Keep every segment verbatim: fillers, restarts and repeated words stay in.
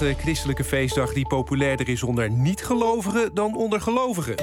de christelijke feestdag die populairder is onder niet-gelovigen dan onder gelovigen.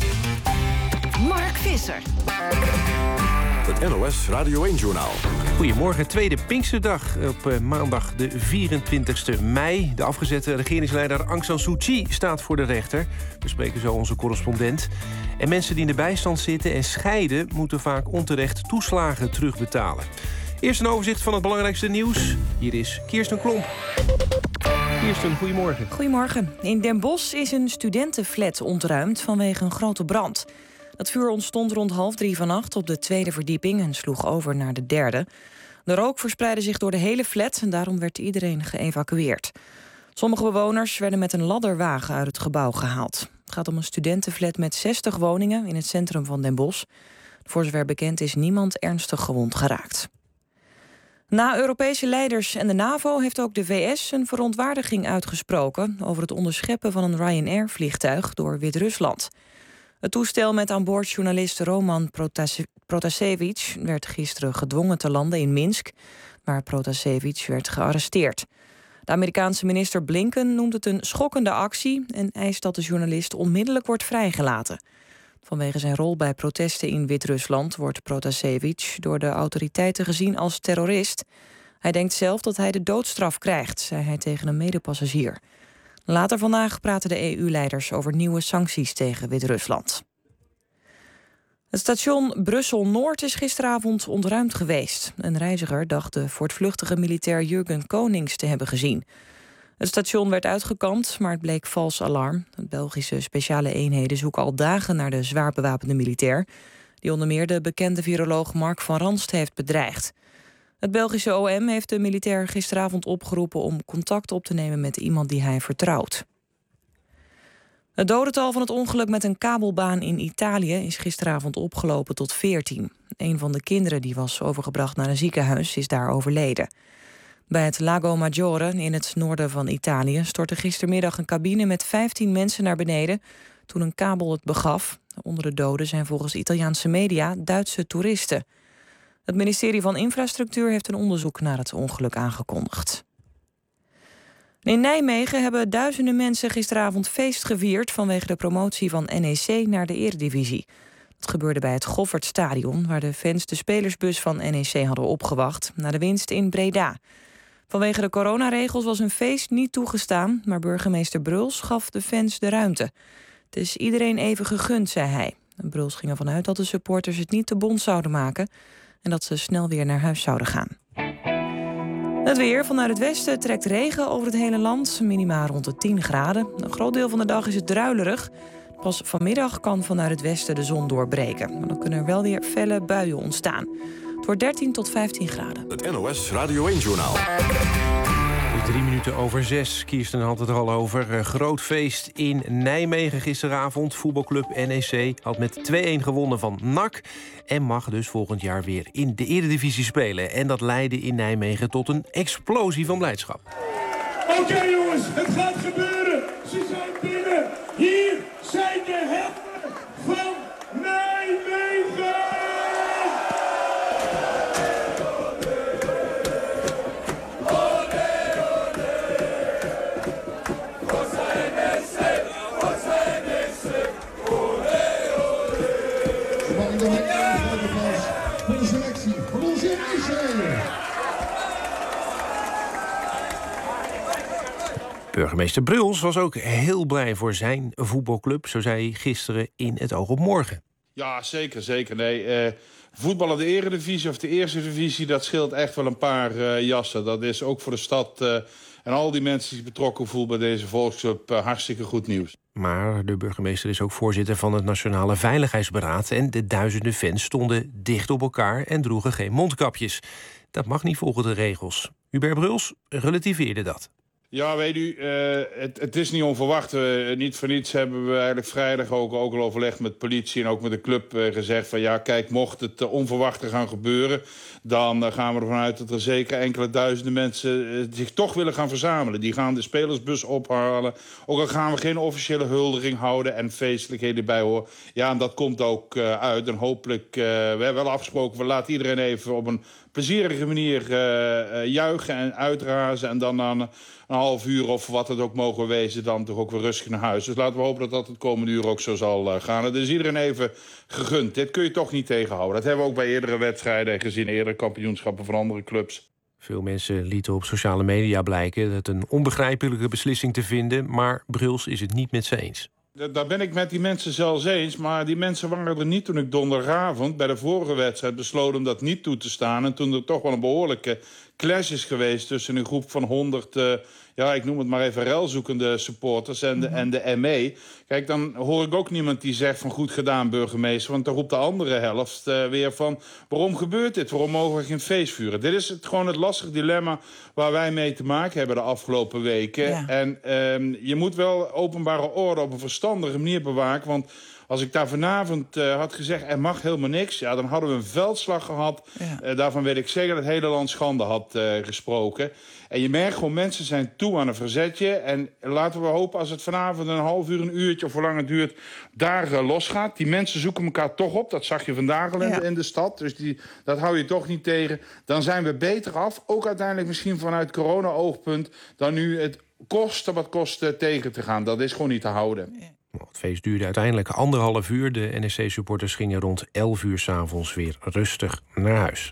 Mark Visser. Het N O S Radio één-journaal. Goedemorgen, tweede Pinksterdag op uh, maandag de vierentwintigste mei. De afgezette regeringsleider Aung San Suu Kyi staat voor de rechter. We spreken zo onze correspondent. En mensen die in de bijstand zitten en scheiden moeten vaak onterecht toeslagen terugbetalen. Eerst een overzicht van het belangrijkste nieuws. Hier is Kirsten Klomp. Kirsten, goedemorgen. Goedemorgen. In Den Bosch is een studentenflat ontruimd vanwege een grote brand. Het vuur ontstond rond half drie vannacht op de tweede verdieping en sloeg over naar de derde. De rook verspreidde zich door de hele flat en daarom werd iedereen geëvacueerd. Sommige bewoners werden met een ladderwagen uit het gebouw gehaald. Het gaat om een studentenflat met zestig woningen in het centrum van Den Bosch. Voor zover bekend is niemand ernstig gewond geraakt. Na Europese leiders en de NAVO heeft ook de V S een verontwaardiging uitgesproken over het onderscheppen van een Ryanair-vliegtuig door Wit-Rusland. Het toestel met aan boord journalist Roman Protase- Protasevich werd gisteren gedwongen te landen in Minsk, waar Protasevich werd gearresteerd. De Amerikaanse minister Blinken noemt het een schokkende actie en eist dat de journalist onmiddellijk wordt vrijgelaten. Vanwege zijn rol bij protesten in Wit-Rusland wordt Protasevich door de autoriteiten gezien als terrorist. Hij denkt zelf dat hij de doodstraf krijgt, zei hij tegen een medepassagier. Later vandaag praten de E U-leiders over nieuwe sancties tegen Wit-Rusland. Het station Brussel-Noord is gisteravond ontruimd geweest. Een reiziger dacht de voortvluchtige militair Jurgen Konings te hebben gezien. Het station werd uitgekampt, maar het bleek vals alarm. De Belgische speciale eenheden zoeken al dagen naar de zwaar bewapende militair, die onder meer de bekende viroloog Mark van Ranst heeft bedreigd. Het Belgische O M heeft de militair gisteravond opgeroepen om contact op te nemen met iemand die hij vertrouwt. Het dodental van het ongeluk met een kabelbaan in Italië is gisteravond opgelopen tot veertien. Een van de kinderen die was overgebracht naar een ziekenhuis is daar overleden. Bij het Lago Maggiore in het noorden van Italië stortte gistermiddag een cabine met vijftien mensen naar beneden toen een kabel het begaf. Onder de doden zijn volgens Italiaanse media Duitse toeristen. Het ministerie van Infrastructuur heeft een onderzoek naar het ongeluk aangekondigd. In Nijmegen hebben duizenden mensen gisteravond feest gevierd vanwege de promotie van N E C naar de Eredivisie. Het gebeurde bij het Goffertstadion, waar de fans de spelersbus van N E C hadden opgewacht na de winst in Breda. Vanwege de coronaregels was een feest niet toegestaan, maar burgemeester Bruls gaf de fans de ruimte. Het is iedereen even gegund, zei hij. Bruls ging ervan uit dat de supporters het niet te bont zouden maken en dat ze snel weer naar huis zouden gaan. Het weer. Vanuit het westen trekt regen over het hele land. Minima rond de tien graden. Een groot deel van de dag is het druilerig. Pas vanmiddag kan vanuit het westen de zon doorbreken. Maar dan kunnen er wel weer felle buien ontstaan. Het wordt dertien tot vijftien graden. Het N O S Radio één-journaal. Drie minuten over zes. Kirsten had het er al over. Een groot feest in Nijmegen gisteravond. Voetbalclub N E C had met twee-een gewonnen van N A C... en mag dus volgend jaar weer in de Eredivisie spelen. En dat leidde in Nijmegen tot een explosie van blijdschap. Oké okay, jongens, het gaat gebeuren. Ze zijn binnen. Hier zijn de helden van Nijmegen. Burgemeester Bruls was ook heel blij voor zijn voetbalclub, zo zei hij gisteren in Het Oog op Morgen. Ja, zeker, zeker. Nee, uh, voetballen de Eredivisie of de Eerste Divisie, dat scheelt echt wel een paar uh, jassen. Dat is ook voor de stad uh, en al die mensen die betrokken voelen bij deze volksclub uh, hartstikke goed nieuws. Maar de burgemeester is ook voorzitter van het Nationale Veiligheidsberaad en de duizenden fans stonden dicht op elkaar en droegen geen mondkapjes. Dat mag niet volgens de regels. Hubert Bruls relativeerde dat. Ja, weet u, uh, het, het is niet onverwacht. Uh, niet voor niets hebben we eigenlijk vrijdag ook, ook al overlegd met politie en ook met de club uh, gezegd van ja, kijk, mocht het uh, onverwachte gaan gebeuren, dan uh, gaan we ervan uit dat er zeker enkele duizenden mensen uh, zich toch willen gaan verzamelen. Die gaan de spelersbus ophalen. Ook al gaan we geen officiële huldiging houden en feestelijkheden bij horen. Ja, en dat komt ook uh, uit. En hopelijk, uh, we hebben wel afgesproken, we laten iedereen even op een plezierige manier uh, juichen en uitrazen. En dan na een, een half uur of wat het ook mogen wezen, dan toch ook weer rustig naar huis. Dus laten we hopen dat dat het komende uur ook zo zal uh, gaan. Het is iedereen even gegund. Dit kun je toch niet tegenhouden. Dat hebben we ook bij eerdere wedstrijden gezien, eerdere kampioenschappen van andere clubs. Veel mensen lieten op sociale media blijken het een onbegrijpelijke beslissing te vinden, maar Bruls is het niet met ze eens. Daar ben ik met die mensen zelfs eens, maar die mensen waren er niet toen ik donderdagavond bij de vorige wedstrijd besloot om dat niet toe te staan. En toen er toch wel een behoorlijke clash is geweest tussen een groep van honderd, uh, ja, ik noem het maar even relzoekende supporters en de, mm-hmm. en de M E. Kijk, dan hoor ik ook niemand die zegt van goed gedaan, burgemeester. Want dan roept de andere helft uh, weer van waarom gebeurt dit? Waarom mogen we geen feest vieren? Dit is het, gewoon het lastige dilemma waar wij mee te maken hebben de afgelopen weken. Ja. En um, je moet wel openbare orde op een verstandige manier bewaken, want als ik daar vanavond uh, had gezegd, er mag helemaal niks, ja, dan hadden we een veldslag gehad. Ja. Uh, daarvan weet ik zeker dat het hele land schande had uh, gesproken. En je merkt gewoon, mensen zijn toe aan een verzetje. En laten we hopen, als het vanavond een half uur, een uurtje of hoe lang het duurt, daar uh, losgaat. Die mensen zoeken elkaar toch op. Dat zag je vandaag al in, ja. in de stad. Dus die, dat hou je toch niet tegen. Dan zijn we beter af, ook uiteindelijk misschien vanuit corona-oogpunt, dan nu het kosten wat kost uh, tegen te gaan. Dat is gewoon niet te houden. Ja. Het feest duurde uiteindelijk anderhalf uur. De N S C-supporters gingen rond elf uur 's avonds weer rustig naar huis.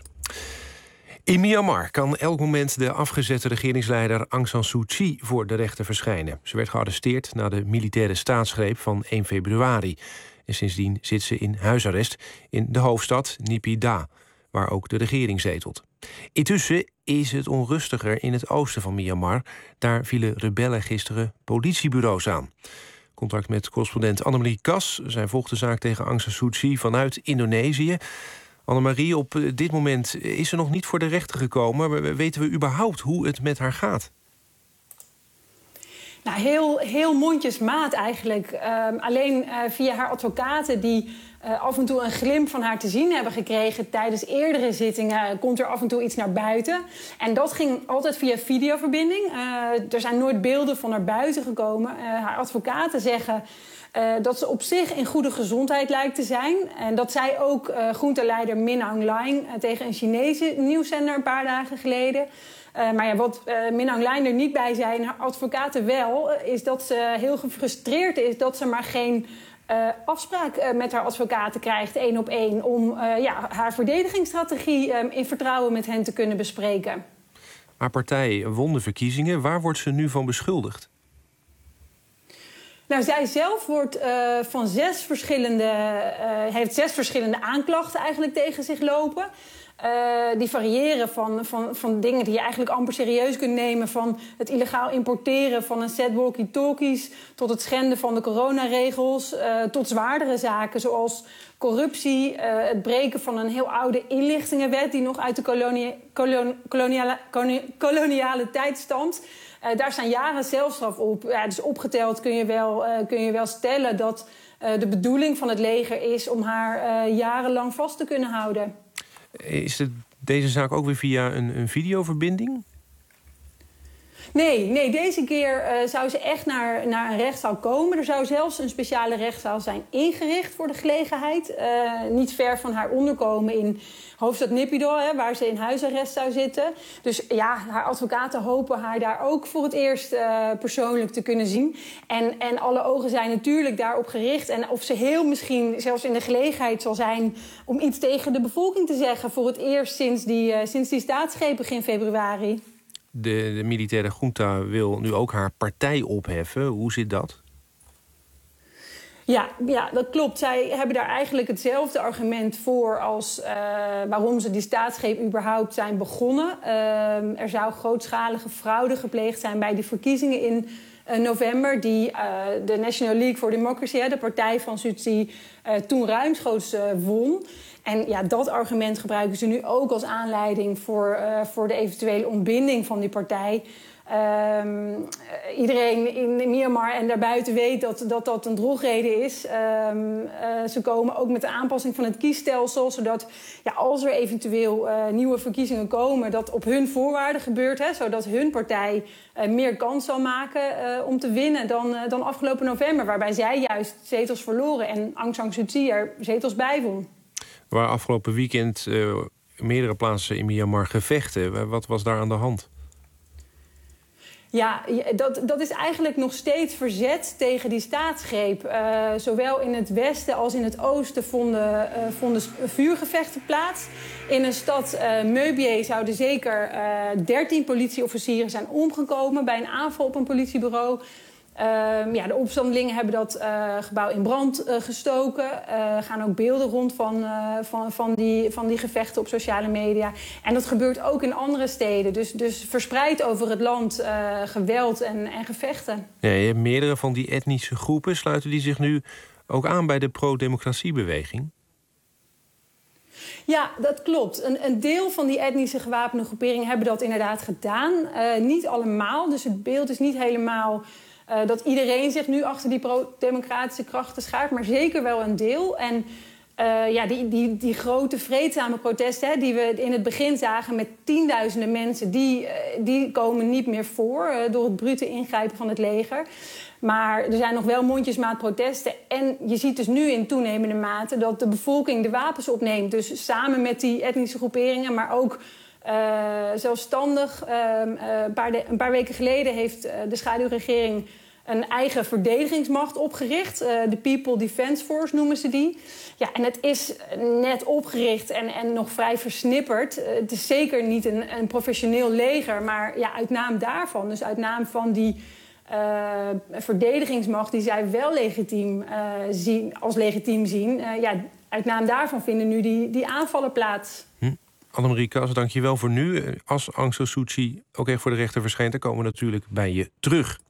In Myanmar kan elk moment de afgezette regeringsleider Aung San Suu Kyi voor de rechter verschijnen. Ze werd gearresteerd na de militaire staatsgreep van één februari. En sindsdien zit ze in huisarrest in de hoofdstad Naypyidaw, waar ook de regering zetelt. Intussen is het onrustiger in het oosten van Myanmar. Daar vielen rebellen gisteren politiebureaus aan. Contact met correspondent Annemarie Kas. Zij volgt de zaak tegen Aung San Suu Kyi vanuit Indonesië. Annemarie, op dit moment is ze nog niet voor de rechter gekomen. Weten we überhaupt hoe het met haar gaat? Nou, heel, heel mondjesmaat eigenlijk. Um, alleen uh, via haar advocaten die uh, af en toe een glimp van haar te zien hebben gekregen tijdens eerdere zittingen, komt er af en toe iets naar buiten. En dat ging altijd via videoverbinding. Uh, er zijn nooit beelden van naar buiten gekomen. Uh, haar advocaten zeggen Uh, dat ze op zich in goede gezondheid lijkt te zijn. En dat zei ook uh, groenteleider Min Aung Hlaing uh, tegen een Chinese nieuwszender een paar dagen geleden. Uh, maar ja, wat uh, Min Aung Hlaing er niet bij zei, en haar advocaten wel, uh, is dat ze heel gefrustreerd is dat ze maar geen uh, afspraak uh, met haar advocaten krijgt, één op één, om uh, ja, haar verdedigingsstrategie uh, in vertrouwen met hen te kunnen bespreken. Haar partij won de verkiezingen. Waar wordt ze nu van beschuldigd? Nou, zij zelf wordt uh, van zes verschillende, uh, heeft zes verschillende aanklachten eigenlijk tegen zich lopen. Uh, die variëren van, van, van dingen die je eigenlijk amper serieus kunt nemen, van het illegaal importeren van een set walkie-talkies tot het schenden van de coronaregels, uh, tot zwaardere zaken zoals corruptie, uh, het breken van een heel oude inlichtingenwet die nog uit de kolonie, kolon, koloniale, koloniale tijd stamt. Uh, daar staan jaren celstraf op. Ja, dus opgeteld kun je wel, uh, kun je wel stellen dat uh, de bedoeling van het leger is om haar uh, jarenlang vast te kunnen houden. Is het deze zaak ook weer via een, een videoverbinding? Nee, nee, deze keer uh, zou ze echt naar, naar een rechtszaal komen. Er zou zelfs een speciale rechtszaal zijn ingericht voor de gelegenheid. Uh, niet ver van haar onderkomen in hoofdstad Naypyidaw, hè, waar ze in huisarrest zou zitten. Dus ja, haar advocaten hopen haar daar ook voor het eerst uh, persoonlijk te kunnen zien. En, en alle ogen zijn natuurlijk daarop gericht. En of ze heel misschien zelfs in de gelegenheid zal zijn om iets tegen de bevolking te zeggen, voor het eerst sinds die, uh, sinds die staatsgreep begin februari. De, de militaire junta wil nu ook haar partij opheffen. Hoe zit dat? Ja, ja, dat klopt. Zij hebben daar eigenlijk hetzelfde argument voor als uh, waarom ze die staatsgreep überhaupt zijn begonnen. Uh, er zou grootschalige fraude gepleegd zijn bij die verkiezingen in uh, november, die uh, de National League for Democracy, de partij van Suu Kyi, uh, toen ruimschoots uh, won. En ja, dat argument gebruiken ze nu ook als aanleiding voor, uh, voor de eventuele ontbinding van die partij. Um, iedereen in Myanmar en daarbuiten weet dat dat, dat een drogreden is. Um, uh, ze komen ook met de aanpassing van het kiesstelsel, zodat ja, als er eventueel uh, nieuwe verkiezingen komen, dat op hun voorwaarden gebeurt, hè, zodat hun partij uh, meer kans zal maken uh, om te winnen dan, uh, dan afgelopen november, waarbij zij juist zetels verloren en Aung San Suu Kyi er zetels bij won. Waar afgelopen weekend uh, meerdere plaatsen in Myanmar gevechten. Wat was daar aan de hand? Ja, dat, dat is eigenlijk nog steeds verzet tegen die staatsgreep. Uh, zowel in het westen als in het oosten vonden, uh, vonden vuurgevechten plaats. In een stad uh, Meubié zouden zeker dertien uh, politieofficieren zijn omgekomen bij een aanval op een politiebureau. Uh, ja, de opstandelingen hebben dat uh, gebouw in brand uh, gestoken. Er uh, gaan ook beelden rond van, uh, van, van, die, van die gevechten op sociale media. En dat gebeurt ook in andere steden. Dus, dus verspreid over het land uh, geweld en, en gevechten. Ja, je hebt meerdere van die etnische groepen. Sluiten die zich nu ook aan bij de pro-democratiebeweging? Ja, dat klopt. Een, een deel van die etnische gewapende groeperingen hebben dat inderdaad gedaan. Uh, niet allemaal, dus het beeld is niet helemaal... Uh, dat iedereen zich nu achter die pro-democratische krachten schaart, maar zeker wel een deel. En uh, ja, die, die, die grote vreedzame protesten, hè, die we in het begin zagen met tienduizenden mensen, die, uh, die komen niet meer voor uh, door het brute ingrijpen van het leger. Maar er zijn nog wel mondjesmaat protesten. En je ziet dus nu in toenemende mate dat de bevolking de wapens opneemt. Dus samen met die etnische groeperingen, maar ook Uh, zelfstandig. Uh, uh, een, paar de, een paar weken geleden heeft uh, de schaduwregering een eigen verdedigingsmacht opgericht. Uh, de People Defence Force noemen ze die. Ja, en het is net opgericht en, en nog vrij versnipperd. Uh, het is zeker niet een, een professioneel leger, maar ja, uit naam daarvan, dus uit naam van die uh, verdedigingsmacht die zij wel legitiem uh, zien, als legitiem zien, uh, ja, uit naam daarvan vinden nu die, die aanvallen plaats. Hm. Annemarie Kas, dank je wel voor nu. Als Aung San Suu Kyi ook echt voor de rechter verschijnt, dan komen we natuurlijk bij je terug.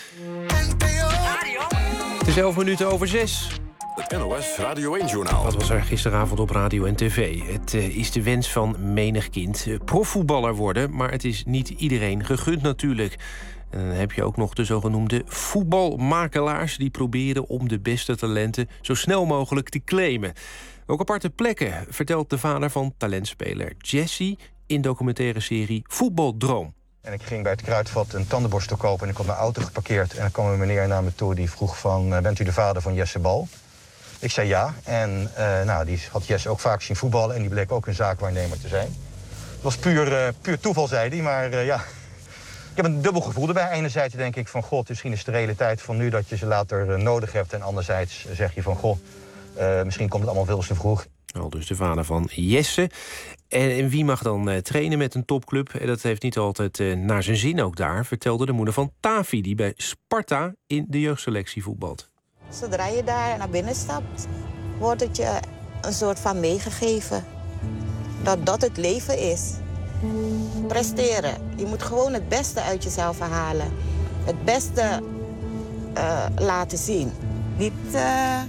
Het is elf minuten over zes. Het N O S Radio één-journaal. Wat was er gisteravond op radio en tv? Het uh, is de wens van menig kind. Uh, profvoetballer worden, maar het is niet iedereen gegund natuurlijk. En dan heb je ook nog de zogenoemde voetbalmakelaars die proberen om de beste talenten zo snel mogelijk te claimen. Ook aparte plekken, vertelt de vader van talentspeler Jesse in documentaire serie Voetbaldroom. En ik ging bij het Kruidvat een tandenborstel kopen en ik had mijn auto geparkeerd. En dan kwam een meneer naar me toe die vroeg van, bent u de vader van Jesse Bal? Ik zei ja. En uh, nou, die had Jesse ook vaak zien voetballen en die bleek ook een zaakwaarnemer te zijn. Het was puur, uh, puur toeval, zei hij, maar uh, ja... Ik heb een dubbel gevoel erbij. Enerzijds denk ik van, god, misschien is het de realiteit van nu dat je ze later uh, nodig hebt. En anderzijds zeg je van, goh, uh, misschien komt het allemaal veel te vroeg. Al dus de vader van Jesse. En, en wie mag dan uh, trainen met een topclub? En dat heeft niet altijd uh, naar zijn zin ook daar, vertelde de moeder van Tavi, die bij Sparta in de jeugdselectie voetbalt. Zodra je daar naar binnen stapt, wordt het je een soort van meegegeven. Dat dat het leven is. Presteren. Je moet gewoon het beste uit jezelf halen. Het beste uh, laten zien. Niet uh,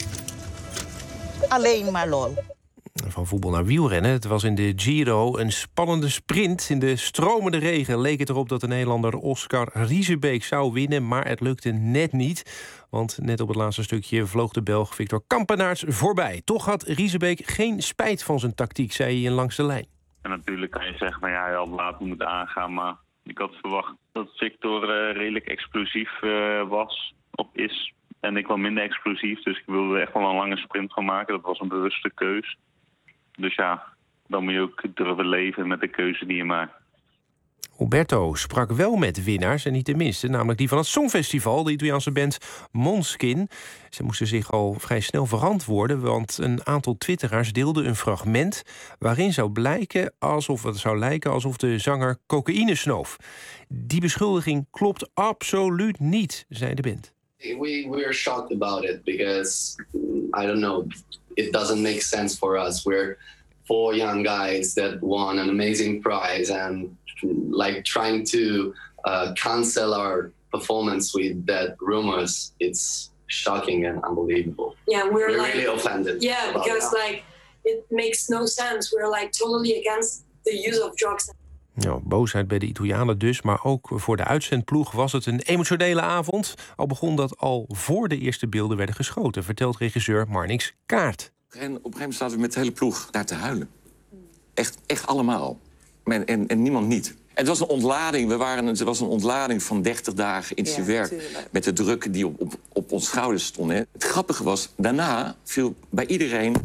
alleen maar lol. Van voetbal naar wielrennen. Het was in de Giro een spannende sprint. In de stromende regen leek het erop dat de Nederlander Oscar Riesebeek zou winnen, maar het lukte net niet. Want net op het laatste stukje vloog de Belg Victor Kampenaerts voorbij. Toch had Riesebeek geen spijt van zijn tactiek, zei hij in Langs de Lijn. En natuurlijk kan je zeggen, nou ja, hij had later moeten aangaan, maar ik had verwacht dat Victor uh, redelijk explosief uh, was, of is. En ik wel minder explosief, dus ik wilde er echt wel een lange sprint van maken. Dat was een bewuste keus. Dus ja, dan moet je ook durven leven met de keuze die je maakt. Roberto sprak wel met winnaars, en niet de minste, namelijk die van het Songfestival, de Italiaanse band Måneskin. Ze moesten zich al vrij snel verantwoorden, want een aantal twitteraars deelden een fragment waarin zou blijken alsof het zou lijken alsof de zanger cocaïne snoof. Die beschuldiging klopt absoluut niet, zei de band. We we are shocked about it because I don't know, it doesn't make sense for us. We're four young guys that won an amazing prize and like trying to uh, cancel our performance with that rumors. It's shocking and unbelievable. Yeah, we're, we're like, really offended. Yeah, because that. like it makes no sense. We're like totally against the use of drugs. Ja, boosheid bij de Italianen dus, maar ook voor de uitzendploeg was het een emotionele avond. Al begon dat al voor de eerste beelden werden geschoten, vertelt regisseur Marnix Kaart. En op een gegeven moment zaten we met de hele ploeg daar te huilen. Echt, echt allemaal. En, en, en niemand niet. En het was een ontlading. We waren, het was een ontlading van dertig dagen in zijn ja, werk. Tuurlijk. Met de druk die op, op, op ons schouders stond. Hè. Het grappige was, daarna viel bij iedereen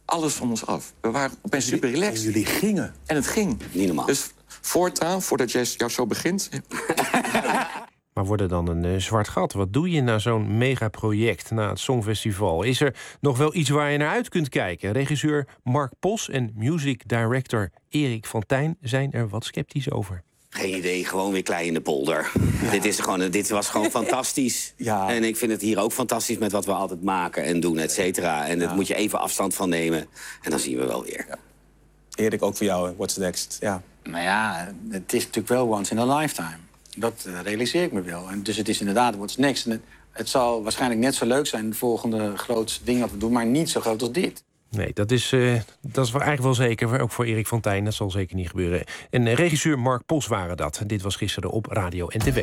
alles van ons af. We waren opeens super relaxed. En jullie gingen. En het ging. Niet normaal. Dus voortaan, voordat jij jouw show begint... Maar wordt er dan een uh, zwart gat? Wat doe je na zo'n megaproject, na het Songfestival? Is er nog wel iets waar je naar uit kunt kijken? Regisseur Mark Pos en music director Erik van Tijn zijn er wat sceptisch over. Geen idee, gewoon weer klei in de polder. Ja. Dit, is gewoon, dit was gewoon fantastisch. Ja. En ik vind het hier ook fantastisch met wat we altijd maken en doen, et cetera. En daar ja. moet je even afstand van nemen. En dan zien we wel weer. Ja. Erik, ook voor jou, what's next? Ja. Nou ja, het is natuurlijk wel once in a lifetime. Dat uh, realiseer ik me wel. En dus het is inderdaad what's next. En het, het zal waarschijnlijk net zo leuk zijn, het volgende grootste ding wat we doen, maar niet zo groot als dit. Nee, dat is, uh, dat is eigenlijk wel zeker. Ook voor Erik van Tijn, dat zal zeker niet gebeuren. En uh, regisseur Mark Pos waren dat. Dit was gisteren op radio en tv.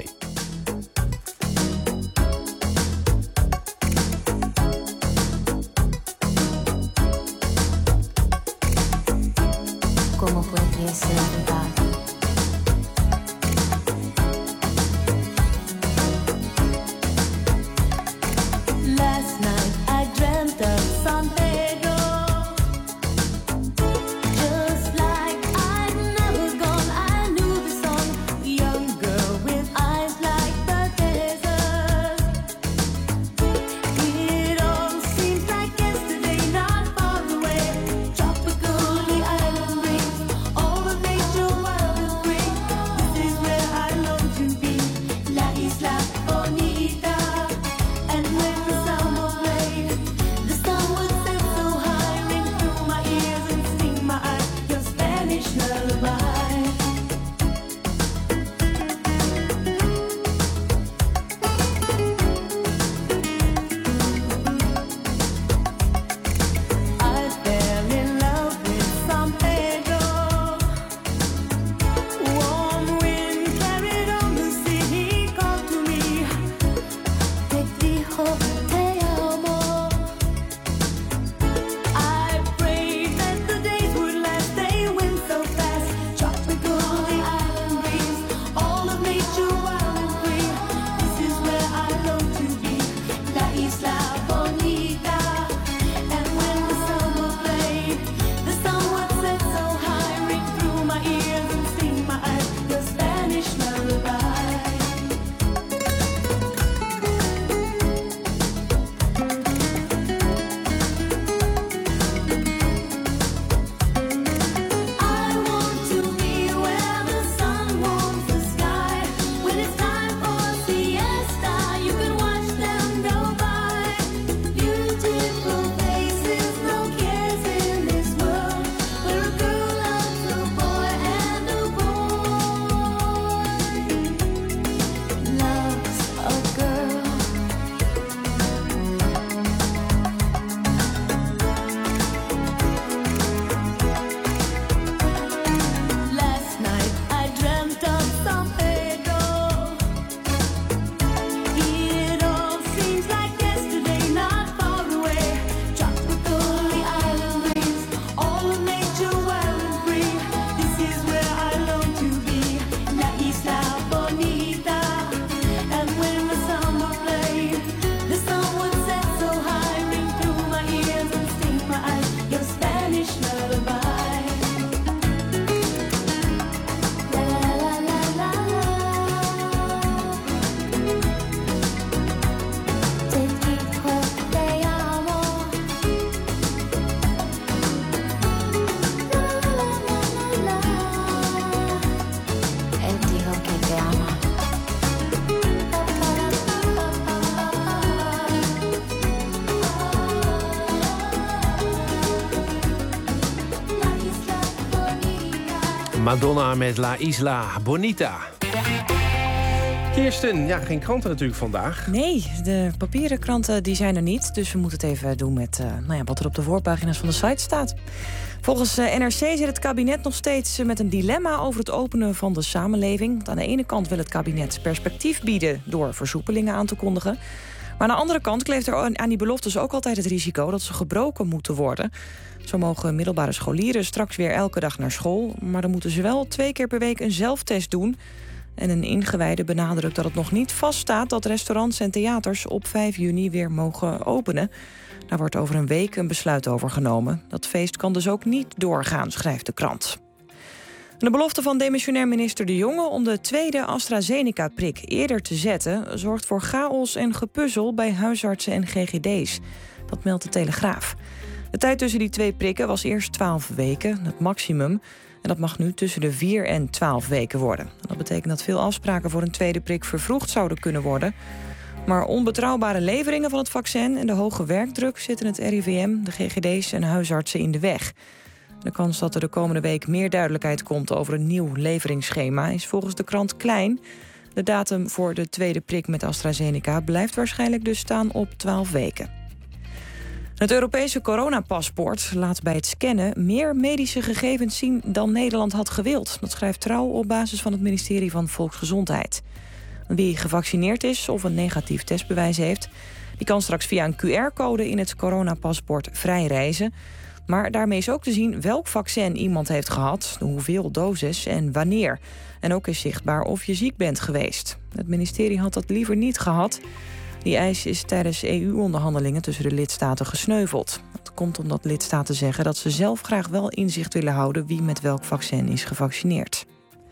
Como puede ser verdad? Last night I dreamt of San Pedro. Just like I'd never gone, I knew the song. Young girl with eyes like the desert. It all seems like yesterday, not far away. Tropical, the island breeze, all the nature wild and free. This is where I long to be, La Isla Bonita. And when the summer played, the sun would set so high, ring through my ears and sting my eyes, your Spanish lullaby. I fell in love with San Pedro. Warm wind carried on the sea, he called to me. Te dijo te amo. I prayed that the days would last, they went so fast. Tropical, the island breeze, all of nature wild and free. This is where I long to be, La Isla Bonita. And when the summer played, the sun would set so high, ring through my ears and sting my eyes, your Spanish lullaby. I want to be where the sun warms the sky. When it's time for siesta, you can watch them go by. Beautiful faces, no cares in this world. Where a girl loves a boy and a boy loves a girl. Last night I dreamt of San Pedro. It all seems like yesterday, not far away. Tropical, the island breeze, all of nature wild and free. This is where I long to be, La Isla Bonita. And when the summer played, the sun would set so high, ring through my ears and sting my eyes, your Spanish lullaby. Te dijo te amo. Él dijo que te ama. Madonna met La Isla Bonita. Kirsten, ja, geen kranten natuurlijk vandaag. Nee, de papieren kranten die zijn er niet. Dus we moeten het even doen met uh, nou ja, wat er op de voorpagina's van de site staat. Volgens uh, N R C zit het kabinet nog steeds uh, met een dilemma over het openen van de samenleving. Want aan de ene kant wil het kabinet perspectief bieden door versoepelingen aan te kondigen. Maar aan de andere kant kleeft er aan die beloftes ook altijd het risico dat ze gebroken moeten worden. Zo mogen middelbare scholieren straks weer elke dag naar school. Maar dan moeten ze wel twee keer per week een zelftest doen. En een ingewijde benadrukt dat het nog niet vaststaat dat restaurants en theaters op vijf juni weer mogen openen. Daar wordt over een week een besluit over genomen. Dat feest kan dus ook niet doorgaan, schrijft de krant. De belofte van demissionair minister De Jonge om de tweede AstraZeneca-prik eerder te zetten zorgt voor chaos en gepuzzel bij huisartsen en G G D's. Dat meldt de Telegraaf. De tijd tussen die twee prikken was eerst twaalf weken, het maximum. En dat mag nu tussen de vier en twaalf weken worden. Dat betekent dat veel afspraken voor een tweede prik vervroegd zouden kunnen worden. Maar onbetrouwbare leveringen van het vaccin en de hoge werkdruk zitten het R I V M, de G G D's en huisartsen in de weg. De kans dat er de komende week meer duidelijkheid komt over een nieuw leveringsschema is volgens de krant klein. De datum voor de tweede prik met AstraZeneca blijft waarschijnlijk dus staan op twaalf weken. Het Europese coronapaspoort laat bij het scannen meer medische gegevens zien dan Nederland had gewild. Dat schrijft Trouw op basis van het ministerie van Volksgezondheid. Wie gevaccineerd is of een negatief testbewijs heeft, die kan straks via een Q R-code in het coronapaspoort vrij reizen. Maar daarmee is ook te zien welk vaccin iemand heeft gehad, hoeveel doses en wanneer. En ook is zichtbaar of je ziek bent geweest. Het ministerie had dat liever niet gehad. Die eis is tijdens E U-onderhandelingen tussen de lidstaten gesneuveld. Dat komt omdat lidstaten zeggen dat ze zelf graag wel inzicht willen houden wie met welk vaccin is gevaccineerd.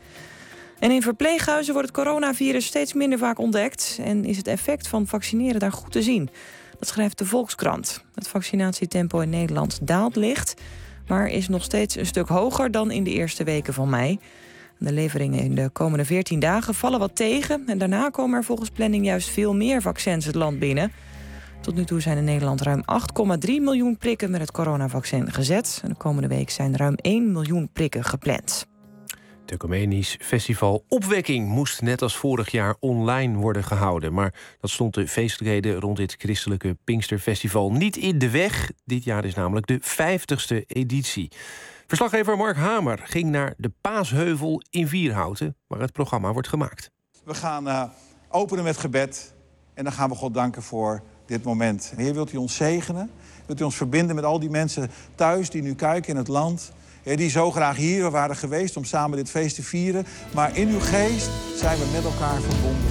En in verpleeghuizen wordt het coronavirus steeds minder vaak ontdekt en is het effect van vaccineren daar goed te zien. Dat schrijft de Volkskrant. Het vaccinatietempo in Nederland daalt licht, maar is nog steeds een stuk hoger dan in de eerste weken van mei. De leveringen in de komende veertien dagen vallen wat tegen en daarna komen er volgens planning juist veel meer vaccins het land binnen. Tot nu toe zijn in Nederland ruim acht komma drie miljoen prikken met het coronavaccin gezet. En de komende week zijn ruim één miljoen prikken gepland. Het Ecumenisch Festival Opwekking moest net als vorig jaar online worden gehouden. Maar dat stond de feestelijkheden rond dit christelijke Pinksterfestival niet in de weg. Dit jaar is namelijk de vijftigste editie. Verslaggever Mark Hamer ging naar de Paasheuvel in Vierhouten, waar het programma wordt gemaakt. We gaan uh, openen met gebed en dan gaan we God danken voor dit moment. Heer, wilt u ons zegenen? Wilt u ons verbinden met al die mensen thuis die nu kijken in het land? Heer, die zo graag hier waren geweest om samen dit feest te vieren. Maar in uw geest zijn we met elkaar verbonden.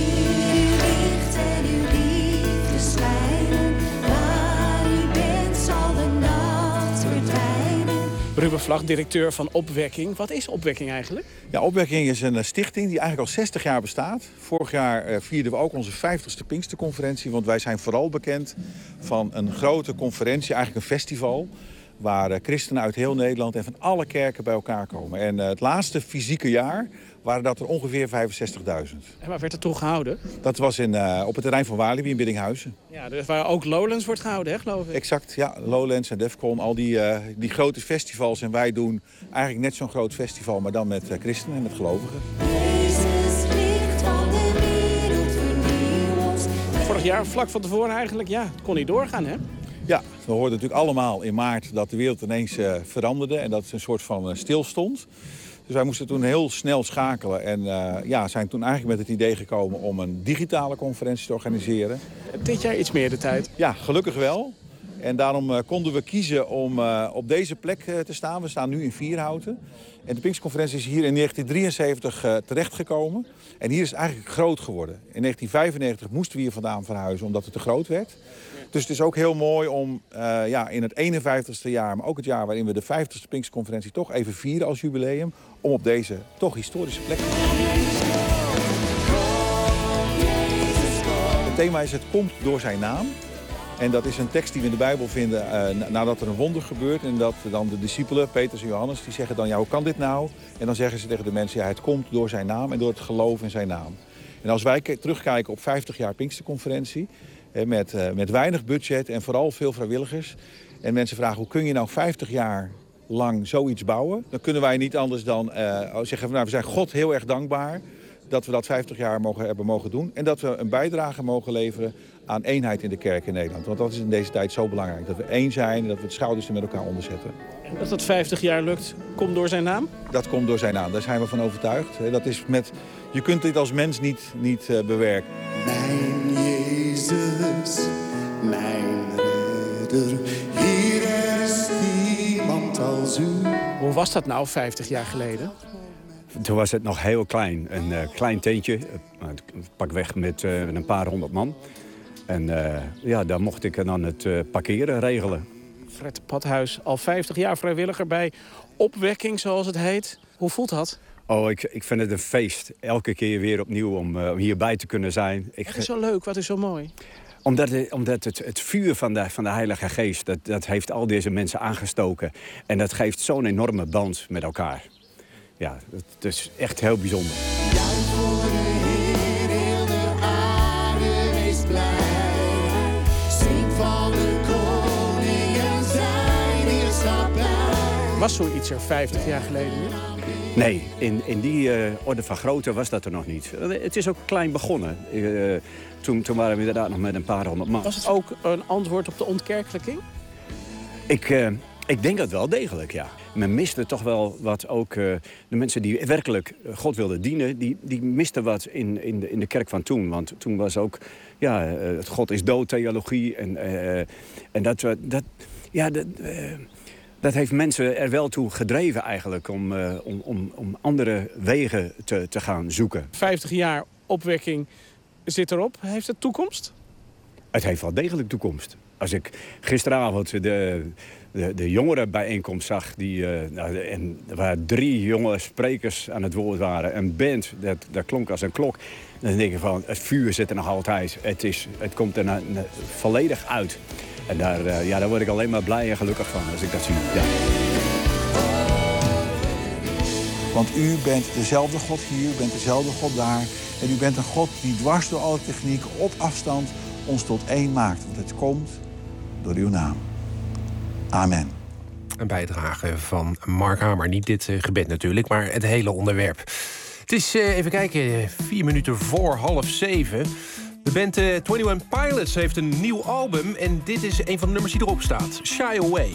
Uw licht en uw liefde schijnen. Waar u bent zal de nacht verdwijnen. Ruben Vlag, directeur van Opwekking. Wat is Opwekking eigenlijk? Ja, Opwekking is een stichting die eigenlijk al zestig jaar bestaat. Vorig jaar uh, vierden we ook onze vijftigste Pinksterconferentie. Want wij zijn vooral bekend van een grote conferentie, eigenlijk een festival, waar uh, christenen uit heel Nederland en van alle kerken bij elkaar komen. En uh, het laatste fysieke jaar waren dat er ongeveer vijfenzestigduizend. En waar werd het toen gehouden? Dat was in, uh, op het terrein van Walibi in Biddinghuizen. Ja, dus waar ook Lowlands wordt gehouden, hè, geloof ik? Exact, ja. Lowlands en Defcon, al die, uh, die grote festivals. En wij doen eigenlijk net zo'n groot festival, maar dan met uh, christenen en met gelovigen. Jezus, licht van de wereld, vernieuw ons. Vorig jaar, vlak van tevoren eigenlijk, ja, het kon niet doorgaan, hè? Ja, we hoorden natuurlijk allemaal in maart dat de wereld ineens uh, veranderde en dat het een soort van uh, stilstond. Dus wij moesten toen heel snel schakelen en uh, ja, zijn toen eigenlijk met het idee gekomen om een digitale conferentie te organiseren. Dit jaar iets meer de tijd? Ja, gelukkig wel. En daarom uh, konden we kiezen om uh, op deze plek uh, te staan. We staan nu in Vierhouten. En de Pinksterconferentie is hier in negentien drieënzeventig uh, terechtgekomen. En hier is het eigenlijk groot geworden. In negentien vijfennegentig moesten we hier vandaan verhuizen omdat het te groot werd. Dus het is ook heel mooi om uh, ja, in het eenenvijftigste jaar, maar ook het jaar waarin we de vijftigste Pinksterconferentie toch even vieren als jubileum, om op deze toch historische plek te zijn. Het thema is: het komt door zijn naam. En dat is een tekst die we in de Bijbel vinden uh, nadat er een wonder gebeurt. En dat dan de discipelen, Petrus en Johannes, die zeggen dan: ja, hoe kan dit nou? En dan zeggen ze tegen de mensen: ja, het komt door zijn naam en door het geloof in zijn naam. En als wij terugkijken op vijftig jaar Pinksterconferentie, Met, uh, met weinig budget en vooral veel vrijwilligers. En mensen vragen: hoe kun je nou vijftig jaar lang zoiets bouwen? Dan kunnen wij niet anders dan uh, zeggen: van, nou, we zijn God heel erg dankbaar dat we dat vijftig jaar mogen, hebben mogen doen. En dat we een bijdrage mogen leveren aan eenheid in de kerk in Nederland. Want dat is in deze tijd zo belangrijk. Dat we één zijn en dat we de schouders er met elkaar onder zetten. En dat dat vijftig jaar lukt, komt door zijn naam? Dat komt door zijn naam, daar zijn we van overtuigd. Dat is met, je kunt dit als mens niet, niet uh, bewerken. Mijn Jezus, mijn redder, hier is niemand als u. Hoe was dat nou vijftig jaar geleden? Toen was het nog heel klein. Een uh, klein tentje, uh, pak weg met uh, een paar honderd man. En uh, ja, dan mocht ik dan het uh, parkeren regelen. Fred Padhuis, al vijftig jaar vrijwilliger bij Opwekking, zoals het heet. Hoe voelt dat? Oh, ik, ik vind het een feest. Elke keer weer opnieuw om, uh, om hierbij te kunnen zijn. Ik, Wat is zo leuk? Wat is zo mooi? Omdat, het, omdat het, het vuur van de, van de Heilige Geest, dat, dat heeft al deze mensen aangestoken. En dat geeft zo'n enorme band met elkaar. Ja, het, het is echt heel bijzonder. Was zoiets er vijftig jaar geleden niet? Nee, in, in die uh, orde van grootte was dat er nog niet. Het is ook klein begonnen. Uh, toen, toen waren we inderdaad nog met een paar honderd man. Was het ook een antwoord op de ontkerkelijking? Ik, uh, ik denk dat wel degelijk, ja. Men miste toch wel wat ook... Uh, de mensen die werkelijk God wilden dienen... die, die misten wat in, in, de, in de kerk van toen. Want toen was ook... ja, uh, God is dood, theologie. En, uh, en dat... Uh, dat ja, dat... Uh, Dat heeft mensen er wel toe gedreven eigenlijk om, uh, om, om, om andere wegen te, te gaan zoeken. vijftig jaar Opwekking zit erop. Heeft het toekomst? Het heeft wel degelijk toekomst. Als ik gisteravond de, de, de jongerenbijeenkomst zag... Die, uh, nou, en waar drie jonge sprekers aan het woord waren... een band, dat, dat klonk als een klok... dan denk ik van, het vuur zit er nog altijd. Het, is, het komt er na, na, volledig uit. En daar, uh, ja, daar word ik alleen maar blij en gelukkig van als ik dat zie. Ja. Want u bent dezelfde God hier, u bent dezelfde God daar. En u bent een God die dwars door alle techniek op afstand ons tot één maakt. Want het komt door uw naam. Amen. Een bijdrage van Mark Hamer. Niet dit uh, gebed natuurlijk, maar het hele onderwerp. Het is, uh, even kijken, vier minuten voor half zeven... De band uh, eenentwintig Pilots heeft een nieuw album... en dit is een van de nummers die erop staat. Shy Away.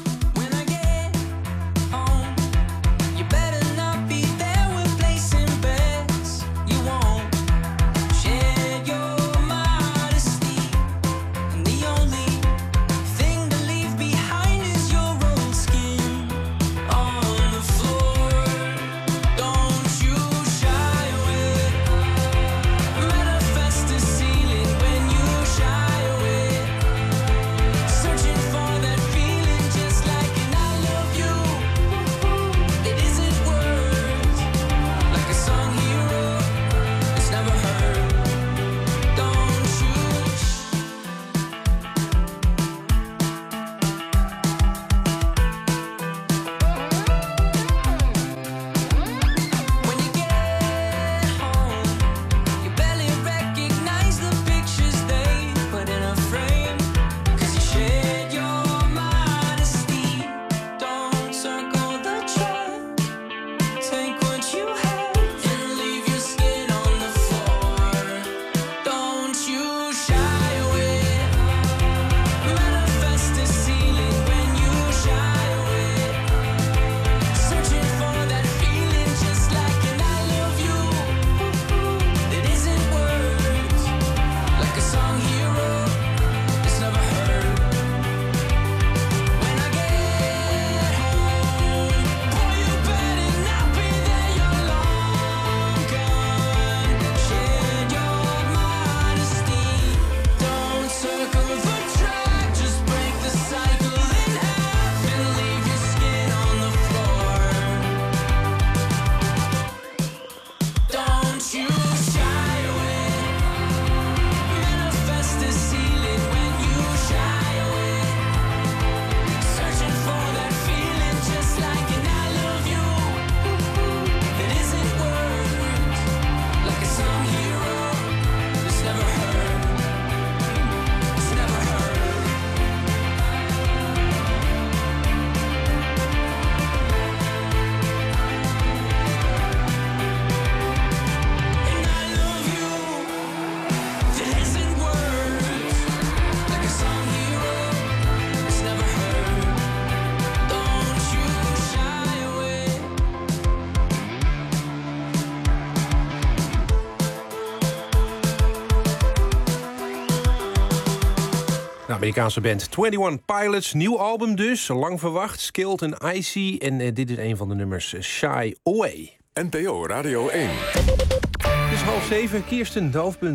Amerikaanse band eenentwintig Pilots, nieuw album dus, lang verwacht, Skilled en Icy. En uh, dit is een van de nummers, Shy Away. N P O Radio één. Het is half zeven, Kirsten, de hoofdpunten.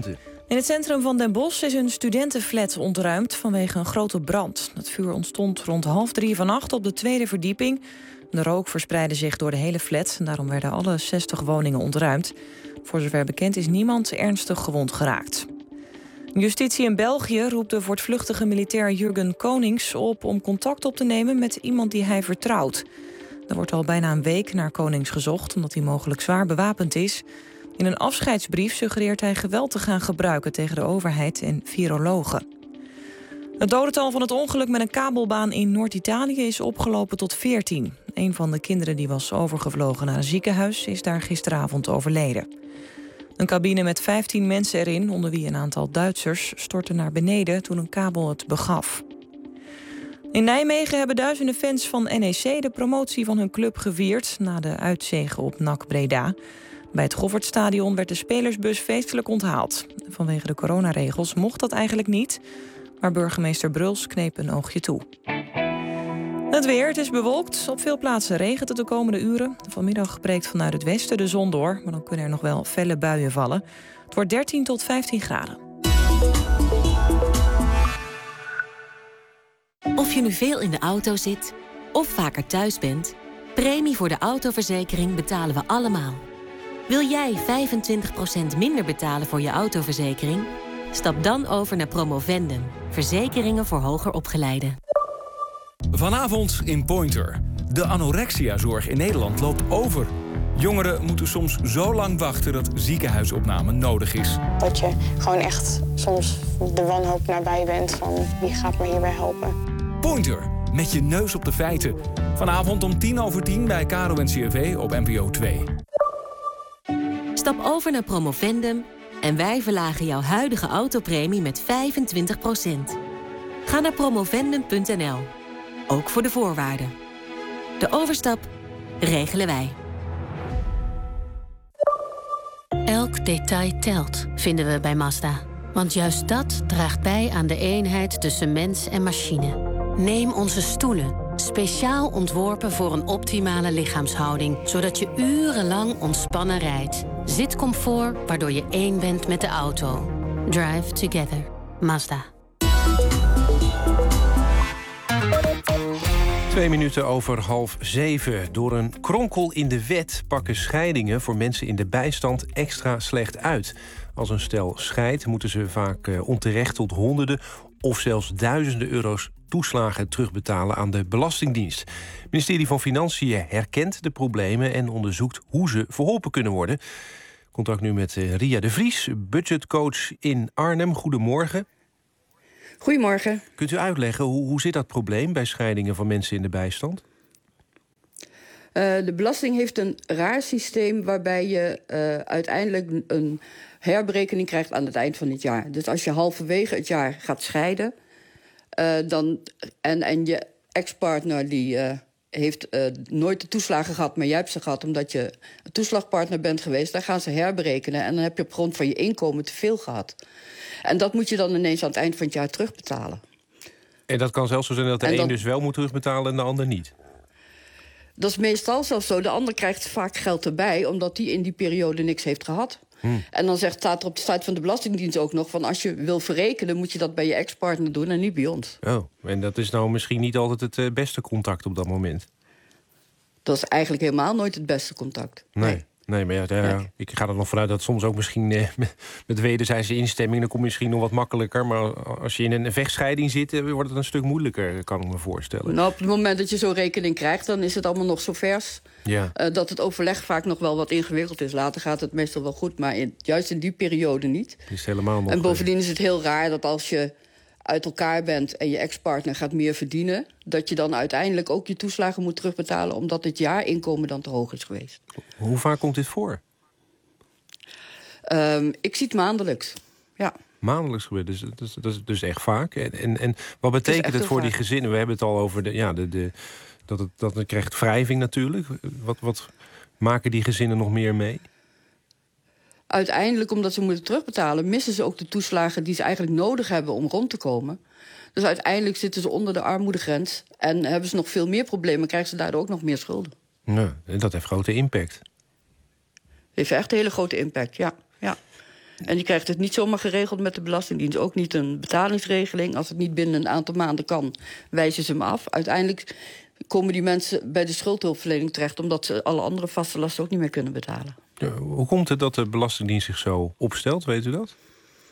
In het centrum van Den Bosch is een studentenflat ontruimd vanwege een grote brand. Het vuur ontstond rond half drie vannacht op de tweede verdieping. De rook verspreidde zich door de hele flat en daarom werden alle zestig woningen ontruimd. Voor zover bekend is niemand ernstig gewond geraakt. Justitie in België roept de voortvluchtige militair Jurgen Konings op om contact op te nemen met iemand die hij vertrouwt. Er wordt al bijna een week naar Konings gezocht omdat hij mogelijk zwaar bewapend is. In een afscheidsbrief suggereert hij geweld te gaan gebruiken tegen de overheid en virologen. Het dodental van het ongeluk met een kabelbaan in Noord-Italië is opgelopen tot veertien. Een van de kinderen die was overgevlogen naar een ziekenhuis is daar gisteravond overleden. Een cabine met vijftien mensen erin, onder wie een aantal Duitsers, stortte naar beneden toen een kabel het begaf. In Nijmegen hebben duizenden fans van N E C de promotie van hun club gevierd na de uitzege op N A C Breda. Bij het Goffertstadion werd de spelersbus feestelijk onthaald. Vanwege de coronaregels mocht dat eigenlijk niet, maar burgemeester Bruls kneep een oogje toe. Het weer, het is bewolkt. Op veel plaatsen regent het de komende uren. Vanmiddag breekt vanuit het westen de zon door, maar dan kunnen er nog wel felle buien vallen. Het wordt dertien tot vijftien graden. Of je nu veel in de auto zit of vaker thuis bent, premie voor de autoverzekering betalen we allemaal. Wil jij vijfentwintig procent minder betalen voor je autoverzekering? Stap dan over naar Promovendum. Verzekeringen voor hoger opgeleiden. Vanavond in Pointer. De anorexiazorg in Nederland loopt over. Jongeren moeten soms zo lang wachten dat ziekenhuisopname nodig is. Dat je gewoon echt soms de wanhoop nabij bent van wie gaat me hierbij helpen. Pointer, met je neus op de feiten. Vanavond om tien over tien bij Caro en C R V op N P O twee. Stap over naar Promovendum en wij verlagen jouw huidige autopremie met vijfentwintig procent. Ga naar promovendum punt n l. Ook voor de voorwaarden. De overstap regelen wij. Elk detail telt, vinden we bij Mazda. Want juist dat draagt bij aan de eenheid tussen mens en machine. Neem onze stoelen, speciaal ontworpen voor een optimale lichaamshouding, zodat je urenlang ontspannen rijdt. Zitcomfort, waardoor je één bent met de auto. Drive together. Mazda. Twee minuten over half zeven. Door een kronkel in de wet pakken scheidingen voor mensen in de bijstand extra slecht uit. Als een stel scheidt, moeten ze vaak onterecht tot honderden of zelfs duizenden euro's toeslagen terugbetalen aan de Belastingdienst. Het ministerie van Financiën herkent de problemen en onderzoekt hoe ze verholpen kunnen worden. Contact nu met Ria de Vries, budgetcoach in Arnhem. Goedemorgen. Goedemorgen. Kunt u uitleggen, hoe, hoe zit dat probleem bij scheidingen van mensen in de bijstand? Uh, de belasting heeft een raar systeem waarbij je uh, uiteindelijk een herberekening krijgt aan het eind van het jaar. Dus als je halverwege het jaar gaat scheiden, uh, dan, en, en je ex-partner die uh, heeft uh, nooit de toeslagen gehad, maar jij hebt ze gehad omdat je een toeslagpartner bent geweest, dan gaan ze herberekenen en dan heb je op grond van je inkomen te veel gehad. En dat moet je dan ineens aan het eind van het jaar terugbetalen. En dat kan zelfs zo zijn dat de en een dan, dus wel moet terugbetalen en de ander niet? Dat is meestal zelfs zo. De ander krijgt vaak geld erbij, omdat die in die periode niks heeft gehad. Hmm. En dan zegt, staat er op de site van de Belastingdienst ook nog van als je wil verrekenen, moet je dat bij je ex-partner doen en niet bij ons. Oh, en dat is nou misschien niet altijd het uh, beste contact op dat moment? Dat is eigenlijk helemaal nooit het beste contact. Nee. nee. Nee, maar ja, ja, nee. Ik ga er nog vanuit dat soms ook misschien eh, met wederzijdse instemming, dan kom je misschien nog wat makkelijker. Maar als je in een vechtscheiding zit, eh, wordt het een stuk moeilijker, kan ik me voorstellen. Nou, op het moment dat je zo'n rekening krijgt, dan is het allemaal nog zo vers. Ja. Uh, dat het overleg vaak nog wel wat ingewikkeld is. Later gaat het meestal wel goed, maar in, juist in die periode niet. Is het helemaal nog, en bovendien is het heel raar dat als je uit elkaar bent en je ex-partner gaat meer verdienen, dat je dan uiteindelijk ook je toeslagen moet terugbetalen omdat het jaarinkomen dan te hoog is geweest. Hoe vaak komt dit voor? Um, ik zie het maandelijks, ja. Maandelijks gebeurt, dus dat is, dat is dus echt vaak. En, en, en wat betekent het, het voor vaak. Die gezinnen? We hebben het al over de, ja, de, de, dat het, dat het krijgt wrijving natuurlijk. Wat, wat maken die gezinnen nog meer mee? Uiteindelijk, omdat ze moeten terugbetalen, missen ze ook de toeslagen die ze eigenlijk nodig hebben om rond te komen. Dus uiteindelijk zitten ze onder de armoedegrens en hebben ze nog veel meer problemen, krijgen ze daardoor ook nog meer schulden. Ja, en dat heeft grote impact. Heeft echt een hele grote impact, ja. ja. En je krijgt het niet zomaar geregeld met de Belastingdienst. Ook niet een betalingsregeling. Als het niet binnen een aantal maanden kan, wijzen ze hem af. Uiteindelijk komen die mensen bij de schuldhulpverlening terecht, omdat ze alle andere vaste lasten ook niet meer kunnen betalen. Ja, hoe komt het dat de Belastingdienst zich zo opstelt? Weet u dat?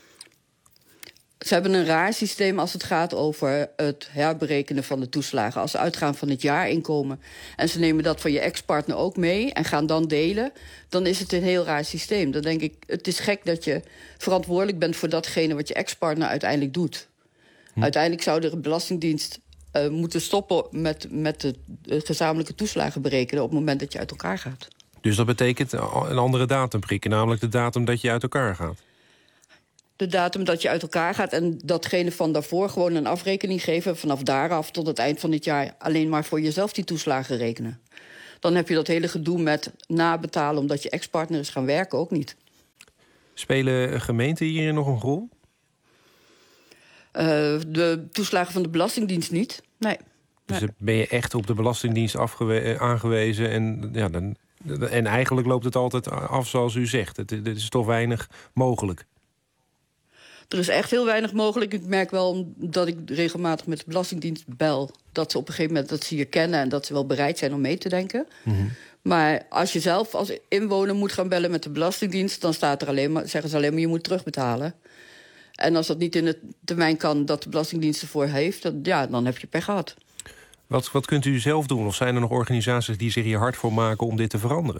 Ze hebben een raar systeem als het gaat over het herberekenen van de toeslagen. Als ze uitgaan van het jaarinkomen en ze nemen dat van je ex-partner ook mee en gaan dan delen, dan is het een heel raar systeem. Dan denk ik, het is gek dat je verantwoordelijk bent voor datgene wat je ex-partner uiteindelijk doet. Hm. Uiteindelijk zou de Belastingdienst uh, moeten stoppen met, met de, de gezamenlijke toeslagen berekenen op het moment dat je uit elkaar gaat. Dus dat betekent een andere datum prikken, namelijk de datum dat je uit elkaar gaat? De datum dat je uit elkaar gaat en datgene van daarvoor gewoon een afrekening geven. Vanaf daaraf tot het eind van dit jaar alleen maar voor jezelf die toeslagen rekenen. Dan heb je dat hele gedoe met nabetalen omdat je ex-partner is gaan werken ook niet. Spelen gemeenten hierin nog een rol? Uh, de toeslagen van de Belastingdienst niet, nee. Dus nee. ben je echt op de Belastingdienst afgewe- aangewezen en, ja, dan, en eigenlijk loopt het altijd af zoals u zegt. Het, het is toch weinig mogelijk. Er is echt heel weinig mogelijk. Ik merk wel dat ik regelmatig met de Belastingdienst bel, dat ze op een gegeven moment dat ze je kennen en dat ze wel bereid zijn om mee te denken. Mm-hmm. Maar als je zelf als inwoner moet gaan bellen met de Belastingdienst, dan staat er alleen maar, zeggen ze alleen maar je moet terugbetalen. En als dat niet in de termijn kan dat de Belastingdienst ervoor heeft, dan, ja, dan heb je pech gehad. Wat, wat kunt u zelf doen? Of zijn er nog organisaties die zich hier hard voor maken om dit te veranderen?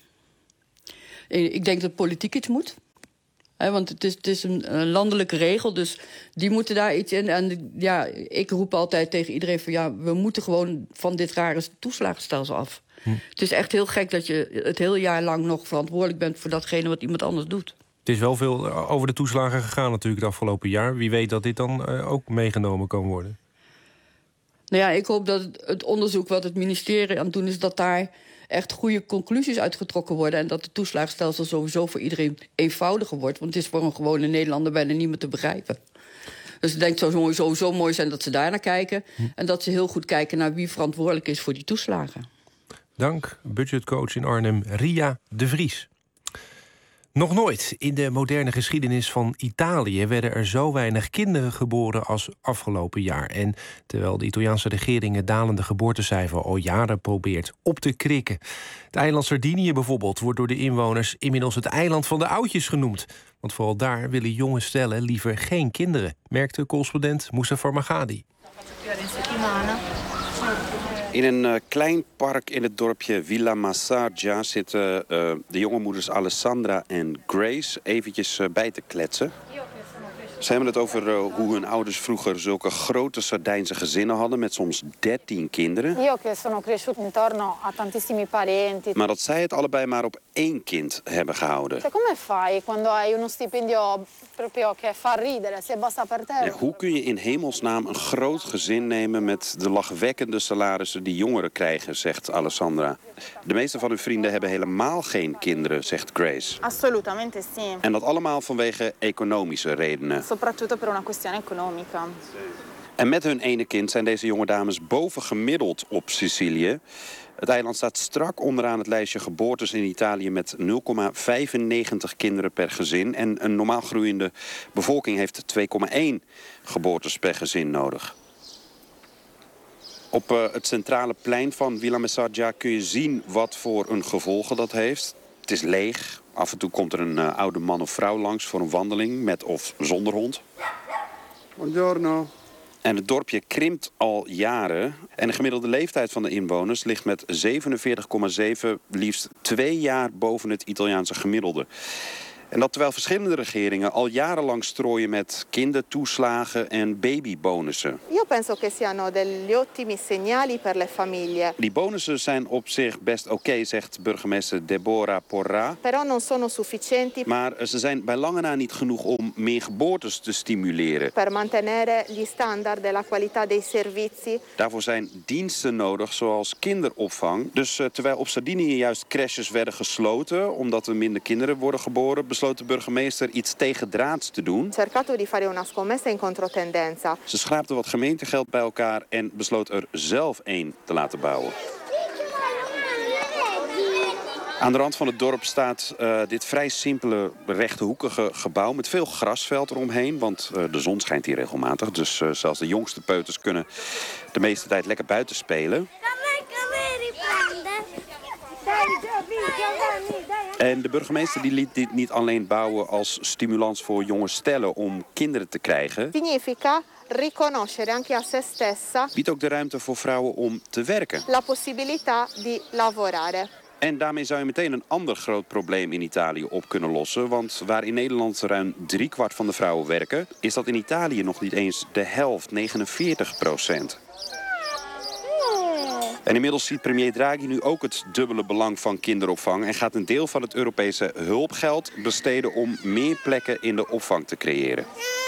Ik denk dat politiek iets moet. He, want het is, het is een, een landelijke regel, dus die moeten daar iets in. En ja, ik roep altijd tegen iedereen van, ja, we moeten gewoon van dit rare toeslagenstelsel af. Hm. Het is echt heel gek dat je het hele jaar lang nog verantwoordelijk bent voor datgene wat iemand anders doet. Het is wel veel over de toeslagen gegaan natuurlijk het afgelopen jaar. Wie weet dat dit dan uh, ook meegenomen kan worden? Nou ja, ik hoop dat het, het onderzoek wat het ministerie aan het doen is, dat daar echt goede conclusies uitgetrokken worden en dat het toeslagenstelsel sowieso voor iedereen eenvoudiger wordt. Want het is voor een gewone Nederlander bijna niet meer te begrijpen. Dus ik denk dat het sowieso mooi zijn dat ze daar naar kijken. Hm. En dat ze heel goed kijken naar wie verantwoordelijk is voor die toeslagen. Dank, budgetcoach in Arnhem, Ria de Vries. Nog nooit in de moderne geschiedenis van Italië werden er zo weinig kinderen geboren als afgelopen jaar. En terwijl de Italiaanse regering het dalende geboortecijfer al jaren probeert op te krikken. Het eiland Sardinië bijvoorbeeld wordt door de inwoners inmiddels het eiland van de oudjes genoemd. Want vooral daar willen jonge stellen liever geen kinderen, merkte correspondent Mustafa Magadi. In een uh, klein park in het dorpje Villa Massaggia zitten uh, de jonge moeders Alessandra en Grace eventjes uh, bij te kletsen. Ze hebben het over uh, hoe hun ouders vroeger zulke grote Sardijnse gezinnen hadden met soms dertien kinderen. Io che sono cresciuta intorno a tantissimi parenti. Maar dat zij het allebei maar op één kind hebben gehouden. Cioè, come fai quando hai uno stipendio proprio che fa ridere, se basta per te? Ja, hoe kun je in hemelsnaam een groot gezin nemen met de lachwekkende salarissen die jongeren krijgen, zegt Alessandra. De meeste van hun vrienden hebben helemaal geen kinderen, zegt Grace. Assolutamente sì. En dat allemaal vanwege economische redenen. Soprattutto per una questione economica. En met hun ene kind zijn deze jonge dames bovengemiddeld op Sicilië. Het eiland staat strak onderaan het lijstje geboortes in Italië met nul komma vijfennegentig kinderen per gezin. En een normaal groeiende bevolking heeft twee komma één geboortes per gezin nodig. Op uh, het centrale plein van Villa Massaggia kun je zien wat voor een gevolgen dat heeft. Het is leeg. Af en toe komt er een uh, oude man of vrouw langs voor een wandeling met of zonder hond. Buongiorno. En het dorpje krimpt al jaren. En de gemiddelde leeftijd van de inwoners ligt met zevenenveertig komma zeven liefst twee jaar boven het Italiaanse gemiddelde. En dat terwijl verschillende regeringen al jarenlang strooien met kindertoeslagen en babybonussen. Io penso che siano degli ottimi segnali per le famiglie. Die bonussen zijn op zich best oké, okay, zegt burgemeester Deborah Porra. Però non sono sufficienti. Maar ze zijn bij lange na niet genoeg om meer geboortes te stimuleren. Per mantenere gli standard e la qualità dei servizi. Daarvoor zijn diensten nodig, zoals kinderopvang. Dus uh, terwijl op Sardinië juist crèches werden gesloten, omdat er minder kinderen worden geboren, besloot de burgemeester iets tegendraads te doen. Cercato di fare una scommessa in controtendenza. Ze schraapte wat gemeentegeld bij elkaar en besloot er zelf één te laten bouwen. Aan de rand van het dorp staat uh, dit vrij simpele rechthoekige gebouw met veel grasveld eromheen. Want uh, de zon schijnt hier regelmatig. Dus uh, zelfs de jongste peuters kunnen de meeste tijd lekker buiten spelen. En de burgemeester die liet dit niet alleen bouwen als stimulans voor jonge stellen om kinderen te krijgen. Significa riconoscere anche a se stessa. Biedt ook de ruimte voor vrouwen om te werken. La possibilità di lavorare. En daarmee zou je meteen een ander groot probleem in Italië op kunnen lossen. Want waar in Nederland ruim driekwart van de vrouwen werken, is dat in Italië nog niet eens de helft, negenenveertig procent. En inmiddels ziet premier Draghi nu ook het dubbele belang van kinderopvang en gaat een deel van het Europese hulpgeld besteden om meer plekken in de opvang te creëren.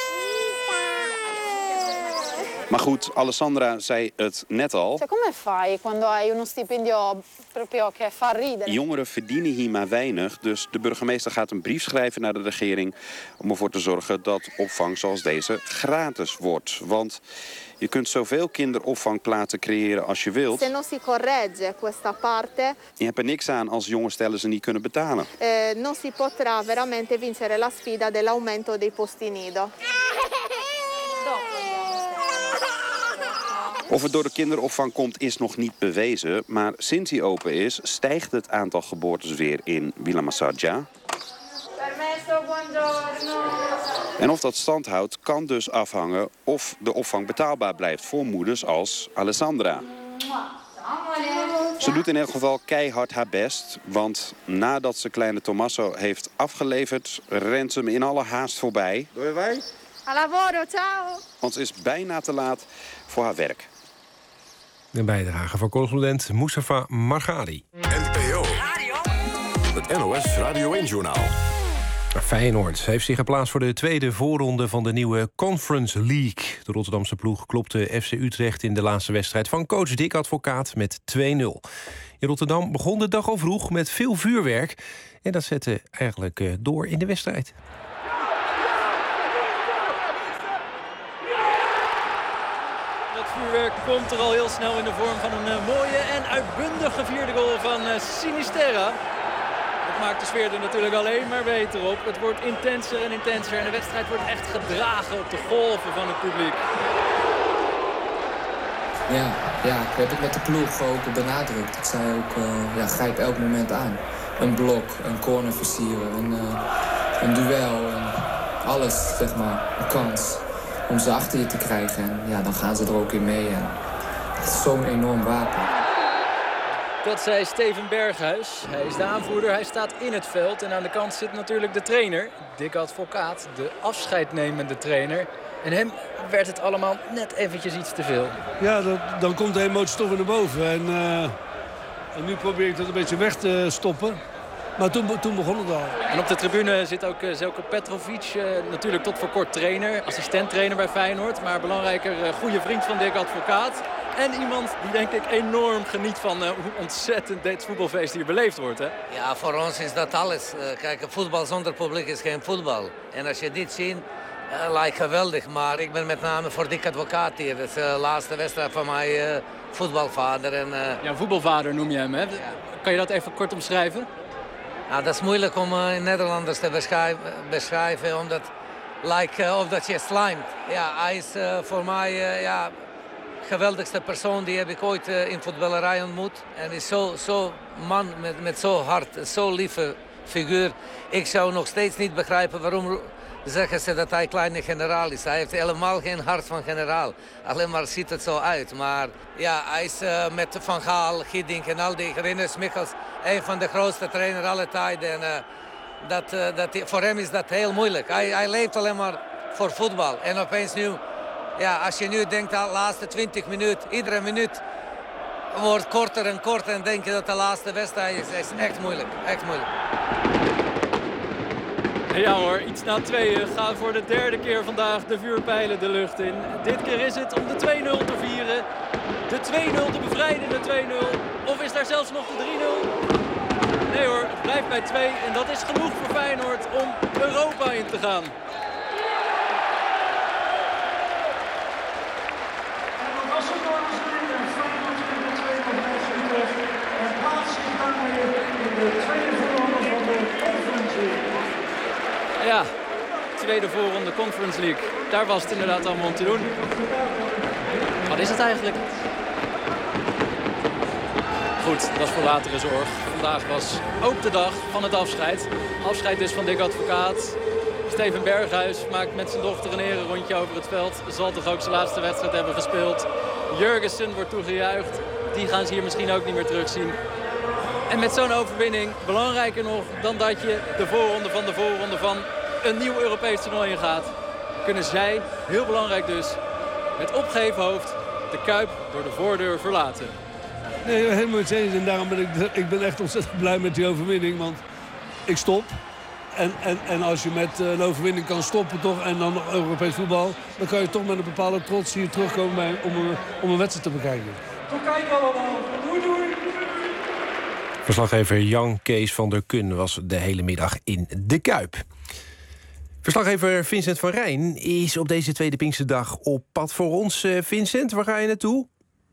Maar goed, Alessandra zei het net al. Cioè, come fai quando hai uno stipendio proprio che fa ridere? Jongeren verdienen hier maar weinig, dus de burgemeester gaat een brief schrijven naar de regering om ervoor te zorgen dat opvang zoals deze gratis wordt. Want je kunt zoveel kinderopvangplaatsen creëren als je wilt. Se non si corregge questa parte, je hebt er niks aan als jonge stellen ze niet kunnen betalen. Eh, non si potrà veramente vincere la sfida dell'aumento dei posti nido. Of het door de kinderopvang komt is nog niet bewezen. Maar sinds hij open is, stijgt het aantal geboortes weer in Villa Massaggia. Permesso, buongiorno. En of dat stand houdt, kan dus afhangen of de opvang betaalbaar blijft voor moeders als Alessandra. Ze doet in elk geval keihard haar best. Want nadat ze kleine Tommaso heeft afgeleverd, rent ze hem in alle haast voorbij. Dove vai? A lavoro, ciao. Want ze is bijna te laat voor haar werk. Een bijdrage van correspondent Mustafa Margali. N P O. Het N O S Radio één-journaal. Feyenoord heeft zich geplaatst voor de tweede voorronde van de nieuwe Conference League. De Rotterdamse ploeg klopte F C Utrecht in de laatste wedstrijd van coach Dick Advocaat met twee nul. In Rotterdam begon de dag al vroeg met veel vuurwerk. En dat zette eigenlijk door in de wedstrijd. Vuurwerk komt er al heel snel in de vorm van een uh, mooie en uitbundig gevierde goal van uh, Sinisterra. Dat maakt de sfeer er natuurlijk alleen maar beter op. Het wordt intenser en intenser en de wedstrijd wordt echt gedragen op de golven van het publiek. Ja, ja, ik heb het met de ploeg ook benadrukt. Ik zei ook, uh, ja, grijp elk moment aan. Een blok, een corner versieren, een, uh, een duel, en alles, zeg maar, een kans. Om ze achter je te krijgen. En ja, dan gaan ze er ook in mee. En het is zo'n enorm wapen. Dat zei Steven Berghuis. Hij is de aanvoerder, hij staat in het veld. En aan de kant zit natuurlijk de trainer, Dick Advocaat, de afscheidnemende trainer. En hem werd het allemaal net eventjes iets te veel. Ja, dat, dan komt de emotie toch weer naar boven. En, uh, en nu probeer ik dat een beetje weg te stoppen. Maar toen, toen begon het al. En op de tribune zit ook uh, Željko Petrovic, uh, natuurlijk tot voor kort trainer, assistent-trainer bij Feyenoord. Maar belangrijker, uh, goede vriend van Dick Advocaat. En iemand die denk ik enorm geniet van uh, hoe ontzettend dit voetbalfeest hier beleefd wordt. Hè? Ja, voor ons is dat alles. Uh, kijk, voetbal zonder publiek is geen voetbal. En als je dit ziet, uh, lijkt geweldig. Maar ik ben met name voor Dick Advocaat hier. Dat is de laatste wedstrijd van mijn uh, voetbalvader. En, uh... Ja, voetbalvader noem je hem, hè? Ja. Kan je dat even kort omschrijven? Nou, dat is moeilijk om uh, in Nederlanders te beschrijven, beschrijven omdat like, uh, of dat je slijmt. Ja, hij is uh, voor mij uh, ja, geweldigste persoon die heb ik ooit uh, in voetballerij ontmoet. En is zo, zo man met, met zo hart, zo lieve figuur. Ik zou nog steeds niet begrijpen waarom zeggen ze dat hij kleine generaal is. Hij heeft helemaal geen hart van generaal. Alleen maar ziet het zo uit. Maar ja, hij is uh, met Van Gaal, Giddink en al die Rinus Michels een van de grootste trainers aller tijden. En, uh, dat, uh, dat, voor hem is dat heel moeilijk. Hij, hij leeft alleen maar voor voetbal. En opeens nu, ja, als je nu denkt aan de laatste twintig minuten, iedere minuut wordt korter en korter en denk je dat de laatste wedstrijd is, is echt moeilijk. Echt moeilijk. Ja hoor, iets na tweeën gaan voor de derde keer vandaag de vuurpijlen de lucht in. Dit keer is het om de twee nul te vieren. De twee nul te bevrijden, de twee nul. Of is daar zelfs nog de drie nul? Nee hoor, het blijft bij twee. En dat is genoeg voor Feyenoord om Europa in te gaan. En plaatst zich daarmee in de tweede tweede voorronde Conference League. Daar was het inderdaad allemaal om te doen. Wat is het eigenlijk? Goed, dat is voor latere zorg. Vandaag was ook de dag van het afscheid. Afscheid dus van Dick Advocaat. Steven Berghuis maakt met zijn dochter een erenrondje over het veld. Zal toch ook zijn laatste wedstrijd hebben gespeeld. Jurgensen wordt toegejuicht. Die gaan ze hier misschien ook niet meer terugzien. En met zo'n overwinning, belangrijker nog dan dat je de voorronde van de voorronde van een nieuw Europees toernooi ingaat, kunnen zij, heel belangrijk dus, met opgeheven hoofd de Kuip door de voordeur verlaten. Nee, helemaal met eens. En daarom ben ik, ik ben echt ontzettend blij met die overwinning. Want ik stop. En, en, en als je met een overwinning kan stoppen toch, en dan nog Europees voetbal, dan kan je toch met een bepaalde trots hier terugkomen bij, om, een, om een wedstrijd te bekijken. Tot kijken allemaal. Doei doei. Verslaggever Jan Kees van der Kun was de hele middag in de Kuip. Verslaggever Vincent van Rijn is op deze tweede Pinksterdag op pad voor ons. Vincent, waar ga je naartoe?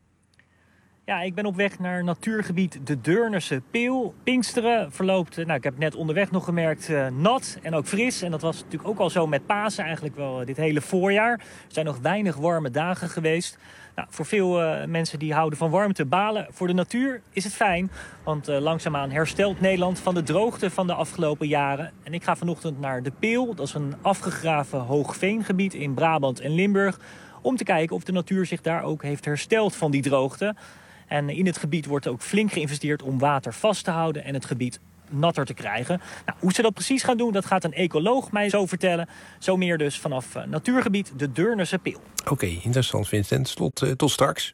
Ja, ik ben op weg naar natuurgebied de Deurnerse Peel. Pinksteren verloopt, nou, ik heb het net onderweg nog gemerkt, uh, nat en ook fris. En dat was natuurlijk ook al zo met Pasen, eigenlijk wel uh, dit hele voorjaar. Er zijn nog weinig warme dagen geweest. Nou, voor veel uh, mensen die houden van warmte balen. Voor de natuur is het fijn, want uh, langzaamaan herstelt Nederland van de droogte van de afgelopen jaren. En ik ga vanochtend naar de Peel. Dat is een afgegraven hoogveengebied in Brabant en Limburg. Om te kijken of de natuur zich daar ook heeft hersteld van die droogte. En in het gebied wordt ook flink geïnvesteerd om water vast te houden en het gebied natter te krijgen. Nou, hoe ze dat precies gaan doen, dat gaat een ecoloog mij zo vertellen. Zo meer dus vanaf uh, natuurgebied de Deurnerse Peel. Oké, okay, interessant Vincent. Tot, uh, tot straks.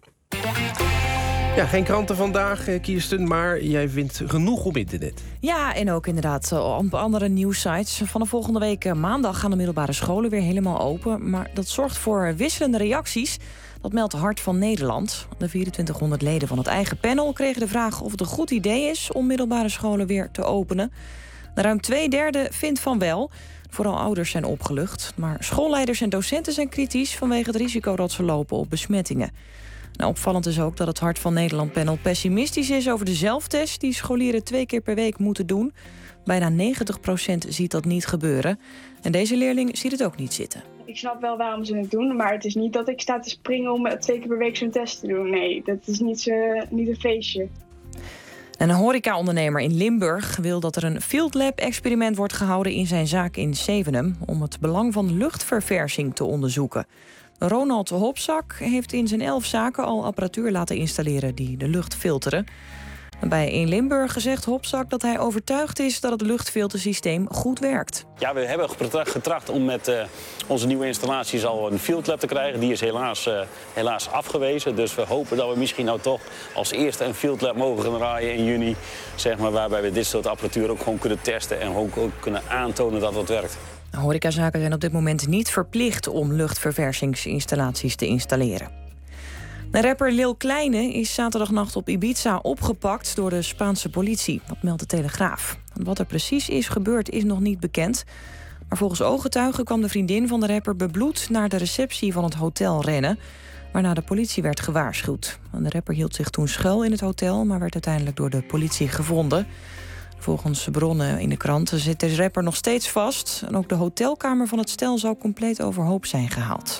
Ja, geen kranten vandaag, Kirsten, maar jij vindt genoeg op internet. Ja, en ook inderdaad op andere nieuwssites. Vanaf volgende week maandag gaan de middelbare scholen weer helemaal open. Maar dat zorgt voor wisselende reacties. Dat meldt Hart van Nederland. De vierentwintighonderd leden van het eigen panel kregen de vraag of het een goed idee is om middelbare scholen weer te openen. Ruim twee derde vindt van wel. Vooral ouders zijn opgelucht. Maar schoolleiders en docenten zijn kritisch vanwege het risico dat ze lopen op besmettingen. Nou, opvallend is ook dat het Hart van Nederland-panel pessimistisch is over de zelftest die scholieren twee keer per week moeten doen. Bijna negentig procent ziet dat niet gebeuren. En deze leerling ziet het ook niet zitten. Ik snap wel waarom ze het doen, maar het is niet dat ik sta te springen om twee keer per week zo'n test te doen. Nee, dat is niet, zo, niet een feestje. Een horecaondernemer in Limburg wil dat er een field lab experiment wordt gehouden in zijn zaak in Zevenum om het belang van luchtverversing te onderzoeken. Ronald Hopzak heeft in zijn elf zaken al apparatuur laten installeren die de lucht filteren. Bij in Limburg zegt Hopzak dat hij overtuigd is dat het luchtfiltersysteem goed werkt. Ja, we hebben getracht om met uh, onze nieuwe installaties al een field lab te krijgen. Die is helaas, uh, helaas afgewezen. Dus we hopen dat we misschien nou toch als eerste een field lab mogen gaan draaien in juni. Zeg maar, waarbij we dit soort apparatuur ook gewoon kunnen testen en ook, ook kunnen aantonen dat het werkt. Horecazaken zijn op dit moment niet verplicht om luchtverversingsinstallaties te installeren. De rapper Lil Kleine is zaterdagnacht op Ibiza opgepakt door de Spaanse politie. Dat meldt de Telegraaf. Wat er precies is gebeurd is nog niet bekend. Maar volgens ooggetuigen kwam de vriendin van de rapper bebloed naar de receptie van het hotel rennen, waarna de politie werd gewaarschuwd. De rapper hield zich toen schuil in het hotel, maar werd uiteindelijk door de politie gevonden. Volgens bronnen in de kranten zit de rapper nog steeds vast. En ook de hotelkamer van het stel zou compleet overhoop zijn gehaald.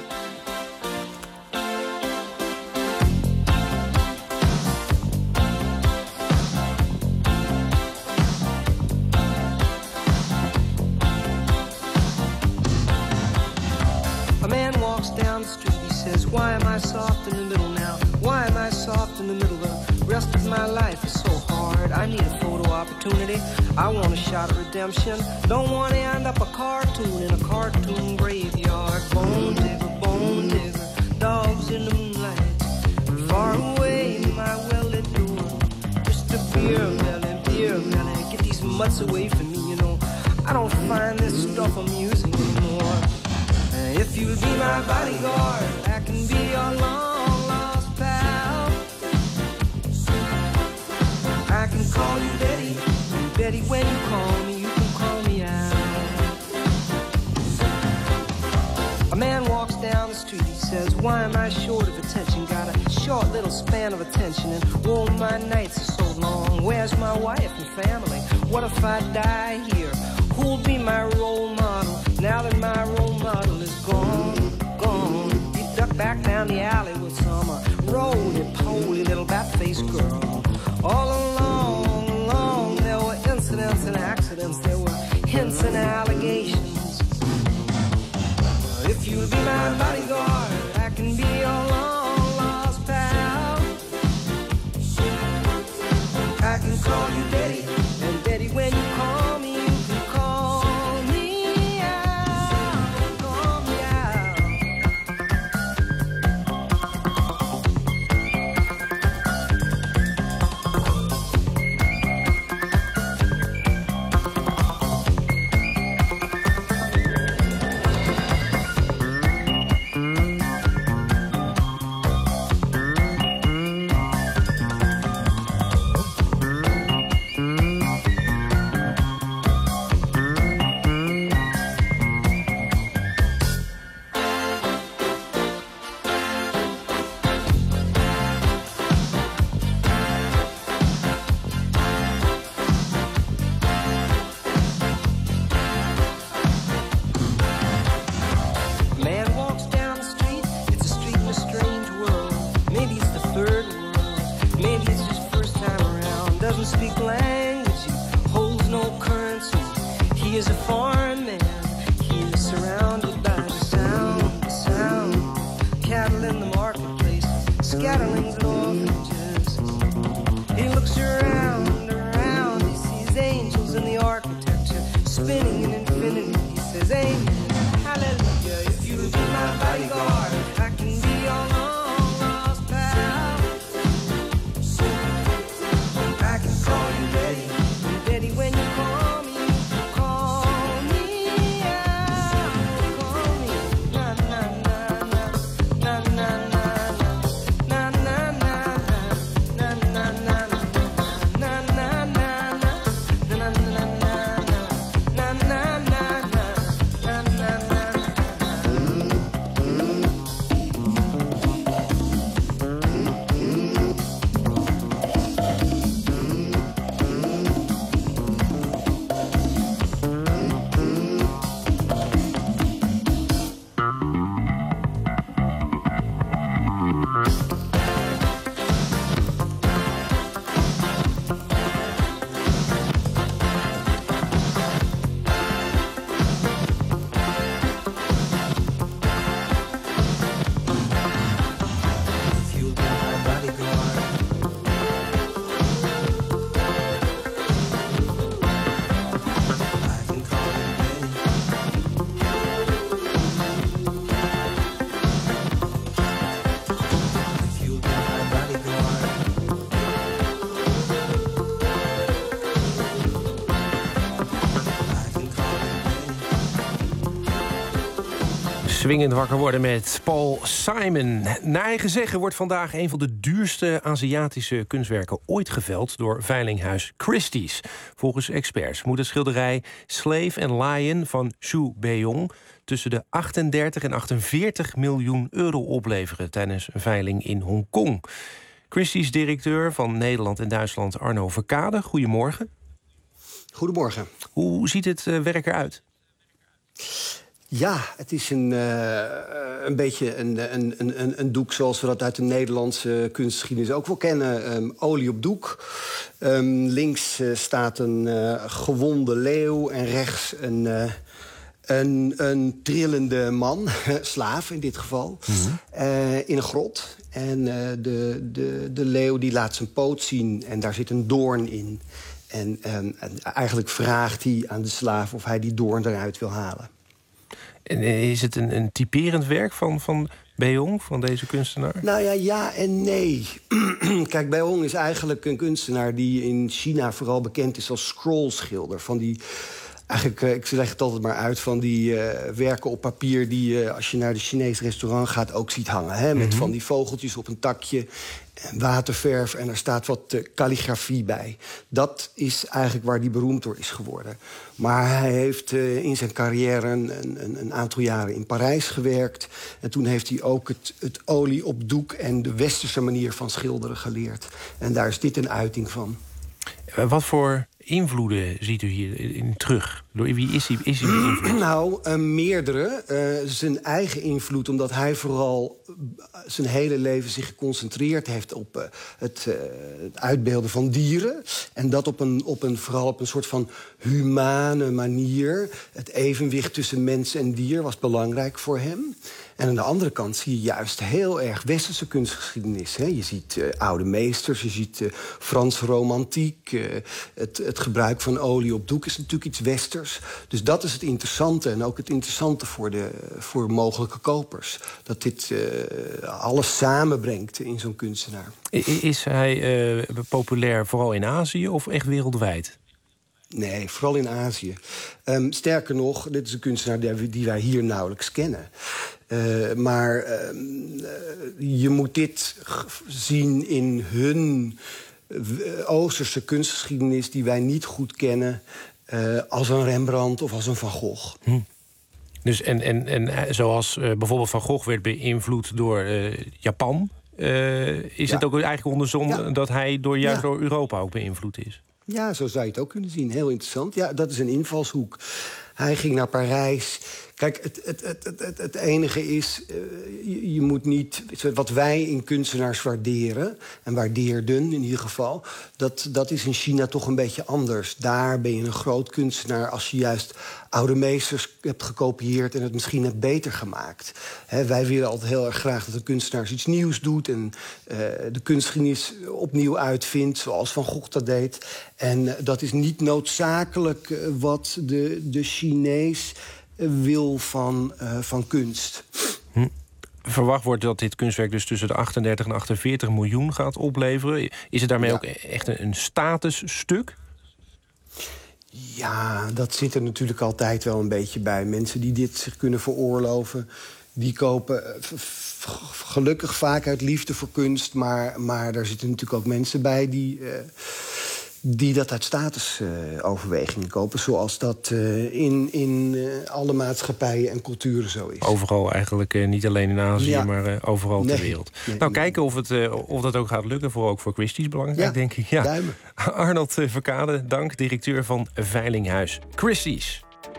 A man walks down the street, he says, why am I soft in the middle now? Why am I soft in the middle? The rest of my life is so hard. I need a photo opportunity. I want a shot of redemption. Don't want to end up a cartoon in a cartoon graveyard. Bone digger, bone digger, dogs in the moonlight. Far away, my well-lit door. Just a beer melon, beer melon. Get these mutts away from me, you know. I don't find this stuff amusing anymore. If you'll be my bodyguard, I can be your long-lost pal. I can call you Betty, and Betty, when you call me, you can call me out. A man walks down the street, he says, why am I short of attention? Got a short little span of attention, and oh, my nights are so long. Where's my wife and family? What if I die here? Who'll be my role model? Now that my role model is gone, gone, he ducked back down the alley with some uh, roly-poly little bat-faced girl. All along, along, there were incidents and accidents, there were hints and allegations. If you'll be my bodyguard, I can be your long-lost pal. I can call you Daddy, and Daddy, when you call me, you can call me out, call me out. Swingend wakker worden met Paul Simon. Naar eigen zeggen wordt vandaag een van de duurste Aziatische kunstwerken ooit geveld door veilinghuis Christie's. Volgens experts moet het schilderij Slave and Lion van Xu Beiyong tussen de achtendertig en achtenveertig miljoen euro opleveren tijdens een veiling in Hongkong. Christie's directeur van Nederland en Duitsland Arno Verkade, goedemorgen. Goedemorgen. Hoe ziet het uh, werk eruit? Ja, het is een, uh, een beetje een, een, een, een doek zoals we dat uit de Nederlandse kunstgeschiedenis ook wel kennen. Um, olie op doek. Um, links uh, staat een uh, gewonde leeuw en rechts een, uh, een, een trillende man, slaaf in dit geval, mm-hmm. uh, in een grot. En uh, de, de, de leeuw die laat zijn poot zien en daar zit een doorn in. En, um, en eigenlijk vraagt hij aan de slaaf of hij die doorn eruit wil halen. En is het een, een typerend werk van, van Beiyong, van deze kunstenaar? Nou ja, ja en nee. Kijk, Beiyong is eigenlijk een kunstenaar die in China vooral bekend is als scrollschilder. Van die, eigenlijk, ik leg het altijd maar uit, van die uh, werken op papier die je, uh, als je naar de Chinese restaurant gaat, ook ziet hangen. Hè? Met mm-hmm. van die vogeltjes op een takje, en waterverf en er staat wat uh, kalligrafie bij. Dat is eigenlijk waar hij beroemd door is geworden. Maar hij heeft uh, in zijn carrière een, een, een aantal jaren in Parijs gewerkt. En toen heeft hij ook het, het olie op doek en de westerse manier van schilderen geleerd. En daar is dit een uiting van. Wat voor invloeden ziet u hierin terug? Door wie is hij, is hij beïnvloed? Nou, uh, meerdere. Uh, zijn eigen invloed, omdat hij vooral uh, zijn hele leven zich geconcentreerd heeft op uh, het, uh, het uitbeelden van dieren. En dat op een, op een, vooral op een soort van humane manier. Het evenwicht tussen mens en dier was belangrijk voor hem. En aan de andere kant zie je juist heel erg westerse kunstgeschiedenis. Hè? Je ziet uh, oude meesters, je ziet uh, Franse romantiek. Uh, het, het gebruik van olie op doek is natuurlijk iets westers. Dus dat is het interessante en ook het interessante voor, de, voor mogelijke kopers. Dat dit uh, alles samenbrengt in zo'n kunstenaar. Is hij uh, populair vooral in Azië of echt wereldwijd? Nee, vooral in Azië. Um, sterker nog, dit is een kunstenaar die, die wij hier nauwelijks kennen. Uh, maar uh, uh, je moet dit zien in hun uh, Oosterse kunstgeschiedenis die wij niet goed kennen, uh, als een Rembrandt of als een Van Gogh. Hm. Dus en, en, en zoals uh, bijvoorbeeld Van Gogh werd beïnvloed door uh, Japan, uh, is ja. het ook eigenlijk andersom ja. dat hij door, juist ja. door Europa ook beïnvloed is? Ja, zo zou je het ook kunnen zien. Heel interessant. Ja, dat is een invalshoek. Hij ging naar Parijs. Kijk, het, het, het, het, het enige is, uh, je, je moet niet... Wat wij in kunstenaars waarderen, en waardeerden in ieder geval... Dat, dat is in China toch een beetje anders. Daar ben je een groot kunstenaar als je juist oude meesters hebt gekopieerd... en het misschien hebt beter gemaakt. He, wij willen altijd heel erg graag dat een kunstenaar iets nieuws doet... en uh, de kunstgeschiedenis opnieuw uitvindt, zoals Van Gogh dat deed. En uh, dat is niet noodzakelijk uh, wat de, de Chinees... wil van, uh, van kunst. Hm. Verwacht wordt dat dit kunstwerk dus tussen de achtendertig en achtenveertig miljoen gaat opleveren. Is het daarmee ja. ook echt een, een statusstuk? Ja, dat zit er natuurlijk altijd wel een beetje bij. Mensen die dit zich kunnen veroorloven, die kopen gelukkig vaak uit liefde voor kunst. Maar, maar daar zitten natuurlijk ook mensen bij die... Uh, die dat uit statusoverwegingen uh, kopen... zoals dat uh, in, in uh, alle maatschappijen en culturen zo is. Overal eigenlijk, uh, niet alleen in Azië, ja. maar uh, overal nee. ter wereld. Nee, nou, nee. kijken of, het, uh, of dat ook gaat lukken, voor ook voor Christie's belangrijk, ja, denk ik. Ja. Duimen. Arnold Verkade, dank, directeur van Veilinghuis Christie's.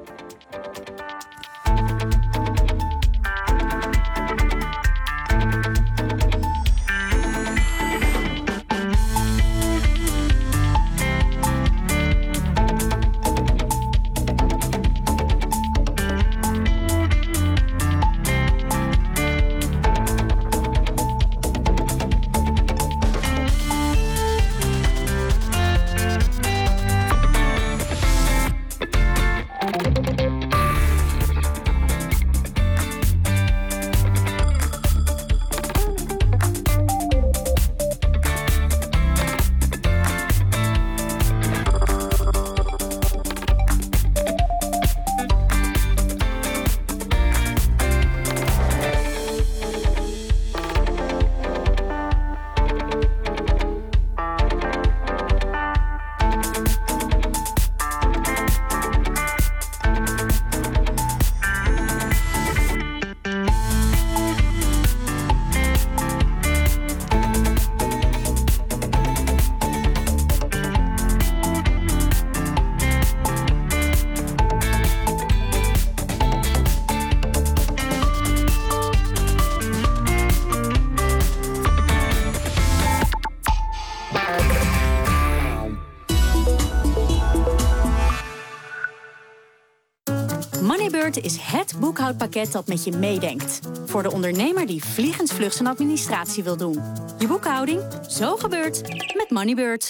Moneybird is het boekhoudpakket dat met je meedenkt. Voor de ondernemer die vliegensvlug zijn administratie wil doen. Je boekhouding, zo gebeurt met Moneybird.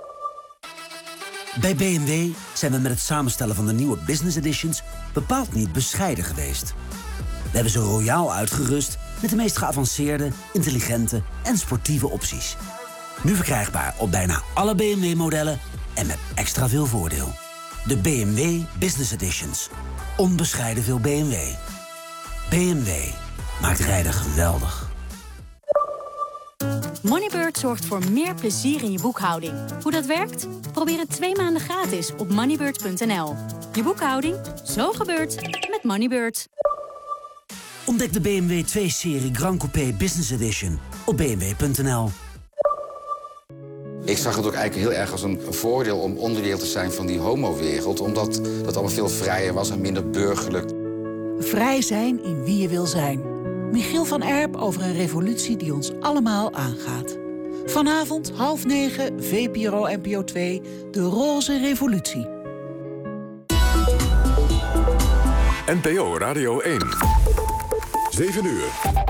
Bij B M W zijn we met het samenstellen van de nieuwe Business Editions bepaald niet bescheiden geweest. We hebben ze royaal uitgerust met de meest geavanceerde, intelligente en sportieve opties. Nu verkrijgbaar op bijna alle B M W-modellen en met extra veel voordeel. De B M W Business Editions. Onbescheiden veel B M W. B M W maakt rijden geweldig. Moneybird zorgt voor meer plezier in je boekhouding. Hoe dat werkt? Probeer het twee maanden gratis op moneybird punt n l. Je boekhouding, zo gebeurt met Moneybird. Ontdek de B M W twee serie Grand Coupé Business Edition op b m w punt n l. Ik zag het ook eigenlijk heel erg als een voordeel om onderdeel te zijn van die homowereld. Omdat dat allemaal veel vrijer was en minder burgerlijk. Vrij zijn in wie je wil zijn. Michiel van Erp over een revolutie die ons allemaal aangaat. Vanavond half negen, V P R O N P O twee, de roze revolutie. N P O Radio één. zeven uur.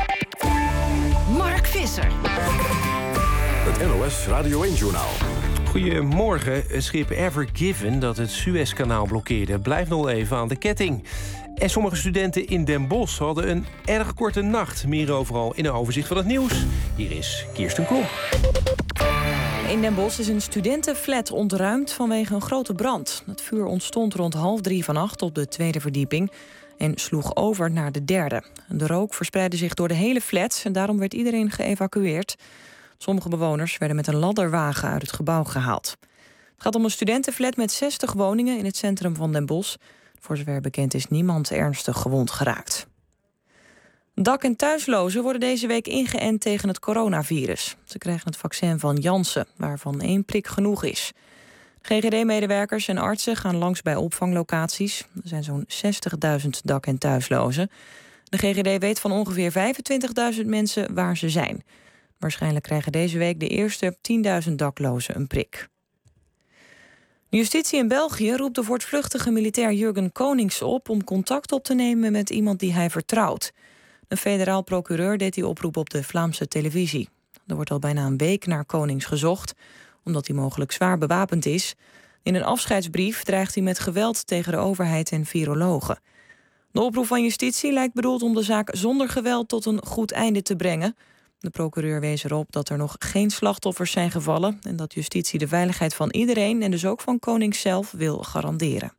Mark Visser. Het N O S Radio één-journaal. Goedemorgen. Schip Ever Given dat het Suezkanaal blokkeerde blijft nog even aan de ketting. En sommige studenten in Den Bosch hadden een erg korte nacht. Meer overal in een overzicht van het nieuws. Hier is Kirsten Klomp. In Den Bosch is een studentenflat ontruimd vanwege een grote brand. Het vuur ontstond rond half drie vannacht op de tweede verdieping en sloeg over naar de derde. De rook verspreidde zich door de hele flat en daarom werd iedereen geëvacueerd. Sommige bewoners werden met een ladderwagen uit het gebouw gehaald. Het gaat om een studentenflat met zestig woningen in het centrum van Den Bosch. Voor zover bekend is niemand ernstig gewond geraakt. Dak- en thuislozen worden deze week ingeënt tegen het coronavirus. Ze krijgen het vaccin van Janssen, waarvan één prik genoeg is. G G D-medewerkers en artsen gaan langs bij opvanglocaties. Er zijn zo'n zestigduizend dak- en thuislozen. De G G D weet van ongeveer vijfentwintigduizend mensen waar ze zijn. Waarschijnlijk krijgen deze week de eerste tienduizend daklozen een prik. Justitie in België roept de voortvluchtige militair Jurgen Konings op om contact op te nemen met iemand die hij vertrouwt. Een federaal procureur deed die oproep op de Vlaamse televisie. Er wordt al bijna een week naar Konings gezocht, omdat hij mogelijk zwaar bewapend is. In een afscheidsbrief dreigt hij met geweld tegen de overheid en virologen. De oproep van justitie lijkt bedoeld om de zaak zonder geweld tot een goed einde te brengen. De procureur wees erop dat er nog geen slachtoffers zijn gevallen en dat justitie de veiligheid van iedereen en dus ook van Konings zelf wil garanderen.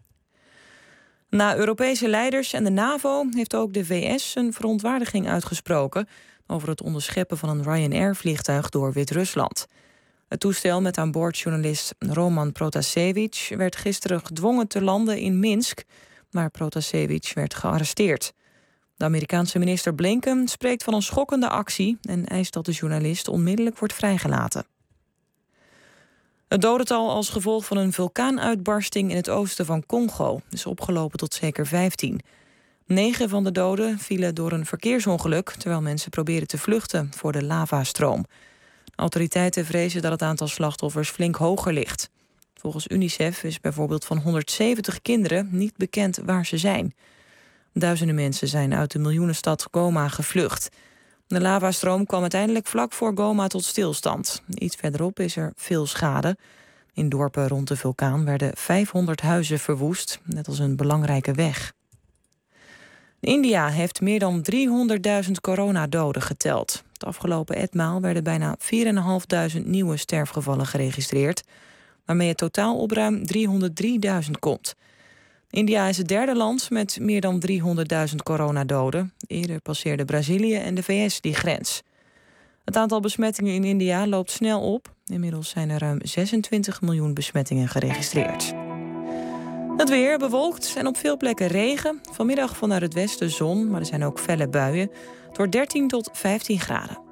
Na Europese leiders en de NAVO heeft ook de V S een verontwaardiging uitgesproken over het onderscheppen van een Ryanair-vliegtuig door Wit-Rusland. Het toestel met aan boord journalist Roman Protasevich werd gisteren gedwongen te landen in Minsk, maar Protasevich werd gearresteerd. De Amerikaanse minister Blinken spreekt van een schokkende actie en eist dat de journalist onmiddellijk wordt vrijgelaten. Het dodental als gevolg van een vulkaanuitbarsting in het oosten van Congo is opgelopen tot zeker vijftien. Negen van de doden vielen door een verkeersongeluk, terwijl mensen proberen te vluchten voor de lavastroom. Autoriteiten vrezen dat het aantal slachtoffers flink hoger ligt. Volgens UNICEF is bijvoorbeeld van honderdzeventig kinderen niet bekend waar ze zijn. Duizenden mensen zijn uit de miljoenenstad Goma gevlucht. De lavastroom kwam uiteindelijk vlak voor Goma tot stilstand. Iets verderop is er veel schade. In dorpen rond de vulkaan werden vijfhonderd huizen verwoest, net als een belangrijke weg. India heeft meer dan driehonderdduizend coronadoden geteld. Het afgelopen etmaal werden bijna vierduizend vijfhonderd nieuwe sterfgevallen geregistreerd, waarmee het totaal op ruim driehonderddrieduizend komt. India is het derde land met meer dan driehonderdduizend coronadoden. Eerder passeerden Brazilië en de V S die grens. Het aantal besmettingen in India loopt snel op. Inmiddels zijn er ruim zesentwintig miljoen besmettingen geregistreerd. Het weer bewolkt en op veel plekken regen. Vanmiddag vanuit het westen zon, maar er zijn ook felle buien. Het wordt dertien tot vijftien graden.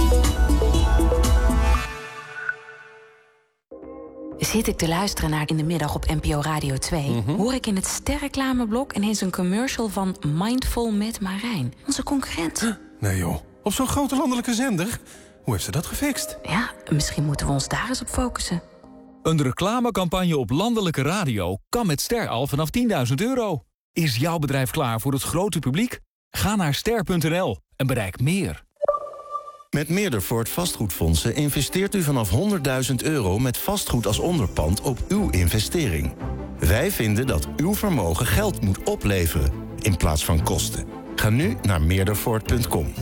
Zit ik te luisteren naar In de Middag op N P O Radio twee... Mm-hmm. hoor ik in het sterreclameblok ineens een commercial van Mindful met Marijn. Onze concurrent. Huh? Nee joh, op zo'n grote landelijke zender? Hoe heeft ze dat gefixt? Ja, misschien moeten we ons daar eens op focussen. Een reclamecampagne op landelijke radio kan met Ster al vanaf tienduizend euro. Is jouw bedrijf klaar voor het grote publiek? Ga naar ster punt n l en bereik meer. Met Meerdervoort vastgoedfondsen investeert u vanaf honderdduizend euro... met vastgoed als onderpand op uw investering. Wij vinden dat uw vermogen geld moet opleveren in plaats van kosten. Ga nu naar meerdervoort punt com. En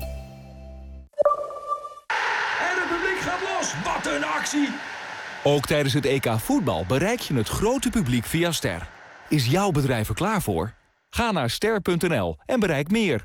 het publiek gaat los. Wat een actie! Ook tijdens het E K voetbal bereik je het grote publiek via Ster. Is jouw bedrijf er klaar voor? Ga naar ster punt n l en bereik meer.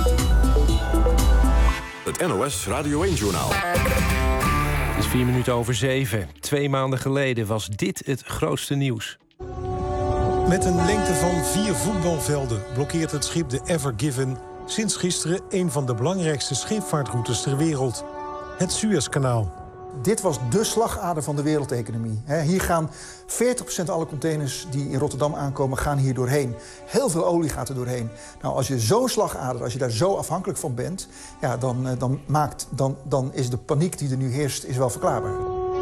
Het N O S Radio één-journaal. Het is vier minuten over zeven. Twee maanden geleden was dit het grootste nieuws. Met een lengte van vier voetbalvelden blokkeert het schip de Ever Given sinds gisteren een van de belangrijkste scheepvaartroutes ter wereld. Het Suezkanaal. dit was de slagader van de wereldeconomie. He, hier gaan veertig procent alle containers die in Rotterdam aankomen, gaan hier doorheen. Heel veel olie gaat er doorheen. Nou, als je zo'n slagader, als je daar zo afhankelijk van bent, ja, dan, dan, maakt, dan, dan is de paniek die er nu heerst, is wel verklaarbaar.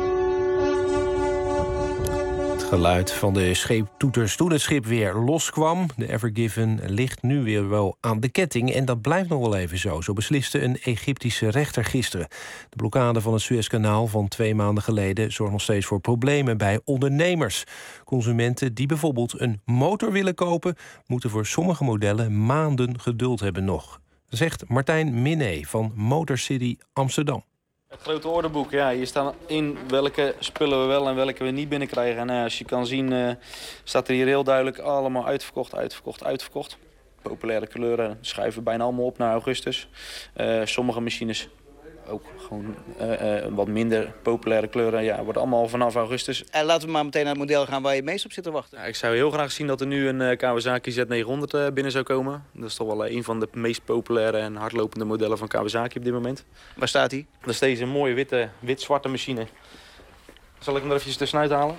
Geluid van de scheeptoeters toen het schip weer loskwam. De Ever Given ligt nu weer wel aan de ketting. En dat blijft nog wel even zo. Zo besliste een Egyptische rechter gisteren. De blokkade van het Suezkanaal van twee maanden geleden zorgt nog steeds voor problemen bij ondernemers. Consumenten die bijvoorbeeld een motor willen kopen, moeten voor sommige modellen maanden geduld hebben nog. Zegt Martijn Minné van Motor City Amsterdam. Het grote orderboek, ja, hier staan in welke spullen we wel en welke we niet binnenkrijgen. En uh, als je kan zien, uh, staat er hier heel duidelijk allemaal uitverkocht, uitverkocht, uitverkocht. Populaire kleuren schuiven bijna allemaal op naar augustus. Uh, sommige machines ook gewoon uh, uh, wat minder populaire kleuren, ja, worden allemaal vanaf augustus. En laten we maar meteen naar het model gaan waar je het meest op zit te wachten. Ja, ik zou heel graag zien dat er nu een uh, Kawasaki Z negenhonderd uh, binnen zou komen. Dat is toch wel uh, een van de meest populaire en hardlopende modellen van Kawasaki op dit moment. Waar staat hij? Dat is deze mooie witte, wit-zwarte machine. Zal ik hem er even tussenuit halen?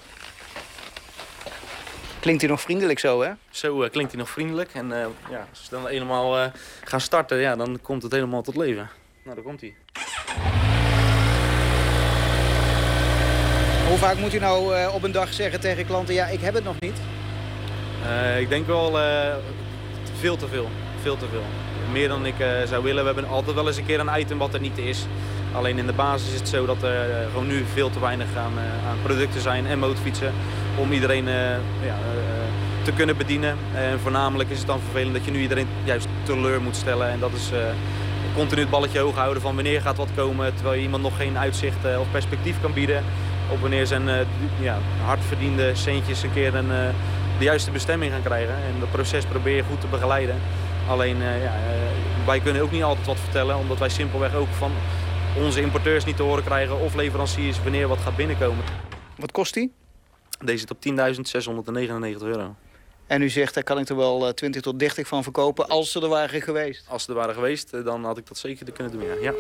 Klinkt hij nog vriendelijk zo, hè? Zo uh, klinkt hij nog vriendelijk. En uh, ja, als we dan helemaal uh, gaan starten, ja, dan komt het helemaal tot leven. Nou, daar komt hij. Hoe vaak moet u nou uh, op een dag zeggen tegen klanten, ja, ik heb het nog niet? Uh, ik denk wel uh, veel te veel. Veel te veel. Meer dan ik uh, zou willen. We hebben altijd wel eens een keer een item wat er niet is. Alleen in de basis is het zo dat er uh, gewoon nu veel te weinig aan, uh, aan producten zijn en motorfietsen om iedereen uh, ja, uh, te kunnen bedienen. En voornamelijk is het dan vervelend dat je nu iedereen juist teleur moet stellen. En dat is uh, continu het balletje hoog houden van wanneer gaat wat komen, terwijl je iemand nog geen uitzicht uh, of perspectief kan bieden op wanneer zijn uh, ja, hardverdiende centjes een keer een, uh, de juiste bestemming gaan krijgen. En dat proces probeer je goed te begeleiden. Alleen uh, ja, uh, wij kunnen ook niet altijd wat vertellen, omdat wij simpelweg ook van onze importeurs niet te horen krijgen of leveranciers wanneer wat gaat binnenkomen. Wat kost die? Deze zit op tienduizend zeshonderdnegenennegentig euro. En u zegt, daar kan ik er wel twintig tot dertig van verkopen als ze er waren geweest? Als ze er waren geweest, dan had ik dat zeker kunnen doen, ja. ja.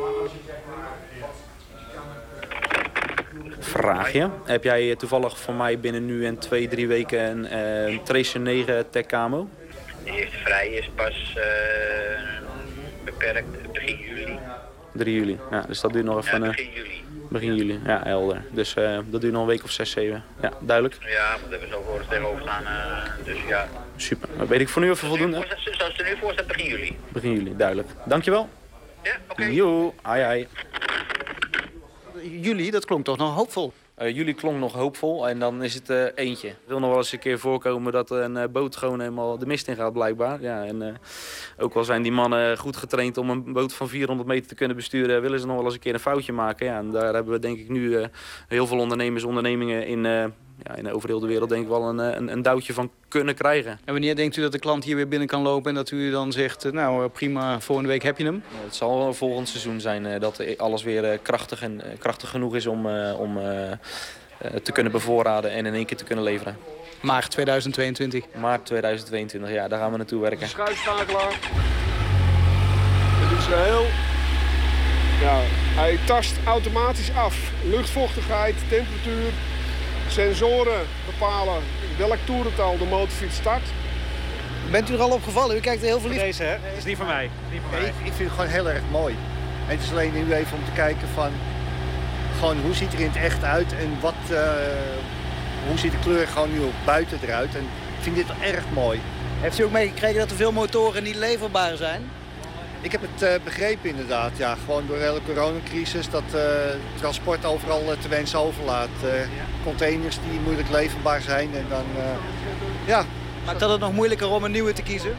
Vraagje. Heb jij toevallig voor mij binnen nu en twee, drie weken een uh, Tracer negen Tech Camo? De eerste vrij is pas uh, beperkt begin juli. drie juli, ja, dus dat duurt nog even... Ja, begin juli. Begin juli, ja, helder. Dus uh, dat duurt nog een week of zes, zeven. Ja, duidelijk. Ja, want we hebben zo voor tegenover staan, uh, dus ja. Super. Weet ik voor nu even voldoende? Zoals het er nu voor staat, begin juli. Begin juli, duidelijk. Dankjewel. Ja, oké. Okay. Joe, ai ai. Juli, dat klonk toch nog hoopvol? Uh, juli klonk nog hoopvol en dan is het uh, eentje. Het wil nog wel eens een keer voorkomen dat een uh, boot gewoon helemaal de mist in gaat blijkbaar. Ja, en uh, ook al zijn die mannen goed getraind om een boot van vierhonderd meter te kunnen besturen, willen ze nog wel eens een keer een foutje maken. Ja, en daar hebben we denk ik nu uh, heel veel ondernemers, ondernemingen in, uh, ja, in over heel de wereld denk ik wel een, een, een duwtje van kunnen krijgen. En wanneer denkt u dat de klant hier weer binnen kan lopen en dat u dan zegt, nou prima, volgende week heb je hem? Het zal volgend seizoen zijn uh, dat alles weer uh, krachtig, en, uh, krachtig genoeg is om, uh, om uh, uh, te kunnen bevoorraden en in één keer te kunnen leveren. Maart tweeduizend tweeëntwintig? Maart tweeduizend tweeëntwintig, ja, daar gaan we naartoe werken. Schuifschakelaar. Dit is heel... Ja, hij tast automatisch af. Luchtvochtigheid, temperatuur, sensoren bepalen welk toerental de motorfiets start. Bent u er al opgevallen? U kijkt er heel veel lief. Deze, hè? Dat is niet voor mij. Niet voor mij. Ik, ik vind het gewoon heel erg mooi. En het is alleen nu even om te kijken van... Gewoon, hoe ziet er in het echt uit en wat, uh, hoe ziet de kleur gewoon nu ook buiten eruit. En ik vind dit erg mooi. Heeft u ook meegekregen dat er veel motoren niet leverbaar zijn? Ik heb het uh, begrepen inderdaad, ja. Gewoon door de hele coronacrisis dat uh, transport overal uh, te wensen overlaat. Uh, containers die moeilijk leverbaar zijn en dan, uh, ja. Maakt dat het nog moeilijker om een nieuwe te kiezen?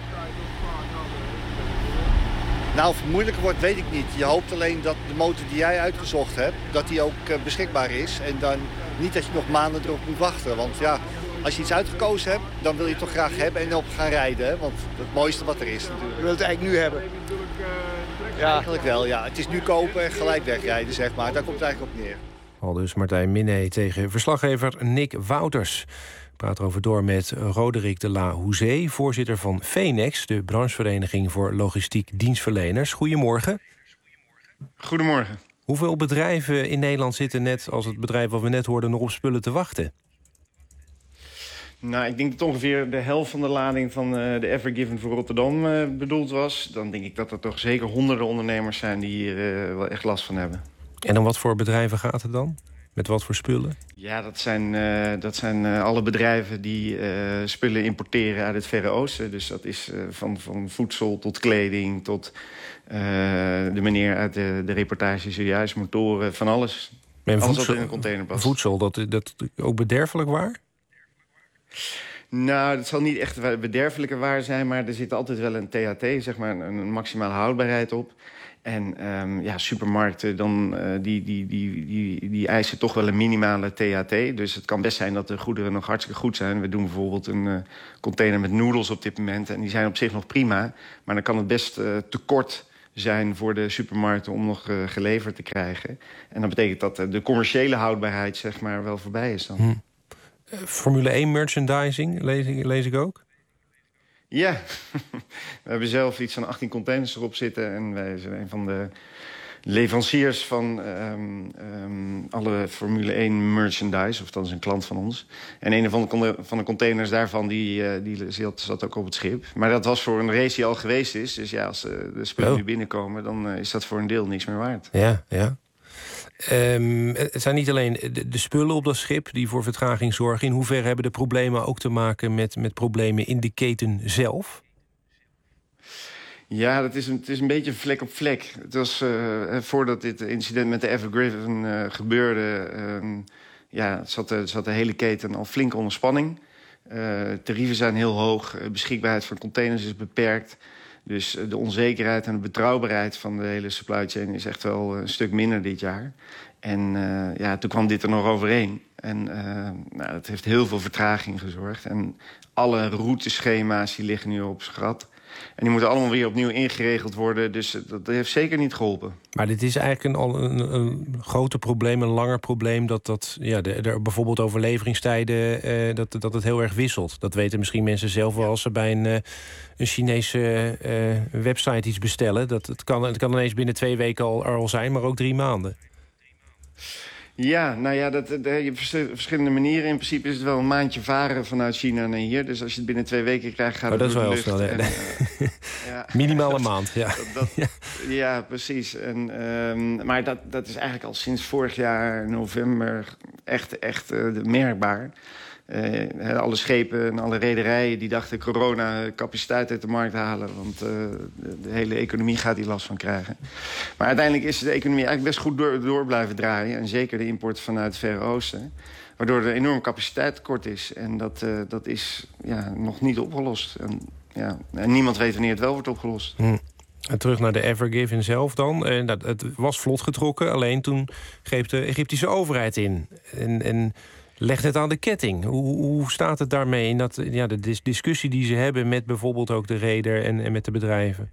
Nou, of het moeilijker wordt, weet ik niet. Je hoopt alleen dat de motor die jij uitgezocht hebt, dat die ook uh, beschikbaar is. En dan niet dat je nog maanden erop moet wachten. Want ja, als je iets uitgekozen hebt, dan wil je het toch graag hebben en op gaan rijden. Hè? Want het mooiste wat er is natuurlijk. Je wilt het eigenlijk nu hebben? Ja, eigenlijk wel, ja. Het is nu kopen en gelijk wegrijden, zeg maar. Daar komt het eigenlijk op neer. Aldus Martijn Minné tegen verslaggever Nick Wouters. Ik praat erover door met Roderick de la Houzé, voorzitter van Venex, de branchevereniging voor logistiek dienstverleners. Goedemorgen. Goedemorgen. Hoeveel bedrijven in Nederland zitten net als het bedrijf wat we net hoorden nog op spullen te wachten? Nou, ik denk dat ongeveer de helft van de lading van uh, de Ever Given voor Rotterdam uh, bedoeld was. Dan denk ik dat er toch zeker honderden ondernemers zijn die hier uh, wel echt last van hebben. En om wat voor bedrijven gaat het dan? Met wat voor spullen? Ja, dat zijn, uh, dat zijn uh, alle bedrijven die uh, spullen importeren uit het Verre Oosten. Dus dat is uh, van, van voedsel tot kleding tot uh, de meneer uit de, de reportage zojuist, motoren, van alles. En alles voedsel, wat in een container past. Voedsel, dat, dat ook bederfelijk waar? Nou, dat zal niet echt bederfelijke waar zijn, maar er zit altijd wel een T H T, zeg maar, een, een maximale houdbaarheid op. En um, ja, supermarkten dan, uh, die, die, die, die, die eisen toch wel een minimale T H T. Dus het kan best zijn dat de goederen nog hartstikke goed zijn. We doen bijvoorbeeld een uh, container met noedels op dit moment. En die zijn op zich nog prima. Maar dan kan het best uh, tekort zijn voor de supermarkten om nog uh, geleverd te krijgen. En dat betekent dat uh, de commerciële houdbaarheid, zeg maar, wel voorbij is dan. Hm. Uh, Formule één merchandising, lees ik, lees ik ook? Ja, we hebben zelf iets van achttien containers erop zitten. En wij zijn een van de leveranciers van um, um, alle Formule één merchandise. Of dat is een klant van ons. En een van de, van de containers daarvan die, uh, die zat, zat ook op het schip. Maar dat was voor een race die al geweest is. Dus ja, als uh, de spullen oh. nu binnenkomen, dan uh, is dat voor een deel niks meer waard. Ja, ja. Um, het zijn niet alleen de, de spullen op dat schip die voor vertraging zorgen. In hoeverre hebben de problemen ook te maken met, met problemen in de keten zelf? Ja, dat is een, het is een beetje vlek op vlek. Het was uh, voordat dit incident met de Ever Given uh, gebeurde, uh, ja, zat de, zat de hele keten al flink onder spanning. Uh, tarieven zijn heel hoog, uh, beschikbaarheid van containers is beperkt. Dus de onzekerheid en de betrouwbaarheid van de hele supply chain is echt wel een stuk minder dit jaar. En uh, ja, toen kwam dit er nog overheen. En uh, nou, dat heeft heel veel vertraging gezorgd. En alle routeschema's die liggen nu op schat. En die moeten allemaal weer opnieuw ingeregeld worden. Dus dat heeft zeker niet geholpen. Maar dit is eigenlijk een, al een, een groter probleem, een langer probleem. Dat, dat ja, de, de, bijvoorbeeld over leveringstijden, uh, dat, dat het heel erg wisselt. Dat weten misschien mensen zelf wel als ze bij een, uh, een Chinese uh, website iets bestellen. Dat, het, kan, het kan ineens binnen twee weken al, er al zijn, maar ook drie maanden. Ja, nou ja, dat, dat, je hebt verschillende manieren. In principe is het wel een maandje varen vanuit China naar hier. Dus als je het binnen twee weken krijgt, gaat oh, het door de lucht. Dat is wel heel snel, hè? Ja. Minimaal een maand, ja. Dat, dat, ja. ja, precies. En, um, maar dat, dat is eigenlijk al sinds vorig jaar november echt, echt uh, merkbaar. Uh, alle schepen en alle rederijen die dachten corona capaciteit uit de markt halen. Want uh, de, de hele economie gaat hier last van krijgen. Maar uiteindelijk is de economie eigenlijk best goed door, door blijven draaien. En zeker de import vanuit het Verre Oosten. Waardoor er een enorm capaciteitstekort is. En dat, uh, dat is ja, nog niet opgelost. En, ja, en niemand weet wanneer het wel wordt opgelost. Hm. En terug naar de Ever Given zelf dan. Uh, dat, het was vlot getrokken, alleen toen greep de Egyptische overheid in. En... en leg het aan de ketting. Hoe, hoe staat het daarmee in dat, ja, de dis- discussie die ze hebben met bijvoorbeeld ook de reder en, en met de bedrijven?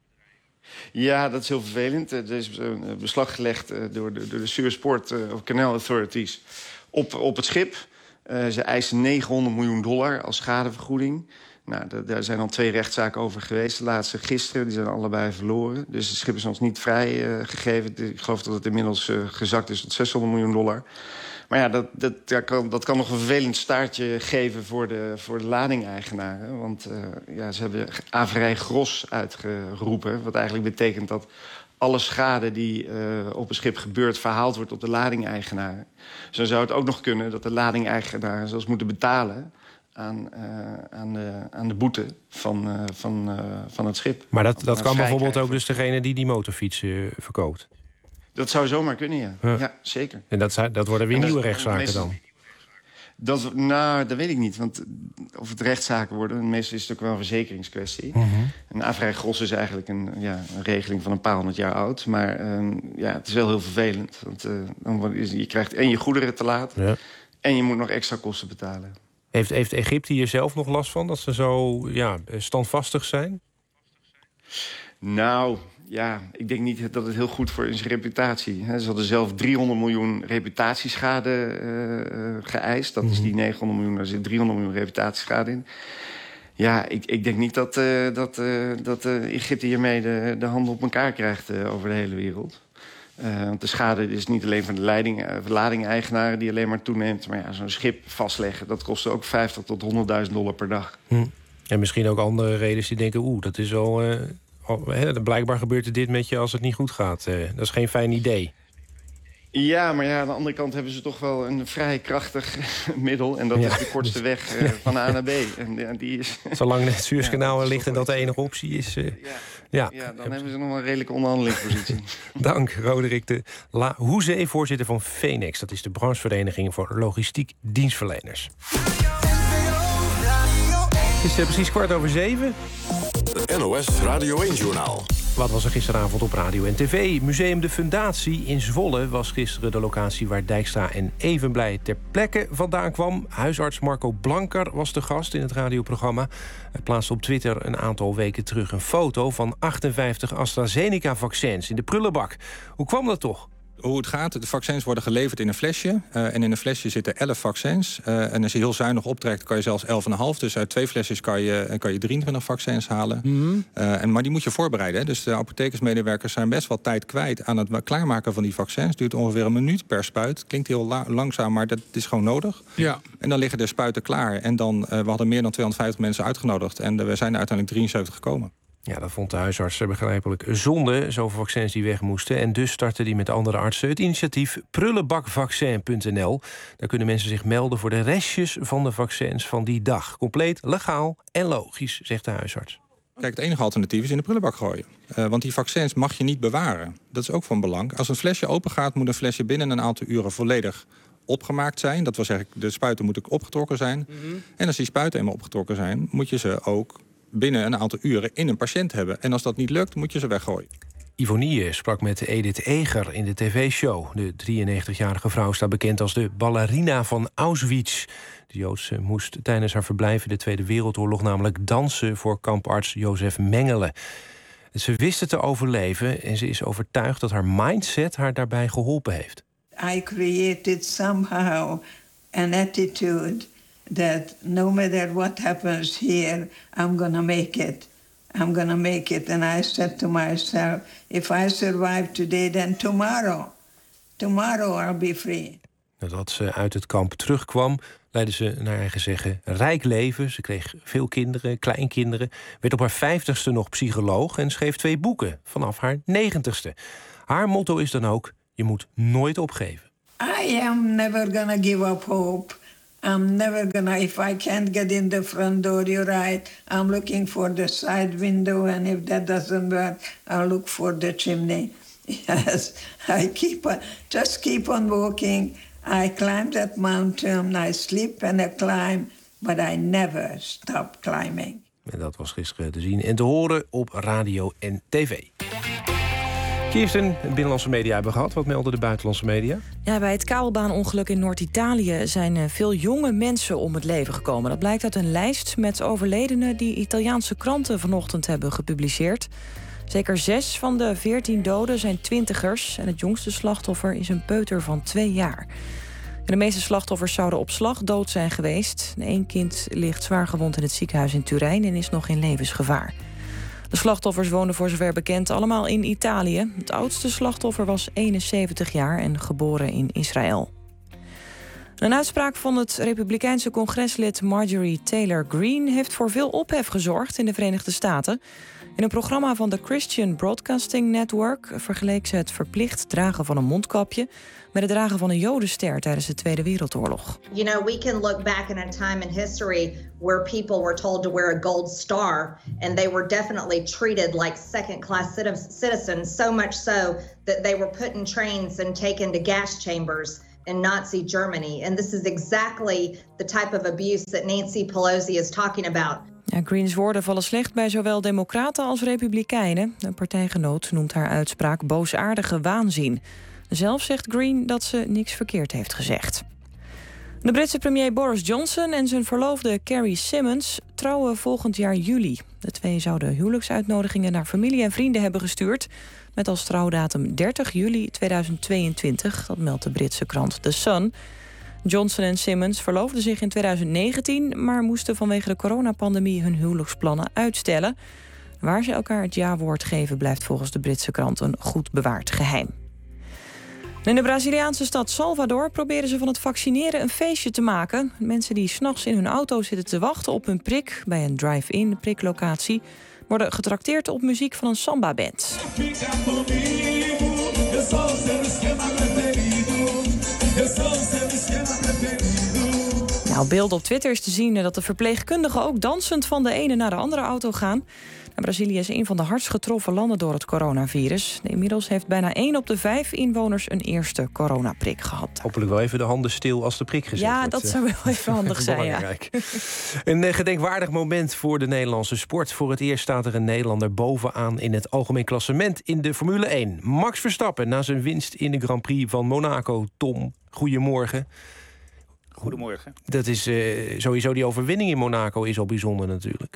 Ja, dat is heel vervelend. Er is een beslag gelegd door de, door de Suez-Port of Canal Authorities op, op het schip. Uh, ze eisen negenhonderd miljoen dollar als schadevergoeding. Nou, d- daar zijn al twee rechtszaken over geweest. De laatste gisteren, die zijn allebei verloren. Dus het schip is ons niet vrijgegeven. Uh, Ik geloof dat het inmiddels uh, gezakt is tot zeshonderd miljoen dollar. Maar ja, dat, dat, ja, kan, dat kan nog een vervelend staartje geven voor de, voor de ladingeigenaren. Want uh, ja, ze hebben averij gros uitgeroepen. Wat eigenlijk betekent dat alle schade die uh, op een schip gebeurt verhaald wordt op de ladingeigenaren. Dus dan zou het ook nog kunnen dat de ladingeigenaren zelfs moeten betalen aan, uh, aan, de, aan de boete van, uh, van, uh, van het schip. Maar dat, dat kan bijvoorbeeld ook dus degene die die motorfiets uh, verkoopt? Dat zou zomaar kunnen, ja. Ja, ja zeker. En dat, dat worden weer nieuwe rechtszaken meestal, dan? Dat, nou, dat weet ik niet. Want of het rechtszaken worden, meestal is het ook wel een verzekeringskwestie. Mm-hmm. Een avrij gros is eigenlijk een, ja, een regeling van een paar honderd jaar oud. Maar um, ja, het is wel heel vervelend. Want uh, dan is, je krijgt en je goederen te laat, ja, en je moet nog extra kosten betalen. Heeft, heeft Egypte hier zelf nog last van, dat ze zo ja, standvastig zijn? Nou, ja, ik denk niet dat het heel goed voor is zijn reputatie. Ze hadden zelf driehonderd miljoen reputatieschade uh, geëist. Dat is die negenhonderd miljoen, daar zit driehonderd miljoen reputatieschade in. Ja, ik, ik denk niet dat, uh, dat, uh, dat uh, Egypte hiermee de, de handen op elkaar krijgt uh, over de hele wereld. Uh, want de schade is niet alleen van de leiding, uh, lading-eigenaren die alleen maar toeneemt. Maar ja, zo'n schip vastleggen, dat kost ook vijftig tot honderdduizend dollar per dag. Hm. En misschien ook andere redenen die denken, oeh, dat is al... Uh, al hè, blijkbaar gebeurt er dit met je als het niet goed gaat. Uh, dat is geen fijn idee. Ja, maar ja, aan de andere kant hebben ze toch wel een vrij krachtig middel. En dat ja. is de kortste weg uh, van A naar B. En, uh, die is... Zolang het Suezkanaal ja, ligt en dat de enige optie is... Uh, ja. Ja. ja, dan hebben ze nog wel een redelijke onderhandelingspositie. Dank, Roderick de La Hoezee, voorzitter van Phoenix. Dat is de branchevereniging voor logistiek dienstverleners. Het is uh, precies kwart over zeven. Het N O S Radio één-journaal. Wat was er gisteravond op radio en tv? Museum De Fundatie in Zwolle was gisteren de locatie waar Dijkstra en Evenblij ter plekke vandaan kwam. Huisarts Marco Blanker was de gast in het radioprogramma. Hij plaatste op Twitter een aantal weken terug een foto van achtenvijftig AstraZeneca-vaccins in de prullenbak. Hoe kwam dat toch? Hoe het gaat, de vaccins worden geleverd in een flesje. Uh, en in een flesje zitten elf vaccins. Uh, en als je heel zuinig optrekt, kan je zelfs elf komma vijf. Dus uit twee flesjes kan je, kan je drieëntwintig vaccins halen. Mm-hmm. uh, en, maar die moet je voorbereiden. Hè. Dus de apothekersmedewerkers zijn best wel tijd kwijt aan het klaarmaken van die vaccins. Het duurt ongeveer een minuut per spuit. Klinkt heel la- langzaam, maar dat is gewoon nodig. Ja. En dan liggen de spuiten klaar. En dan, uh, we hadden meer dan tweehonderdvijftig mensen uitgenodigd. En uh, we zijn er uiteindelijk drieënzeventig gekomen. Ja, dat vond de huisarts begrijpelijk zonde, zoveel vaccins die weg moesten. En dus startte hij met andere artsen het initiatief prullenbakvaccin punt n l. Daar kunnen mensen zich melden voor de restjes van de vaccins van die dag. Compleet, legaal en logisch, zegt de huisarts. Kijk, het enige alternatief is in de prullenbak gooien. Uh, want die vaccins mag je niet bewaren. Dat is ook van belang. Als een flesje open gaat, moet een flesje binnen een aantal uren volledig opgemaakt zijn. Dat wil zeggen, de spuiten moeten opgetrokken zijn. Mm-hmm. En als die spuiten eenmaal opgetrokken zijn, moet je ze ook binnen een aantal uren in een patiënt hebben. En als dat niet lukt, moet je ze weggooien. Ivonie sprak met Edith Eger in de tv-show. De drieënnegentigjarige vrouw staat bekend als de ballerina van Auschwitz. De Joodse moest tijdens haar verblijf in de Tweede Wereldoorlog namelijk dansen voor kamparts Jozef Mengele. Ze wist het te overleven en ze is overtuigd dat haar mindset haar daarbij geholpen heeft. I created somehow an attitude that no matter what happens here, I'm gonna make it. I'm gonna make it. And I said to myself, if I survive today, then tomorrow, tomorrow I'll be free. Nadat ze uit het kamp terugkwam, leidde ze naar eigen zeggen een rijk leven. Ze kreeg veel kinderen, kleinkinderen, werd op haar vijftigste nog psycholoog en schreef twee boeken vanaf haar negentigste. Haar motto is dan ook, je moet nooit opgeven. I am never gonna give up hope. I'm never gonna, if I can't get in the front door, you're right. I'm looking for the side window, and if that doesn't work, I'll look for the chimney. Yes, I keep on, just keep on walking. I climb that mountain, I sleep and I climb, but I never stop climbing. En dat was gisteren te zien en te horen op radio en tv. Kirsten, binnenlandse media hebben gehad. Wat melden de buitenlandse media? Ja, bij het kabelbaanongeluk in Noord-Italië zijn veel jonge mensen om het leven gekomen. Dat blijkt uit een lijst met overledenen die Italiaanse kranten vanochtend hebben gepubliceerd. Zeker zes van de veertien doden zijn twintigers en het jongste slachtoffer is een peuter van twee jaar. En de meeste slachtoffers zouden op slag dood zijn geweest. Eén kind ligt zwaar gewond in het ziekenhuis in Turijn en is nog in levensgevaar. De slachtoffers woonden voor zover bekend allemaal in Italië. Het oudste slachtoffer was eenenzeventig jaar en geboren in Israël. Een uitspraak van het Republikeinse congreslid Marjorie Taylor Greene heeft voor veel ophef gezorgd in de Verenigde Staten. In een programma van de Christian Broadcasting Network vergeleek ze het verplicht dragen van een mondkapje met het dragen van een jodenster tijdens de Tweede Wereldoorlog. You know, we can look back in a time in history where people were told to wear a gold star and they were definitely treated like second-class citizens, so much so that they were put in trains and taken to gas chambers in Nazi Germany. And this is exactly the type of abuse that Nancy Pelosi is talking about. Ja, Greene's woorden vallen slecht bij zowel democraten als republikeinen. Een partijgenoot noemt haar uitspraak boosaardige waanzin. Zelf zegt Greene dat ze niks verkeerd heeft gezegd. De Britse premier Boris Johnson en zijn verloofde Carrie Simons trouwen volgend jaar juli. De twee zouden huwelijksuitnodigingen naar familie en vrienden hebben gestuurd, met als trouwdatum dertig juli tweeduizend tweeëntwintig. Dat meldt de Britse krant The Sun. Johnson en Simmons verloofden zich in tweeduizend negentien... maar moesten vanwege de coronapandemie hun huwelijksplannen uitstellen. Waar ze elkaar het ja-woord geven blijft volgens de Britse krant een goed bewaard geheim. In de Braziliaanse stad Salvador proberen ze van het vaccineren een feestje te maken. Mensen die 's nachts in hun auto zitten te wachten op hun prik bij een drive-in priklocatie worden getrakteerd op muziek van een samba-band. Nou, beelden op Twitter is te zien dat de verpleegkundigen ook dansend van de ene naar de andere auto gaan. En Brazilië is een van de hardst getroffen landen door het coronavirus. Inmiddels heeft bijna één op de vijf inwoners een eerste coronaprik gehad. Hopelijk wel even de handen stil als de prik gezet ja, wordt. Ja, dat zou wel even handig zijn. Ja. Een uh, gedenkwaardig moment voor de Nederlandse sport. Voor het eerst staat er een Nederlander bovenaan in het algemeen klassement in de Formule één. Max Verstappen na zijn winst in de Grand Prix van Monaco. Tom, goedemorgen. Goedemorgen. Dat is uh, sowieso die overwinning in Monaco is al bijzonder natuurlijk.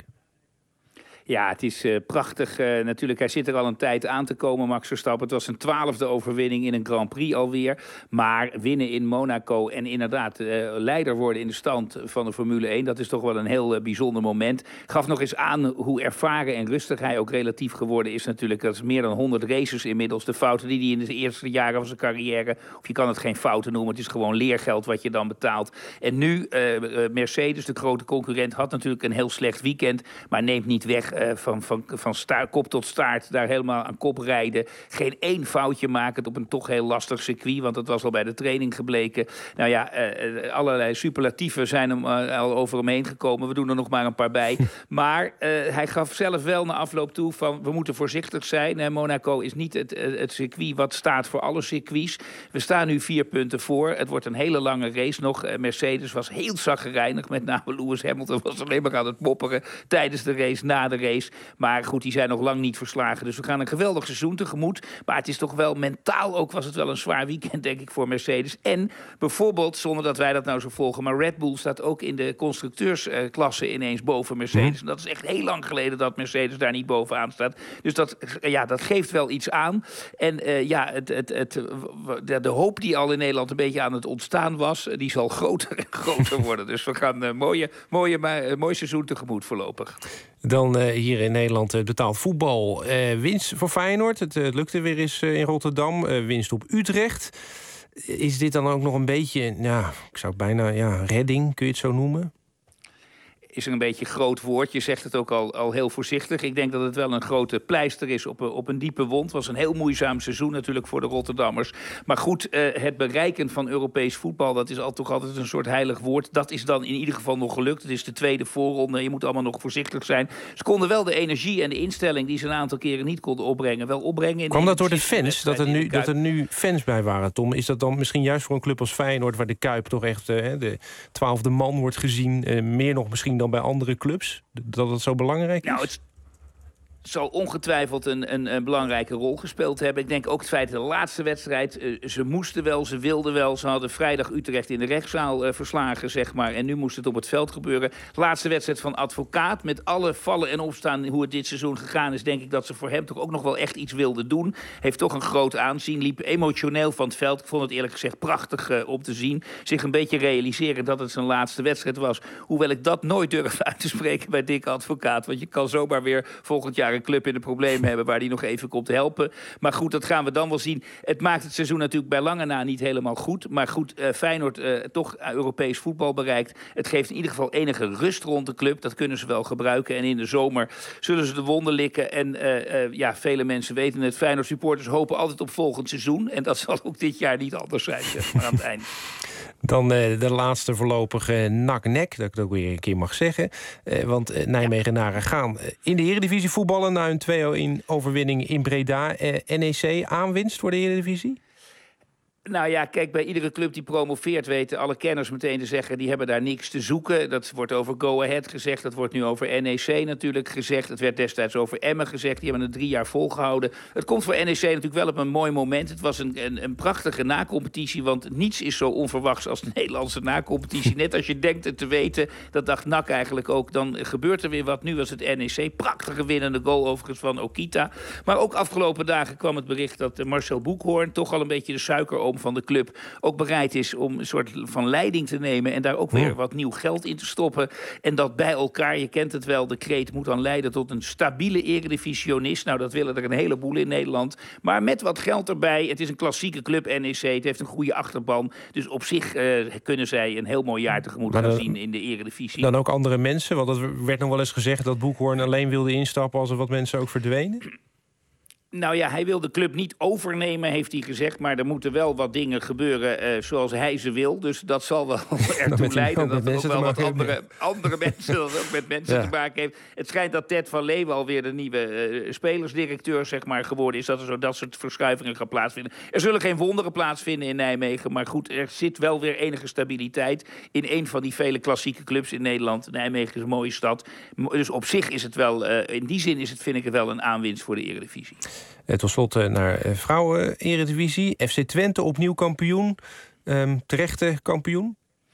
Ja, het is uh, prachtig. Uh, natuurlijk, hij zit er al een tijd aan te komen, Max Verstappen. Het was zijn twaalfde overwinning in een Grand Prix alweer. Maar winnen in Monaco en inderdaad uh, leider worden in de stand van de Formule één... dat is toch wel een heel uh, bijzonder moment. Gaf nog eens aan hoe ervaren en rustig hij ook relatief geworden is natuurlijk. Dat is meer dan honderd races inmiddels. De fouten die hij in de eerste jaren van zijn carrière... of je kan het geen fouten noemen, het is gewoon leergeld wat je dan betaalt. En nu, uh, Mercedes, de grote concurrent, had natuurlijk een heel slecht weekend... maar neemt niet weg... Uh, van, van, van staart, kop tot staart, daar helemaal aan kop rijden. Geen één foutje maken op een toch heel lastig circuit, want dat was al bij de training gebleken. Nou ja, uh, allerlei superlatieven zijn hem uh, al over hem heen gekomen. We doen er nog maar een paar bij. Maar uh, hij gaf zelf wel na afloop toe van, we moeten voorzichtig zijn. Uh, Monaco is niet het, uh, het circuit wat staat voor alle circuits. We staan nu vier punten voor. Het wordt een hele lange race nog. Uh, Mercedes was heel chagrijnig, met name Lewis Hamilton was alleen maar aan het mopperen tijdens de race, na de race. Maar goed, die zijn nog lang niet verslagen. Dus we gaan een geweldig seizoen tegemoet. Maar het is toch wel mentaal ook was het wel een zwaar weekend, denk ik, voor Mercedes. En bijvoorbeeld, zonder dat wij dat nou zo volgen... maar Red Bull staat ook in de constructeursklasse ineens boven Mercedes. En dat is echt heel lang geleden dat Mercedes daar niet bovenaan staat. Dus dat, ja, dat geeft wel iets aan. En uh, ja, het, het, het, de, de hoop die al in Nederland een beetje aan het ontstaan was... die zal groter en groter worden. Dus we gaan een mooie, mooie, uh, mooi seizoen tegemoet voorlopig. Dan uh, hier in Nederland uh, betaald voetbal. Uh, winst voor Feyenoord. Het uh, lukte weer eens uh, in Rotterdam. Uh, winst op Utrecht. Is dit dan ook nog een beetje, ja, ik zou het bijna, ja, redding, kun je het zo noemen? Is er een beetje een groot woord. Je zegt het ook al, al heel voorzichtig. Ik denk dat het wel een grote pleister is op een, op een diepe wond. Het was een heel moeizaam seizoen natuurlijk voor de Rotterdammers. Maar goed, uh, het bereiken van Europees voetbal... dat is al, toch altijd een soort heilig woord. Dat is dan in ieder geval nog gelukt. Het is de tweede voorronde. Je moet allemaal nog voorzichtig zijn. Ze konden wel de energie en de instelling... die ze een aantal keren niet konden opbrengen, wel opbrengen. In Kwam dat door de fans? Dat er, nu, dat er nu fans bij waren, Tom? Is dat dan misschien juist voor een club als Feyenoord... waar de Kuip toch echt uh, de twaalfde man wordt gezien... Uh, meer nog misschien dan bij andere clubs, dat het zo belangrijk is? Nou, het zal ongetwijfeld een, een, een belangrijke rol gespeeld hebben. Ik denk ook het feit dat de laatste wedstrijd... Uh, ze moesten wel, ze wilden wel. Ze hadden vrijdag Utrecht in de rechtszaal uh, verslagen, zeg maar. En nu moest het op het veld gebeuren. De laatste wedstrijd van Advocaat, met alle vallen en opstaan... hoe het dit seizoen gegaan is, denk ik dat ze voor hem toch ook nog wel echt iets wilden doen. Heeft toch een groot aanzien. Liep emotioneel van het veld. Ik vond het eerlijk gezegd prachtig uh, om te zien. Zich een beetje realiseren dat het zijn laatste wedstrijd was. Hoewel ik dat nooit durf uit te spreken bij Dick Advocaat. Want je kan zomaar weer volgend jaar een club in de problemen hebben waar die nog even komt helpen. Maar goed, dat gaan we dan wel zien. Het maakt het seizoen natuurlijk bij lange na niet helemaal goed. Maar goed, uh, Feyenoord uh, toch Europees voetbal bereikt. Het geeft in ieder geval enige rust rond de club. Dat kunnen ze wel gebruiken. En in de zomer zullen ze de wonden likken. En uh, uh, ja, vele mensen weten het. Feyenoord supporters hopen altijd op volgend seizoen. En dat zal ook dit jaar niet anders zijn, zeg maar, aan het eind. Dan uh, de laatste voorlopige uh, N A C-nek, dat ik het ook weer een keer mag zeggen. Uh, want uh, Nijmegenaren gaan in de Eredivisie voetballen... na een twee-een overwinning in Breda. Uh, N E C aanwinst voor de Eredivisie? Nou ja, kijk, bij iedere club die promoveert weten alle kenners meteen te zeggen... die hebben daar niks te zoeken. Dat wordt over Go Ahead gezegd, dat wordt nu over N E C natuurlijk gezegd. Het werd destijds over Emmen gezegd, die hebben het drie jaar volgehouden. Het komt voor N E C natuurlijk wel op een mooi moment. Het was een, een, een prachtige nacompetitie, want niets is zo onverwachts als de Nederlandse nacompetitie. Net als je denkt het te weten, dat dacht N A C eigenlijk ook, dan gebeurt er weer wat. Nu was het N E C, prachtige winnende goal overigens van Okita. Maar ook afgelopen dagen kwam het bericht dat Marcel Boekhoorn toch al een beetje de suikeroom Tom van de club ook bereid is om een soort van leiding te nemen en daar ook weer wat nieuw geld in te stoppen. En dat bij elkaar, je kent het wel, de kreet moet dan leiden tot een stabiele eredivisionist. Nou, dat willen er een heleboel in Nederland. Maar met wat geld erbij. Het is een klassieke club, N E C. Het heeft een goede achterban. Dus op zich uh, kunnen zij een heel mooi jaar tegemoet gaan zien in de eredivisie. Dan ook andere mensen? Want er werd nog wel eens gezegd dat Boekhorn alleen wilde instappen als er wat mensen ook verdwenen. Nou ja, hij wil de club niet overnemen, heeft hij gezegd. Maar er moeten wel wat dingen gebeuren uh, zoals hij ze wil. Dus dat zal wel ertoe leiden dat er ook wel wat andere, andere mensen... dat ook met mensen ja. te maken heeft. Het schijnt dat Ted van Leeuwen alweer de nieuwe uh, spelersdirecteur zeg maar, geworden is. Dat er zo dat soort verschuivingen gaan plaatsvinden. Er zullen geen wonderen plaatsvinden in Nijmegen. Maar goed, er zit wel weer enige stabiliteit in een van die vele klassieke clubs in Nederland. Nijmegen is een mooie stad. Dus op zich is het wel... Uh, in die zin is het, vind ik, wel een aanwinst voor de Eredivisie. Tot slot naar vrouwen-eredivisie. F C Twente opnieuw kampioen. Um, terechte kampioen?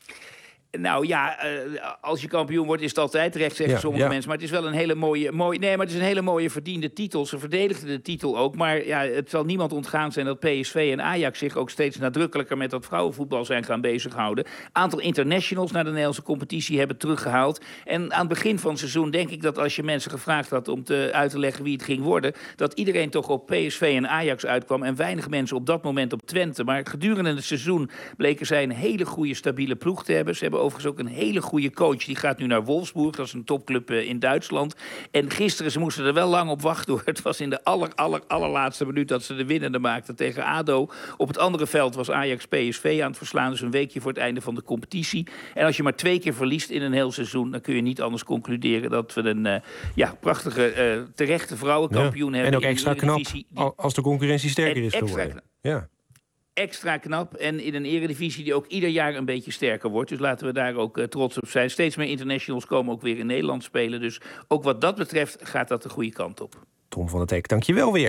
Nou ja, uh, als je kampioen wordt is het altijd terecht, zeggen ja, sommige ja. mensen. Maar het is wel een hele mooie, mooie... Nee, maar het is een hele mooie verdiende titel. Ze verdedigden de titel ook. Maar ja, het zal niemand ontgaan zijn dat P S V en Ajax zich ook steeds nadrukkelijker met dat vrouwenvoetbal zijn gaan bezighouden. Aantal internationals naar de Nederlandse competitie hebben teruggehaald. En aan het begin van het seizoen denk ik dat als je mensen gevraagd had om te, uit te leggen wie het ging worden, dat iedereen toch op P S V en Ajax uitkwam en weinig mensen op dat moment op Twente. Maar gedurende het seizoen bleken zij een hele goede, stabiele ploeg te hebben. Ze hebben overigens ook een hele goede coach. Die gaat nu naar Wolfsburg. Dat is een topclub uh, in Duitsland. En gisteren, ze moesten er wel lang op wachten. Het was in de aller, aller, allerlaatste minuut dat ze de winnende maakten tegen A D O. Op het andere veld was Ajax P S V aan het verslaan. Dus een weekje voor het einde van de competitie. En als je maar twee keer verliest in een heel seizoen, dan kun je niet anders concluderen dat we een uh, ja, prachtige, uh, terechte vrouwenkampioen ja. hebben. En ook extra knap als de concurrentie sterker is geworden. Knap. Ja. Extra knap en in een eredivisie die ook ieder jaar een beetje sterker wordt. Dus laten we daar ook uh, trots op zijn. Steeds meer internationals komen ook weer in Nederland spelen. Dus ook wat dat betreft gaat dat de goede kant op. Tom van der Teek, dank je wel weer.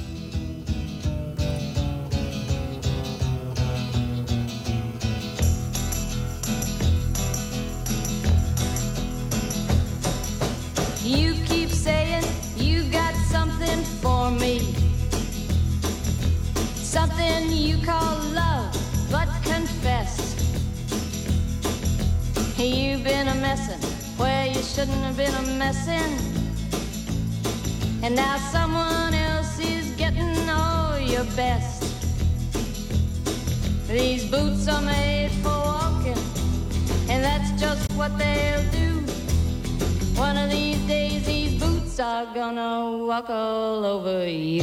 You keep saying you got something for me. Something you call love, but confess you've been a messin' where you shouldn't have been a messin'. And now someone else is getting all your best. These boots are made for walking, and that's just what they'll do. One of these days these boots are gonna walk all over you.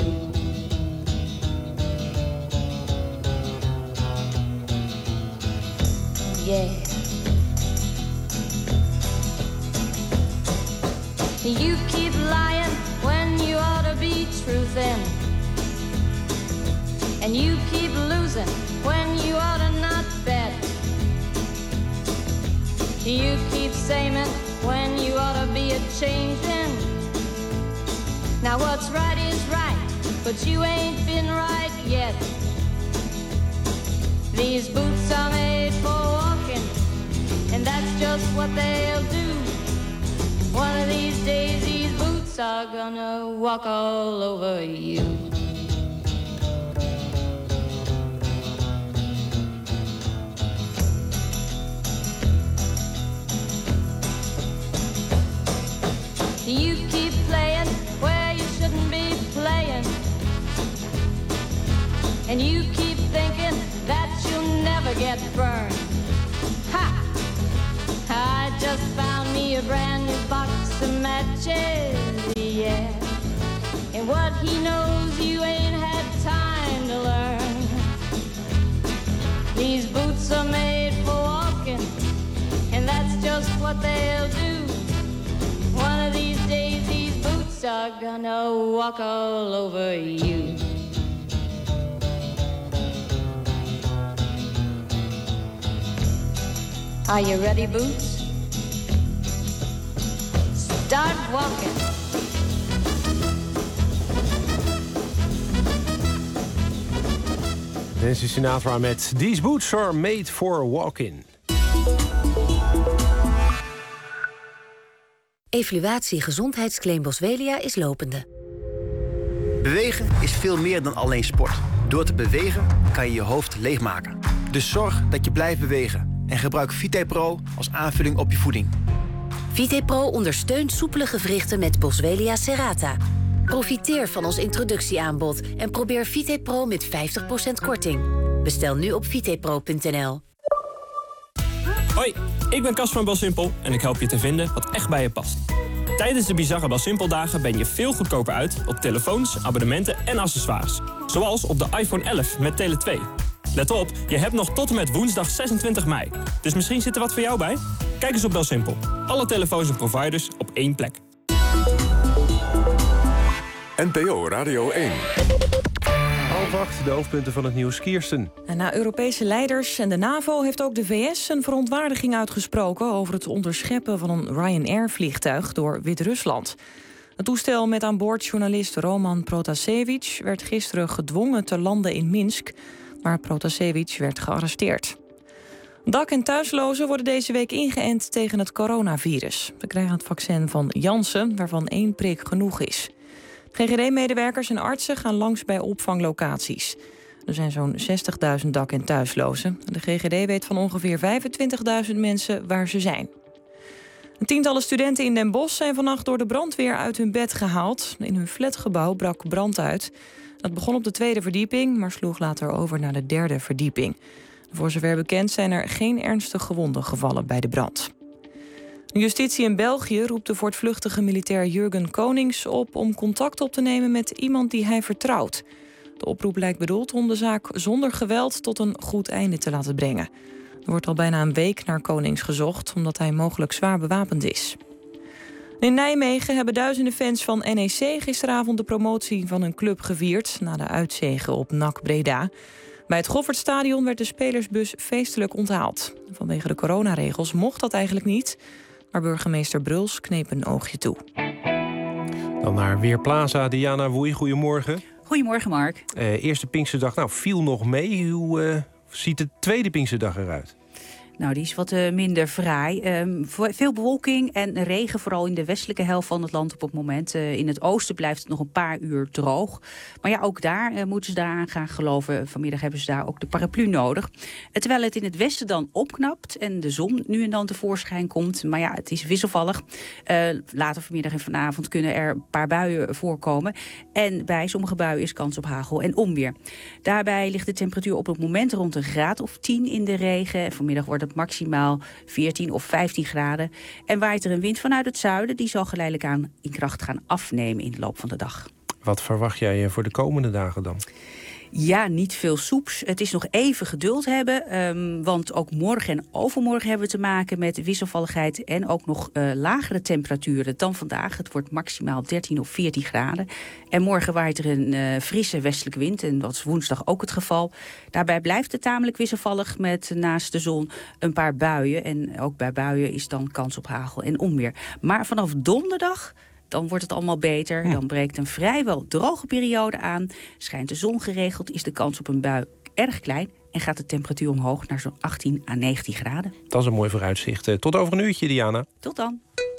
Yeah. You keep lying when you ought to be truthin', and you keep losing when you ought to not bet. You keep saying when you ought to be a changin'. Now what's right is right, but you ain't been right yet. These boots are made for walking, and that's just what they'll do. One of these days these boots are gonna walk all over you. You keep playing where you shouldn't be playing, and you keep thinking that you'll never get burned. Ha! I just found me a brand new box of matches, yeah. And what he knows you ain't had time to learn. These boots are made for walking, and that's just what they'll do. One of these days these boots are gonna walk all over you. Are you ready, Boots? Start walking. Nancy Sinatra met These Boots Are Made for Walking. Evaluatie gezondheidsclaim Boswellia is lopende. Bewegen is veel meer dan alleen sport. Door te bewegen kan je je hoofd leegmaken. Dus zorg dat je blijft bewegen. En gebruik VitePro als aanvulling op je voeding. VitePro ondersteunt soepele gewrichten met Boswellia serrata. Profiteer van ons introductieaanbod en probeer VitePro met vijftig procent korting. Bestel nu op vitepro punt n l. Hoi, ik ben Cas van BelSimpel en ik help je te vinden wat echt bij je past. Tijdens de bizarre BelSimpel-dagen ben je veel goedkoper uit op telefoons, abonnementen en accessoires. Zoals op de iPhone elf met Tele twee. Let op, je hebt nog tot en met woensdag zesentwintig mei. Dus misschien zit er wat voor jou bij? Kijk eens op BelSimpel. Alle telefoons en providers op één plek. N P O Radio één. Half acht, de hoofdpunten van het nieuws. Kirsten. En na Europese leiders en de NAVO heeft ook de V S een verontwaardiging uitgesproken over het onderscheppen van een Ryanair-vliegtuig door Wit-Rusland. Het toestel met aan boord journalist Roman Protasevich werd gisteren gedwongen te landen in Minsk, maar Protasevich werd gearresteerd. Dak- en thuislozen worden deze week ingeënt tegen het coronavirus. Ze krijgen het vaccin van Janssen, waarvan één prik genoeg is. G G D-medewerkers en artsen gaan langs bij opvanglocaties. Er zijn zo'n zestigduizend dak- en thuislozen. De G G D weet van ongeveer vijfentwintigduizend mensen waar ze zijn. Een tientallen studenten in Den Bosch zijn vannacht door de brandweer uit hun bed gehaald. In hun flatgebouw brak brand uit. Dat begon op de tweede verdieping, maar sloeg later over naar de derde verdieping. Voor zover bekend zijn er geen ernstige gewonden gevallen bij de brand. De justitie in België roept de voortvluchtige militair Jurgen Konings op om contact op te nemen met iemand die hij vertrouwt. De oproep lijkt bedoeld om de zaak zonder geweld tot een goed einde te laten brengen. Er wordt al bijna een week naar Konings gezocht, omdat hij mogelijk zwaar bewapend is. In Nijmegen hebben duizenden fans van N E C gisteravond de promotie van hun club gevierd na de uitzege op N A C Breda. Bij het Goffertstadion werd de spelersbus feestelijk onthaald. Vanwege de coronaregels mocht dat eigenlijk niet, maar burgemeester Bruls kneep een oogje toe. Dan naar Weerplaza. Diana Woei, goedemorgen. Goedemorgen, Mark. Uh, eerste Pinksterdag, nou, viel nog mee. Hoe uh, ziet de tweede Pinksterdag eruit? Nou, die is wat uh, minder fraai. Um, veel bewolking en regen, vooral in de westelijke helft van het land op het moment. Uh, in het oosten blijft het nog een paar uur droog. Maar ja, ook daar uh, moeten ze daaraan gaan geloven. Vanmiddag hebben ze daar ook de paraplu nodig. Uh, terwijl het in het westen dan opknapt en de zon nu en dan tevoorschijn komt. Maar ja, het is wisselvallig. Uh, later vanmiddag en vanavond kunnen er een paar buien voorkomen. En bij sommige buien is kans op hagel en onweer. Daarbij ligt de temperatuur op het moment rond een graad of tien in de regen. Vanmiddag wordt het maximaal veertien of vijftien graden. En waait er een wind vanuit het zuiden. Die zal geleidelijk aan in kracht gaan afnemen in de loop van de dag. Wat verwacht jij voor de komende dagen dan? Ja, niet veel soeps. Het is nog even geduld hebben. Um, want ook morgen en overmorgen hebben we te maken met wisselvalligheid en ook nog uh, lagere temperaturen dan vandaag. Het wordt maximaal dertien of veertien graden. En morgen waait er een uh, frisse westelijke wind. En dat is woensdag ook het geval. Daarbij blijft het tamelijk wisselvallig met naast de zon een paar buien. En ook bij buien is dan kans op hagel en onweer. Maar vanaf donderdag, dan wordt het allemaal beter. Dan breekt een vrijwel droge periode aan. Schijnt de zon geregeld, is de kans op een bui erg klein. En gaat de temperatuur omhoog naar zo'n achttien à negentien graden. Dat is een mooi vooruitzicht. Tot over een uurtje, Diana. Tot dan.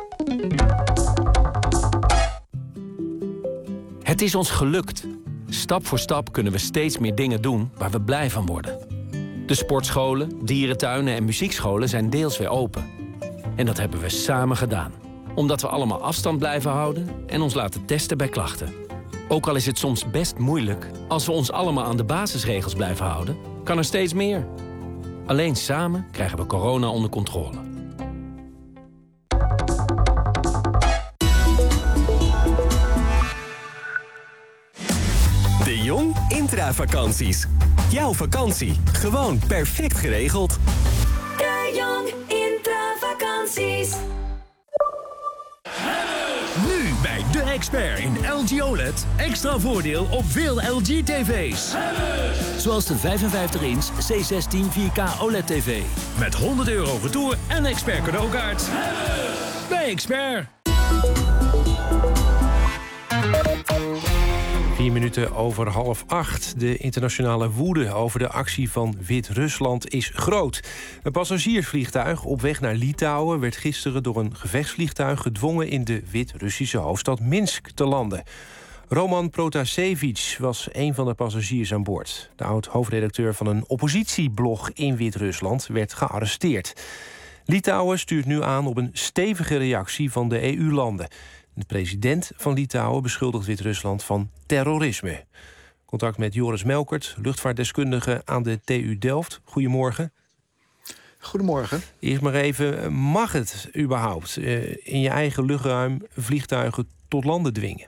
Het is ons gelukt. Stap voor stap kunnen we steeds meer dingen doen waar we blij van worden. De sportscholen, dierentuinen en muziekscholen zijn deels weer open. En dat hebben we samen gedaan. Omdat we allemaal afstand blijven houden en ons laten testen bij klachten. Ook al is het soms best moeilijk, als we ons allemaal aan de basisregels blijven houden, kan er steeds meer. Alleen samen krijgen we corona onder controle. De Jong Intravakanties. Jouw vakantie, gewoon perfect geregeld. De Jong Intravakanties. Nu bij De Expert in L G O L E D. Extra voordeel op veel L G-tv's. Zoals de vijfenvijftig inch C zestien vier K O L E D-tv. Met honderd euro retour en expert cadeaukaart. Bij Expert. Vier minuten over half acht. De internationale woede over de actie van Wit-Rusland is groot. Een passagiersvliegtuig op weg naar Litouwen werd gisteren door een gevechtsvliegtuig gedwongen in de Wit-Russische hoofdstad Minsk te landen. Roman Protasevich was een van de passagiers aan boord. De oud-hoofdredacteur van een oppositieblog in Wit-Rusland werd gearresteerd. Litouwen stuurt nu aan op een stevige reactie van de E U-landen. De president van Litouwen beschuldigt Wit-Rusland van terrorisme. Contact met Joris Melkert, luchtvaartdeskundige aan de T U Delft. Goedemorgen. Goedemorgen. Eerst maar even, mag het überhaupt uh, in je eigen luchtruim vliegtuigen tot landen dwingen?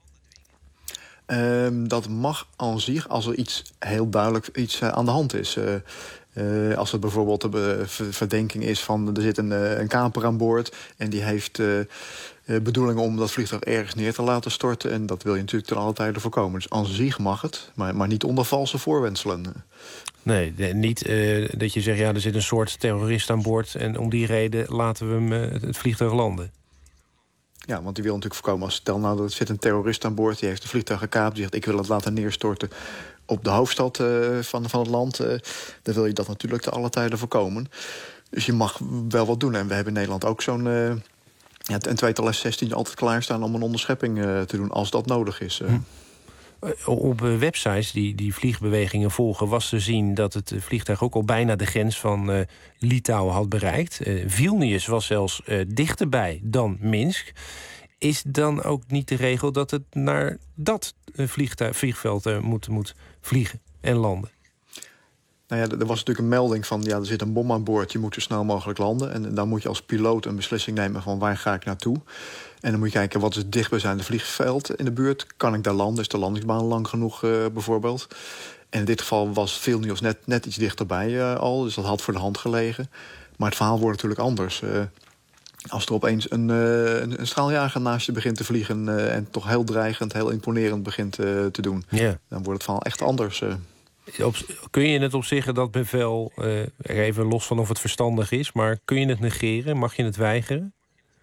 Um, dat mag aan zich als er iets heel duidelijk iets uh, aan de hand is. Uh, uh, als het bijvoorbeeld de verdenking is van er zit een, uh, een kaper aan boord en die heeft uh, uh, bedoelingen om dat vliegtuig ergens neer te laten storten. En dat wil je natuurlijk ten alle tijde voorkomen. Dus aan zich mag het, maar, maar niet onder valse voorwendselen. Nee, niet uh, dat je zegt, ja, er zit een soort terrorist aan boord en om die reden laten we hem uh, het vliegtuig landen. Ja, want die wil natuurlijk voorkomen. Als stel nou dat er zit een terrorist aan boord, die heeft een vliegtuig gekaapt, die zegt ik wil het laten neerstorten op de hoofdstad uh, van, van het land. Uh, dan wil je dat natuurlijk te alle tijden voorkomen. Dus je mag wel wat doen. En we hebben in Nederland ook zo'n uh, ja, een tweetal F zestien altijd klaarstaan om een onderschepping uh, te doen als dat nodig is. Uh. Hm. Op websites die, die vliegbewegingen volgen was te zien dat het vliegtuig ook al bijna de grens van uh, Litouwen had bereikt. Uh, Vilnius was zelfs uh, dichterbij dan Minsk. Is dan ook niet de regel dat het naar dat uh, vliegtuig, vliegveld uh, moet, moet vliegen en landen? Nou ja, er was natuurlijk een melding van ja, er zit een bom aan boord, je moet zo snel mogelijk landen. En dan moet je als piloot een beslissing nemen van waar ga ik naartoe. En dan moet je kijken wat is het dichtstbijzijnde vliegveld in de buurt. Kan ik daar landen? Is de landingsbaan lang genoeg uh, bijvoorbeeld? En in dit geval was Vilnius net, net iets dichterbij uh, al, dus dat had voor de hand gelegen. Maar het verhaal wordt natuurlijk anders. Uh, als er opeens een, uh, een, een straaljager naast je begint te vliegen uh, en toch heel dreigend, heel imponerend begint uh, te doen, yeah. dan wordt het verhaal echt anders. Uh. Op, kun je het op zich dat bevel, uh, even los van of het verstandig is, maar kun je het negeren? Mag je het weigeren?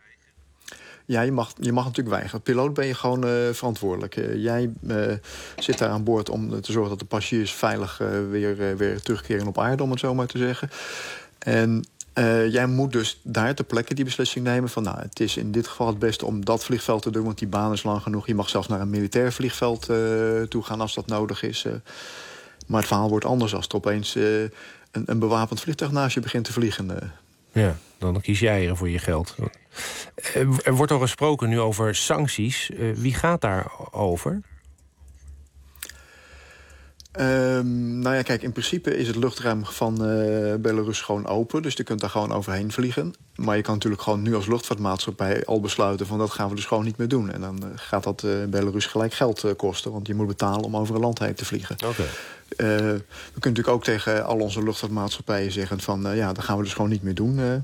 Ja, je mag, je mag natuurlijk weigeren. Piloot ben je gewoon uh, verantwoordelijk. Uh, jij uh, zit daar aan boord om te zorgen dat de passagiers veilig uh, weer, uh, weer terugkeren op aarde, om het zo maar te zeggen. En uh, jij moet dus daar ter plekke die beslissing nemen van nou, het is in dit geval het beste om dat vliegveld te doen, want die baan is lang genoeg. Je mag zelfs naar een militair vliegveld uh, toe gaan als dat nodig is. Uh, maar het verhaal wordt anders als er opeens uh, een, een bewapend vliegtuig naast je begint te vliegen. Uh. Ja, dan kies jij er voor je geld. Er wordt al gesproken nu over sancties. Wie gaat daarover? Um, nou ja, kijk, in principe is het luchtruim van uh, Belarus gewoon open. Dus je kunt daar gewoon overheen vliegen. Maar je kan natuurlijk gewoon nu als luchtvaartmaatschappij al besluiten van dat gaan we dus gewoon niet meer doen. En dan uh, gaat dat uh, Belarus gelijk geld uh, kosten. Want je moet betalen om over een land heen te vliegen. Okay. Uh, we kunnen natuurlijk ook tegen al onze luchtvaartmaatschappijen zeggen van uh, ja, dat gaan we dus gewoon niet meer doen. Uh,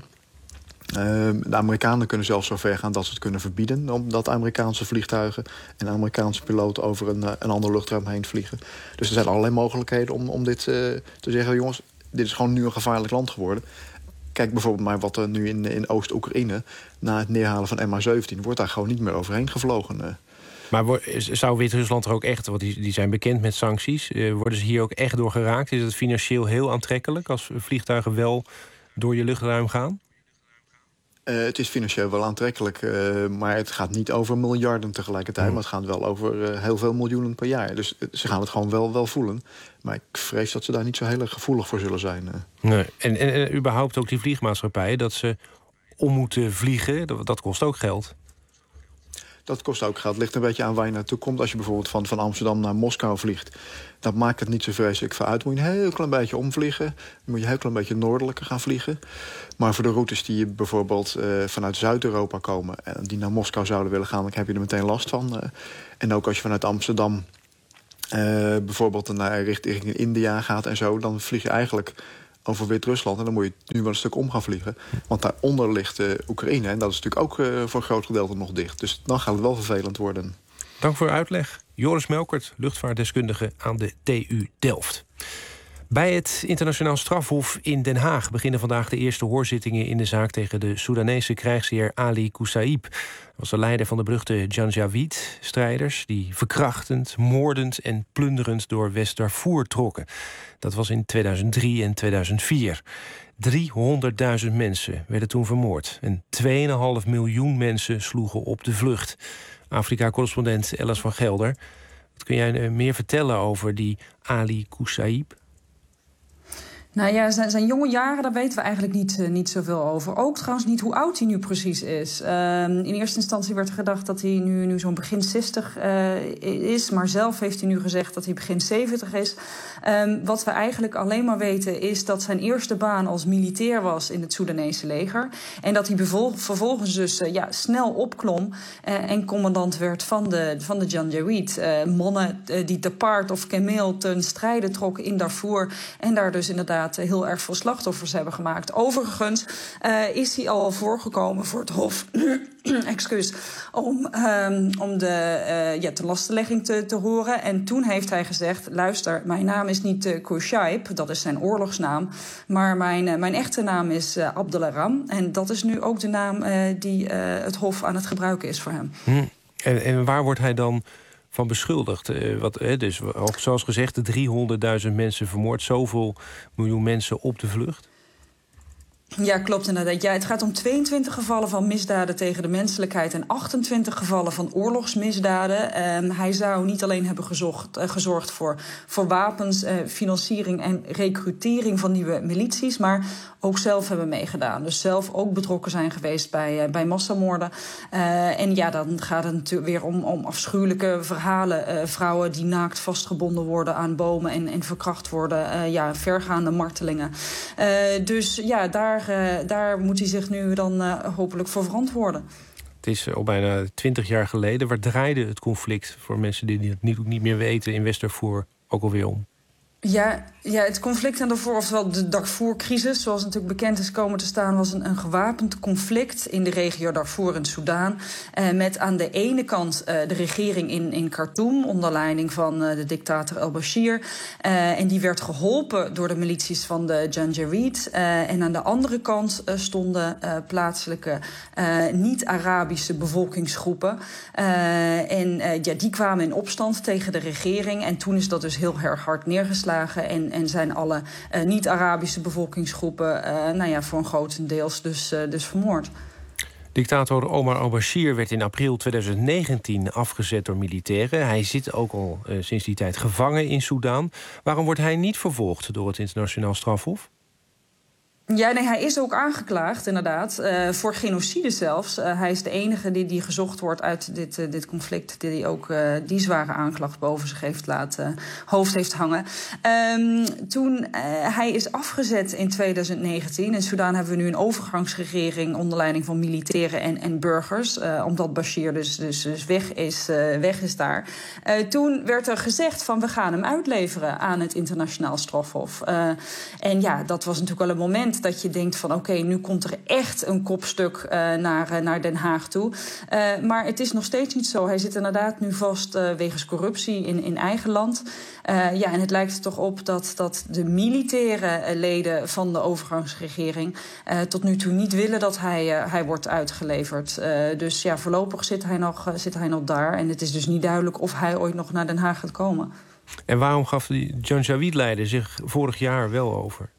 Uh, de Amerikanen kunnen zelfs zo ver gaan dat ze het kunnen verbieden, omdat Amerikaanse vliegtuigen en Amerikaanse piloten over een, een ander luchtruim heen vliegen. Dus er zijn allerlei mogelijkheden om, om dit uh, te zeggen, jongens, dit is gewoon nu een gevaarlijk land geworden. Kijk bijvoorbeeld maar wat er nu in, in Oost-Oekraïne, na het neerhalen van M H zeventien, wordt daar gewoon niet meer overheen gevlogen. Uh. Maar zou Wit-Rusland er ook echt, want die, die zijn bekend met sancties, uh, worden ze hier ook echt door geraakt? Is het financieel heel aantrekkelijk als vliegtuigen wel door je luchtruim gaan? Uh, het is financieel wel aantrekkelijk, uh, maar het gaat niet over miljarden tegelijkertijd. Mm. Maar het gaat wel over uh, heel veel miljoenen per jaar. Dus uh, ze gaan het gewoon wel, wel voelen. Maar ik vrees dat ze daar niet zo heel erg gevoelig voor zullen zijn. Uh. Nee. En, en, en überhaupt ook die vliegmaatschappijen, dat ze om moeten vliegen, dat, dat kost ook geld. Dat kost ook geld. Het ligt een beetje aan waar je naartoe komt. Als je bijvoorbeeld van, van Amsterdam naar Moskou vliegt, dat maakt het niet zo vreselijk veel uit. Moet je een heel klein beetje omvliegen. Dan moet je een heel klein beetje noordelijker gaan vliegen. Maar voor de routes die bijvoorbeeld uh, vanuit Zuid-Europa komen en die naar Moskou zouden willen gaan, dan heb je er meteen last van. Uh, en ook als je vanuit Amsterdam uh, bijvoorbeeld naar richting India gaat en zo, dan vlieg je eigenlijk over Wit-Rusland. En dan moet je nu wel een stuk om gaan vliegen. Want daaronder ligt uh, Oekraïne. En dat is natuurlijk ook uh, voor een groot gedeelte nog dicht. Dus dan gaat het wel vervelend worden. Dank voor uw uitleg. Joris Melkert, luchtvaartdeskundige aan de T U Delft. Bij het internationaal strafhof in Den Haag beginnen vandaag de eerste hoorzittingen in de zaak tegen de Soedanese krijgsheer Ali Kusaib. Hij was de leider van de beruchte Janjaweed-strijders die verkrachtend, moordend en plunderend door West-Darfur trokken. Dat was in tweeduizend drie en tweeduizend vier. driehonderdduizend mensen werden toen vermoord en twee komma vijf miljoen mensen sloegen op de vlucht. Afrika-correspondent Ellis van Gelder. Wat kun jij uh, meer vertellen over die Ali Kusaib? Nou ja, zijn, zijn jonge jaren, daar weten we eigenlijk niet, uh, niet zoveel over. Ook trouwens niet hoe oud hij nu precies is. Uh, in eerste instantie werd er gedacht dat hij nu, nu zo'n begin zestig uh, is. Maar zelf heeft hij nu gezegd dat hij begin zeventig is. Um, wat we eigenlijk alleen maar weten is dat zijn eerste baan als militair was in het Soedanese leger. En dat hij bevol- vervolgens dus uh, ja, snel opklom uh, en commandant werd van de, van de Janjaweed. Uh, mannen uh, die te paard of kameel ten strijde trokken in Darfur. En daar dus inderdaad heel erg veel slachtoffers hebben gemaakt. Overigens uh, is hij al voorgekomen voor het Hof excuus, om, um, om de uh, ja, tenlastenlegging te, te horen. En toen heeft hij gezegd, luister, mijn naam is niet uh, Kusaib, dat is zijn oorlogsnaam, maar mijn, uh, mijn echte naam is uh, Abdelaram. En dat is nu ook de naam uh, die uh, het Hof aan het gebruiken is voor hem. Hm. En, en waar wordt hij dan van beschuldigd? Uh, wat, uh, dus, zoals gezegd, driehonderdduizend mensen vermoord, zoveel miljoen mensen op de vlucht. Ja, klopt inderdaad. Ja, het gaat om tweeëntwintig gevallen van misdaden tegen de menselijkheid en achtentwintig gevallen van oorlogsmisdaden. Um, hij zou niet alleen hebben gezocht, uh, gezorgd voor, voor wapens, uh, financiering en recrutering van nieuwe milities, maar ook zelf hebben meegedaan. Dus zelf ook betrokken zijn geweest bij, uh, bij massamoorden. Uh, en ja, dan gaat het natuurlijk weer om, om afschuwelijke verhalen. Uh, vrouwen die naakt vastgebonden worden aan bomen en, en verkracht worden. Uh, ja, vergaande martelingen. Uh, dus ja, daar Uh, daar moet hij zich nu dan uh, hopelijk voor verantwoorden. Het is al bijna twintig jaar geleden. Waar draaide het conflict, voor mensen die het niet, niet meer weten, in West-Darfur ook alweer om? Ja, ja, het conflict in Darfur, oftewel de Darfur-crisis, zoals natuurlijk bekend is komen te staan, was een, een gewapend conflict in de regio Darfur in Soedan. Eh, met aan de ene kant eh, de regering in, in Khartoum, onder leiding van eh, de dictator al-Bashir. Eh, en die werd geholpen door de milities van de Janjaweed. Eh, en aan de andere kant uh, stonden uh, plaatselijke uh, niet-Arabische bevolkingsgroepen. Uh, en uh, ja, die kwamen in opstand tegen de regering. En toen is dat dus heel erg hard neergeslagen. En, en zijn alle uh, niet-Arabische bevolkingsgroepen uh, nou ja, voor een grotendeels dus, uh, dus vermoord. Dictator Omar al-Bashir werd in april tweeduizend negentien afgezet door militairen. Hij zit ook al uh, sinds die tijd gevangen in Soedan. Waarom wordt hij niet vervolgd door het internationaal strafhof? Ja, nee, hij is ook aangeklaagd, inderdaad, uh, voor genocide zelfs. Uh, hij is de enige die, die gezocht wordt uit dit, uh, dit conflict, die ook uh, die zware aanklacht boven zich heeft laten, hoofd heeft hangen. Um, toen uh, hij is afgezet in tweeduizend negentien, in Soedan hebben we nu een overgangsregering onder leiding van militairen en, en burgers, uh, omdat Bashir dus, dus, dus weg, is, uh, weg is daar. Uh, toen werd er gezegd van we gaan hem uitleveren aan het internationaal strafhof. Uh, en ja, dat was natuurlijk wel een moment dat je denkt van oké, okay, nu komt er echt een kopstuk uh, naar, uh, naar Den Haag toe. Uh, maar het is nog steeds niet zo. Hij zit inderdaad nu vast uh, wegens corruptie in, in eigen land. Uh, ja, en het lijkt er toch op dat, dat de militaire uh, leden van de overgangsregering uh, tot nu toe niet willen dat hij, uh, hij wordt uitgeleverd. Uh, dus ja, voorlopig zit hij, nog, uh, zit hij nog daar. En het is dus niet duidelijk of hij ooit nog naar Den Haag gaat komen. En waarom gaf die Janjaweed-leider zich vorig jaar wel over?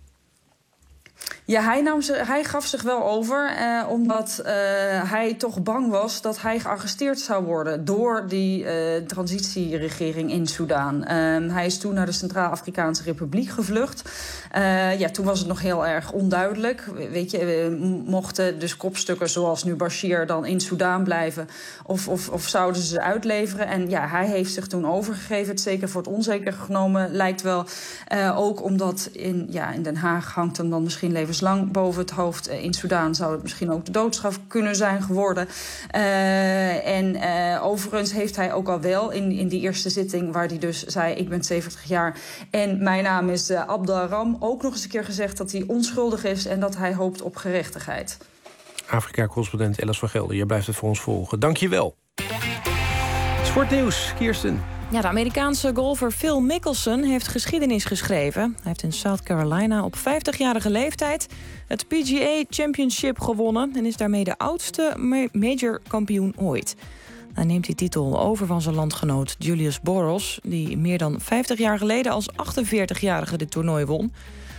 Ja, hij, nam ze, hij gaf zich wel over, eh, omdat uh, hij toch bang was dat hij gearresteerd zou worden door die uh, transitieregering in Soedan. Uh, hij is toen naar de Centraal-Afrikaanse Republiek gevlucht. Uh, ja, toen was het nog heel erg onduidelijk. Weet je, uh, mochten dus kopstukken zoals nu Bashir dan in Soedan blijven of, of, of zouden ze ze uitleveren? En ja, hij heeft zich toen overgegeven, het zeker voor het onzeker genomen, lijkt wel. Uh, ook omdat in, ja, in Den Haag hangt hem dan misschien levenslang boven het hoofd. In Soedan zou het misschien ook de doodstraf kunnen zijn geworden. Uh, en uh, overigens heeft hij ook al wel in, in die eerste zitting, waar hij dus zei, ik ben zeventig jaar en mijn naam is uh, Abdelaram, ook nog eens een keer gezegd dat hij onschuldig is en dat hij hoopt op gerechtigheid. Afrika-correspondent Ellis van Gelder, je blijft het voor ons volgen. Dank je wel. Sportnieuws, Kirsten. Ja, de Amerikaanse golfer Phil Mickelson heeft geschiedenis geschreven. Hij heeft in South Carolina op vijftigjarige leeftijd het P G A Championship gewonnen en is daarmee de oudste major kampioen ooit. Hij neemt die titel over van zijn landgenoot Julius Boros, die meer dan vijftig jaar geleden als achtenveertigjarige dit toernooi won.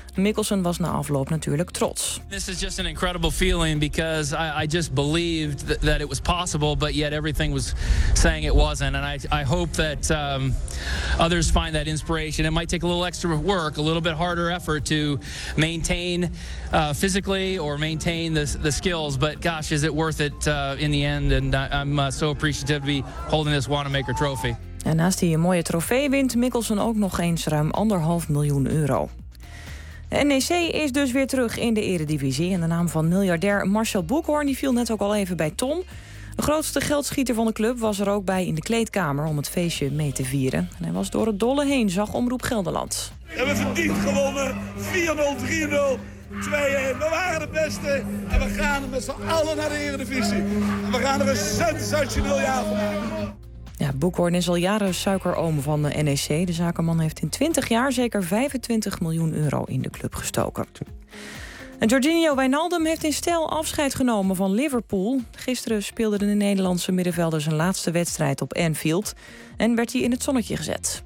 Mickelson was na afloop natuurlijk trots. This is just an incredible feeling because I, I just believed that, that it was possible, but yet everything was saying it wasn't. And I, I hope that um, others find that inspiration. It might take a little extra work, a little bit harder effort to maintain uh, physically or maintain the, the skills. But gosh, is it worth it uh, in the end? And I, I'm uh, so appreciative to be holding this Wanamaker Trophy. En naast hij een mooie trofee wint Mickelson ook nog eens ruim anderhalf miljoen euro. De N E C is dus weer terug in de eredivisie. En de naam van miljardair Marcel Boekhoorn die viel net ook al even bij Ton. De grootste geldschieter van de club was er ook bij in de kleedkamer om het feestje mee te vieren. En hij was door het dolle heen, zag Omroep Gelderland. We hebben verdiend gewonnen. vier nul, drie nul, twee-een. We waren de beste en we gaan er met z'n allen naar de eredivisie. En we gaan er een sensationeel jaar van maken. Ja, Boekhoorn is al jaren suikeroom van de N E C. De zakenman heeft in twintig jaar zeker vijfentwintig miljoen euro in de club gestoken. En Jorginho Wijnaldum heeft in stijl afscheid genomen van Liverpool. Gisteren speelde de Nederlandse middenvelder zijn laatste wedstrijd op Anfield. En werd hij in het zonnetje gezet.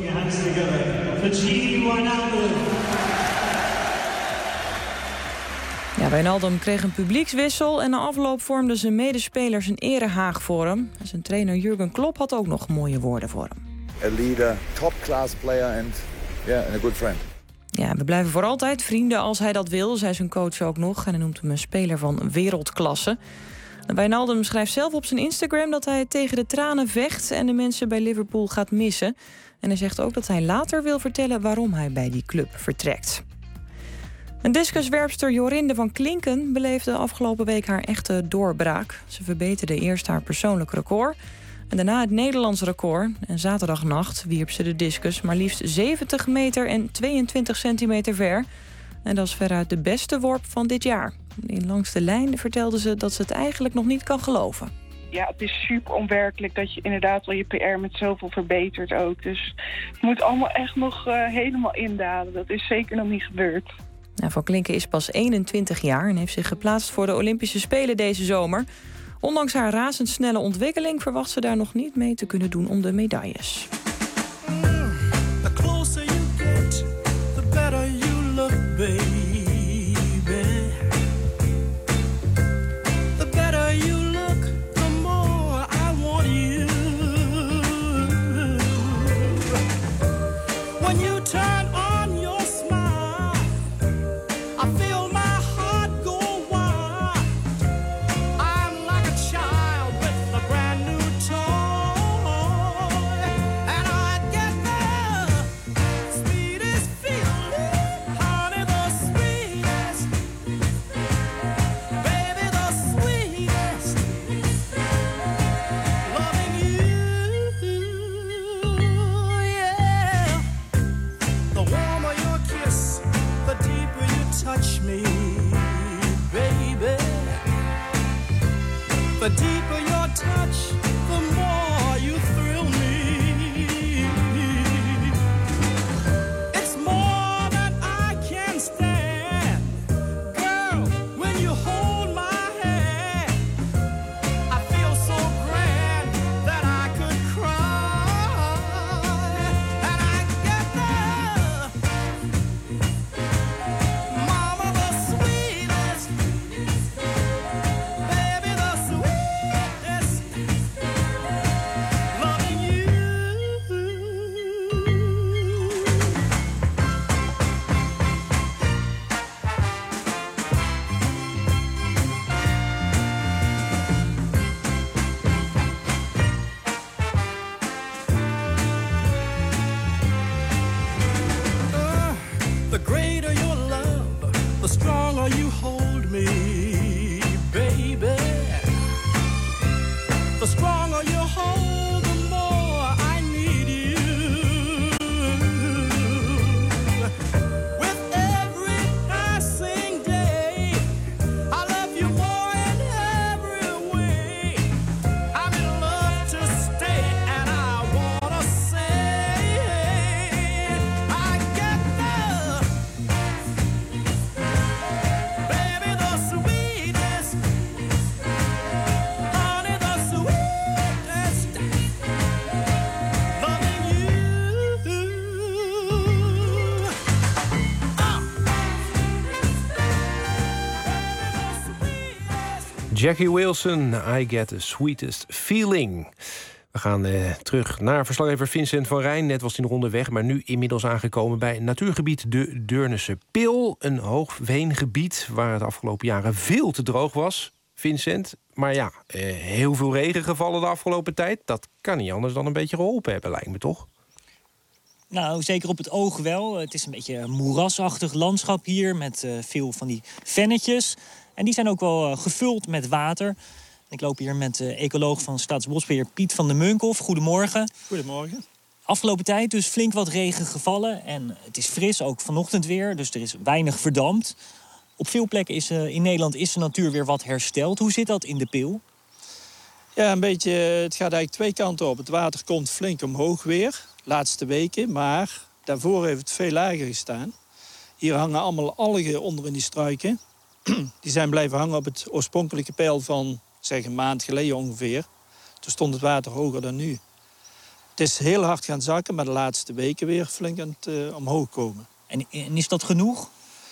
Ja, Wijnaldum kreeg een publiekswissel en na afloop vormden zijn medespelers een erehaag voor hem. En zijn trainer Jurgen Klopp had ook nog mooie woorden voor hem. A leader, top class player and yeah, and a good friend. Ja, we blijven voor altijd vrienden als hij dat wil, zei zijn coach ook nog. En hij noemt hem een speler van wereldklasse. En Wijnaldum schrijft zelf op zijn Instagram dat hij tegen de tranen vecht en de mensen bij Liverpool gaat missen. En hij zegt ook dat hij later wil vertellen waarom hij bij die club vertrekt. Een discuswerpster Jorinde van Klinken beleefde afgelopen week haar echte doorbraak. Ze verbeterde eerst haar persoonlijk record en daarna het Nederlands record. En zaterdagnacht wierp ze de discus maar liefst zeventig meter en tweeëntwintig centimeter ver. En dat is veruit de beste worp van dit jaar. In Langs de Lijn vertelde ze dat ze het eigenlijk nog niet kan geloven. Ja, het is super onwerkelijk dat je inderdaad al je P R met zoveel verbetert ook. Dus het moet allemaal echt nog uh, helemaal indalen. Dat is zeker nog niet gebeurd. Nou, Van Klinken is pas eenentwintig jaar en heeft zich geplaatst voor de Olympische Spelen deze zomer. Ondanks haar razendsnelle ontwikkeling verwacht ze daar nog niet mee te kunnen doen om de medailles. The closer you get, the better you look, baby. The better you look, the more I want you. When you turn on your smile, I feel my heart go wild. I'm like a child with a brand new toy, and I get the sweetest feeling, honey, the sweetest, baby, the sweetest, loving you, yeah. The warmer your kiss, the deeper you touch me, baby. The deeper your touch, the more you thrill me. It's more than I can stand. Girl, when you hold my hand, I feel so grand that I could cry. And I get the mama, the sweetest, baby, the sweetest, loving you. Uh, the greater your love, the stronger you hold me, baby. The stronger you hold, the more I need you. With every passing day, I love you more in every way. I'm in love to stay, and I wanna say, I get the baby, Jackie Wilson, I Get the Sweetest Feeling. We gaan eh, terug naar verslaggever Vincent van Rijn. Net was hij nog onderweg, maar nu inmiddels aangekomen... bij natuurgebied de Deurnense Pil. Een hoogveengebied waar het afgelopen jaren veel te droog was. Vincent, maar ja, eh, heel veel regen gevallen de afgelopen tijd. Dat kan niet anders dan een beetje geholpen hebben, lijkt me toch? Nou, zeker op het oog wel. Het is een beetje een moerasachtig landschap hier... met uh, veel van die vennetjes. En die zijn ook wel uh, gevuld met water. Ik loop hier met de uh, ecoloog van Staatsbosbeheer Piet van de Munkhoff. Goedemorgen. Goedemorgen. Afgelopen tijd dus flink wat regen gevallen. En het is fris, ook vanochtend weer. Dus er is weinig verdampt. Op veel plekken is, uh, in Nederland is de natuur weer wat hersteld. Hoe zit dat in de Pil? Ja, een beetje, het gaat eigenlijk twee kanten op. Het water komt flink omhoog weer, laatste weken. Maar daarvoor heeft het veel lager gestaan. Hier hangen allemaal algen onder in die struiken. Die zijn blijven hangen op het oorspronkelijke peil van, zeg, een maand geleden ongeveer. Toen stond het water hoger dan nu. Het is heel hard gaan zakken, maar de laatste weken weer flink aan het uh, omhoog komen. En, en is dat genoeg?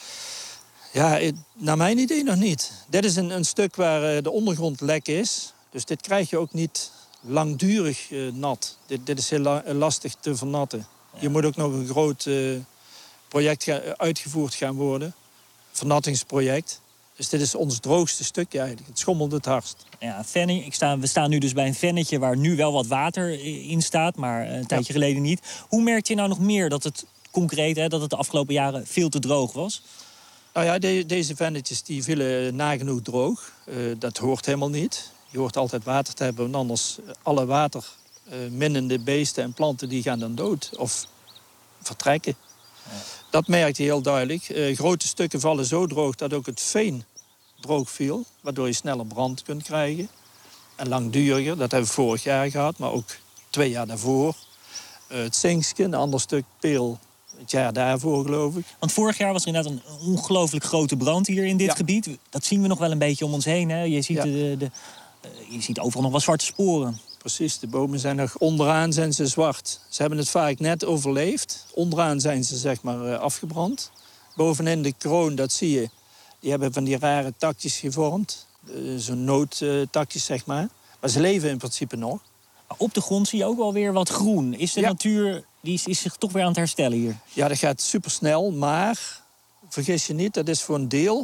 Ja, het, naar mijn idee nog niet. Dit is een, een stuk waar uh, de ondergrond lek is. Dus dit krijg je ook niet langdurig uh, nat. Dit, dit is heel la lastig te vernatten. Ja. Hier moet ook nog een groot uh, project ga uitgevoerd gaan worden. Vernattingsproject. Dus dit is ons droogste stukje eigenlijk. Het schommelt het hardst. Ja, vennie, ik sta, we staan nu dus bij een vennetje waar nu wel wat water in staat, maar een tijdje ja. geleden niet. Hoe merkt je nou nog meer dat het concreet, hè, dat het de afgelopen jaren veel te droog was? Nou ja, de, deze vennetjes die vielen nagenoeg droog. Uh, dat hoort helemaal niet. Je hoort altijd water te hebben, want anders alle waterminnende uh, beesten en planten die gaan dan dood of vertrekken. Ja. Dat merk je heel duidelijk. Uh, grote stukken vallen zo droog dat ook het veen droog viel, waardoor je sneller brand kunt krijgen. En langduriger, dat hebben we vorig jaar gehad, maar ook twee jaar daarvoor. Uh, het Zinkske, een ander stuk Pil, het jaar daarvoor geloof ik. Want vorig jaar was er inderdaad een ongelooflijk grote brand hier in dit ja. gebied. Dat zien we nog wel een beetje om ons heen. Hè? Je ziet, ja. de, de, uh, je ziet overal nog wel zwarte sporen. Precies, de bomen zijn nog onderaan zijn ze zwart. Ze hebben het vaak net overleefd. Onderaan zijn ze zeg maar uh, afgebrand. Bovenin de kroon, dat zie je, die hebben van die rare takjes gevormd. Uh, Zo'n noodtakjes, zeg maar. Maar ze leven in principe nog. Maar op de grond zie je ook wel weer wat groen. Is de ja. natuur, die is, is zich toch weer aan het herstellen hier? Ja, dat gaat supersnel, maar vergis je niet, dat is voor een deel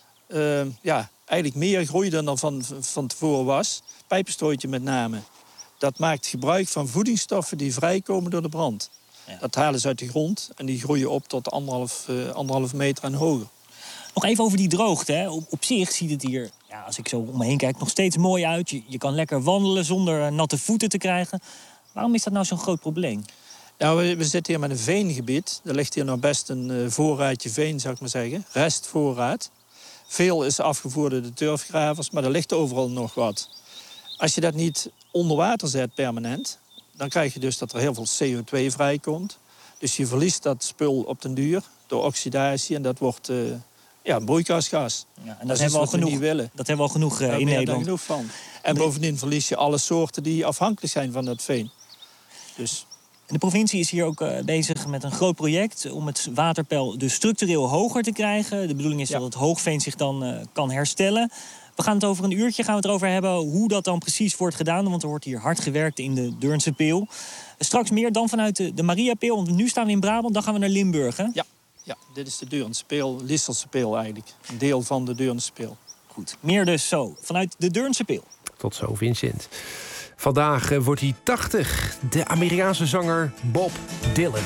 uh, ja, eigenlijk meer groei dan er van, van tevoren was. Pijpenstrooitje met name. Dat maakt gebruik van voedingsstoffen die vrijkomen door de brand. Ja. Dat halen ze uit de grond en die groeien op tot anderhalf, uh, anderhalf meter en hoger. Nog even over die droogte. Hè. Op, op zich ziet het hier, ja, als ik zo om me heen kijk, nog steeds mooi uit. Je, je kan lekker wandelen zonder uh, natte voeten te krijgen. Waarom is dat nou zo'n groot probleem? Nou, we, we zitten hier met een veengebied. Er ligt hier nog best een uh, voorraadje veen, zou ik maar zeggen. Restvoorraad. Veel is afgevoerd door de turfgravers, maar er ligt overal nog wat. Als je dat niet onder water zet permanent, dan krijg je dus dat er heel veel C O twee vrijkomt. Dus je verliest dat spul op den duur door oxidatie en dat wordt uh, ja, broeikasgas. Ja, en dat, dat hebben we al genoeg. Willen. Dat hebben we al genoeg uh, in Nederland. Daar genoeg van. En bovendien verlies je alle soorten die afhankelijk zijn van dat veen. Dus. En de provincie is hier ook uh, bezig met een groot project om het waterpeil dus structureel hoger te krijgen. De bedoeling is ja. dat het hoogveen zich dan uh, kan herstellen. We gaan het over een uurtje gaan we het erover hebben hoe dat dan precies wordt gedaan. Want er wordt hier hard gewerkt in de Deurnse Pil. Straks meer dan vanuit de, de Mariapil. Want nu staan we in Brabant, dan gaan we naar Limburg. Hè? Ja, ja, dit is de Deurnse Pil, Lisselse Pil eigenlijk. Een deel van de Deurnse Pil. Goed, meer dus zo vanuit de Deurnse Pil. Tot zo, Vincent. Vandaag uh, wordt hij tachtig. De Amerikaanse zanger Bob Dylan.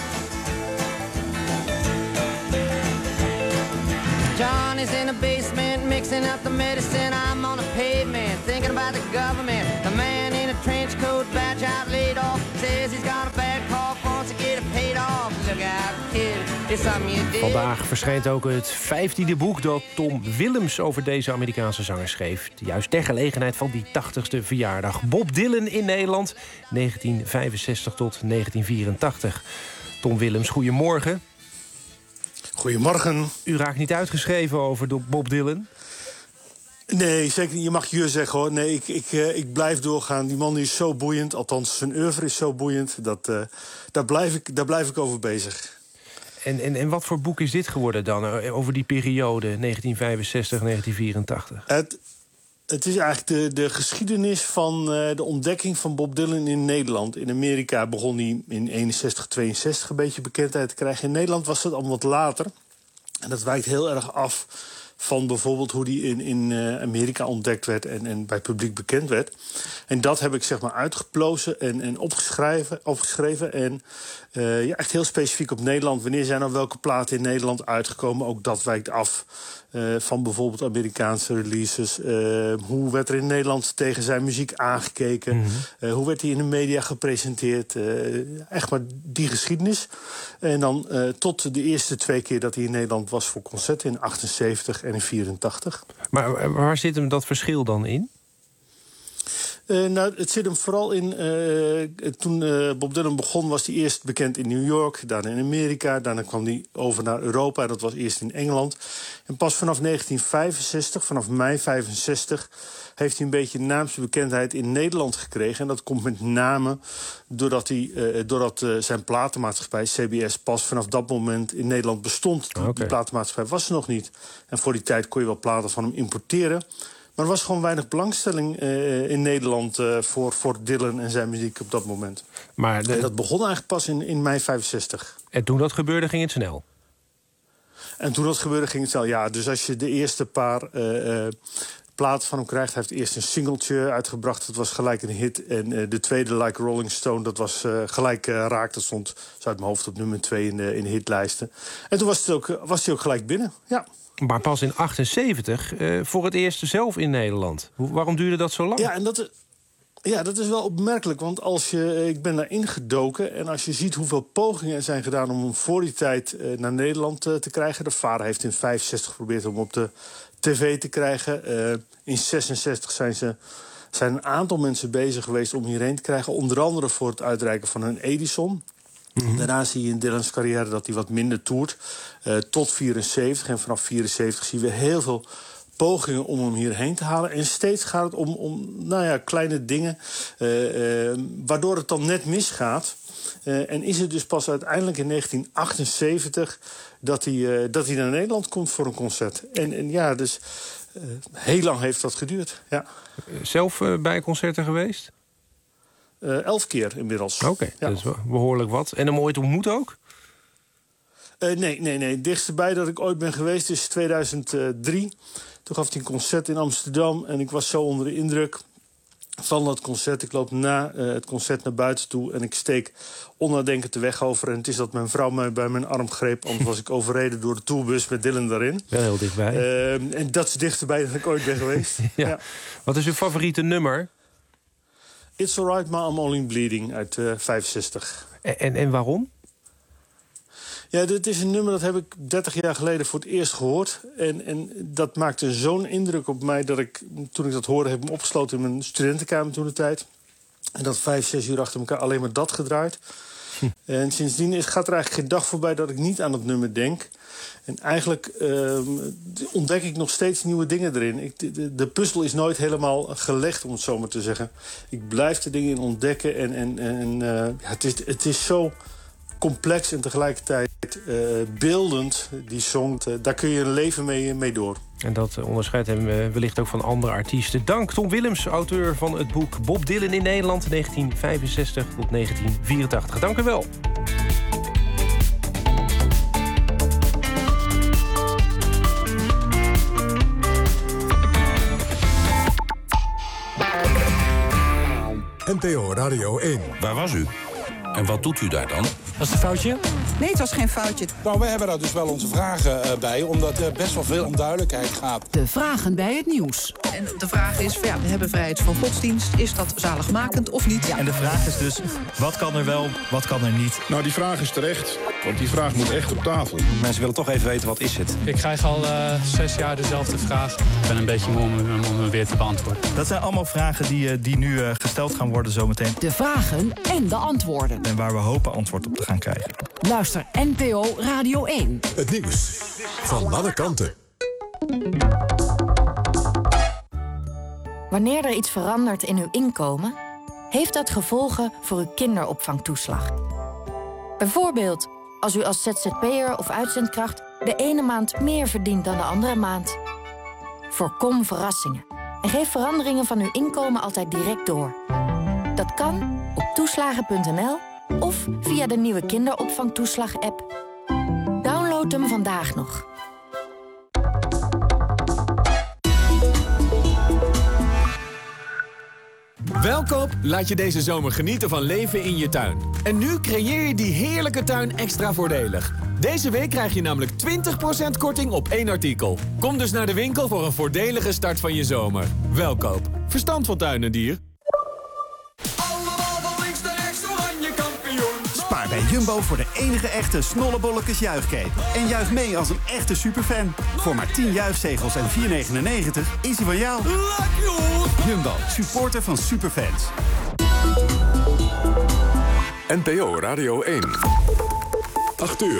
John is in the basement mixing up the medicine. I'm on the pavement thinking about the government. The man in a trench coat, badge out, laid off, says he's got a bad cough, wants to get it paid off. Look out, kid, it's something you did. Vandaag verschijnt ook het vijftiende boek dat Tom Willems over deze Amerikaanse zanger schreef. Juist ter gelegenheid van die tachtigste verjaardag. Bob Dylan in Nederland, negentien vijfenzestig tot negentien vierentachtig. Tom Willems, goedemorgen. Goedemorgen. U raakt niet uitgeschreven over Bob Dylan? Nee, zeker niet. Je mag je zeggen hoor. Nee, ik, ik, uh, ik blijf doorgaan. Die man is zo boeiend. Althans, zijn oeuvre is zo boeiend. Dat, uh, daar, blijf ik, daar blijf ik over bezig. En, en, en wat voor boek is dit geworden dan? Over die periode negentien vijfenzestig, negentien vierentachtig? Het, Het is eigenlijk de, de geschiedenis van uh, de ontdekking van Bob Dylan in Nederland. In Amerika begon hij in eenenzestig, tweeënzestig een beetje bekendheid te krijgen. In Nederland was dat al wat later. En dat wijkt heel erg af van bijvoorbeeld hoe die in, in uh, Amerika ontdekt werd en, en bij het publiek bekend werd. En dat heb ik zeg maar uitgeplozen en, en opgeschreven, opgeschreven. En uh, ja, echt heel specifiek op Nederland. Wanneer zijn er welke platen in Nederland uitgekomen? Ook dat wijkt af uh, van bijvoorbeeld Amerikaanse releases. Uh, hoe werd er in Nederland tegen zijn muziek aangekeken? Mm-hmm. Uh, hoe werd hij in de media gepresenteerd? Uh, echt maar die geschiedenis. En dan uh, tot de eerste twee keer dat hij in Nederland was voor concerten in achtenzeventig en in vierentachtig. Maar waar zit hem dat verschil dan in? Uh, nou, het zit hem vooral in... Uh, toen uh, Bob Dylan begon was hij eerst bekend in New York, daarna in Amerika. Daarna kwam hij over naar Europa, dat was eerst in Engeland. En pas vanaf negentien vijfenzestig, vanaf mei vijfenzestig... heeft hij een beetje naamsbekendheid in Nederland gekregen. En dat komt met name doordat, hij, uh, doordat uh, zijn platenmaatschappij, C B S, pas vanaf dat moment in Nederland bestond. Okay. Die platenmaatschappij was er nog niet. En voor die tijd kon je wel platen van hem importeren. Maar er was gewoon weinig belangstelling uh, in Nederland uh, voor, voor Dylan en zijn muziek op dat moment. Maar de... En dat begon eigenlijk pas in, in mei vijfenzestig. En toen dat gebeurde, ging het snel? En toen dat gebeurde, ging het snel, ja. Dus als je de eerste paar uh, uh, platen van hem krijgt... hij heeft eerst een singeltje uitgebracht, dat was gelijk een hit. En uh, de tweede, Like Rolling Stone, dat was uh, gelijk uh, raak. Dat stond zo uit mijn hoofd op nummer twee in de, in de hitlijsten. En toen was, het ook, was hij ook gelijk binnen, ja. Maar pas in achtenzeventig uh, voor het eerst zelf in Nederland. Hoe, waarom duurde dat zo lang? Ja, en dat, ja, dat is wel opmerkelijk. Want als je, ik ben daar ingedoken. En als je ziet hoeveel pogingen er zijn gedaan om hem voor die tijd uh, naar Nederland uh, te krijgen. De vader heeft in vijfenzestig geprobeerd om op de tv te krijgen. Uh, in zesenzestig zijn, ze, zijn een aantal mensen bezig geweest om hierheen te krijgen. Onder andere voor het uitreiken van een Edison. Mm-hmm. Daarna zie je in Dylan's carrière dat hij wat minder toert. Uh, tot vierenzeventig. En vanaf vierenzeventig zien we heel veel pogingen om hem hierheen te halen. En steeds gaat het om, om nou ja, kleine dingen. Uh, uh, waardoor het dan net misgaat. Uh, en is het dus pas uiteindelijk in negentien achtenzeventig... dat hij, uh, dat hij naar Nederland komt voor een concert. En, en ja, dus uh, heel lang heeft dat geduurd. Ja. Zelf uh, bij concerten geweest? Uh, elf keer inmiddels. Oké, okay, ja. Dat is behoorlijk wat. En hem ooit ontmoet ook? Uh, nee, nee, nee. Het dichtste bij dat ik ooit ben geweest is tweeduizend drie. Toen gaf hij een concert in Amsterdam. En ik was zo onder de indruk van dat concert. Ik loop na uh, het concert naar buiten toe. En ik steek onnadenkend de weg over. En het is dat mijn vrouw mij bij mijn arm greep. Anders was ik overreden door de tourbus met Dylan daarin. Wel heel dichtbij. Uh, en dat is dichterbij dan ik ooit ben geweest. ja. Ja. Wat is uw favoriete nummer? It's Alright, Ma, I'm Only Bleeding uit uh, vijfenzestig. En, en, en waarom? Ja, dit is een nummer dat heb ik dertig jaar geleden voor het eerst gehoord. En, en dat maakte zo'n indruk op mij dat ik, toen ik dat hoorde, heb ik me opgesloten in mijn studentenkamer toen de tijd. En dat vijf, zes uur achter elkaar alleen maar dat gedraaid. Hm. En sindsdien is, gaat er eigenlijk geen dag voorbij dat ik niet aan het nummer denk. En eigenlijk uh, ontdek ik nog steeds nieuwe dingen erin. Ik, de, de puzzel is nooit helemaal gelegd, om het zo maar te zeggen. Ik blijf de dingen in ontdekken. En, en, en uh, ja, het, is, het is zo complex en tegelijkertijd uh, beeldend, die song. Uh, daar kun je een leven mee, mee door. En dat onderscheidt hem uh, wellicht ook van andere artiesten. Dank Tom Willems, auteur van het boek Bob Dylan in Nederland... negentien vijfenzestig tot negentien vierentachtig. Dank u wel. N P O Radio één. Waar was u? En wat doet u daar dan? Was het een foutje? Nee, het was geen foutje. Nou, wij hebben daar dus wel onze vragen uh, bij, omdat er best wel veel onduidelijkheid gaat. De vragen bij het nieuws. En de vraag is, ja, we hebben vrijheid van godsdienst. Is dat zaligmakend of niet? Ja. En de vraag is dus, wat kan er wel, wat kan er niet? Nou, die vraag is terecht, want die vraag moet echt op tafel. Mensen willen toch even weten, wat is het? Ik krijg al uh, zes jaar dezelfde vraag. Ik ben een beetje moe om hem weer te beantwoorden. Dat zijn allemaal vragen die, die nu uh, gesteld gaan worden zometeen. De vragen en de antwoorden. En waar we hopen antwoord op te gaan krijgen. Luister N P O Radio één. Het nieuws van alle kanten. Wanneer er iets verandert in uw inkomen, heeft dat gevolgen voor uw kinderopvangtoeslag. Bijvoorbeeld als u als Z Z P'er of uitzendkracht de ene maand meer verdient dan de andere maand. Voorkom verrassingen En geef veranderingen van uw inkomen altijd direct door. Dat kan op toeslagen punt n l of via de nieuwe kinderopvangtoeslag-app. Download hem vandaag nog. Welkoop laat je deze zomer genieten van leven in je tuin. En nu creëer je die heerlijke tuin extra voordelig. Deze week krijg je namelijk twintig procent korting op één artikel. Kom dus naar de winkel voor een voordelige start van je zomer. Welkoop. Verstand van tuin en dier. Spaar bij Jumbo voor de enige echte Snollebollekes juichcape. En juich mee als een echte superfan. Voor maar tien juichzegels en vier negenennegentig is hij van jou. Jumbo, supporter van superfans. N P O Radio één. acht uur.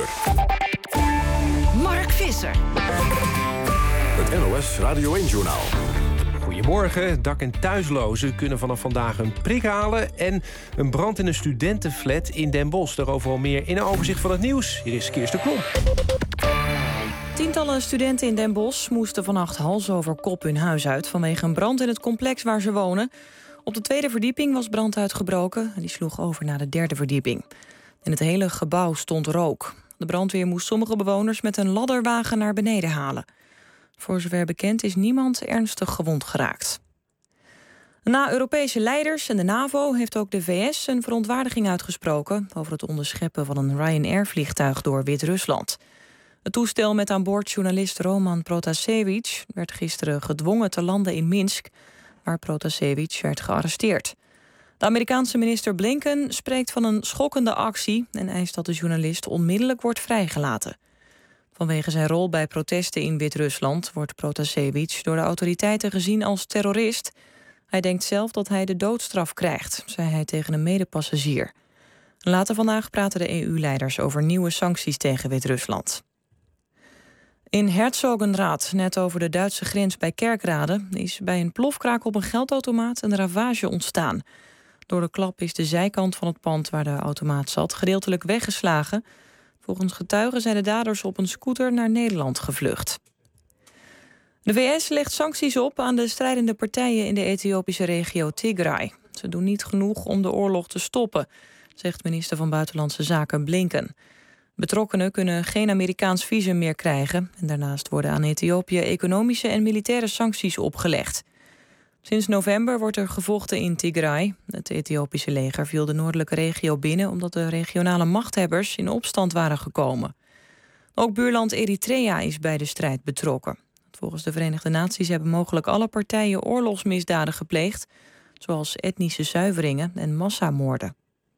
Mark Visser. Het N O S Radio één-journaal. Goedemorgen. Dak- en thuislozen kunnen vanaf vandaag een prik halen. En een brand in een studentenflat in Den Bosch. Daarover al meer in een overzicht van het nieuws. Hier is Kirsten Klomp. Tientallen studenten in Den Bosch moesten vannacht hals over kop hun huis uit vanwege een brand in het complex waar ze wonen. Op de tweede verdieping was brand uitgebroken en die sloeg over naar de derde verdieping. In het hele gebouw stond rook. De brandweer moest sommige bewoners met een ladderwagen naar beneden halen. Voor zover bekend is niemand ernstig gewond geraakt. Na Europese leiders en de NAVO heeft ook de V S een verontwaardiging uitgesproken over het onderscheppen van een Ryanair-vliegtuig door Wit-Rusland. Het toestel met aan boord journalist Roman Protasevich werd gisteren gedwongen te landen in Minsk, waar Protasevich werd gearresteerd. De Amerikaanse minister Blinken spreekt van een schokkende actie en eist dat de journalist onmiddellijk wordt vrijgelaten. Vanwege zijn rol bij protesten in Wit-Rusland wordt Protasevich door de autoriteiten gezien als terrorist. Hij denkt zelf dat hij de doodstraf krijgt, zei hij tegen een medepassagier. Later vandaag praten de E U-leiders over nieuwe sancties tegen Wit-Rusland. In Herzogenrath, net over de Duitse grens bij Kerkrade, is bij een plofkraak op een geldautomaat een ravage ontstaan. Door de klap is de zijkant van het pand waar de automaat zat gedeeltelijk weggeslagen. Volgens getuigen zijn de daders op een scooter naar Nederland gevlucht. De V S legt sancties op aan de strijdende partijen in de Ethiopische regio Tigray. Ze doen niet genoeg om de oorlog te stoppen, zegt minister van Buitenlandse Zaken Blinken. Betrokkenen kunnen geen Amerikaans visum meer krijgen. En daarnaast worden aan Ethiopië economische en militaire sancties opgelegd. Sinds november wordt er gevochten in Tigray. Het Ethiopische leger viel de noordelijke regio binnen omdat de regionale machthebbers in opstand waren gekomen. Ook buurland Eritrea is bij de strijd betrokken. Volgens de Verenigde Naties hebben mogelijk alle partijen oorlogsmisdaden gepleegd, zoals etnische zuiveringen en massamoorden.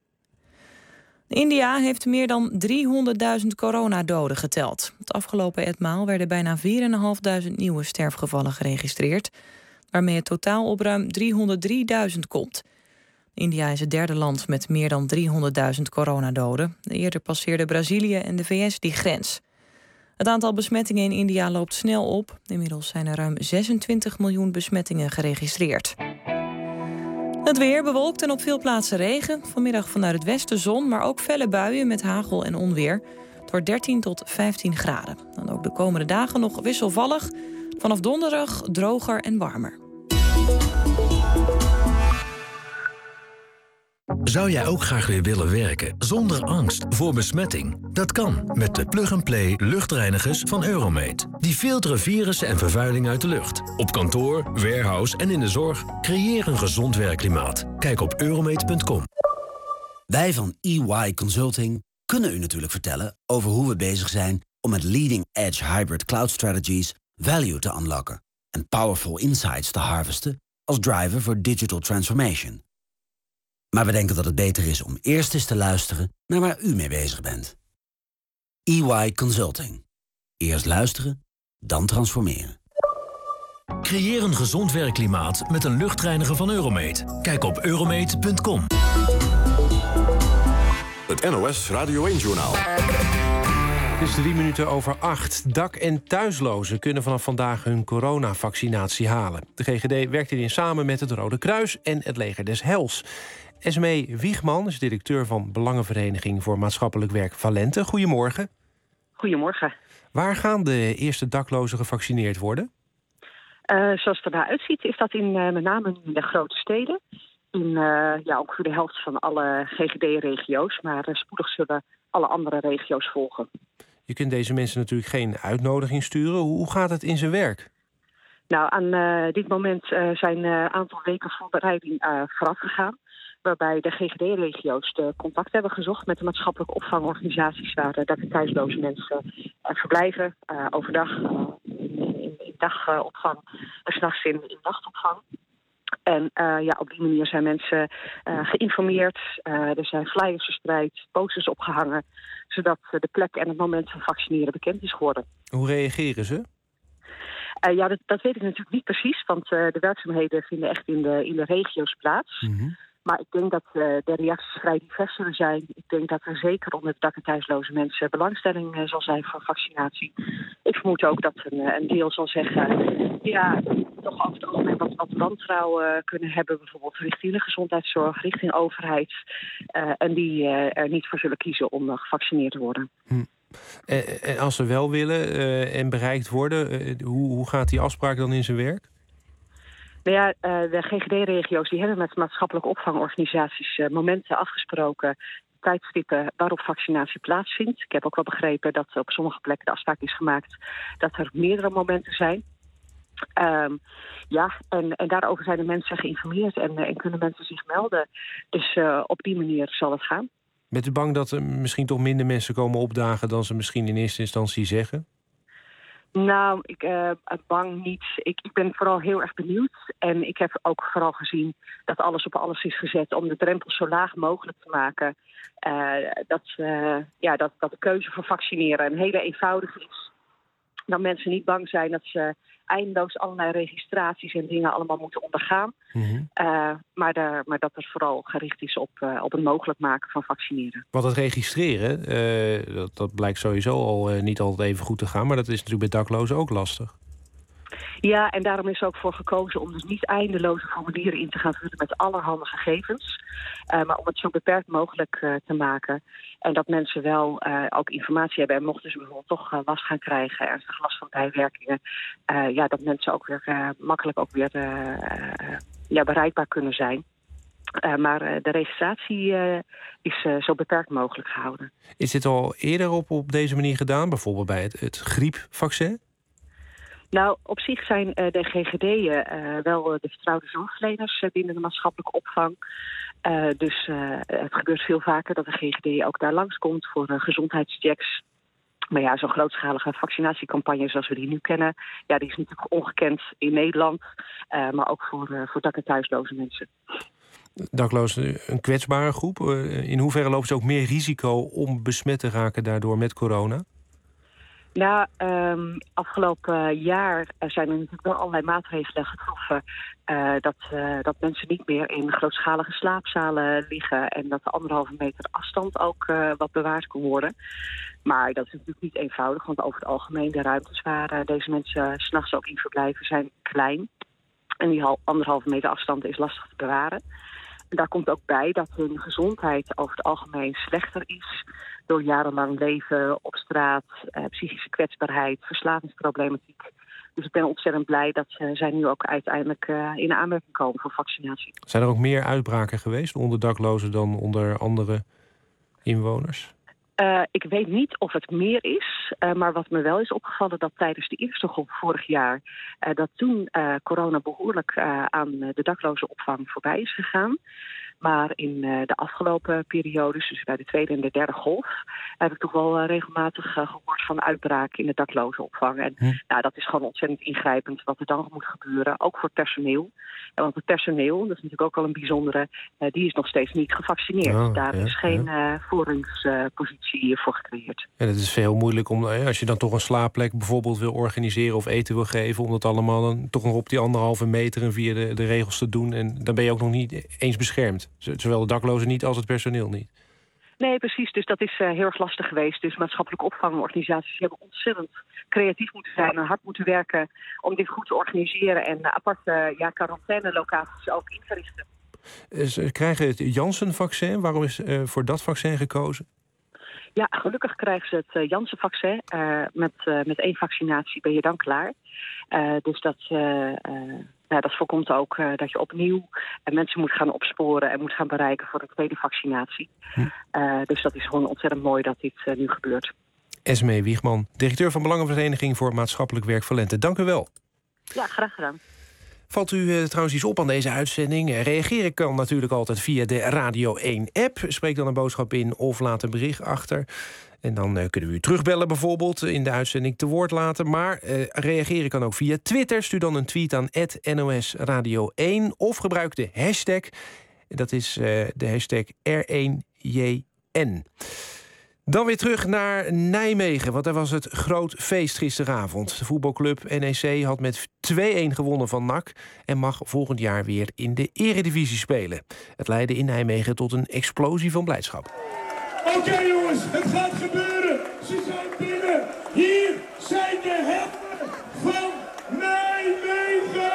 India heeft meer dan driehonderdduizend coronadoden geteld. Het afgelopen etmaal werden bijna vier en een half duizend nieuwe sterfgevallen geregistreerd, waarmee het totaal op ruim driehonderddrieduizend komt. India is het derde land met meer dan driehonderdduizend coronadoden. Eerder passeerden Brazilië en de V S die grens. Het aantal besmettingen in India loopt snel op. Inmiddels zijn er ruim zesentwintig miljoen besmettingen geregistreerd. Het weer bewolkt en op veel plaatsen regen. Vanmiddag vanuit het westen zon, maar ook felle buien met hagel en onweer. Het wordt dertien tot vijftien graden. Dan ook de komende dagen nog wisselvallig. Vanaf donderdag droger en warmer. Zou jij ook graag weer willen werken zonder angst voor besmetting? Dat kan met de plug-and-play luchtreinigers van Euromate. Die filteren virussen en vervuiling uit de lucht. Op kantoor, warehouse en in de zorg. Creëer een gezond werkklimaat. Kijk op euromate punt com. Wij van E Y Consulting kunnen u natuurlijk vertellen over hoe we bezig zijn om met leading-edge hybrid cloud strategies value te unlocken en powerful insights te harvesten als driver voor digital transformation. Maar we denken dat het beter is om eerst eens te luisteren naar waar u mee bezig bent. E Y Consulting. Eerst luisteren, dan transformeren. Creëer een gezond werkklimaat met een luchtreiniger van Euromate. Kijk op euromate punt com. Het N O S Radio één-journaal. Het is drie minuten over acht. Dak- en thuislozen kunnen vanaf vandaag hun coronavaccinatie halen. De G G D werkt hierin samen met het Rode Kruis en het Leger des Heils. Esmee Wiegman is directeur van Belangenvereniging voor Maatschappelijk Werk Valente. Goedemorgen. Goedemorgen. Waar gaan de eerste daklozen gevaccineerd worden? Uh, zoals het erbij uitziet is dat in, uh, met name in de grote steden. In uh, ja, ongeveer de helft van alle G G D-regio's. Maar uh, spoedig zullen alle andere regio's volgen. Je kunt deze mensen natuurlijk geen uitnodiging sturen. Hoe gaat het in zijn werk? Nou, aan uh, dit moment uh, zijn een uh, aantal weken voorbereiding uh, vooraf gegaan. Waarbij de G G D-regio's de contact hebben gezocht met de maatschappelijke opvangorganisaties waar uh, dat de thuisloze mensen uh, verblijven. Uh, overdag uh, in, in, in dagopvang en s'nachts in, in nachtopvang. En uh, ja, op die manier zijn mensen uh, geïnformeerd. Uh, er zijn flyers verspreid, posters opgehangen, zodat uh, de plek en het moment van vaccineren bekend is geworden. Hoe reageren ze? Uh, ja, dat, dat weet ik natuurlijk niet precies, want uh, de werkzaamheden vinden echt in de, in de regio's plaats. Mm-hmm. Maar ik denk dat uh, de reacties vrij divers zullen zijn. Ik denk dat er zeker onder de dak- en thuisloze mensen belangstelling uh, zal zijn voor vaccinatie. Ik vermoed ook dat een, een deel zal zeggen, ja, toch over het algemeen wat, wat wantrouwen uh, kunnen hebben, bijvoorbeeld richting de gezondheidszorg, richting overheid. Uh, en die uh, er niet voor zullen kiezen om uh, gevaccineerd te worden. Hm. En, en als ze wel willen uh, en bereikt worden, uh, hoe, hoe gaat die afspraak dan in zijn werk? Nou ja, uh, de G G D-regio's die hebben met maatschappelijke opvangorganisaties uh, momenten afgesproken, tijdstippen waarop vaccinatie plaatsvindt. Ik heb ook wel begrepen dat op sommige plekken de afspraak is gemaakt dat er meerdere momenten zijn. Um, ja, en, en daarover zijn de mensen geïnformeerd en, en kunnen mensen zich melden. Dus uh, op die manier zal het gaan. Bent u bang dat er misschien toch minder mensen komen opdagen dan ze misschien in eerste instantie zeggen? Nou, ik uh, bang niet. Ik, ik ben vooral heel erg benieuwd. En ik heb ook vooral gezien dat alles op alles is gezet om de drempel zo laag mogelijk te maken. Uh, dat, uh, ja, dat, dat de keuze voor vaccineren een hele eenvoudige is. Dat mensen niet bang zijn dat ze eindeloos allerlei registraties en dingen allemaal moeten ondergaan. Mm-hmm. Uh, maar, daar, maar dat er vooral gericht is op, uh, op het mogelijk maken van vaccineren. Want het registreren, uh, dat, dat blijkt sowieso al uh, niet altijd even goed te gaan. Maar dat is natuurlijk bij daklozen ook lastig. Ja, en daarom is er ook voor gekozen om dus niet eindeloze formulieren in te gaan vullen met allerhande gegevens. Uh, maar om het zo beperkt mogelijk uh, te maken. En dat mensen wel uh, ook informatie hebben. En mochten ze bijvoorbeeld toch uh, last gaan krijgen, ernstig last van bijwerkingen. Uh, ja, dat mensen ook weer uh, makkelijk ook weer uh, uh, ja, bereikbaar kunnen zijn. Uh, maar uh, de registratie uh, is uh, zo beperkt mogelijk gehouden. Is dit al eerder op, op deze manier gedaan? Bijvoorbeeld bij het, het griepvaccin? Nou, op zich zijn uh, de G G D'en uh, wel uh, de vertrouwde zorgverleners uh, binnen de maatschappelijke opvang. Uh, dus uh, het gebeurt veel vaker dat de G G D ook daar langskomt voor uh, gezondheidschecks. Maar ja, zo'n grootschalige vaccinatiecampagne zoals we die nu kennen, ja, die is natuurlijk ongekend in Nederland. Uh, maar ook voor, uh, voor dak- en thuisloze mensen. Daklozen, een kwetsbare groep. Uh, in hoeverre lopen ze ook meer risico om besmet te raken daardoor met corona? Nou, um, afgelopen jaar zijn er natuurlijk wel allerlei maatregelen getroffen. Uh, dat, uh, dat mensen niet meer in grootschalige slaapzalen liggen en dat de anderhalve meter afstand ook uh, wat bewaard kon worden. Maar dat is natuurlijk niet eenvoudig, want over het algemeen de ruimtes waar uh, deze mensen 's nachts ook in verblijven zijn klein. En die anderhalve meter afstand is lastig te bewaren. En daar komt ook bij dat hun gezondheid over het algemeen slechter is door jarenlang leven op straat, uh, psychische kwetsbaarheid, verslavingsproblematiek. Dus ik ben ontzettend blij dat uh, zij nu ook uiteindelijk uh, in aanmerking komen voor vaccinatie. Zijn er ook meer uitbraken geweest onder daklozen dan onder andere inwoners? Uh, ik weet niet of het meer is, uh, maar wat me wel is opgevallen dat tijdens de eerste golf vorig jaar, uh, dat toen uh, corona behoorlijk uh, aan de daklozenopvang voorbij is gegaan. Maar in uh, de afgelopen periodes, dus bij de tweede en de derde golf, heb ik toch wel uh, regelmatig uh, gehoord van uitbraken in de daklozenopvang. En hm. nou, dat is gewoon ontzettend ingrijpend wat er dan moet gebeuren, ook voor het personeel. Ja, want het personeel, dat is natuurlijk ook wel een bijzondere, uh, die is nog steeds niet gevaccineerd. Oh, Daar ja, is geen ja. uh, voorrangspositie uh, voor gecreëerd. En het is veel moeilijk om, als je dan toch een slaapplek bijvoorbeeld wil organiseren of eten wil geven, om dat allemaal dan toch nog op die anderhalve meter en via de, de regels te doen. En dan ben je ook nog niet eens beschermd. Zowel de daklozen niet als het personeel niet. Nee, precies. Dus dat is uh, heel erg lastig geweest. Dus maatschappelijke opvangorganisaties hebben ontzettend creatief moeten zijn en hard moeten werken om dit goed te organiseren en uh, aparte uh, ja, quarantainelocaties ook in te richten. Ze krijgen het Janssen-vaccin. Waarom is uh, voor dat vaccin gekozen? Ja, gelukkig krijgen ze het uh, Janssen-vaccin. Uh, met, uh, met één vaccinatie ben je dan klaar. Uh, dus dat, uh, uh, nou, dat voorkomt ook uh, dat je opnieuw uh, mensen moet gaan opsporen en moet gaan bereiken voor de tweede vaccinatie. Hm. Uh, dus dat is gewoon ontzettend mooi dat dit uh, nu gebeurt. Esmee Wiegman, directeur van Belangenvereniging voor Maatschappelijk Werk Valente. Dank u wel. Ja, graag gedaan. Valt u uh, trouwens iets op aan deze uitzending? Uh, reageren kan natuurlijk altijd via de Radio één-app. Spreek dan een boodschap in of laat een bericht achter. En dan uh, kunnen we u terugbellen bijvoorbeeld, in de uitzending te woord laten. Maar uh, reageren kan ook via Twitter. Stuur dan een tweet aan at N O S Radio één of gebruik de hashtag. Dat is uh, de hashtag R één J N. Dan weer terug naar Nijmegen, want daar was het groot feest gisteravond. De voetbalclub N E C had met twee-een gewonnen van N A C... en mag volgend jaar weer in de eredivisie spelen. Het leidde in Nijmegen tot een explosie van blijdschap. Oké okay, jongens, het gaat gebeuren. Ze zijn binnen. Hier zijn de helden van Nijmegen.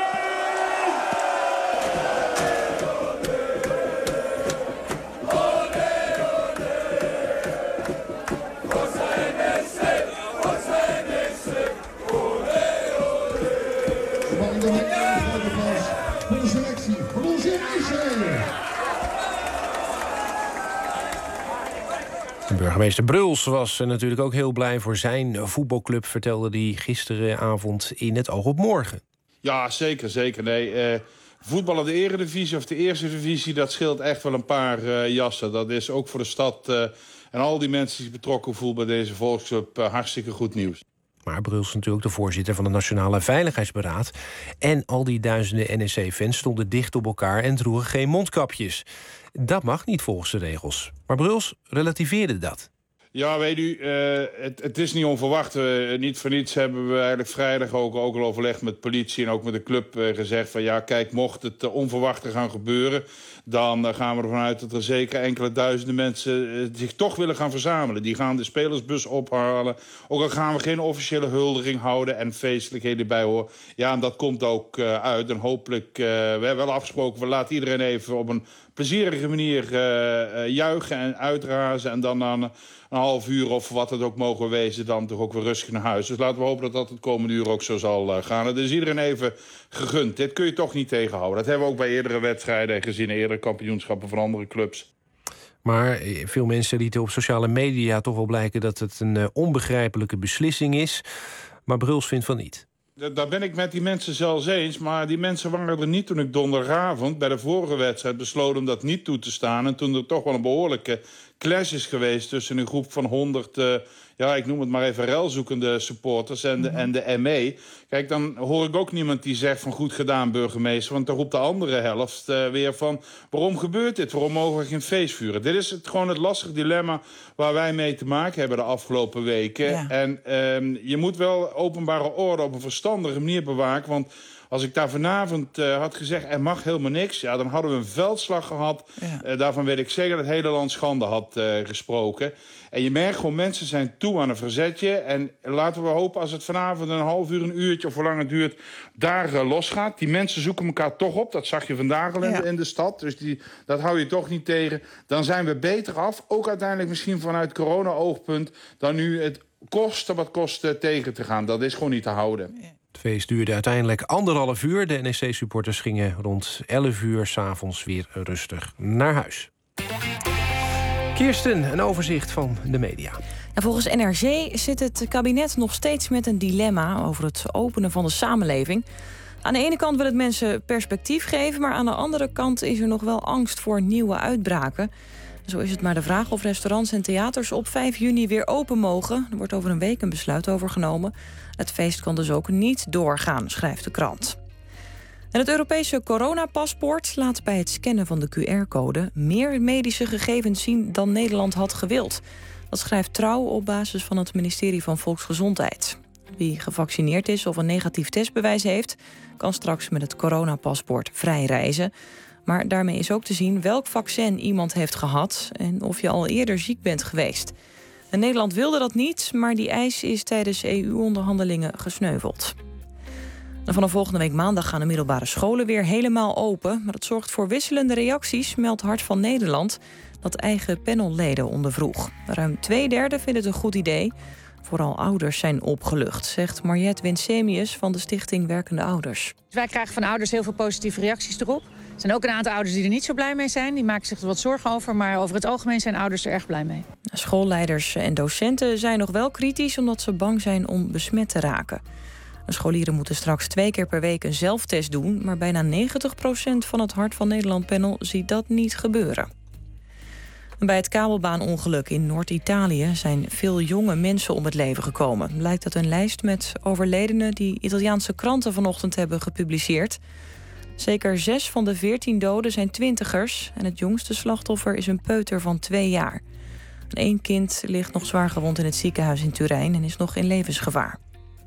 Burgemeester Bruls was natuurlijk ook heel blij voor zijn voetbalclub, vertelde hij gisteravond in Het Oog op Morgen. Ja, zeker, zeker. Nee, uh, voetballen de eredivisie of de eerste divisie, dat scheelt echt wel een paar uh, jassen. Dat is ook voor de stad uh, en al die mensen die betrokken voelen bij deze volksclub uh, hartstikke goed nieuws. Maar Bruls is natuurlijk de voorzitter van het Nationale Veiligheidsberaad. En al die duizenden N E C-fans stonden dicht op elkaar en droegen geen mondkapjes. Dat mag niet volgens de regels. Maar Bruls relativeerde dat. Ja, weet u, uh, het, het is niet onverwacht. Uh, niet voor niets hebben we eigenlijk vrijdag ook, ook al overlegd met politie en ook met de club uh, gezegd van ja, kijk, mocht het uh, onverwachte gaan gebeuren, dan uh, gaan we ervan uit dat er zeker enkele duizenden mensen uh, zich toch willen gaan verzamelen. Die gaan de spelersbus ophalen. Ook al gaan we geen officiële huldiging houden en feestelijkheden bij horen. Ja, en dat komt ook uh, uit. En hopelijk, uh, we hebben wel afgesproken, we laten iedereen even op een plezierige manier uh, uh, juichen en uitrazen. En dan aan een half uur of wat het ook mogen wezen, dan toch ook weer rustig naar huis. Dus laten we hopen dat dat het komende uur ook zo zal uh, gaan. Het is iedereen even gegund. Dit kun je toch niet tegenhouden. Dat hebben we ook bij eerdere wedstrijden gezien, eerdere kampioenschappen van andere clubs. Maar veel mensen lieten op sociale media toch wel blijken dat het een uh, onbegrijpelijke beslissing is. Maar Bruls vindt van niet. Daar ben ik met die mensen zelfs eens. Maar die mensen waren er niet toen ik donderdagavond bij de vorige wedstrijd besloot om dat niet toe te staan. En toen er toch wel een behoorlijke clash is geweest tussen een groep van honderd, uh, ja, ik noem het maar even relzoekende supporters en de, en de M E. Kijk, dan hoor ik ook niemand die zegt van goed gedaan, burgemeester. Want dan roept de andere helft uh, weer van waarom gebeurt dit? Waarom mogen we geen feest vieren? Dit is het, gewoon het lastige dilemma waar wij mee te maken hebben de afgelopen weken. Ja. En um, je moet wel openbare orde op een verstandige manier bewaken. Want als ik daar vanavond uh, had gezegd, er mag helemaal niks, ja, dan hadden we een veldslag gehad. Ja. Uh, daarvan weet ik zeker dat het hele land schande had uh, gesproken. En je merkt gewoon, mensen zijn toe aan een verzetje. En laten we hopen als het vanavond een half uur, een uurtje of hoe lang het duurt, daar uh, losgaat. Die mensen zoeken elkaar toch op. Dat zag je vandaag al in, ja. in de stad. Dus die, dat hou je toch niet tegen. Dan zijn we beter af. Ook uiteindelijk misschien vanuit corona-oogpunt dan nu het kosten wat kost uh, tegen te gaan. Dat is gewoon niet te houden. Ja. Het feest duurde uiteindelijk anderhalf uur. De N E C-supporters gingen rond elf uur 's avonds weer rustig naar huis. Kirsten, een overzicht van de media. En volgens N R C zit het kabinet nog steeds met een dilemma over het openen van de samenleving. Aan de ene kant wil het mensen perspectief geven, maar aan de andere kant is er nog wel angst voor nieuwe uitbraken. Zo is het maar de vraag of restaurants en theaters op vijf juni weer open mogen. Er wordt over een week een besluit over genomen. Het feest kan dus ook niet doorgaan, schrijft de krant. En het Europese coronapaspoort laat bij het scannen van de Q R-code meer medische gegevens zien dan Nederland had gewild. Dat schrijft Trouw op basis van het ministerie van Volksgezondheid. Wie gevaccineerd is of een negatief testbewijs heeft, kan straks met het coronapaspoort vrij reizen. Maar daarmee is ook te zien welk vaccin iemand heeft gehad en of je al eerder ziek bent geweest. En Nederland wilde dat niet, maar die eis is tijdens E U-onderhandelingen gesneuveld. En vanaf volgende week maandag gaan de middelbare scholen weer helemaal open. Maar dat zorgt voor wisselende reacties, meldt Hart van Nederland, dat eigen panelleden ondervroeg. Ruim twee derde vinden het een goed idee. Vooral ouders zijn opgelucht, zegt Mariette Winsemius van de stichting Werkende Ouders. Wij krijgen van ouders heel veel positieve reacties erop. Er zijn ook een aantal ouders die er niet zo blij mee zijn. Die maken zich er wat zorgen over, maar over het algemeen zijn ouders er erg blij mee. Schoolleiders en docenten zijn nog wel kritisch omdat ze bang zijn om besmet te raken. De scholieren moeten straks twee keer per week een zelftest doen, maar bijna negentig procent van het Hart van Nederland-panel ziet dat niet gebeuren. Bij het kabelbaanongeluk in Noord-Italië zijn veel jonge mensen om het leven gekomen. Blijkt uit een lijst met overledenen die Italiaanse kranten vanochtend hebben gepubliceerd. Zeker zes van de veertien doden zijn twintigers en het jongste slachtoffer is een peuter van twee jaar. Eén kind ligt nog zwaar gewond in het ziekenhuis in Turijn en is nog in levensgevaar.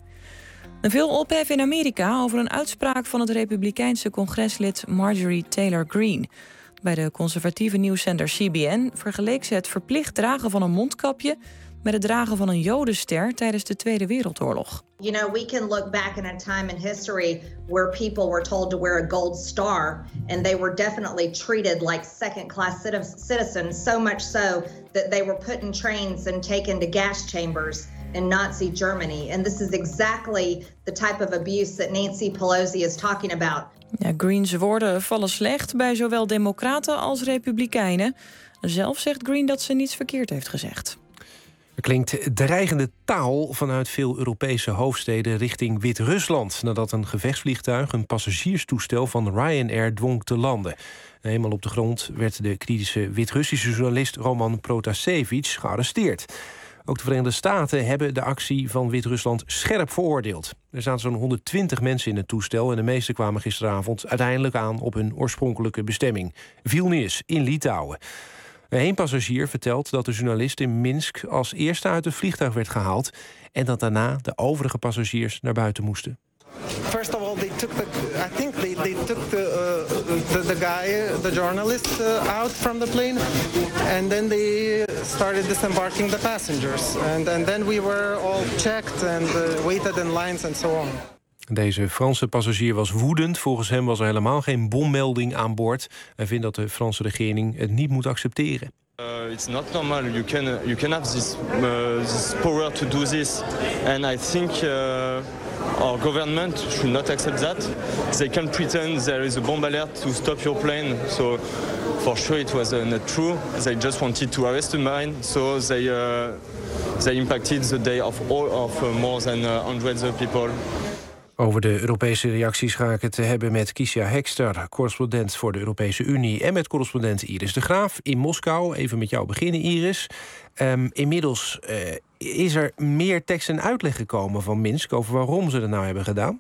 En veel ophef in Amerika over een uitspraak van het Republikeinse congreslid Marjorie Taylor Greene. Bij de conservatieve nieuwszender C B N vergeleek ze het verplicht dragen van een mondkapje met het dragen van een jodenster tijdens de Tweede Wereldoorlog. You know, we can look back in a time in history where people were told to wear a gold star and they were definitely treated like second-class citizens, so much so that they were put in trains and taken to gas chambers in Nazi Germany. And this is exactly the type of abuse that Nancy Pelosi is talking about. Ja, Greene's woorden vallen slecht bij zowel democraten als republikeinen. Zelf zegt Greene dat ze niets verkeerd heeft gezegd. Er klinkt dreigende taal vanuit veel Europese hoofdsteden richting Wit-Rusland, nadat een gevechtsvliegtuig een passagierstoestel van Ryanair dwong te landen. Eenmaal op de grond werd de kritische Wit-Russische journalist Roman Protasevich gearresteerd. Ook de Verenigde Staten hebben de actie van Wit-Rusland scherp veroordeeld. Er zaten zo'n honderdtwintig mensen in het toestel en de meeste kwamen gisteravond uiteindelijk aan op hun oorspronkelijke bestemming, Vilnius in Litouwen. Een passagier vertelt dat de journalist in Minsk als eerste uit het vliegtuig werd gehaald en dat daarna de overige passagiers naar buiten moesten. First of all, they took the. I think they, they took the, uh, the the guy, the journalist, uh, out from the plane, and then they started disembarking the passengers, and and then we were all checked and uh, waited in lines and so on. Deze Franse passagier was woedend. Volgens hem was er helemaal geen bommelding aan boord. Hij vindt dat de Franse regering het niet moet accepteren. Uh, it's not normal. You can you can have this uh, this power to do this, and I think uh, our government should not accept that. They can pretend there is a bomb alert to stop your plane. So for sure it was uh, not true. They just wanted to arrest a man. So they uh, they impacted the day of all of uh, more than uh, hundreds of people. Over de Europese reacties ga ik het hebben met Kiesja Hekster, correspondent voor de Europese Unie, en met correspondent Iris de Graaf in Moskou. Even met jou beginnen, Iris. Um, inmiddels uh, is er meer tekst en uitleg gekomen van Minsk over waarom ze dat nou hebben gedaan?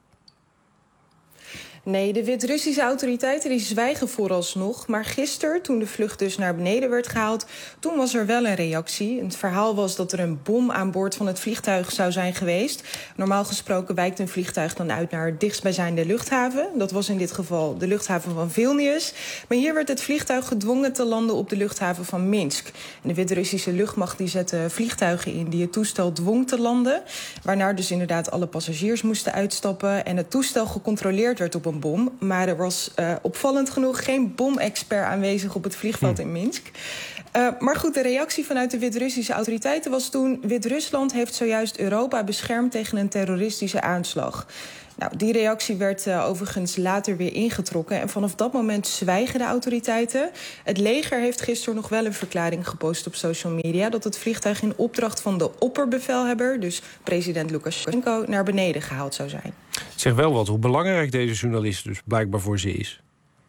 Nee, de Wit-Russische autoriteiten die zwijgen vooralsnog. Maar gisteren, toen de vlucht dus naar beneden werd gehaald, toen was er wel een reactie. Het verhaal was dat er een bom aan boord van het vliegtuig zou zijn geweest. Normaal gesproken wijkt een vliegtuig dan uit naar het dichtstbijzijnde luchthaven. Dat was in dit geval de luchthaven van Vilnius. Maar hier werd het vliegtuig gedwongen te landen op de luchthaven van Minsk. En de Wit-Russische luchtmacht die zette vliegtuigen in die het toestel dwong te landen. Waarna dus inderdaad alle passagiers moesten uitstappen en het toestel gecontroleerd werd op een bom. Maar er was uh, opvallend genoeg geen bomexpert aanwezig op het vliegveld in Minsk. Uh, maar goed, de reactie vanuit de Wit-Russische autoriteiten was toen: Wit-Rusland heeft zojuist Europa beschermd tegen een terroristische aanslag. Nou, die reactie werd uh, overigens later weer ingetrokken. En vanaf dat moment zwijgen de autoriteiten. Het leger heeft gisteren nog wel een verklaring gepost op social media dat het vliegtuig in opdracht van de opperbevelhebber, dus president Lukashenko, naar beneden gehaald zou zijn. Het zegt wel wat hoe belangrijk deze journalist dus blijkbaar voor ze is.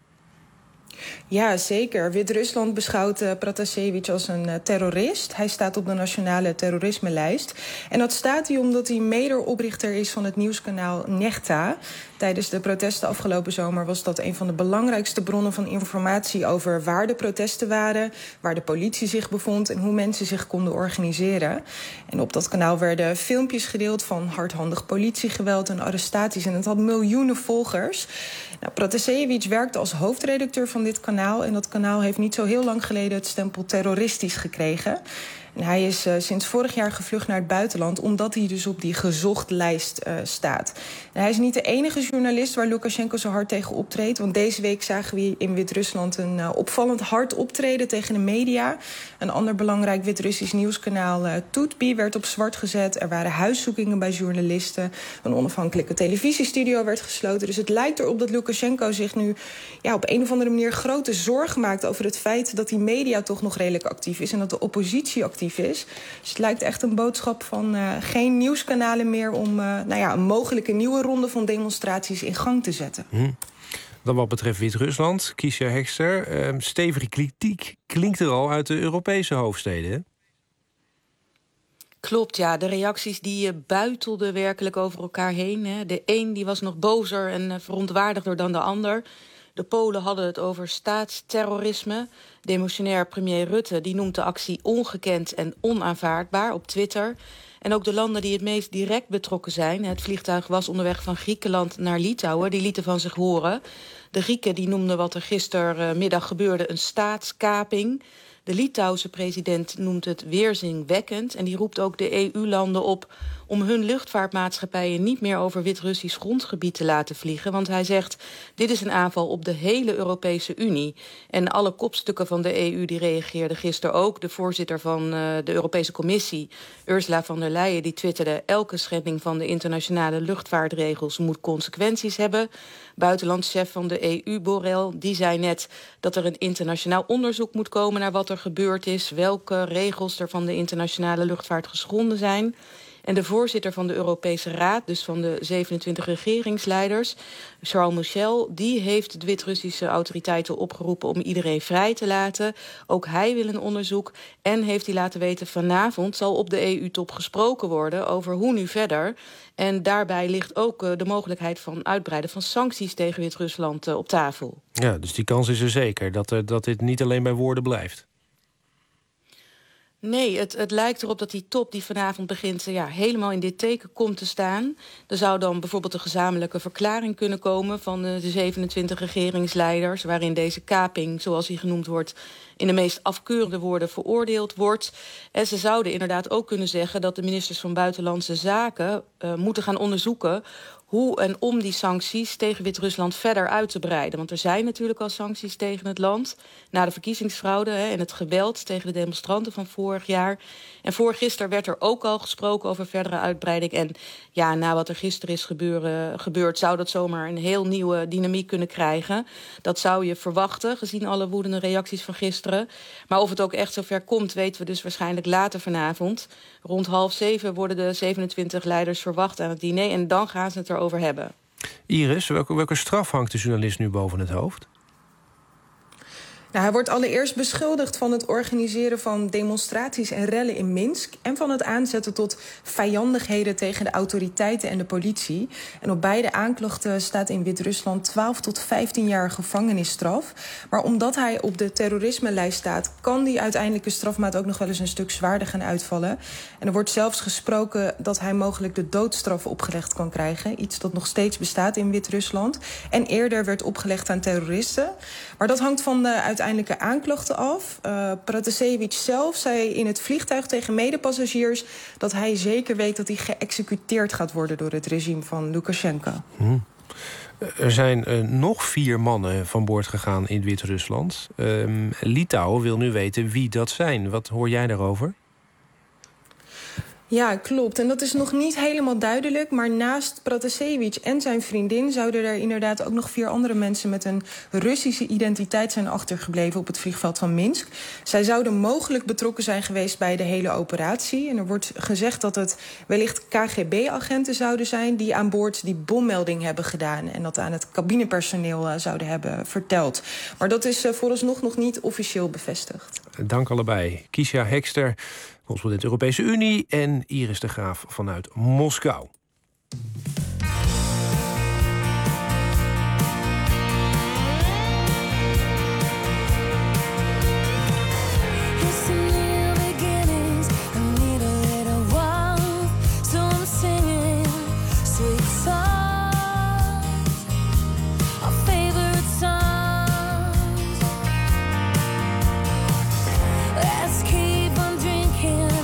Ja, zeker. Wit-Rusland beschouwt uh, Protasevich als een uh, terrorist. Hij staat op de nationale terrorisme-lijst. En dat staat hij omdat hij mede-oprichter is van het nieuwskanaal Nechta. Tijdens de protesten afgelopen zomer was dat een van de belangrijkste bronnen van informatie over waar de protesten waren, waar de politie zich bevond en hoe mensen zich konden organiseren. En op dat kanaal werden filmpjes gedeeld van hardhandig politiegeweld en arrestaties. En het had miljoenen volgers. Nou, Protasevich werkte als hoofdredacteur van dit kanaal. En dat kanaal heeft niet zo heel lang geleden het stempel terroristisch gekregen. En hij is uh, sinds vorig jaar gevlucht naar het buitenland, omdat hij dus op die gezocht lijst uh, staat. En hij is niet de enige journalist waar Lukasjenko zo hard tegen optreedt. Want deze week zagen we in Wit-Rusland een uh, opvallend hard optreden tegen de media. Een ander belangrijk Wit-Russisch nieuwskanaal, uh, Tutbi, werd op zwart gezet. Er waren huiszoekingen bij journalisten. Een onafhankelijke televisiestudio werd gesloten. Dus het lijkt erop dat Lukasjenko zich nu ja, op een of andere manier grote zorgen maakt over het feit dat die media toch nog redelijk actief is en dat de oppositie actief is. Dus het lijkt echt een boodschap van uh, geen nieuwskanalen meer om uh, nou ja, een mogelijke nieuwe ronde van demonstraties in gang te zetten. Hm. Dan wat betreft Wit-Rusland, Kiesja Hekster, uh, stevige kritiek klinkt er al uit de Europese hoofdsteden, hè? Klopt, ja. De reacties die uh, buitelden werkelijk over elkaar heen. Hè. De een die was nog bozer en uh, verontwaardigder dan de ander. De Polen hadden het over staatsterrorisme. Demissionair premier Rutte die noemt de actie ongekend en onaanvaardbaar op Twitter. En ook de landen die het meest direct betrokken zijn. Het vliegtuig was onderweg van Griekenland naar Litouwen. Die lieten van zich horen. De Grieken die noemden wat er gistermiddag gebeurde een staatskaping. De Litouwse president noemt het weerzinwekkend. En die roept ook de E U-landen op om hun luchtvaartmaatschappijen niet meer over Wit-Russisch grondgebied te laten vliegen. Want hij zegt, dit is een aanval op de hele Europese Unie. En alle kopstukken van de E U die reageerden gisteren ook. De voorzitter van uh, de Europese Commissie, Ursula von der Leyen, die twitterde, elke schending van de internationale luchtvaartregels moet consequenties hebben. Buitenlandschef van de E U, Borrell, die zei net dat er een internationaal onderzoek moet komen naar wat er gebeurd is, welke regels er van de internationale luchtvaart geschonden zijn. En de voorzitter van de Europese Raad, dus van de zevenentwintig regeringsleiders, Charles Michel, die heeft de Wit-Russische autoriteiten opgeroepen om iedereen vrij te laten. Ook hij wil een onderzoek en heeft hij laten weten, vanavond zal op de E U-top gesproken worden over hoe nu verder. En daarbij ligt ook uh, de mogelijkheid van uitbreiden van sancties tegen Wit-Rusland uh, op tafel. Ja, dus die kans is er zeker dat, uh, dat dit niet alleen bij woorden blijft. Nee, het, het lijkt erop dat die top die vanavond begint ja, helemaal in dit teken komt te staan. Er zou dan bijvoorbeeld een gezamenlijke verklaring kunnen komen van de zevenentwintig regeringsleiders, waarin deze kaping, zoals die genoemd wordt, in de meest afkeurende woorden veroordeeld wordt. En ze zouden inderdaad ook kunnen zeggen dat de ministers van Buitenlandse Zaken uh, moeten gaan onderzoeken hoe en om die sancties tegen Wit-Rusland verder uit te breiden. Want er zijn natuurlijk al sancties tegen het land na de verkiezingsfraude hè, en het geweld tegen de demonstranten van vorig jaar. En voorgisteren werd er ook al gesproken over verdere uitbreiding. En ja, na wat er gisteren is gebeuren, gebeurd, zou dat zomaar een heel nieuwe dynamiek kunnen krijgen. Dat zou je verwachten, gezien alle woedende reacties van gisteren. Maar of het ook echt zover komt, weten we dus waarschijnlijk later vanavond. Rond half zeven worden de zevenentwintig leiders verwacht aan het diner en dan gaan ze het erover hebben. Iris, welke, welke straf hangt de journalist nu boven het hoofd? Nou, hij wordt allereerst beschuldigd van het organiseren van demonstraties en rellen in Minsk en van het aanzetten tot vijandigheden tegen de autoriteiten en de politie. En op beide aanklachten staat in Wit-Rusland twaalf tot vijftien jaar gevangenisstraf. Maar omdat hij op de terrorisme-lijst staat, kan die uiteindelijke strafmaat ook nog wel eens een stuk zwaarder gaan uitvallen. En er wordt zelfs gesproken dat hij mogelijk de doodstraf opgelegd kan krijgen. Iets dat nog steeds bestaat in Wit-Rusland. En eerder werd opgelegd aan terroristen. Maar dat hangt van de uiteindelijke aanklachten af. Uh, Protasevich zelf zei in het vliegtuig tegen medepassagiers dat hij zeker weet dat hij geëxecuteerd gaat worden door het regime van Lukasjenko. Hm. Er zijn uh, nog vier mannen van boord gegaan in Wit-Rusland. Uh, Litouwen wil nu weten wie dat zijn. Wat hoor jij daarover? Ja, klopt. En dat is nog niet helemaal duidelijk. Maar naast Protasevich en zijn vriendin zouden er inderdaad ook nog vier andere mensen met een Russische identiteit zijn achtergebleven op het vliegveld van Minsk. Zij zouden mogelijk betrokken zijn geweest bij de hele operatie. En er wordt gezegd dat het wellicht K G B-agenten zouden zijn die aan boord die bommelding hebben gedaan en dat aan het cabinepersoneel uh, zouden hebben verteld. Maar dat is uh, vooralsnog nog niet officieel bevestigd. Dank allebei. Kiesja Hekster, correspondent Europese Unie, en Iris de Graaf vanuit Moskou. Let's keep on drinking.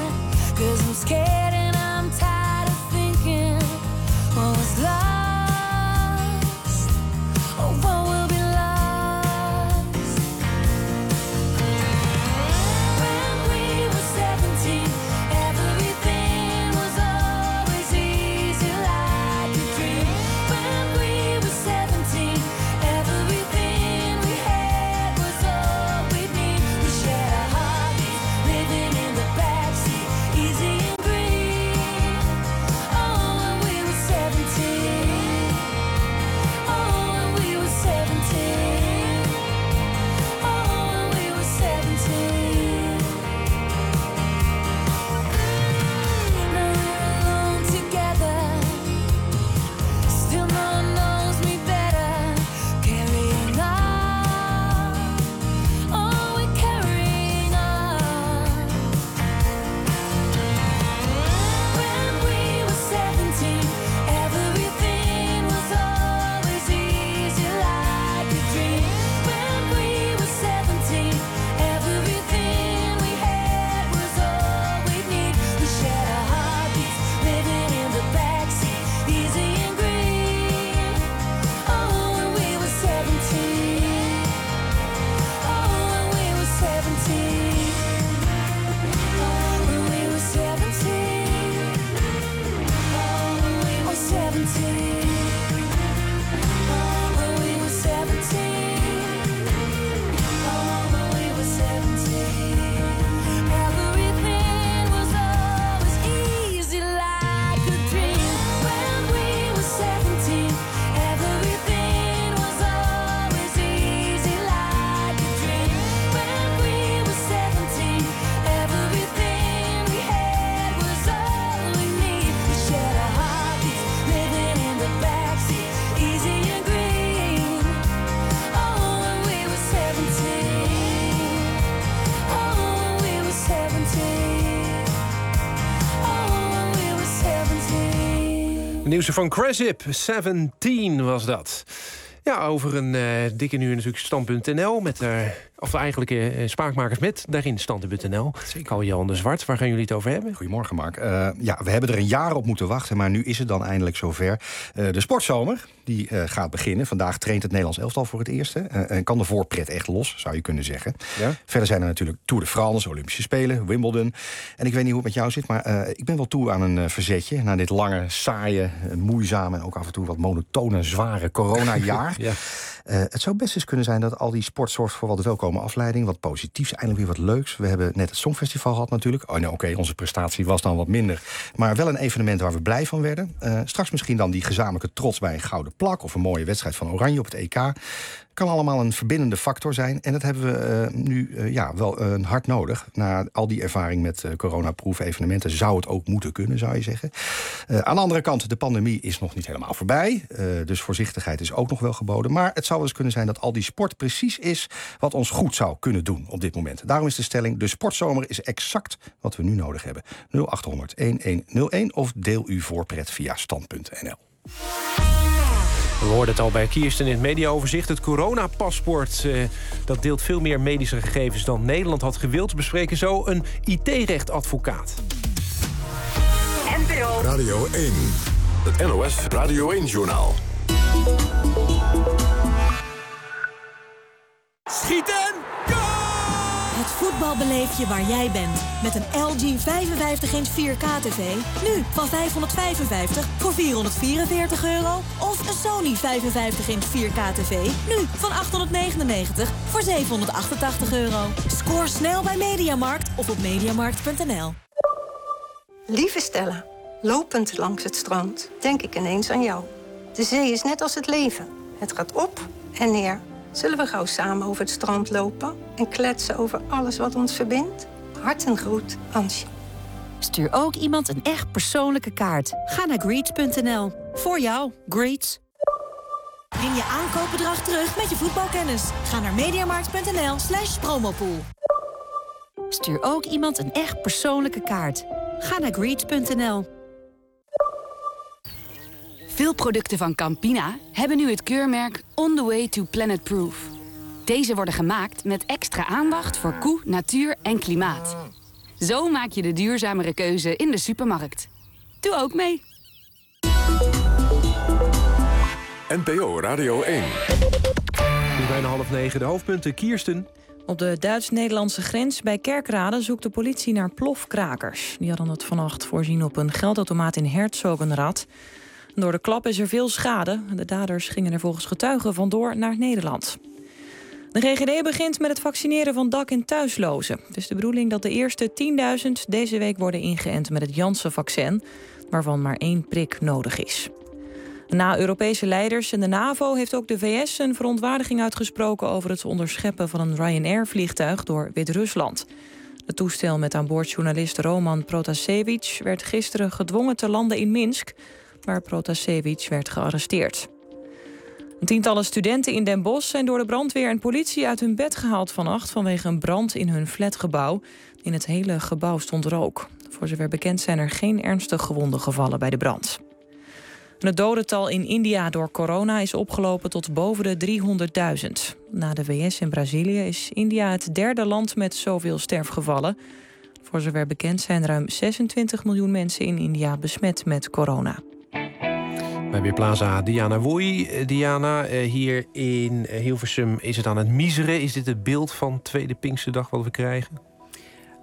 Nieuws van Cressip, zeventien was dat. Ja, over een uh, dikke nu natuurlijk stand punt n l met uh, of eigenlijk uh, Spraakmakers met daarin stand punt n l. Carl-Jan de Zwart, waar gaan jullie het over hebben? Goedemorgen, Mark. Uh, ja, we hebben er een jaar op moeten wachten, maar nu is het dan eindelijk zover. Uh, de sportzomer die uh, gaat beginnen. Vandaag traint het Nederlands elftal voor het eerst. Uh, en kan de voorpret echt los, zou je kunnen zeggen. Ja? Verder zijn er natuurlijk Tour de France, Olympische Spelen, Wimbledon. En ik weet niet hoe het met jou zit, maar uh, ik ben wel toe aan een uh, verzetje. Na dit lange, saaie, uh, moeizame en ook af en toe wat monotone, zware coronajaar. Ja. Uh, het zou best eens kunnen zijn dat al die sport zorgt voor wat welkome afleiding, wat positiefs, eindelijk weer wat leuks. We hebben net het Songfestival gehad natuurlijk. Oh, nou, oké, okay, onze prestatie was dan wat minder. Maar wel een evenement waar we blij van werden. Uh, straks misschien dan die gezamenlijke trots bij een gouden plak of een mooie wedstrijd van Oranje op het E K. Kan allemaal een verbindende factor zijn. En dat hebben we uh, nu uh, ja, wel uh, hard nodig. Na al die ervaring met uh, coronaproof evenementen zou het ook moeten kunnen, zou je zeggen. Uh, aan de andere kant, de pandemie is nog niet helemaal voorbij. Uh, dus voorzichtigheid is ook nog wel geboden. Maar het zou wel eens kunnen zijn dat al die sport precies is wat ons goed zou kunnen doen op dit moment. Daarom is de stelling, de sportzomer is exact wat we nu nodig hebben. nul acht honderd elf nul een of deel uw voorpret via stand punt n l. We hoorden het al bij Kirsten in het mediaoverzicht. Het coronapaspoort uh, dat deelt veel meer medische gegevens dan Nederland had gewild. We bespreken zo een I T-rechtadvocaat. N P O Radio één. Het N O S Radio één-journaal. Schieten! Het voetbal beleef je waar jij bent. Met een L G vijfenvijftig inch vier K tv. Nu van vijfhonderdvijfenvijftig voor vierhonderdvierenveertig euro. Of een Sony vijfenvijftig inch vier K tv. Nu van achthonderdnegenennegentig voor zevenhonderdachtentachtig euro. Scoor snel bij Mediamarkt of op mediamarkt punt n l. Lieve Stella, lopend langs het strand denk ik ineens aan jou. De zee is net als het leven. Het gaat op en neer. Zullen we gauw samen over het strand lopen en kletsen over alles wat ons verbindt? Hartengroet, Ansje. Stuur ook iemand een echt persoonlijke kaart. Ga naar greets punt n l. Voor jou, Greets. Win je aankoopbedrag terug met je voetbalkennis. Ga naar mediamarkt punt n l slash promopool. Stuur ook iemand een echt persoonlijke kaart. Ga naar greets punt n l. Veel producten van Campina hebben nu het keurmerk On the Way to Planet Proof. Deze worden gemaakt met extra aandacht voor koe, natuur en klimaat. Zo maak je de duurzamere keuze in de supermarkt. Doe ook mee. N P O Radio één. Nu bijna half negen, de hoofdpunten. Kirsten. Op de Duits-Nederlandse grens bij Kerkrade zoekt de politie naar plofkrakers. Die hadden het vannacht voorzien op een geldautomaat in Herzogenrath. Door de klap is er veel schade. De daders gingen er volgens getuigen vandoor naar Nederland. De G G D begint met het vaccineren van dak- en thuislozen. Het is de bedoeling dat de eerste tienduizend deze week worden ingeënt met het Janssen-vaccin, waarvan maar één prik nodig is. Na Europese leiders en de NAVO heeft ook de V S een verontwaardiging uitgesproken over het onderscheppen van een Ryanair-vliegtuig door Wit-Rusland. Het toestel met aan boord journalist Roman Protasevich werd gisteren gedwongen te landen in Minsk, waar Protasevich werd gearresteerd. Tientallen studenten in Den Bosch zijn door de brandweer en politie uit hun bed gehaald vannacht vanwege een brand in hun flatgebouw. In het hele gebouw stond rook. Voor zover bekend zijn er geen ernstig gewonden gevallen bij de brand. Het dodental in India door corona is opgelopen tot boven de driehonderdduizend. Na de V S en Brazilië is India het derde land met zoveel sterfgevallen. Voor zover bekend zijn ruim zesentwintig miljoen mensen in India besmet met corona. Bij Weerplaza Diana Woei. Diana, hier in Hilversum is het aan het miseren. Is dit het beeld van Tweede Pinksterdag wat we krijgen?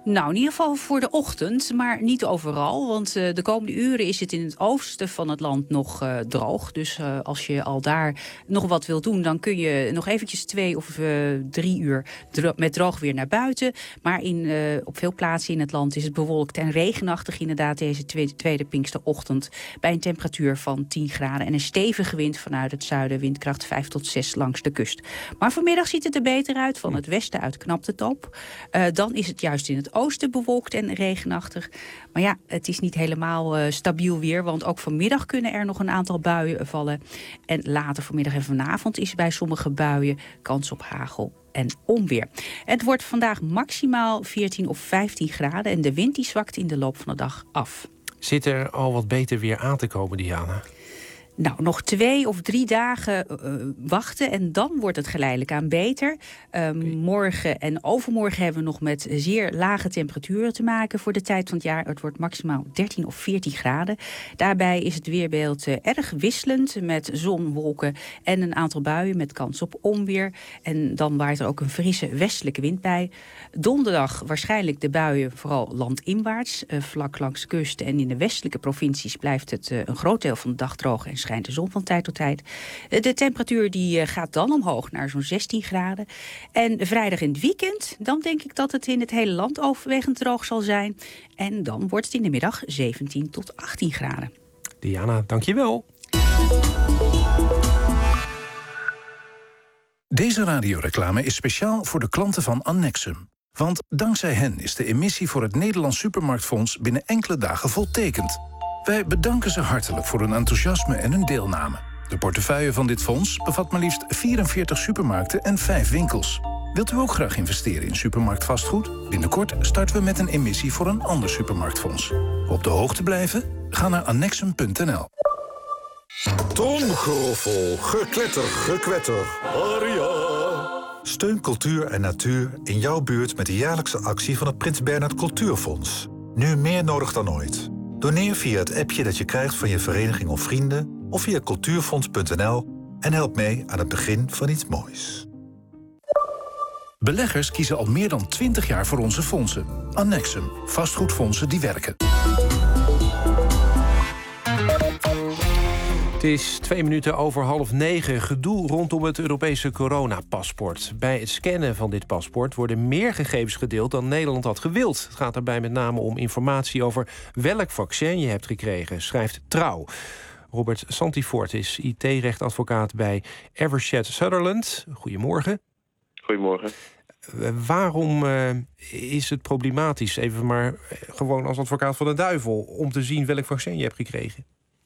Nou, in ieder geval voor de ochtend, maar niet overal. Want uh, de komende uren is het in het oosten van het land nog uh, droog. Dus uh, als je al daar nog wat wilt doen, dan kun je nog eventjes twee of uh, drie uur dro- met droog weer naar buiten. Maar in, uh, op veel plaatsen in het land is het bewolkt en regenachtig inderdaad deze tweede, tweede Pinksterochtend. Bij een temperatuur van tien graden en een stevige wind vanuit het zuiden, windkracht vijf tot zes langs de kust. Maar vanmiddag ziet het er beter uit. Van het westen uit knapt het op. Uh, dan is het juist in het oosten bewolkt en regenachtig. Maar ja, het is niet helemaal uh, stabiel weer, want ook vanmiddag kunnen er nog een aantal buien vallen. En later vanmiddag en vanavond is bij sommige buien kans op hagel en onweer. Het wordt vandaag maximaal veertien of vijftien graden en de wind die zwakt in de loop van de dag af. Zit er al wat beter weer aan te komen, Diana? Nou, nog twee of drie dagen uh, wachten en dan wordt het geleidelijk aan beter. Um, okay. Morgen en overmorgen hebben we nog met zeer lage temperaturen te maken voor de tijd van het jaar. Het wordt maximaal dertien of veertien graden. Daarbij is het weerbeeld uh, erg wisselend met zon, wolken en een aantal buien met kans op onweer. En dan waait er ook een frisse westelijke wind bij. Donderdag waarschijnlijk de buien vooral landinwaarts, uh, vlak langs de kust. En in de westelijke provincies blijft het uh, een groot deel van de dag droog en schijnt de zon van tijd tot tijd. De temperatuur die gaat dan omhoog naar zo'n zestien graden. En vrijdag in het weekend, dan denk ik dat het in het hele land overwegend droog zal zijn. En dan wordt het in de middag zeventien tot achttien graden. Diana, dank je wel. Deze radioreclame is speciaal voor de klanten van Annexum. Want dankzij hen is de emissie voor het Nederlands Supermarktfonds binnen enkele dagen voltekend. Wij bedanken ze hartelijk voor hun enthousiasme en hun deelname. De portefeuille van dit fonds bevat maar liefst vierenveertig supermarkten en vijf winkels. Wilt u ook graag investeren in supermarktvastgoed? Binnenkort starten we met een emissie voor een ander supermarktfonds. Op de hoogte blijven? Ga naar annexum punt n l. Tromgeroffel, gekletter, gekwetter. Aria. Steun cultuur en natuur in jouw buurt met de jaarlijkse actie van het Prins Bernhard Cultuurfonds. Nu meer nodig dan ooit. Doneer via het appje dat je krijgt van je vereniging of vrienden of via cultuurfonds punt n l en help mee aan het begin van iets moois. Beleggers kiezen al meer dan twintig jaar voor onze fondsen. Annexum, vastgoedfondsen die werken. Het is twee minuten over half negen. Gedoe rondom het Europese coronapaspoort. Bij het scannen van dit paspoort worden meer gegevens gedeeld dan Nederland had gewild. Het gaat daarbij met name om informatie over welk vaccin je hebt gekregen, schrijft Trouw. Robert Santivoort is I T-rechtadvocaat bij Evershed Sutherland. Goedemorgen. Goedemorgen. Uh, waarom uh, is het problematisch, even maar uh, gewoon als advocaat van de duivel, om te zien welk vaccin je hebt gekregen?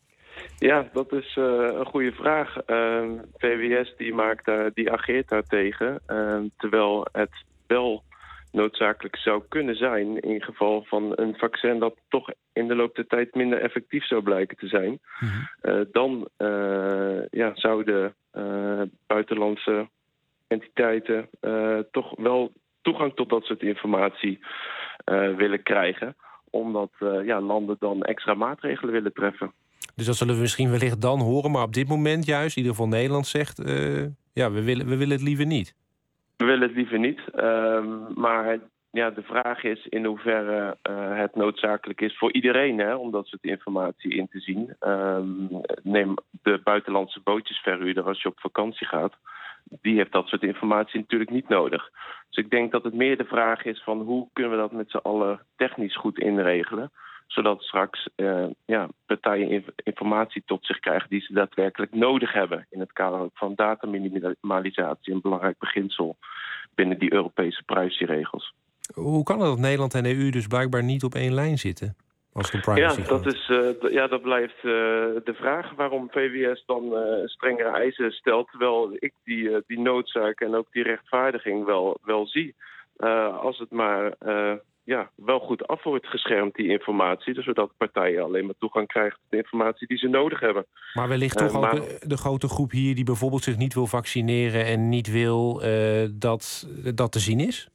Ja, dat is uh, een goede vraag. Uh, V W S die maakt, uh, die ageert daartegen, uh, terwijl het wel noodzakelijk zou kunnen zijn in geval van een vaccin dat toch in de loop der tijd minder effectief zou blijken te zijn. Mm-hmm. Uh, dan uh, ja, zouden uh, buitenlandse entiteiten uh, toch wel toegang tot dat soort informatie uh, willen krijgen, omdat uh, ja, landen dan extra maatregelen willen treffen. Dus dat zullen we misschien wellicht dan horen, maar op dit moment juist, in ieder geval Nederland zegt, uh, ja, we willen, we willen het liever niet. We willen het liever niet, um, maar ja, de vraag is in hoeverre uh, het noodzakelijk is voor iedereen, hè, om dat soort informatie in te zien. Um, neem de buitenlandse bootjesverhuurder als je op vakantie gaat. Die heeft dat soort informatie natuurlijk niet nodig. Dus ik denk dat het meer de vraag is van hoe kunnen we dat met z'n allen technisch goed inregelen, zodat straks uh, ja, partijen inf- informatie tot zich krijgen die ze daadwerkelijk nodig hebben in het kader van dataminimalisatie, een belangrijk beginsel binnen die Europese privacyregels. Hoe kan het dat Nederland en de E U dus blijkbaar niet op één lijn zitten? Als de privacy ja, dat is, uh, d- ja, dat blijft uh, de vraag waarom V W S dan uh, strengere eisen stelt, terwijl ik die, uh, die noodzaak en ook die rechtvaardiging wel, wel zie. Uh, als het maar uh, ja, wel goed af wordt geschermd, die informatie, dus zodat partijen alleen maar toegang krijgen tot de informatie die ze nodig hebben. Maar wellicht toch uh, maar... ook de, de grote groep hier die bijvoorbeeld zich niet wil vaccineren en niet wil uh, dat dat te zien is?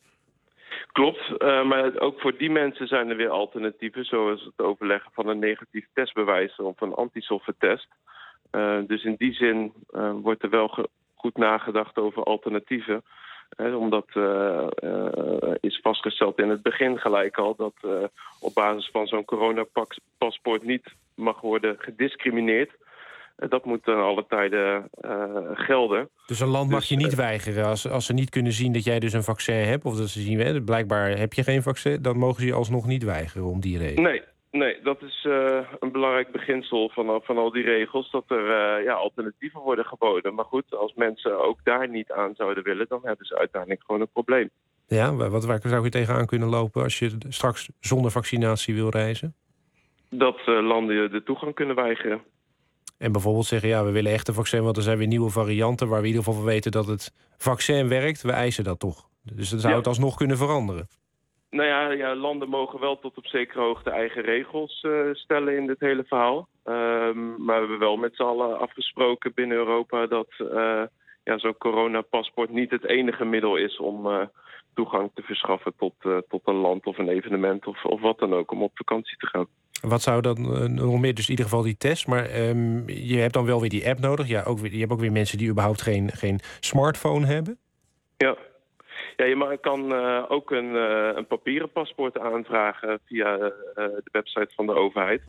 Klopt, uh, maar ook voor die mensen zijn er weer alternatieven, zoals het overleggen van een negatief testbewijs of een antistoffentest. Uh, dus in die zin uh, wordt er wel ge- goed nagedacht over alternatieven. He, omdat uh, uh, is vastgesteld in het begin gelijk al dat uh, op basis van zo'n coronapaspoort niet mag worden gediscrimineerd. Uh, dat moet dan alle tijden uh, gelden. Dus een land mag dus, je niet uh, weigeren als, als ze niet kunnen zien dat jij dus een vaccin hebt, of dat ze zien, hè, blijkbaar heb je geen vaccin, dan mogen ze je alsnog niet weigeren om die reden. Nee. Nee, dat is uh, een belangrijk beginsel van, van al die regels, dat er uh, ja, alternatieven worden geboden. Maar goed, als mensen ook daar niet aan zouden willen, dan hebben ze uiteindelijk gewoon een probleem. Ja, wat, waar zou je tegenaan kunnen lopen als je straks zonder vaccinatie wil reizen? Dat uh, landen de toegang kunnen weigeren. En bijvoorbeeld zeggen, ja, we willen echt een vaccin, want er zijn weer nieuwe varianten waar we in ieder geval van weten dat het vaccin werkt. We eisen dat toch. Dus dat zou ja. het alsnog kunnen veranderen. Nou ja, ja, landen mogen wel tot op zekere hoogte eigen regels uh, stellen in dit hele verhaal. Um, maar we hebben wel met z'n allen afgesproken binnen Europa dat uh, ja, zo'n coronapaspoort niet het enige middel is om uh, toegang te verschaffen tot, uh, tot een land of een evenement of, of wat dan ook om op vakantie te gaan. Wat zou dan uh, nog meer, dus in ieder geval die test, maar um, je hebt dan wel weer die app nodig. Ja, ook weer, je hebt ook weer mensen die überhaupt geen, geen smartphone hebben. Ja. Ja, je kan uh, ook een, uh, een papieren paspoort aanvragen via uh, de website van de overheid.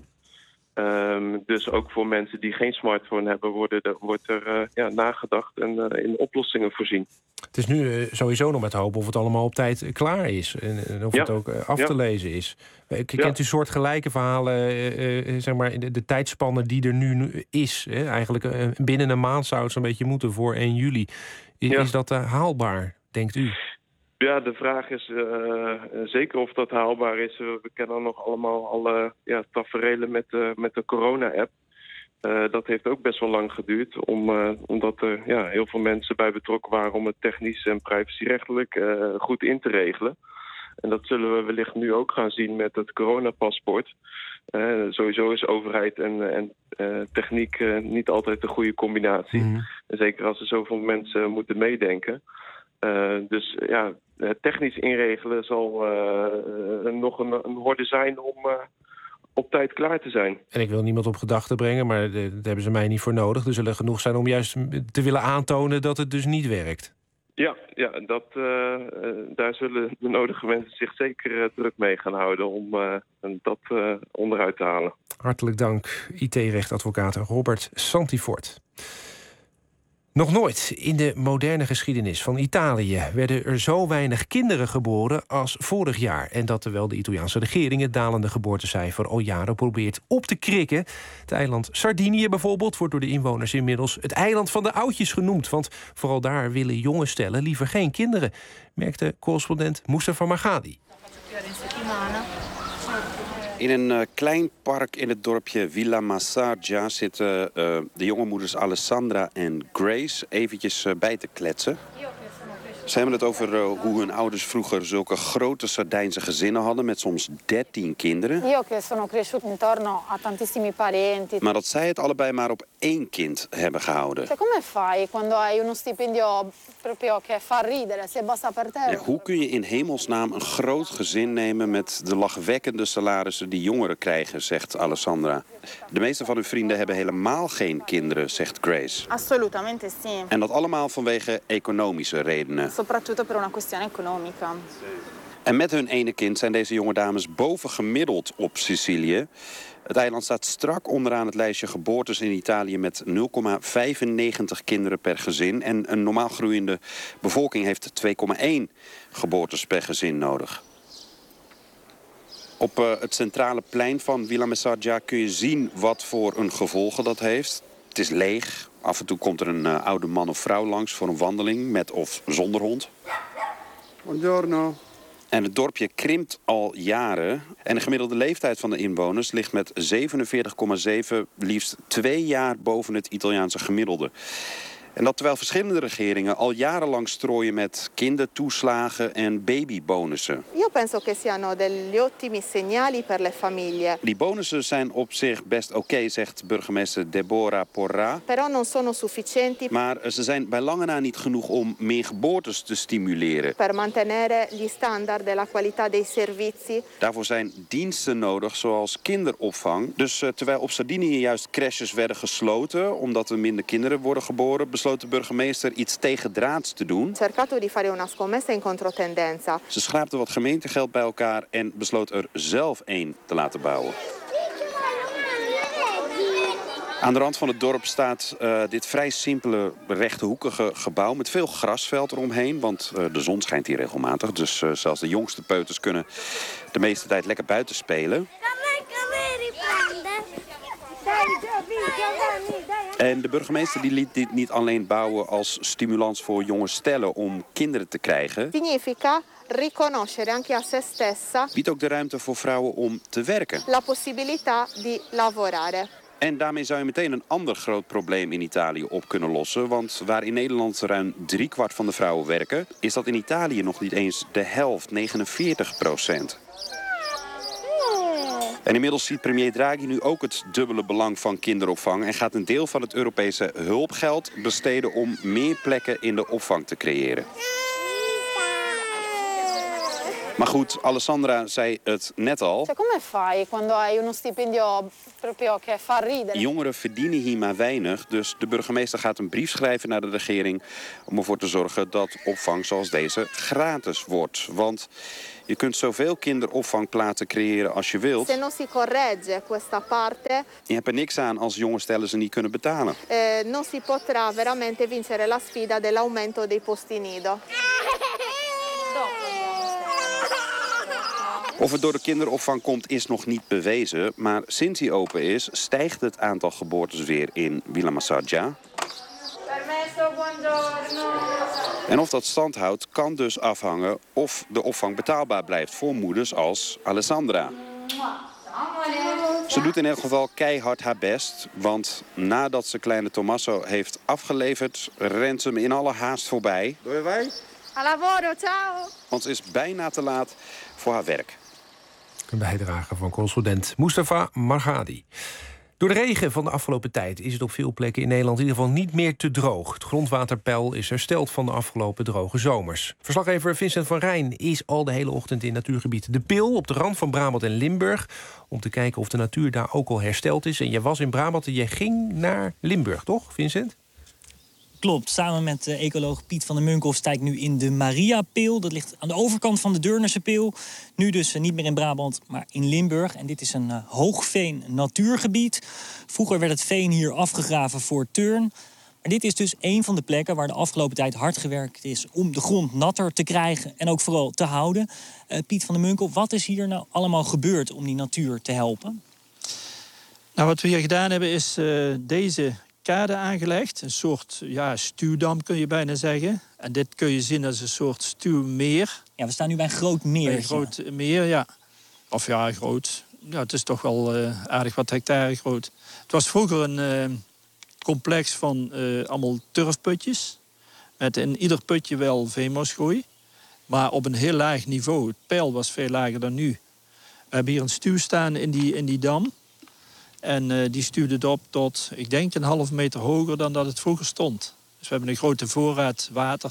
Um, dus ook voor mensen die geen smartphone hebben, worden er, wordt er uh, ja, nagedacht en uh, in oplossingen voorzien. Het is nu uh, sowieso nog met hoop of het allemaal op tijd klaar is. En, en of ja. het ook uh, af ja. te lezen is. Kent ja. u soortgelijke verhalen, uh, uh, zeg maar, de, de tijdspanne die er nu is? Hè? Eigenlijk uh, binnen een maand zou het zo'n beetje moeten voor één juli. Is, ja. is dat uh, haalbaar, denkt u? Ja, de vraag is uh, zeker of dat haalbaar is. We kennen nog allemaal alle ja, taferelen met de, met de corona-app. Uh, dat heeft ook best wel lang geduurd, om, uh, omdat er ja, heel veel mensen bij betrokken waren om het technisch en privacyrechtelijk uh, goed in te regelen. En dat zullen we wellicht nu ook gaan zien met het coronapaspoort. Uh, sowieso is overheid en, en uh, techniek uh, niet altijd de goede combinatie. Mm. Zeker als er zoveel mensen moeten meedenken. Uh, dus ja, technisch inregelen zal uh, nog een, een horde zijn om uh, op tijd klaar te zijn. En ik wil niemand op gedachten brengen, maar daar hebben ze mij niet voor nodig. Er zullen genoeg zijn om juist te willen aantonen dat het dus niet werkt. Ja, ja dat, uh, daar zullen de nodige mensen zich zeker uh, druk mee gaan houden om uh, dat uh, onderuit te halen. Hartelijk dank, I T-rechtadvocaat Robert Santifort. Nog nooit in de moderne geschiedenis van Italië werden er zo weinig kinderen geboren als vorig jaar. En dat terwijl de Italiaanse regering het dalende geboortecijfer al jaren probeert op te krikken. Het eiland Sardinië bijvoorbeeld wordt door de inwoners inmiddels het eiland van de oudjes genoemd. Want vooral daar willen jonge stellen liever geen kinderen, merkte correspondent Mustafa Margadi. In een uh, klein park in het dorpje Villa Massaggia zitten uh, de jonge moeders Alessandra en Grace eventjes uh, bij te kletsen. Ze hebben het over uh, hoe hun ouders vroeger zulke grote Sardijnse gezinnen hadden met soms dertien kinderen. Io che sono cresciuta intorno a tantissimi parenti. Maar dat zij het allebei maar op één kind hebben gehouden. Come fai quando hai uno stipendio proprio che fa ridere, se basta per te? Ja, hoe kun je in hemelsnaam een groot gezin nemen met de lachwekkende salarissen die jongeren krijgen, zegt Alessandra. De meeste van hun vrienden hebben helemaal geen kinderen, zegt Grace. Assolutamente sì. En dat allemaal vanwege economische redenen. Soprattutto per una questione economica. En met hun ene kind zijn deze jonge dames bovengemiddeld op Sicilië. Het eiland staat strak onderaan het lijstje geboortes in Italië met nul komma vijfennegentig kinderen per gezin. En een normaal groeiende bevolking heeft twee komma één geboortes per gezin nodig. Op uh, het centrale plein van Villa Massaggia kun je zien wat voor een gevolgen dat heeft. Het is leeg. Af en toe komt er een uh, oude man of vrouw langs voor een wandeling met of zonder hond. Buongiorno. En het dorpje krimpt al jaren. En de gemiddelde leeftijd van de inwoners ligt met zevenenveertig komma zeven liefst twee jaar boven het Italiaanse gemiddelde. En dat terwijl verschillende regeringen al jarenlang strooien met kindertoeslagen en babybonussen. Io penso che siano degli ottimi segnali per le famiglie. Die bonussen zijn op zich best oké, okay, zegt burgemeester Deborah Porra. Però non sono sufficienti. Maar ze zijn bij lange na niet genoeg om meer geboortes te stimuleren. Per mantenere gli standard e la qualità dei servizi. Daarvoor zijn diensten nodig, zoals kinderopvang. Dus uh, terwijl op Sardinië juist crèches werden gesloten omdat er minder kinderen worden geboren, besloot de burgemeester iets tegendraads te doen. Cercato di fare una scommessa in controtendenza. Ze schraapte wat gemeentegeld bij elkaar en besloot er zelf één te laten bouwen. Aan de rand van het dorp staat uh, dit vrij simpele rechthoekige gebouw met veel grasveld eromheen. Want uh, de zon schijnt hier regelmatig. Dus uh, zelfs de jongste peuters kunnen de meeste tijd lekker buiten spelen. En de burgemeester die liet dit niet alleen bouwen als stimulans voor jonge stellen om kinderen te krijgen. Significa riconoscere anche a se stessa. Biedt ook de ruimte voor vrouwen om te werken. La possibilità di lavorare. En daarmee zou je meteen een ander groot probleem in Italië op kunnen lossen. Want waar in Nederland ruim driekwart van de vrouwen werken, is dat in Italië nog niet eens de helft, negenenveertig procent. En inmiddels ziet premier Draghi nu ook het dubbele belang van kinderopvang en gaat een deel van het Europese hulpgeld besteden om meer plekken in de opvang te creëren. Maar goed, Alessandra zei het net al. Come fai quando hai uno stipendio proprio che fa ridere? Jongeren verdienen hier maar weinig, dus de burgemeester gaat een brief schrijven naar de regering om ervoor te zorgen dat opvang zoals deze gratis wordt. Want je kunt zoveel kinderopvangplaatsen creëren als je wilt. Se non si corregge questa parte, je hebt er niks aan als jonge stellen ze niet kunnen betalen. Eh, non si potrà veramente vincere la sfida dell'aumento dei posti nido. Of het door de kinderopvang komt is nog niet bewezen. Maar sinds hij open is, stijgt het aantal geboortes weer in Villa Massaggia. Permesso, buongiorno. En of dat stand houdt, kan dus afhangen of de opvang betaalbaar blijft voor moeders als Alessandra. Ze doet in elk geval keihard haar best. Want nadat ze kleine Tommaso heeft afgeleverd, rent ze hem in alle haast voorbij. Dove vai? A lavoro, ciao. Want ze is bijna te laat voor haar werk. Een bijdrage van correspondent Mustafa Margadi. Door de regen van de afgelopen tijd is het op veel plekken in Nederland in ieder geval niet meer te droog. Het grondwaterpeil is hersteld van de afgelopen droge zomers. Verslaggever Vincent van Rijn is al de hele ochtend in natuurgebied De Pil op de rand van Brabant en Limburg om te kijken of de natuur daar ook al hersteld is. En je was in Brabant en je ging naar Limburg, toch, Vincent? Klopt, samen met uh, ecoloog Piet van der Munkhoff sta ik nu in de Mariapil. Dat ligt aan de overkant van de Deurnerse Pil. Nu dus uh, niet meer in Brabant, maar in Limburg. En dit is een uh, hoogveen natuurgebied. Vroeger werd het veen hier afgegraven voor teun. Maar dit is dus een van de plekken waar de afgelopen tijd hard gewerkt is om de grond natter te krijgen en ook vooral te houden. Uh, Piet van der Munkhoff, wat is hier nou allemaal gebeurd om die natuur te helpen? Nou, wat we hier gedaan hebben is uh, deze kade aangelegd. Een soort ja, stuwdam kun je bijna zeggen. En dit kun je zien als een soort stuwmeer. Ja, we staan nu bij een groot meer. Bij een groot meer, ja. Of ja, groot. Ja, het is toch wel uh, aardig wat hectare groot. Het was vroeger een uh, complex van uh, allemaal turfputjes. Met in ieder putje wel veenmosgroei. Maar op een heel laag niveau. Het peil was veel lager dan nu. We hebben hier een stuw staan in die, in die dam. En uh, die stuwde het op tot, ik denk, een half meter hoger dan dat het vroeger stond. Dus we hebben een grote voorraad water.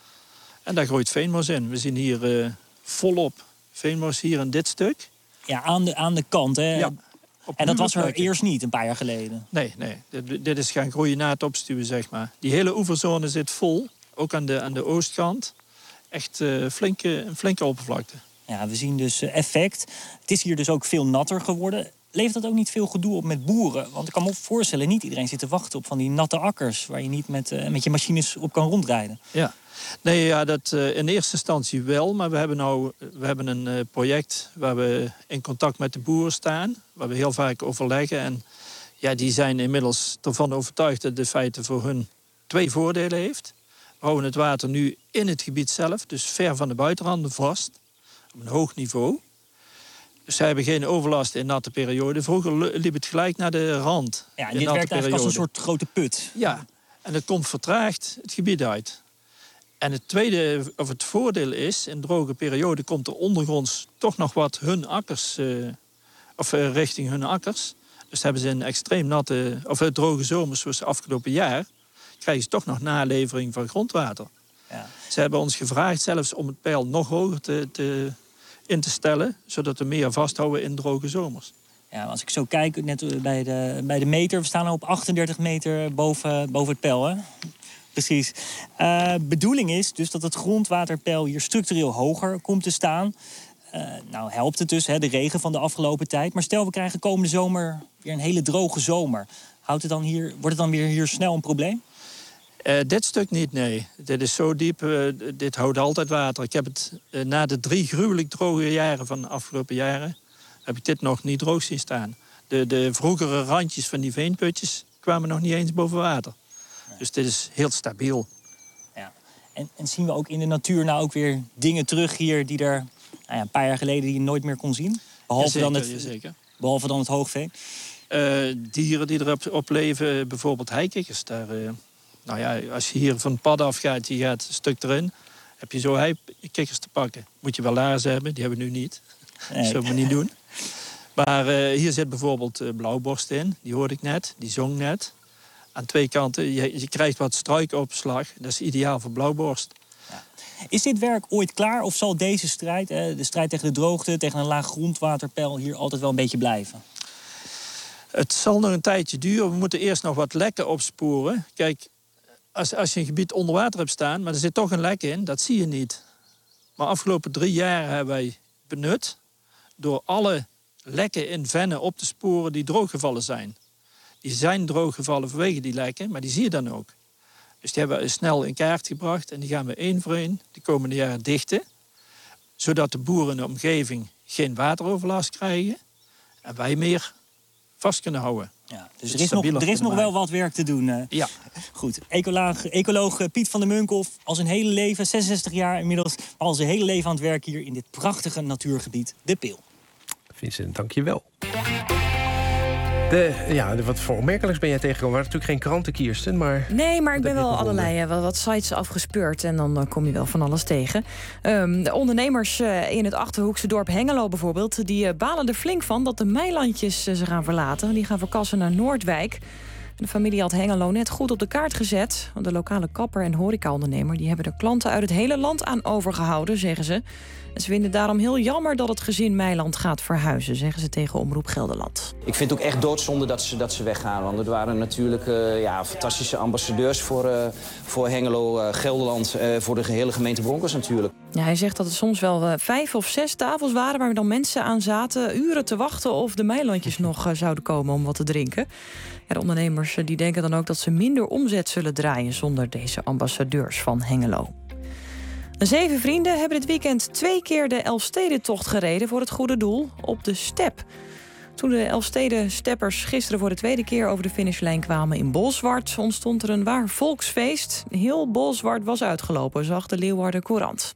En daar groeit veenmos in. We zien hier uh, volop veenmos hier in dit stuk. Ja, aan de, aan de kant, hè? Ja, en dat was er plekken. Eerst niet, een paar jaar geleden? Nee, nee. Dit, dit is gaan groeien na het opstuwen, zeg maar. Die hele oeverzone zit vol, ook aan de, aan de oostkant. Echt uh, flinke, een flinke oppervlakte. Ja, we zien dus uh, effect. Het is hier dus ook veel natter geworden. Levert dat ook niet veel gedoe op met boeren? Want ik kan me voorstellen, niet iedereen zit te wachten op van die natte akkers waar je niet met, uh, met je machines op kan rondrijden. Ja, nee, ja, dat uh, in eerste instantie wel. Maar we hebben nou we hebben een uh, project waar we in contact met de boeren staan. Waar we heel vaak overleggen. En ja, die zijn inmiddels ervan overtuigd dat de feite voor hun twee voordelen heeft. We houden het water nu in het gebied zelf, dus ver van de buitenranden vast. Op een hoog niveau. Dus zij hebben geen overlast in natte periode. Vroeger liep het gelijk naar de rand. Ja, en dit werkt eigenlijk als een soort grote put. Ja, en het komt vertraagd het gebied uit. En het tweede, of het voordeel is, in droge periode komt er ondergronds toch nog wat hun akkers, uh, of uh, richting hun akkers. Dus hebben ze een extreem natte, of uh, droge zomers zoals afgelopen jaar, krijgen ze toch nog nalevering van grondwater. Ja. Ze hebben ons gevraagd zelfs om het peil nog hoger te, te in te stellen, zodat we meer vasthouden in droge zomers. Ja, als ik zo kijk, net bij de, bij de meter, we staan op achtendertig meter boven, boven het peil, hè? Precies. Uh, bedoeling is dus dat het grondwaterpeil hier structureel hoger komt te staan. Uh, nou helpt het dus, hè, de regen van de afgelopen tijd. Maar stel, we krijgen komende zomer weer een hele droge zomer. Houdt het dan hier, wordt het dan weer hier snel een probleem? Uh, dit stuk niet, nee. Dit is zo diep, uh, dit houdt altijd water. Ik heb het uh, na de drie gruwelijk droge jaren van de afgelopen jaren... heb ik dit nog niet droog zien staan. De, de vroegere randjes van die veenputjes kwamen nog niet eens boven water. Nee. Dus dit is heel stabiel. Ja. En, en zien we ook in de natuur nou ook weer dingen terug hier... die er nou ja, een paar jaar geleden die je nooit meer kon zien? Behalve, ja, zeker, dan, het, ja, zeker. behalve dan het hoogveen? Uh, dieren die erop op leven, bijvoorbeeld heikikkers. Daar, uh, nou ja, als je hier van het pad afgaat, je gaat een stuk erin... heb je zo heikikkers te pakken. Moet je wel laarzen hebben, die hebben we nu niet. Nee. Dat zullen we niet doen. Maar uh, hier zit bijvoorbeeld uh, blauwborst in. Die hoorde ik net, die zong net. Aan twee kanten, je, je krijgt wat struikopslag. Dat is ideaal voor blauwborst. Ja. Is dit werk ooit klaar of zal deze strijd, eh, de strijd tegen de droogte... tegen een laag grondwaterpeil hier altijd wel een beetje blijven? Het zal nog een tijdje duren. We moeten eerst nog wat lekken opsporen. Kijk, als, als je een gebied onder water hebt staan... maar er zit toch een lek in, dat zie je niet. Maar afgelopen drie jaar hebben wij benut... door alle lekken in vennen op te sporen die drooggevallen zijn. Die zijn drooggevallen vanwege die lekken, maar die zie je dan ook. Dus die hebben we snel in kaart gebracht en die gaan we één voor één de komende jaren dichten. Zodat de boeren in de omgeving geen wateroverlast krijgen en wij meer vast kunnen houden. Ja, dus er is, nog, er is nog wel wat werk te doen. Uh. Ja. Goed, ecoloog, ecoloog Piet van der Munkhoff, al zijn hele leven, zesenzestig jaar inmiddels... maar al zijn hele leven aan het werk hier in dit prachtige natuurgebied, de Pil. Vincent, dank je wel. De, ja, de, wat voor opmerkelijks ben jij tegengekomen? We hadden natuurlijk geen kranten, Kirsten, maar... Nee, maar ik ben wel allerlei uh, wat sites afgespeurd... en dan uh, kom je wel van alles tegen. Um, de ondernemers uh, in het Achterhoekse dorp Hengelo bijvoorbeeld... die uh, balen er flink van dat de meilandjes uh, ze gaan verlaten. Die gaan verkassen naar Noordwijk. De familie had Hengelo net goed op de kaart gezet. De lokale kapper en horecaondernemer... die hebben de klanten uit het hele land aan overgehouden, zeggen ze. En ze vinden het daarom heel jammer dat het gezin Meiland gaat verhuizen... zeggen ze tegen Omroep Gelderland. Ik vind het ook echt doodzonde dat ze, dat ze weggaan. Want het waren natuurlijk uh, ja, fantastische ambassadeurs voor, uh, voor Hengelo, uh, Gelderland... Uh, voor de gehele gemeente Bronckhorst natuurlijk. Ja, hij zegt dat het soms wel uh, vijf of zes tafels waren... waar dan mensen aan zaten, uren te wachten... of de Meilandjes nog uh, zouden komen om wat te drinken. Ja, de ondernemers uh, die denken dan ook dat ze minder omzet zullen draaien... zonder deze ambassadeurs van Hengelo. Zeven vrienden hebben dit weekend twee keer de Elfstedentocht gereden... voor het goede doel op de Step. Toen de Elfsteden-steppers gisteren voor de tweede keer... over de finishlijn kwamen in Bolsward... ontstond er een waar volksfeest. Heel Bolsward was uitgelopen, zag de Leeuwarden Courant.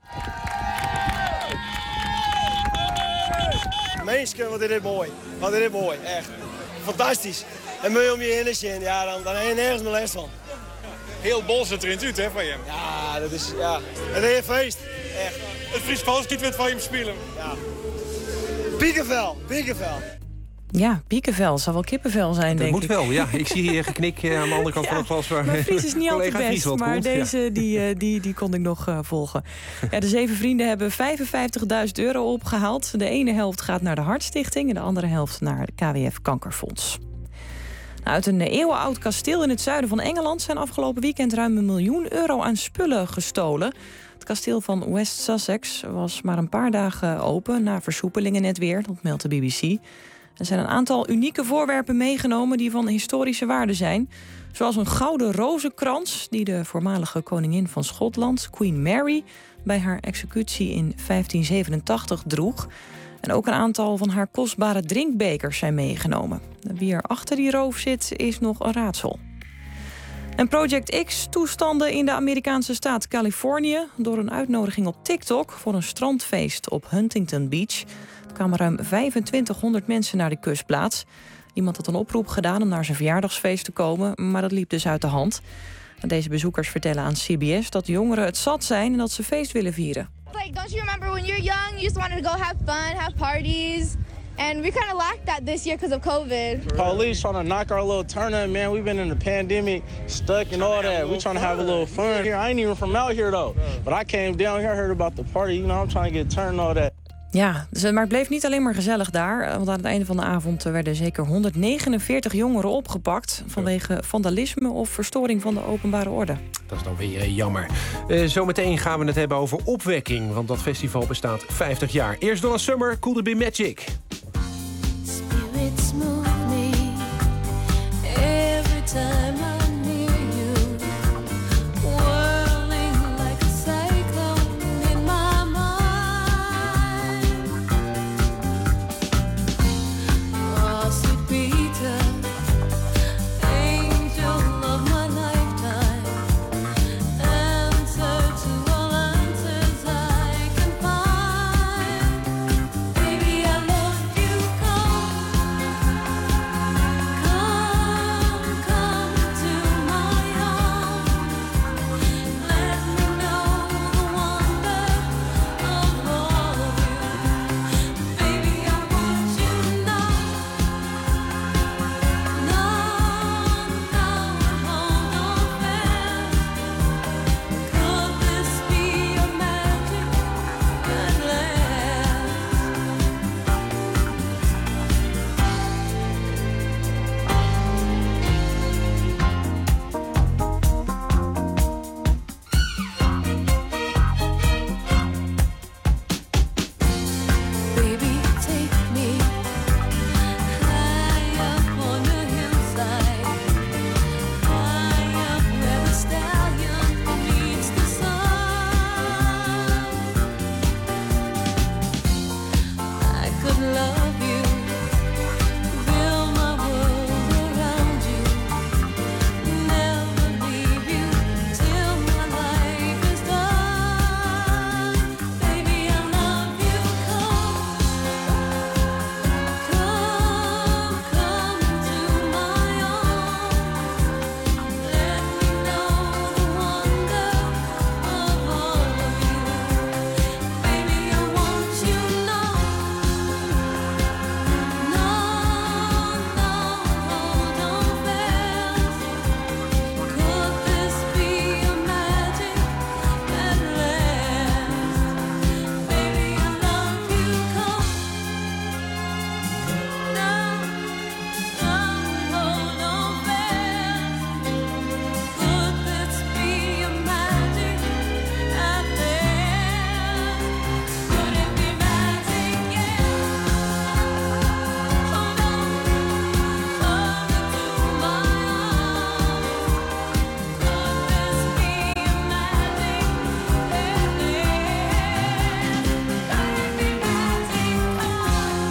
Mensen, wat is dit mooi. Wat is dit mooi, echt. Fantastisch. En moet je om je heen zien, ja, dan, dan heb je nergens meer les van. Heel bol zit erin uit, hè, van je. Ja, dat is, ja, het is een feest. Echt. Het Fries volkslied werd van je spelen. Ja. Piekenvel, Piekenvel. Ja, Piekenvel. Zal wel kippenvel zijn, dat denk ik. Dat moet wel, ja. Ik zie hier geknik uh, aan de andere kant ja, van het glas. Waar mijn Fries is niet altijd best, maar komt. deze ja. die, uh, die, die kon ik nog uh, volgen. Ja, de zeven vrienden hebben vijfenvijftigduizend euro opgehaald. De ene helft gaat naar de Hartstichting... en de andere helft naar de K W F Kankerfonds. Uit een eeuwenoud kasteel in het zuiden van Engeland... zijn afgelopen weekend ruim een miljoen euro aan spullen gestolen. Het kasteel van West Sussex was maar een paar dagen open... na versoepelingen net weer, dat meldt de B B C. Er zijn een aantal unieke voorwerpen meegenomen... die van historische waarde zijn. Zoals een gouden rozenkrans... die de voormalige koningin van Schotland, Queen Mary... bij haar executie in vijftien zevenentachtig droeg... En ook een aantal van haar kostbare drinkbekers zijn meegenomen. Wie er achter die roof zit, is nog een raadsel. En Project X-toestanden in de Amerikaanse staat Californië... door een uitnodiging op TikTok voor een strandfeest op Huntington Beach. Er kwamen ruim vijfentwintighonderd mensen naar de kustplaats. Iemand had een oproep gedaan om naar zijn verjaardagsfeest te komen... maar dat liep dus uit de hand. Deze bezoekers vertellen aan C B S dat jongeren het zat zijn... en dat ze feest willen vieren. Like, don't you remember when you're young, you just wanted to go have fun, have parties, and we kind of lacked that this year because of COVID. Police trying to knock our little tournament, man. We've been in the pandemic, stuck and all that. We're trying to have a little fun here. I ain't even from out here though, but I came down here, heard about the party. You know, I'm trying to get turned and all that. Ja, maar het bleef niet alleen maar gezellig daar. Want aan het einde van de avond werden zeker honderdnegenenveertig jongeren opgepakt... vanwege vandalisme of verstoring van de openbare orde. Dat is dan weer uh, jammer. Uh, zometeen gaan we het hebben over Opwekking, want dat festival bestaat vijftig jaar. Eerst Donna Summer, Could It Be Magic. Spirits move me every time I'm near you, whirling like a cyclone in my mind. Oh, sweet Peter, angel of my lifetime, answer to all answers I can find. Baby, I love you, come, come, come to my arms. Let me know the wonder of all of you. Baby, I want you now, now, now, hold on fast. Could this be a magic at last? Baby, take me high up on the hillside, high up where the stallion meets the sun. I could love you, build my world around you, never leave you till my life is done. Baby, I love you, come, come, come to my arms. Let me know the wonder of all of you. Baby, I want you now, now, now, hold on fast. Could this be a magic at last? Baby, I love you, come, now, now, hold on fast. Could this be a magic at last? Could it be magic, yeah? Hold on, come into my arms. Could this be a magic at last? Could it be magic, come on,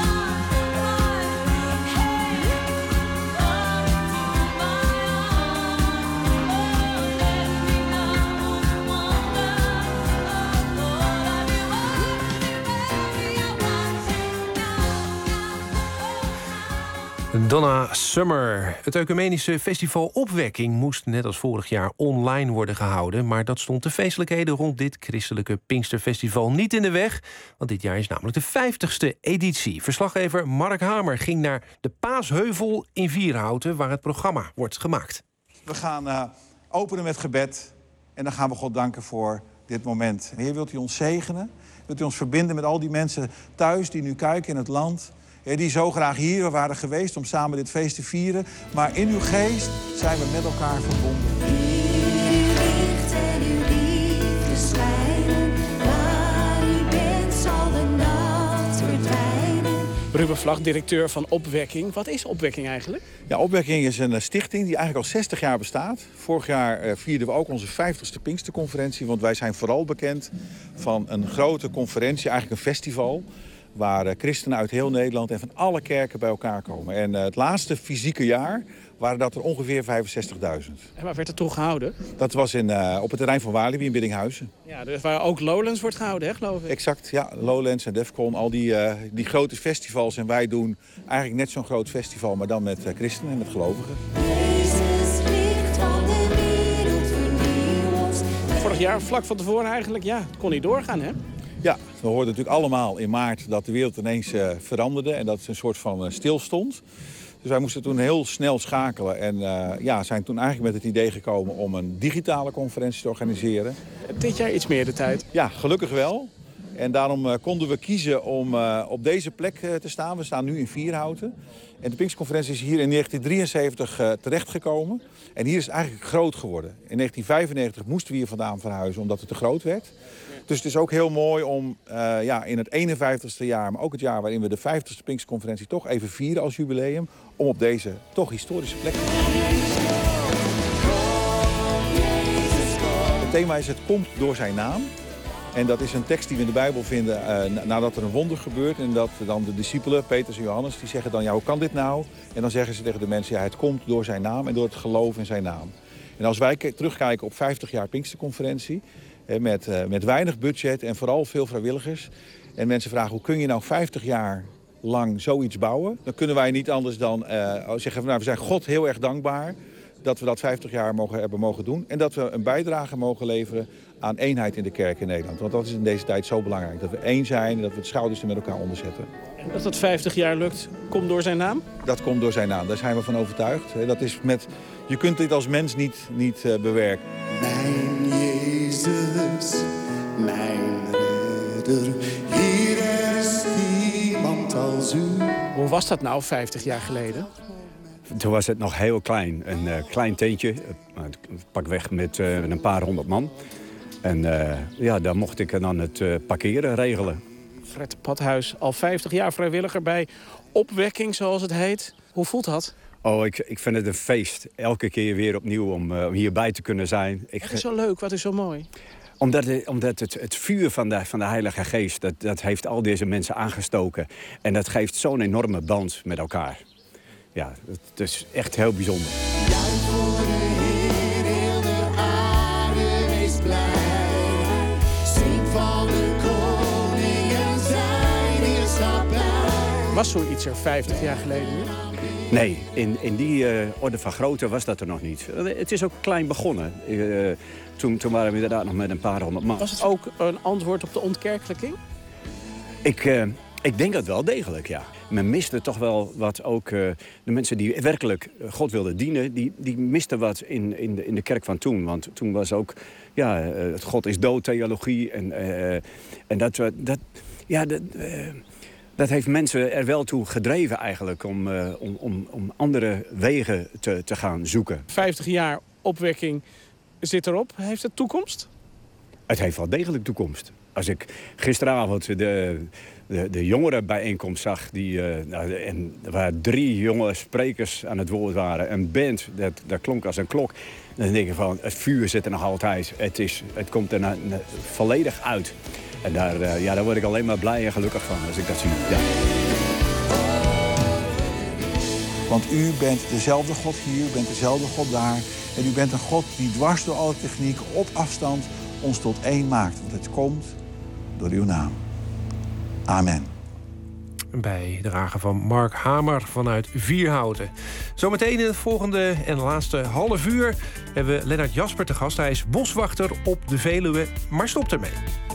Donna Summer. Het ecumenische festival Opwekking moest net als vorig jaar online worden gehouden, maar dat stond de feestelijkheden rond dit christelijke Pinksterfestival niet in de weg, want dit jaar is namelijk de vijftigste editie. Verslaggever Mark Hamer ging naar de Paasheuvel in Vierhouten, waar het programma wordt gemaakt. We gaan uh, openen met gebed en dan gaan we God danken voor dit moment. Heer, wilt u ons zegenen? Wilt u ons verbinden met al die mensen thuis die nu kijken in het land? Heer, die zo graag hier waren geweest om samen dit feest te vieren. Maar in uw geest zijn we met elkaar verbonden. Uw licht en uw liefde schijnen. Waar u bent zal de nacht verdwijnen. Ruben Vlag, directeur van Opwekking. Wat is Opwekking eigenlijk? Ja, Opwekking is een stichting die eigenlijk al zestig jaar bestaat. Vorig jaar uh, vierden we ook onze vijftigste Pinksterconferentie. Want wij zijn vooral bekend van een grote conferentie, eigenlijk een festival, waar uh, christenen uit heel Nederland en van alle kerken bij elkaar komen. En uh, het laatste fysieke jaar waren dat er ongeveer vijfenzestigduizend. En waar werd het toen gehouden? Dat was in, uh, op het terrein van Walibi in Biddinghuizen. Ja, dus waar ook Lowlands wordt gehouden, hè, geloof ik? Exact, ja. Lowlands en Defcon, al die, uh, die grote festivals. En wij doen eigenlijk net zo'n groot festival, maar dan met uh, christenen en met gelovigen. Jezus, licht van de wereld, vernieuw ons. Vorig jaar, vlak van tevoren eigenlijk, ja, het kon niet doorgaan, hè? Ja, we hoorden natuurlijk allemaal in maart dat de wereld ineens uh, veranderde en dat het een soort van uh, stilstond. Dus wij moesten toen heel snel schakelen en uh, ja, zijn toen eigenlijk met het idee gekomen om een digitale conferentie te organiseren. Dit jaar iets meer de tijd? Ja, gelukkig wel. En daarom uh, konden we kiezen om uh, op deze plek uh, te staan. We staan nu in Vierhouten. En de Pinksterconferentie is hier in negentien drieënzeventig uh, terechtgekomen. En hier is het eigenlijk groot geworden. In negentien vijfennegentig moesten we hier vandaan verhuizen omdat het te groot werd. Dus het is ook heel mooi om uh, ja, in het eenenvijftigste jaar, maar ook het jaar waarin we de vijftigste Pinksterconferentie toch even vieren als jubileum, om op deze toch historische plek te zijn. Het thema is: het komt door zijn naam. En dat is een tekst die we in de Bijbel vinden uh, nadat er een wonder gebeurt. En dat dan de discipelen, Petrus en Johannes, die zeggen dan: ja, hoe kan dit nou? En dan zeggen ze tegen de mensen: ja, het komt door zijn naam en door het geloof in zijn naam. En als wij terugkijken op vijftig jaar Pinksterconferentie, Met, uh, met weinig budget en vooral veel vrijwilligers. En mensen vragen: hoe kun je nou vijftig jaar lang zoiets bouwen? Dan kunnen wij niet anders dan uh, zeggen: nou, we zijn God heel erg dankbaar dat we dat vijftig jaar mogen, hebben mogen doen. En dat we een bijdrage mogen leveren aan eenheid in de kerk in Nederland. Want dat is in deze tijd zo belangrijk. Dat we één zijn en dat we de schouders er met elkaar onder zetten. En dat dat vijftig jaar lukt, komt door zijn naam? Dat komt door zijn naam, daar zijn we van overtuigd. Dat is met, je kunt dit als mens niet, niet uh, bewerken. Mijn Jezus, mijn redder, hier is niemand als u. Hoe was dat nou vijftig jaar geleden? Toen was het nog heel klein, een uh, klein tentje, uh, pakweg met uh, een paar honderd man. En uh, ja, daar mocht ik dan het uh, parkeren regelen. Fred Padhuis, al vijftig jaar vrijwilliger bij Opwekking, zoals het heet. Hoe voelt dat? Oh, ik, ik vind het een feest. Elke keer weer opnieuw om, uh, om hierbij te kunnen zijn. Ik, Wat is zo leuk? Wat is zo mooi? Omdat, het, omdat het, het vuur van de, van de Heilige Geest, dat, dat heeft al deze mensen aangestoken. En dat geeft zo'n enorme band met elkaar. Ja, het is echt heel bijzonder. Was zoiets er vijftig jaar geleden? Nee, in, in die uh, orde van grootte was dat er nog niet. Het is ook klein begonnen. Uh, toen, toen waren we inderdaad nog met een paar honderd man. Was het ook een antwoord op de ontkerkelijking? Ik, uh, ik denk dat wel degelijk, ja. Men miste toch wel wat ook... Uh, de mensen die werkelijk God wilden dienen, die, die misten wat in, in, de, in de kerk van toen. Want toen was ook, ja, uh, het God is dood theologie. En, uh, en dat... dat ja, dat... Uh, Dat heeft mensen er wel toe gedreven eigenlijk om, uh, om, om, om andere wegen te, te gaan zoeken. vijftig jaar Opwekking zit erop. Heeft het toekomst? Het heeft wel degelijk toekomst. Als ik gisteravond de, de, de jongerenbijeenkomst zag, die, uh, nou, en waar drie jonge sprekers aan het woord waren, een band, dat, dat klonk als een klok. Dan denk ik van, het vuur zit er nog altijd. Het, is, het komt er na, na, volledig uit. En daar, uh, ja, daar word ik alleen maar blij en gelukkig van als ik dat zie. Ja. Want u bent dezelfde God hier, u bent dezelfde God daar. En u bent een God die dwars door alle techniek op afstand ons tot één maakt. Want het komt door uw naam. Amen. Bijdrage van Mark Hamer vanuit Vierhouten. Zometeen in het volgende en laatste half uur hebben we Lennart Jasper te gast. Hij is boswachter op de Veluwe, maar stopt ermee.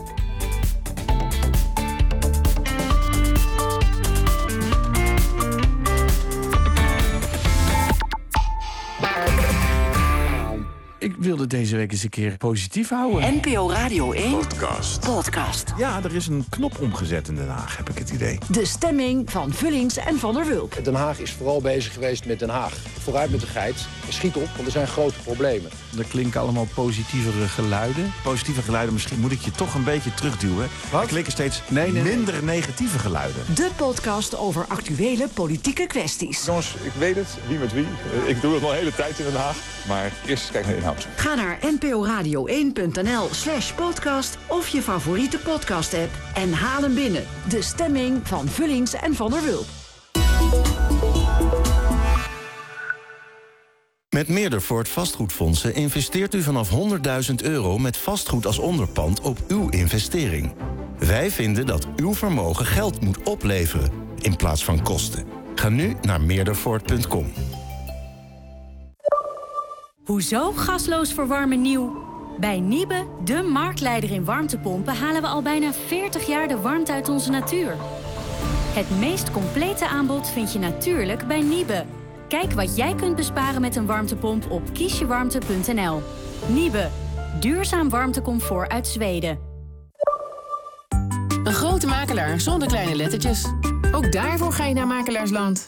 Ik wilde deze week eens een keer positief houden. N P O Radio één Podcast. Podcast. Ja, er is een knop omgezet in Den Haag, heb ik het idee. De stemming van Vullings en Van der Wulp. Den Haag is vooral bezig geweest met Den Haag. Vooruit met de geit. Schiet op, want er zijn grote problemen. Er klinken allemaal positievere geluiden. Positieve geluiden, misschien moet ik je toch een beetje terugduwen. Wat? Er klinken steeds nee, nee, minder nee. negatieve geluiden. De podcast over actuele politieke kwesties. Jongens, ik weet het, wie met wie. Ik doe het al een hele tijd in Den Haag. Maar eerst kijk naar de inhoud. Ga naar n p o radio één punt n l slash podcast of je favoriete podcast-app en haal hem binnen. De stemming van Vullings en Van der Wulp. Met Meerdervoort vastgoedfondsen investeert u vanaf honderdduizend euro met vastgoed als onderpand op uw investering. Wij vinden dat uw vermogen geld moet opleveren in plaats van kosten. Ga nu naar meerdervoort punt com. Hoezo gasloos verwarmen nieuw? Bij Niebe, de marktleider in warmtepompen, halen we al bijna veertig jaar de warmte uit onze natuur. Het meest complete aanbod vind je natuurlijk bij Niebe. Kijk wat jij kunt besparen met een warmtepomp op kiesjewarmte punt n l. Niebe, duurzaam warmtecomfort uit Zweden. grote makelaar zonder kleine lettertjes. Ook daarvoor ga je naar Makelaarsland.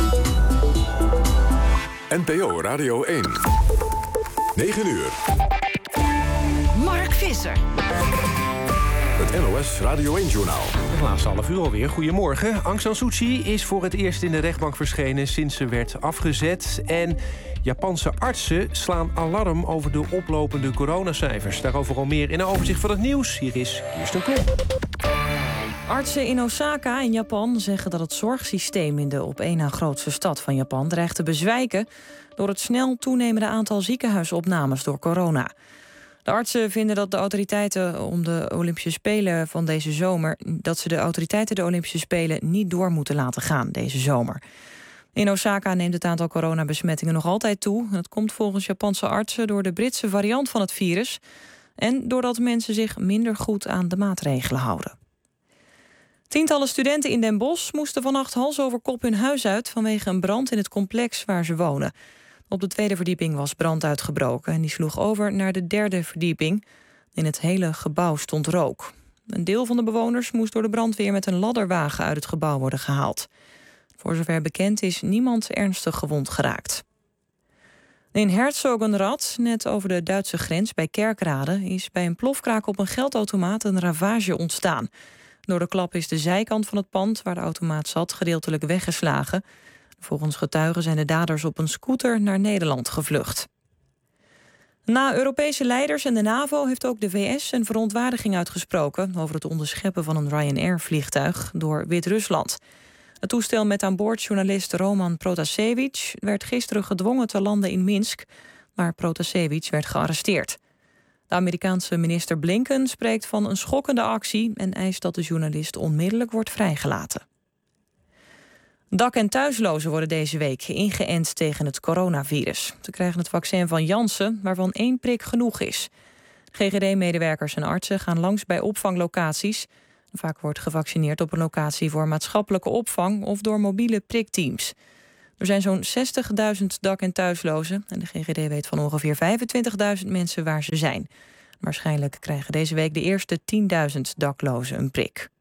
N P O Radio één. negen uur. Mark Visser. Het N O S Radio één-journaal. Het laatste half uur alweer. Goedemorgen. Aung San Suu Kyi is voor het eerst in de rechtbank verschenen sinds ze werd afgezet. En Japanse artsen slaan alarm over de oplopende coronacijfers. Daarover al meer in een overzicht van het nieuws. Hier is Kirsten Klop. Artsen in Osaka in Japan zeggen dat het zorgsysteem in de op één na grootste stad van Japan dreigt te bezwijken door het snel toenemende aantal ziekenhuisopnames door corona. De artsen vinden dat de autoriteiten om de Olympische Spelen van deze zomer, dat ze de autoriteiten de Olympische Spelen niet door moeten laten gaan deze zomer. In Osaka neemt het aantal coronabesmettingen nog altijd toe. En dat komt volgens Japanse artsen door de Britse variant van het virus en doordat mensen zich minder goed aan de maatregelen houden. Tientallen studenten in Den Bosch moesten vannacht hals over kop hun huis uit vanwege een brand in het complex waar ze wonen. Op de tweede verdieping was brand uitgebroken en die sloeg over naar de derde verdieping. In het hele gebouw stond rook. Een deel van de bewoners moest door de brandweer met een ladderwagen uit het gebouw worden gehaald. Voor zover bekend is niemand ernstig gewond geraakt. In Herzogenrath, net over de Duitse grens bij Kerkrade, is bij een plofkraak op een geldautomaat een ravage ontstaan. Door de klap is de zijkant van het pand waar de automaat zat gedeeltelijk weggeslagen. Volgens getuigen zijn de daders op een scooter naar Nederland gevlucht. Na Europese leiders en de NAVO heeft ook de V S een verontwaardiging uitgesproken over het onderscheppen van een Ryanair-vliegtuig door Wit-Rusland. Het toestel met aan boord journalist Roman Protasevich werd gisteren gedwongen te landen in Minsk, maar Protasevich werd gearresteerd. De Amerikaanse minister Blinken spreekt van een schokkende actie en eist dat de journalist onmiddellijk wordt vrijgelaten. Dak- en thuislozen worden deze week ingeënt tegen het coronavirus. Ze krijgen het vaccin van Janssen, waarvan één prik genoeg is. G G D-medewerkers en artsen gaan langs bij opvanglocaties. Vaak wordt gevaccineerd op een locatie voor maatschappelijke opvang of door mobiele prikteams. Er zijn zo'n zestigduizend dak- en thuislozen en de G G D weet van ongeveer vijfentwintigduizend mensen waar ze zijn. Waarschijnlijk krijgen deze week de eerste tienduizend daklozen een prik.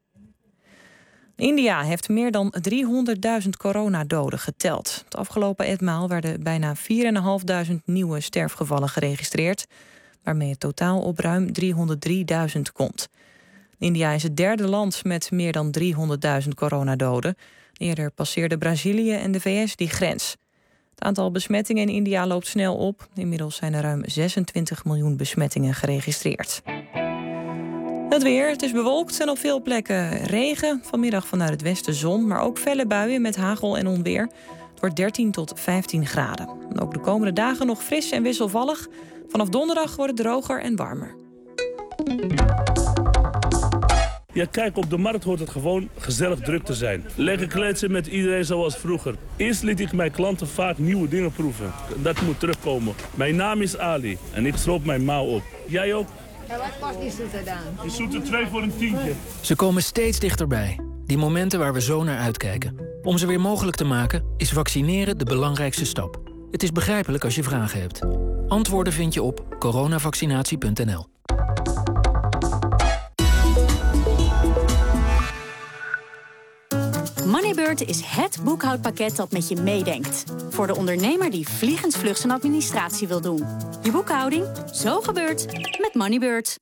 India heeft meer dan driehonderdduizend coronadoden geteld. Het afgelopen etmaal werden bijna vierduizend nieuwe sterfgevallen geregistreerd, waarmee het totaal op ruim driehonderddrieduizend komt. India is het derde land met meer dan driehonderdduizend coronadoden. Eerder passeerden Brazilië en de V S die grens. Het aantal besmettingen in India loopt snel op. Inmiddels zijn er ruim zesentwintig miljoen besmettingen geregistreerd. Het weer, het is bewolkt en op veel plekken regen. Vanmiddag vanuit het westen zon, maar ook felle buien met hagel en onweer. Het wordt dertien tot vijftien graden. En ook de komende dagen nog fris en wisselvallig. Vanaf donderdag wordt het droger en warmer. Ja, kijk, op de markt hoort het gewoon gezellig druk te zijn. Lekker kletsen met iedereen zoals vroeger. Eerst liet ik mijn klanten vaak nieuwe dingen proeven. Dat moet terugkomen. Mijn naam is Ali en ik stroop mijn mouw op. Jij ook? Ja, wat kost die zoete dan? Die zoete twee voor een tientje. Ze komen steeds dichterbij. Die momenten waar we zo naar uitkijken. Om ze weer mogelijk te maken is vaccineren de belangrijkste stap. Het is begrijpelijk als je vragen hebt. Antwoorden vind je op coronavaccinatie punt n l. Moneybird is het boekhoudpakket dat met je meedenkt. Voor de ondernemer die vliegensvlug zijn administratie wil doen. Je boekhouding, zo gebeurt met Moneybird.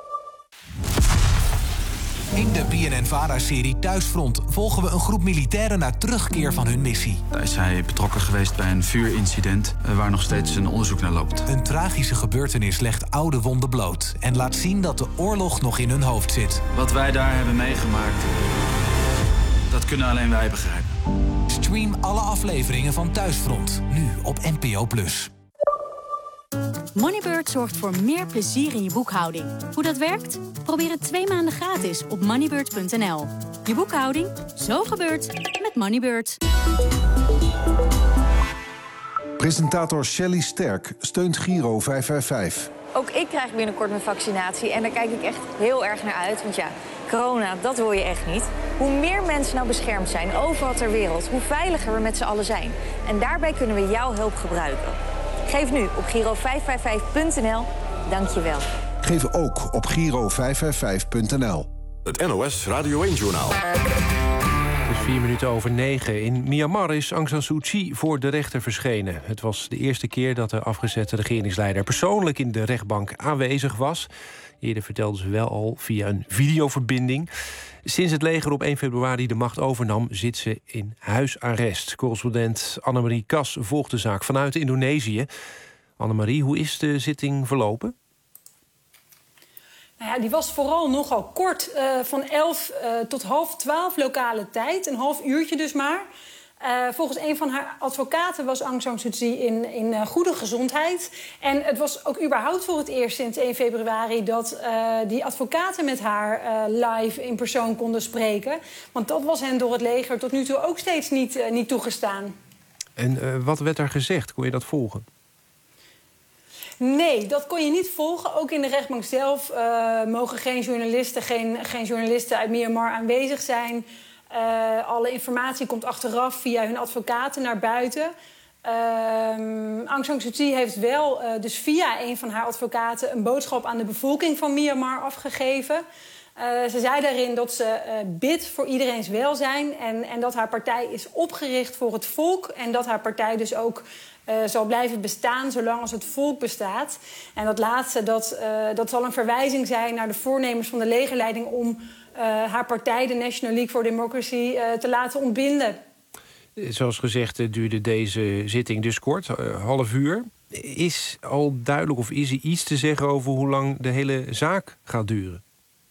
In de B N N-Vara-serie Thuisfront volgen we een groep militairen na terugkeer van hun missie. Daar is hij betrokken geweest bij een vuurincident waar nog steeds een onderzoek naar loopt. Een tragische gebeurtenis legt oude wonden bloot en laat zien dat de oorlog nog in hun hoofd zit. Wat wij daar hebben meegemaakt, dat kunnen alleen wij begrijpen. Stream alle afleveringen van Thuisfront, nu op N P O plus. Moneybird zorgt voor meer plezier in je boekhouding. Hoe dat werkt? Probeer het twee maanden gratis op moneybird punt n l. Je boekhouding, zo gebeurt met Moneybird. Presentator Shelley Sterk steunt Giro vijf vijf vijf. Ook ik krijg binnenkort mijn vaccinatie en daar kijk ik echt heel erg naar uit. Want ja, corona, dat wil je echt niet. Hoe meer mensen nou beschermd zijn, overal ter wereld, hoe veiliger we met z'n allen zijn. En daarbij kunnen we jouw hulp gebruiken. Geef nu op giro vijf vijf vijf punt n l. Dank je wel. Geef ook op giro vijf vijf vijf punt n l. Het N O S Radio één-journaal. Het is vier minuten over negen. In Myanmar is Aung San Suu Kyi voor de rechter verschenen. Het was de eerste keer dat de afgezette regeringsleider persoonlijk in de rechtbank aanwezig was. Eerder vertelde ze wel al via een videoverbinding. Sinds het leger op één februari de macht overnam, zit ze in huisarrest. Correspondent Annemarie Kas volgt de zaak vanuit Indonesië. Annemarie, hoe is de zitting verlopen? Nou ja, die was vooral nogal kort, uh, van elf uh, tot half twaalf lokale tijd. Een half uurtje dus maar. Uh, volgens een van haar advocaten was Aung San Suu Kyi in, in uh, goede gezondheid. En het was ook überhaupt voor het eerst sinds één februari... dat uh, die advocaten met haar uh, live in persoon konden spreken. Want dat was hen door het leger tot nu toe ook steeds niet, uh, niet toegestaan. En uh, wat werd er gezegd? Kon je dat volgen? Nee, dat kon je niet volgen. Ook in de rechtbank zelf uh, mogen geen journalisten, geen, geen journalisten uit Myanmar aanwezig zijn. Uh, alle informatie komt achteraf via hun advocaten naar buiten. Uh, Aung San Suu Kyi heeft wel uh, dus via een van haar advocaten een boodschap aan de bevolking van Myanmar afgegeven. Uh, ze zei daarin dat ze uh, bidt voor iedereen's welzijn en, en dat haar partij is opgericht voor het volk en dat haar partij dus ook Uh, zal blijven bestaan zolang als het volk bestaat. En dat laatste, dat, uh, dat zal een verwijzing zijn naar de voornemens van de legerleiding om uh, haar partij, de National League for Democracy, uh, te laten ontbinden. Zoals gezegd duurde deze zitting dus kort, uh, half uur. Is al duidelijk of is er iets te zeggen over hoe lang de hele zaak gaat duren?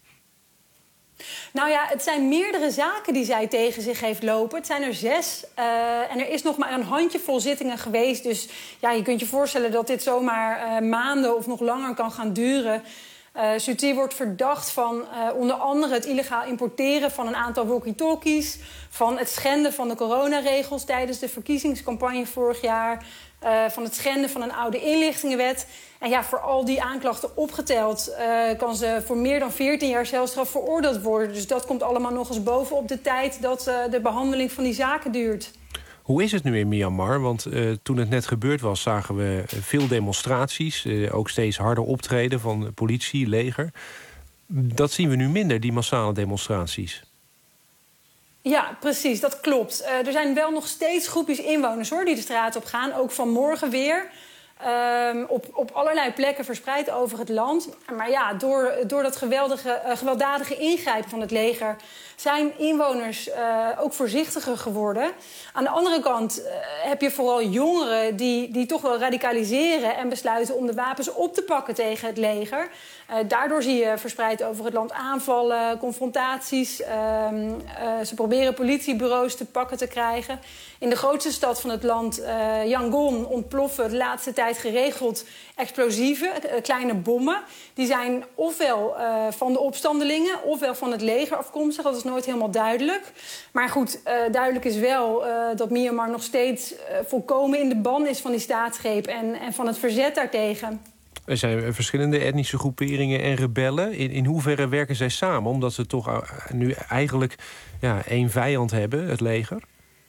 Nou ja, het zijn meerdere zaken die zij tegen zich heeft lopen. Het zijn er zes. Uh, en er is nog maar een handjevol zittingen geweest. Dus ja, je kunt je voorstellen dat dit zomaar uh, maanden of nog langer kan gaan duren. Uh, Suu Kyi wordt verdacht van uh, onder andere het illegaal importeren van een aantal walkie-talkies, van het schenden van de coronaregels tijdens de verkiezingscampagne vorig jaar, uh, van het schenden van een oude inlichtingenwet. En ja, voor al die aanklachten opgeteld uh, kan ze voor meer dan veertien jaar celstraf veroordeeld worden. Dus dat komt allemaal nog eens bovenop de tijd dat uh, de behandeling van die zaken duurt. Hoe is het nu in Myanmar? Want uh, toen het net gebeurd was, zagen we veel demonstraties. Uh, ook steeds harder optreden van politie, leger. Dat zien we nu minder, die massale demonstraties. Ja, precies, dat klopt. Uh, er zijn wel nog steeds groepjes inwoners hoor, die de straat op gaan. Ook vanmorgen weer. Um, op, op allerlei plekken verspreid over het land. Maar ja, door, door dat geweldige, uh, gewelddadige ingrijpen van het leger zijn inwoners uh, ook voorzichtiger geworden. Aan de andere kant uh, heb je vooral jongeren die, die toch wel radicaliseren en besluiten om de wapens op te pakken tegen het leger. Uh, daardoor zie je verspreid over het land aanvallen, confrontaties. Uh, uh, ze proberen politiebureaus te pakken te krijgen. In de grootste stad van het land, uh, Yangon, ontploffen de laatste tijd geregeld explosieven, uh, kleine bommen. Die zijn ofwel uh, van de opstandelingen, ofwel van het leger afkomstig. Dat is nooit helemaal duidelijk. Maar goed, uh, duidelijk is wel uh, dat Myanmar nog steeds uh, volkomen in de ban is van die staatsgreep en, en van het verzet daartegen. Er zijn verschillende etnische groeperingen en rebellen. In, in hoeverre werken zij samen? Omdat ze toch nu eigenlijk ja, één vijand hebben, het leger.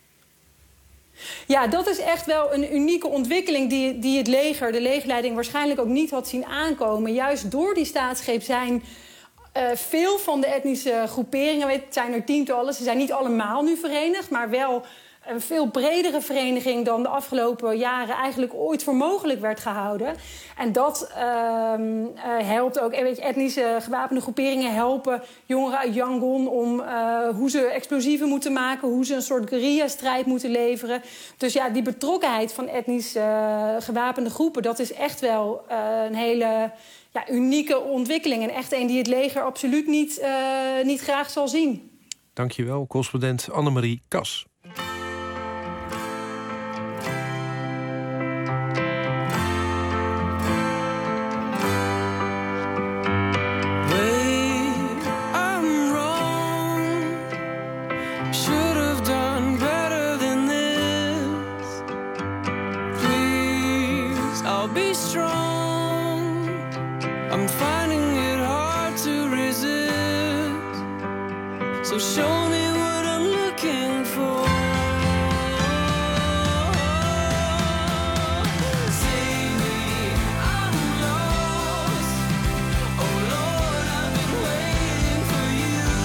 Ja, dat is echt wel een unieke ontwikkeling die, die het leger, de legerleiding, waarschijnlijk ook niet had zien aankomen. Juist door die staatsgreep zijn uh, veel van de etnische groeperingen, het zijn er tientallen, ze zijn niet allemaal nu verenigd, maar wel een veel bredere vereniging dan de afgelopen jaren eigenlijk ooit voor mogelijk werd gehouden. En dat uh, uh, helpt ook, weet je, etnische gewapende groeperingen helpen jongeren uit Yangon om uh, hoe ze explosieven moeten maken, hoe ze een soort guerrilla-strijd moeten leveren. Dus ja, die betrokkenheid van etnisch uh, gewapende groepen, dat is echt wel uh, een hele ja, unieke ontwikkeling. En echt een die het leger absoluut niet, uh, niet graag zal zien. Dankjewel, correspondent Annemarie Kas. So show me what I'm looking for. Save me, I'm lost. Oh Lord, I've been waiting for you.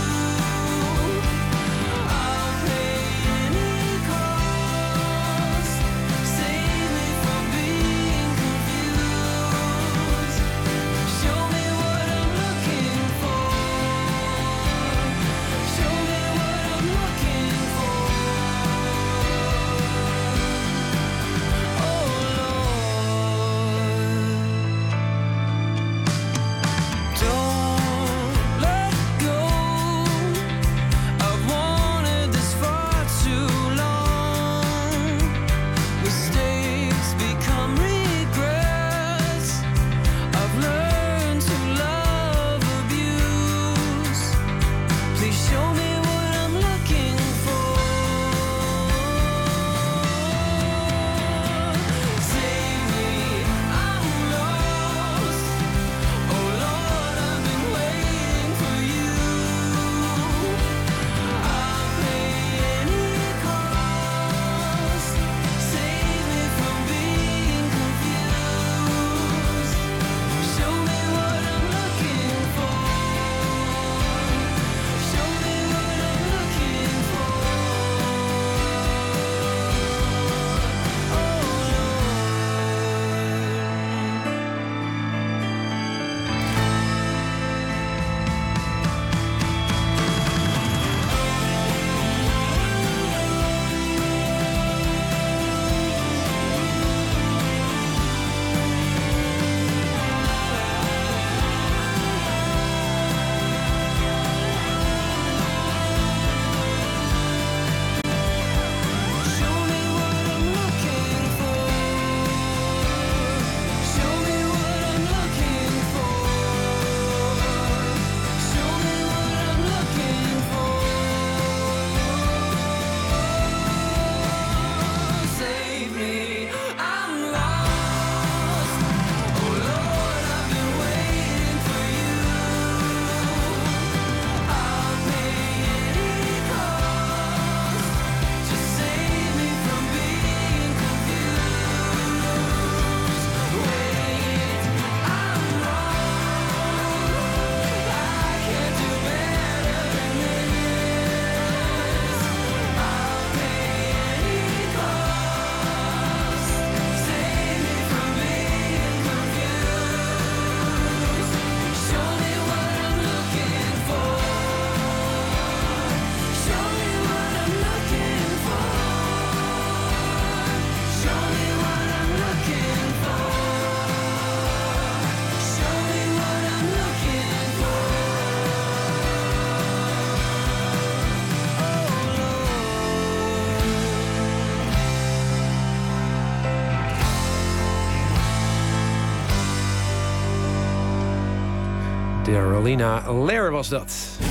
Carolina Lair was dat.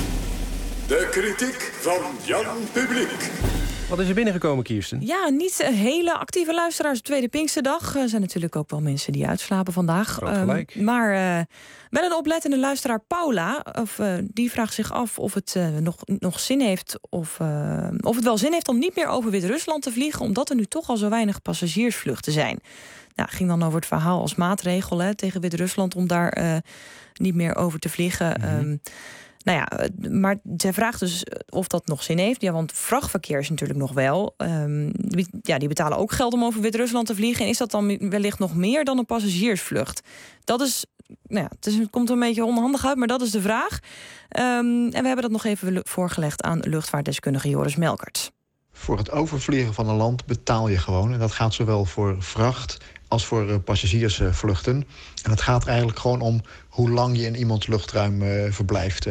De kritiek van Jan Publiek. Wat is er binnengekomen, Kirsten? Ja, niet hele actieve luisteraars op Tweede Pinksterdag. Er zijn natuurlijk ook wel mensen die uitslapen vandaag. Groot gelijk. Um, maar uh, wel een oplettende luisteraar, Paula. Of, uh, die vraagt zich af of het uh, nog, nog zin heeft... Of, uh, of het wel zin heeft om niet meer over Wit-Rusland te vliegen... omdat er nu toch al zo weinig passagiersvluchten zijn. Nou, het ging dan over het verhaal als maatregel hè, tegen Wit-Rusland... om daar uh, niet meer over te vliegen... Mm-hmm. Um, Nou ja, maar zij vraagt dus of dat nog zin heeft. Ja, want vrachtverkeer is natuurlijk nog wel. Um, die, ja, die betalen ook geld om over Wit-Rusland te vliegen. En is dat dan wellicht nog meer dan een passagiersvlucht? Dat is, nou ja, het, is, het komt een beetje onhandig uit, maar dat is de vraag. Um, en we hebben dat nog even voorgelegd aan luchtvaartdeskundige Joris Melkert. Voor het overvliegen van een land betaal je gewoon. En dat gaat zowel voor vracht als voor passagiersvluchten. En het gaat eigenlijk gewoon om hoe lang je in iemands luchtruim uh, verblijft.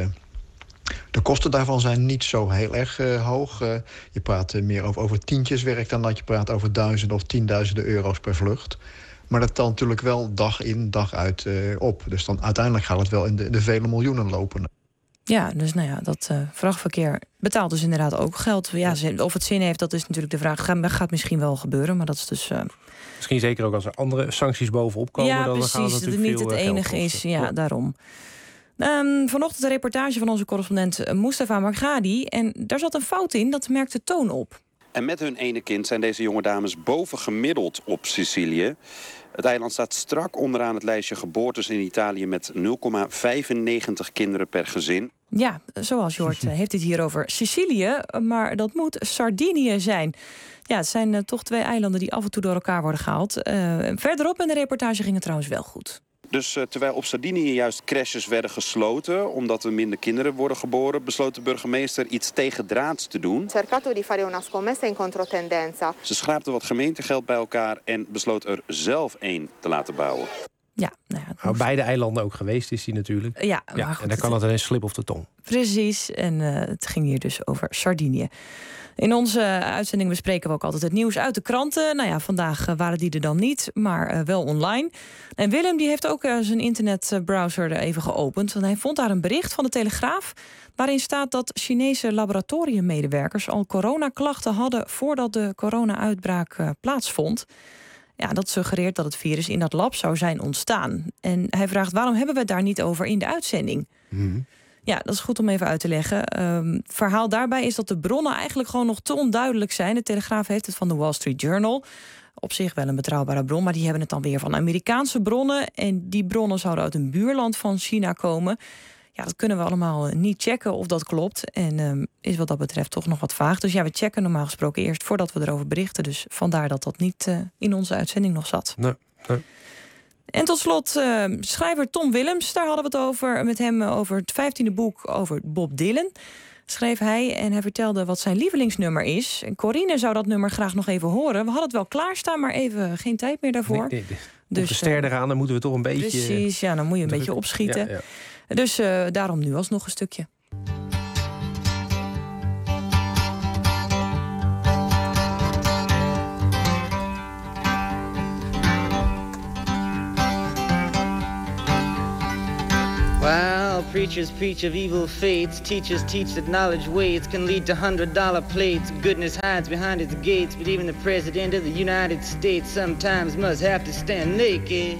De kosten daarvan zijn niet zo heel erg uh, hoog. Uh, je praat uh, meer over, over tientjeswerk dan dat je praat over duizenden of tienduizenden euro's per vlucht. Maar dat telt natuurlijk wel dag in, dag uit uh, op. Dus dan uiteindelijk gaat het wel in de, de vele miljoenen lopen. Ja, dus nou ja, dat uh, vrachtverkeer betaalt dus inderdaad ook geld. Ja, of het zin heeft, dat is natuurlijk de vraag. Gaat, gaat misschien wel gebeuren, maar dat is dus... Uh... Misschien zeker ook als er andere sancties bovenop komen. Ja, dan precies, gaan dat het niet het enige is. Ja, ja, daarom. Um, vanochtend een reportage van onze correspondent Mustafa Margadi. En daar zat een fout in, dat merkte Toon op. En met hun ene kind zijn deze jonge dames bovengemiddeld op Sicilië. Het eiland staat strak onderaan het lijstje geboortes in Italië... met nul komma vijfennegentig kinderen per gezin. Ja, zoals je hoort heeft het hier over Sicilië, maar dat moet Sardinië zijn. Ja, het zijn uh, toch twee eilanden die af en toe door elkaar worden gehaald. Uh, verderop in de reportage ging het trouwens wel goed. Dus uh, terwijl op Sardinië juist crèches werden gesloten... omdat er minder kinderen worden geboren... besloot de burgemeester iets tegendraads te doen. Cercato di fare una scommessa in controtendenza. Ze schraapte wat gemeentegeld bij elkaar... en besloot er zelf één te laten bouwen. Ja, nou ja, nou, beide eilanden ook geweest is hij natuurlijk. Ja, ja goed, en dan kan het een slip of de tong. Precies, en uh, het ging hier dus over Sardinië. In onze uitzending bespreken we ook altijd het nieuws uit de kranten. Nou ja, vandaag waren die er dan niet, maar uh, wel online. En Willem die heeft ook uh, zijn internetbrowser er even geopend. Want hij vond daar een bericht van de Telegraaf... waarin staat dat Chinese laboratoriummedewerkers... al coronaklachten hadden voordat de corona-uitbraak uh, plaatsvond. Ja, dat suggereert dat het virus in dat lab zou zijn ontstaan. En hij vraagt, waarom hebben we het daar niet over in de uitzending? Mm-hmm. Ja, dat is goed om even uit te leggen. Um, het verhaal daarbij is dat de bronnen eigenlijk gewoon nog te onduidelijk zijn. De Telegraaf heeft het van de Wall Street Journal. Op zich wel een betrouwbare bron, maar die hebben het dan weer van Amerikaanse bronnen. En die bronnen zouden uit een buurland van China komen. Ja, dat kunnen we allemaal niet checken of dat klopt. En um, is wat dat betreft toch nog wat vaag. Dus ja, we checken normaal gesproken eerst voordat we erover berichten. Dus vandaar dat dat niet uh, in onze uitzending nog zat. Nee, nee. En tot slot uh, schrijver Tom Willems. Daar hadden we het over met hem over het vijftiende boek over Bob Dylan. Schreef hij en hij vertelde wat zijn lievelingsnummer is. En Corine zou dat nummer graag nog even horen. We hadden het wel klaarstaan, maar even geen tijd meer daarvoor. Nee, nee, dus, de ster eraan, dan moeten we toch een beetje... Precies, ja, dan moet je een beetje opschieten. Ja, ja. Dus uh, daarom nu alsnog een stukje. While preachers preach of evil fates, teachers teach that knowledge waits can lead to hundred-dollar plates. Goodness hides behind its gates, but even the President of the United States sometimes must have to stand naked.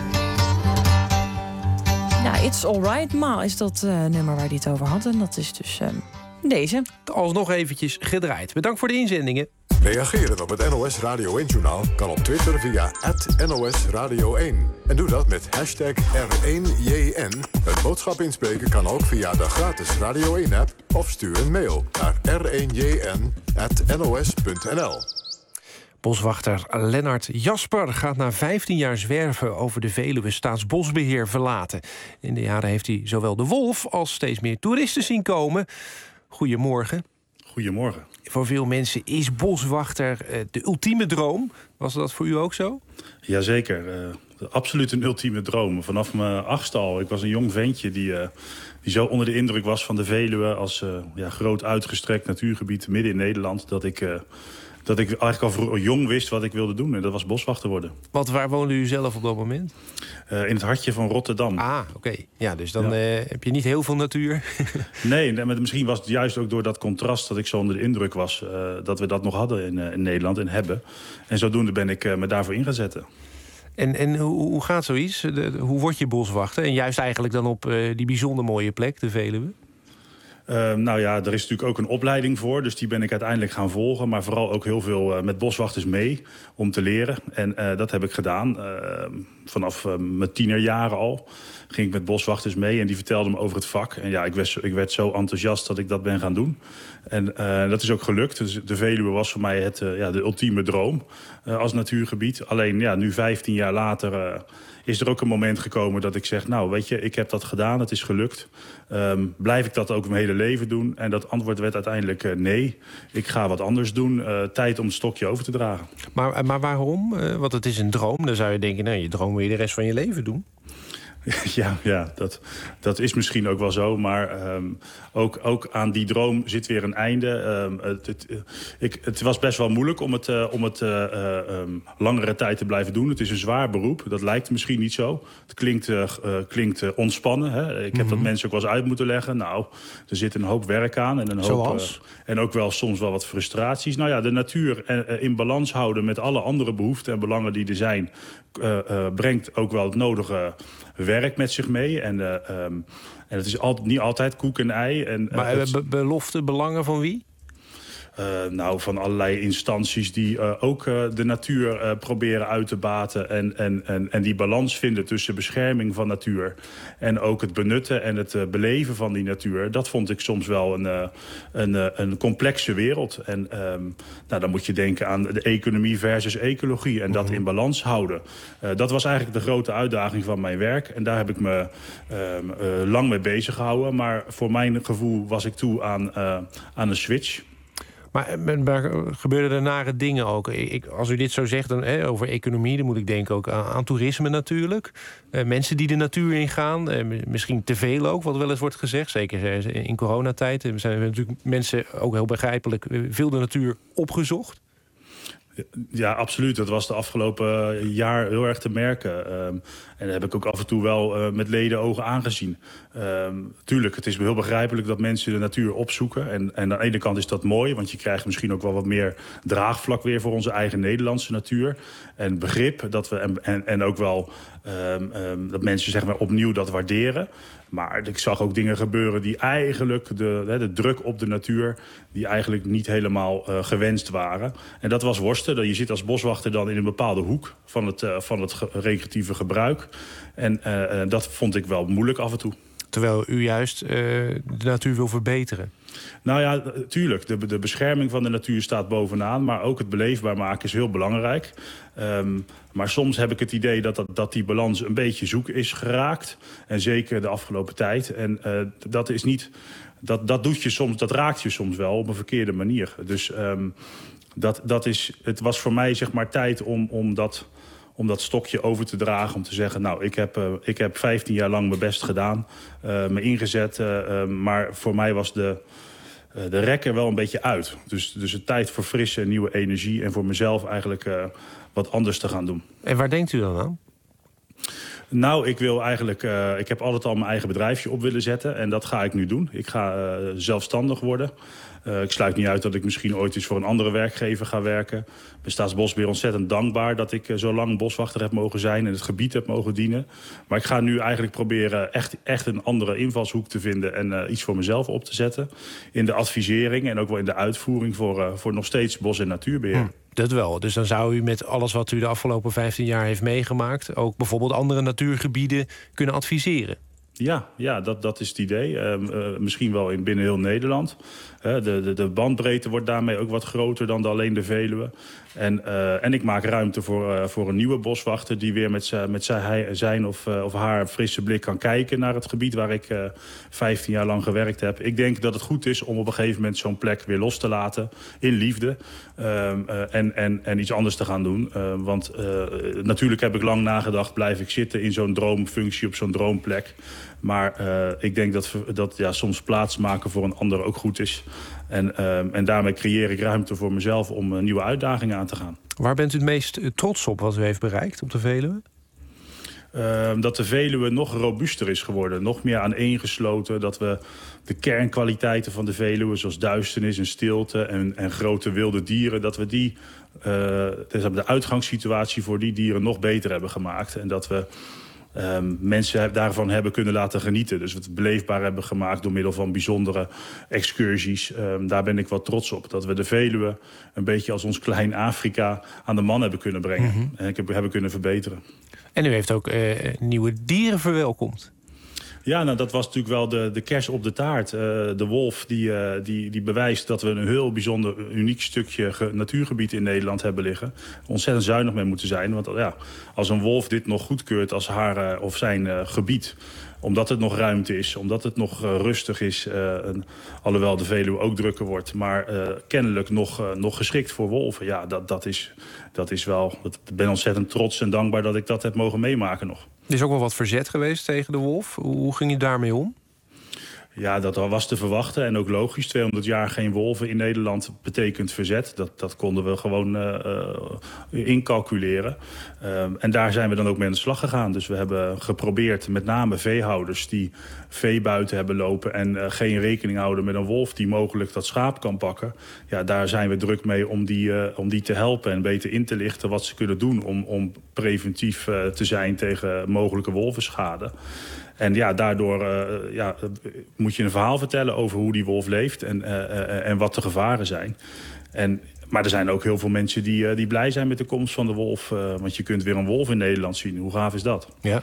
Ja, It's Alright Ma is dat uh, nummer waar hij het over had. En dat is dus uh, deze. Alsnog eventjes gedraaid. Bedankt voor de inzendingen. Reageren op het N O S Radio één-journaal kan op Twitter via at N O S Radio één. En doe dat met hashtag R één J N. Het boodschap inspreken kan ook via de gratis Radio één-app... of stuur een mail naar r één j n at n o s punt n l. Boswachter Lennart Jasper gaat na vijftien jaar zwerven over de Veluwe Staatsbosbeheer verlaten. In de jaren heeft hij zowel de wolf als steeds meer toeristen zien komen. Goedemorgen. Goedemorgen. Voor veel mensen is boswachter uh, de ultieme droom. Was dat voor u ook zo? Jazeker. Uh, absoluut een ultieme droom. Vanaf mijn achtste al. Ik was een jong ventje die, uh, die zo onder de indruk was van de Veluwe... als uh, ja, groot uitgestrekt natuurgebied midden in Nederland... dat ik uh, dat ik eigenlijk al vroeg, jong wist wat ik wilde doen. En dat was boswachter worden. Want waar woonde u zelf op dat moment? Uh, in het hartje van Rotterdam. Ah, oké. Okay. Ja, dus dan ja. Uh, heb je niet heel veel natuur. nee, maar misschien was het juist ook door dat contrast dat ik zo onder de indruk was. Uh, dat we dat nog hadden in, uh, in Nederland en hebben. En zodoende ben ik uh, me daarvoor in gaan zetten. En, en hoe, hoe gaat zoiets? De, de, hoe word je boswachter? En juist eigenlijk dan op uh, die bijzonder mooie plek, de Veluwe? Uh, nou ja, er is natuurlijk ook een opleiding voor. Dus die ben ik uiteindelijk gaan volgen. Maar vooral ook heel veel uh, met boswachters mee om te leren. En uh, dat heb ik gedaan. Uh, vanaf uh, mijn tienerjaren al ging ik met boswachters mee. En die vertelden me over het vak. En ja, ik werd, ik werd zo enthousiast dat ik dat ben gaan doen. En uh, dat is ook gelukt. Dus de Veluwe was voor mij het, uh, ja, de ultieme droom uh, als natuurgebied. Alleen ja, nu vijftien jaar later uh, is er ook een moment gekomen dat ik zeg... nou, weet je, ik heb dat gedaan, het is gelukt. Um, blijf ik dat ook mijn hele leven doen? En dat antwoord werd uiteindelijk uh, nee. Ik ga wat anders doen. Uh, tijd om het stokje over te dragen. Maar, maar waarom? Uh, want het is een droom. Dan zou je denken, nou, je droom wil je de rest van je leven doen. Ja, ja dat, dat is misschien ook wel zo. Maar um, ook, ook aan die droom zit weer een einde. Um, het, het, ik, het was best wel moeilijk om het, uh, om het uh, uh, um, langere tijd te blijven doen. Het is een zwaar beroep. Dat lijkt misschien niet zo. Het klinkt, uh, uh, klinkt uh, ontspannen. Hè? Ik heb mm-hmm. dat mensen ook wel eens uit moeten leggen. Nou, er zit een hoop werk aan. En, een hoop, uh, en ook wel soms wel wat frustraties. Nou ja, de natuur uh, in balans houden met alle andere behoeften en belangen die er zijn... Uh, uh, brengt ook wel het nodige werk met zich mee. En, uh, um, en het is al, niet altijd koek en ei. En, uh, maar uh, be belofte, belangen van wie? Uh, nou, van allerlei instanties die uh, ook uh, de natuur uh, proberen uit te baten... En, en, en, en die balans vinden tussen bescherming van natuur... en ook het benutten en het uh, beleven van die natuur. Dat vond ik soms wel een, uh, een, uh, een complexe wereld. En um, nou, dan moet je denken aan de economie versus ecologie... en dat in balans houden. Uh, dat was eigenlijk de grote uitdaging van mijn werk. En daar heb ik me um, uh, lang mee bezig gehouden. Maar voor mijn gevoel was ik toe aan, uh, aan een switch... Maar, maar gebeuren er nare dingen ook? Ik, als u dit zo zegt dan, hè, over economie... dan moet ik denken ook aan, aan toerisme natuurlijk. Uh, mensen die de natuur ingaan. Uh, misschien te veel ook, wat wel eens wordt gezegd. Zeker in coronatijd. Er zijn natuurlijk mensen, ook heel begrijpelijk... veel de natuur opgezocht. Ja, absoluut. Dat was de afgelopen jaar heel erg te merken. Um, en dat heb ik ook af en toe wel uh, met ledenogen aangezien. Um, tuurlijk, het is heel begrijpelijk dat mensen de natuur opzoeken. En, en aan de ene kant is dat mooi, want je krijgt misschien ook wel wat meer draagvlak weer voor onze eigen Nederlandse natuur. En begrip dat we en, en, en ook wel um, um, dat mensen zeg maar opnieuw dat waarderen. Maar ik zag ook dingen gebeuren die eigenlijk de, de druk op de natuur... die eigenlijk niet helemaal uh, gewenst waren. En dat was worsten. Je zit als boswachter dan in een bepaalde hoek van het, uh, van het ge recreatieve gebruik. En uh, uh, dat vond ik wel moeilijk af en toe. Terwijl u juist uh, de natuur wil verbeteren. Nou ja, tuurlijk. De, de bescherming van de natuur staat bovenaan. Maar ook het beleefbaar maken is heel belangrijk. Um, maar soms heb ik het idee dat, dat, dat die balans een beetje zoek is geraakt. En zeker de afgelopen tijd. En uh, dat is niet... Dat, dat doet je soms, dat raakt je soms wel op een verkeerde manier. Dus um, dat, dat is, het was voor mij zeg maar tijd om, om dat... om dat stokje over te dragen, om te zeggen... nou, ik heb, uh, ik heb vijftien jaar lang mijn best gedaan, uh, me ingezet... Uh, uh, maar voor mij was de, uh, de rek er wel een beetje uit. Dus, dus het tijd voor frisse en nieuwe energie... en voor mezelf eigenlijk uh, wat anders te gaan doen. En waar denkt u dan aan? Nou, ik wil eigenlijk... Uh, ik heb altijd al mijn eigen bedrijfje op willen zetten... en dat ga ik nu doen. Ik ga uh, zelfstandig worden... Uh, ik sluit niet uit dat ik misschien ooit eens voor een andere werkgever ga werken. Ik ben Staatsbosbeheer ontzettend dankbaar dat ik uh, zo lang boswachter heb mogen zijn... en het gebied heb mogen dienen. Maar ik ga nu eigenlijk proberen echt, echt een andere invalshoek te vinden... en uh, iets voor mezelf op te zetten. In de advisering en ook wel in de uitvoering voor, uh, voor nog steeds bos- en natuurbeheer. Hm. Dat wel. Dus dan zou u met alles wat u de afgelopen vijftien jaar heeft meegemaakt... ook bijvoorbeeld andere natuurgebieden kunnen adviseren. Ja, ja dat, dat is het idee. Uh, uh, misschien wel in binnen heel Nederland. Uh, de, de, de bandbreedte wordt daarmee ook wat groter dan de, alleen de Veluwe. En, uh, en ik maak ruimte voor, uh, voor een nieuwe boswachter... die weer met, met zijn of, uh, of haar frisse blik kan kijken... naar het gebied waar ik uh, vijftien jaar lang gewerkt heb. Ik denk dat het goed is om op een gegeven moment zo'n plek weer los te laten... in liefde. Uh, uh, en, en, en iets anders te gaan doen. Uh, want uh, natuurlijk heb ik lang nagedacht... blijf ik zitten in zo'n droomfunctie op zo'n droomplek... Maar uh, ik denk dat, dat ja, soms plaats maken voor een ander ook goed is. En, uh, en daarmee creëer ik ruimte voor mezelf om uh, nieuwe uitdagingen aan te gaan. Waar bent u het meest trots op wat u heeft bereikt op de Veluwe? Uh, dat de Veluwe nog robuuster is geworden, nog meer aaneengesloten. Dat we de kernkwaliteiten van de Veluwe, zoals duisternis en stilte en, en grote wilde dieren, dat we die, uh, de uitgangssituatie voor die dieren nog beter hebben gemaakt. En dat we um, mensen daarvan hebben kunnen laten genieten. Dus we het beleefbaar hebben gemaakt door middel van bijzondere excursies. Um, daar ben ik wel trots op. Dat we de Veluwe een beetje als ons klein Afrika aan de man hebben kunnen brengen. Mm-hmm. En ik heb, hebben kunnen verbeteren. En u heeft ook uh, nieuwe dieren verwelkomd. Ja, nou, dat was natuurlijk wel de, de kers op de taart. Uh, de wolf die, uh, die, die bewijst dat we een heel bijzonder, uniek stukje ge- natuurgebied in Nederland hebben liggen. Ontzettend zuinig mee moeten zijn. Want ja, als een wolf dit nog goedkeurt als haar uh, of zijn uh, gebied, omdat het nog ruimte is, omdat het nog uh, rustig is, uh, en, alhoewel de Veluwe ook drukker wordt, maar uh, kennelijk nog, uh, nog geschikt voor wolven. Ja, dat, dat, is, dat is wel. Ik ben ontzettend trots en dankbaar dat ik dat heb mogen meemaken nog. Er is ook wel wat verzet geweest tegen de wolf. Hoe ging je daarmee om? Ja, dat was te verwachten en ook logisch. tweehonderd jaar geen wolven in Nederland betekent verzet. Dat, dat konden we gewoon uh, uh, incalculeren. Uh, en daar zijn we dan ook mee aan de slag gegaan. Dus we hebben geprobeerd, met name veehouders die vee buiten hebben lopen en uh, geen rekening houden met een wolf die mogelijk dat schaap kan pakken. Ja, daar zijn we druk mee om die, uh, om die te helpen en beter in te lichten wat ze kunnen doen om, om preventief uh, te zijn tegen mogelijke wolvenschade. En ja, daardoor uh, ja, moet je een verhaal vertellen over hoe die wolf leeft en, uh, uh, en wat de gevaren zijn. En, maar er zijn ook heel veel mensen die, uh, die blij zijn met de komst van de wolf. Uh, want je kunt weer een wolf in Nederland zien. Hoe gaaf is dat? Ja.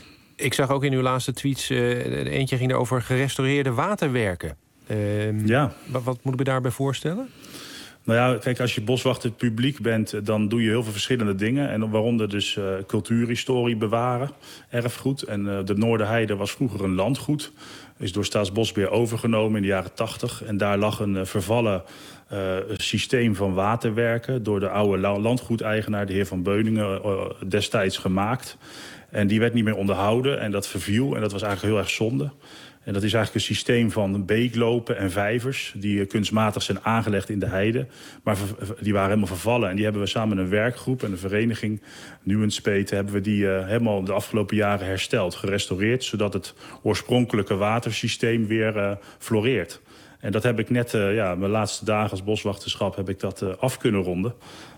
Ik zag ook in uw laatste tweets, uh, eentje ging er over gerestaureerde waterwerken. Uh, ja. Wat, wat moet ik me daarbij voorstellen? Nou ja, kijk, als je boswachter publiek bent, dan doe je heel veel verschillende dingen. En waaronder dus uh, cultuurhistorie bewaren, erfgoed. En uh, de Noorderheide was vroeger een landgoed. Is door Staatsbosbeheer overgenomen in de jaren tachtig. En daar lag een uh, vervallen uh, systeem van waterwerken door de oude landgoedeigenaar, de heer Van Beuningen, uh, destijds gemaakt. En die werd niet meer onderhouden en dat verviel. En dat was eigenlijk heel erg zonde. En dat is eigenlijk een systeem van beeklopen en vijvers die kunstmatig zijn aangelegd in de heide. Maar die waren helemaal vervallen. En die hebben we samen met een werkgroep en een vereniging, Nuenspeet, hebben we die uh, helemaal de afgelopen jaren hersteld, gerestaureerd, zodat het oorspronkelijke watersysteem weer uh, floreert. En dat heb ik net, uh, ja, mijn laatste dagen als boswachterschap heb ik dat uh, af kunnen ronden.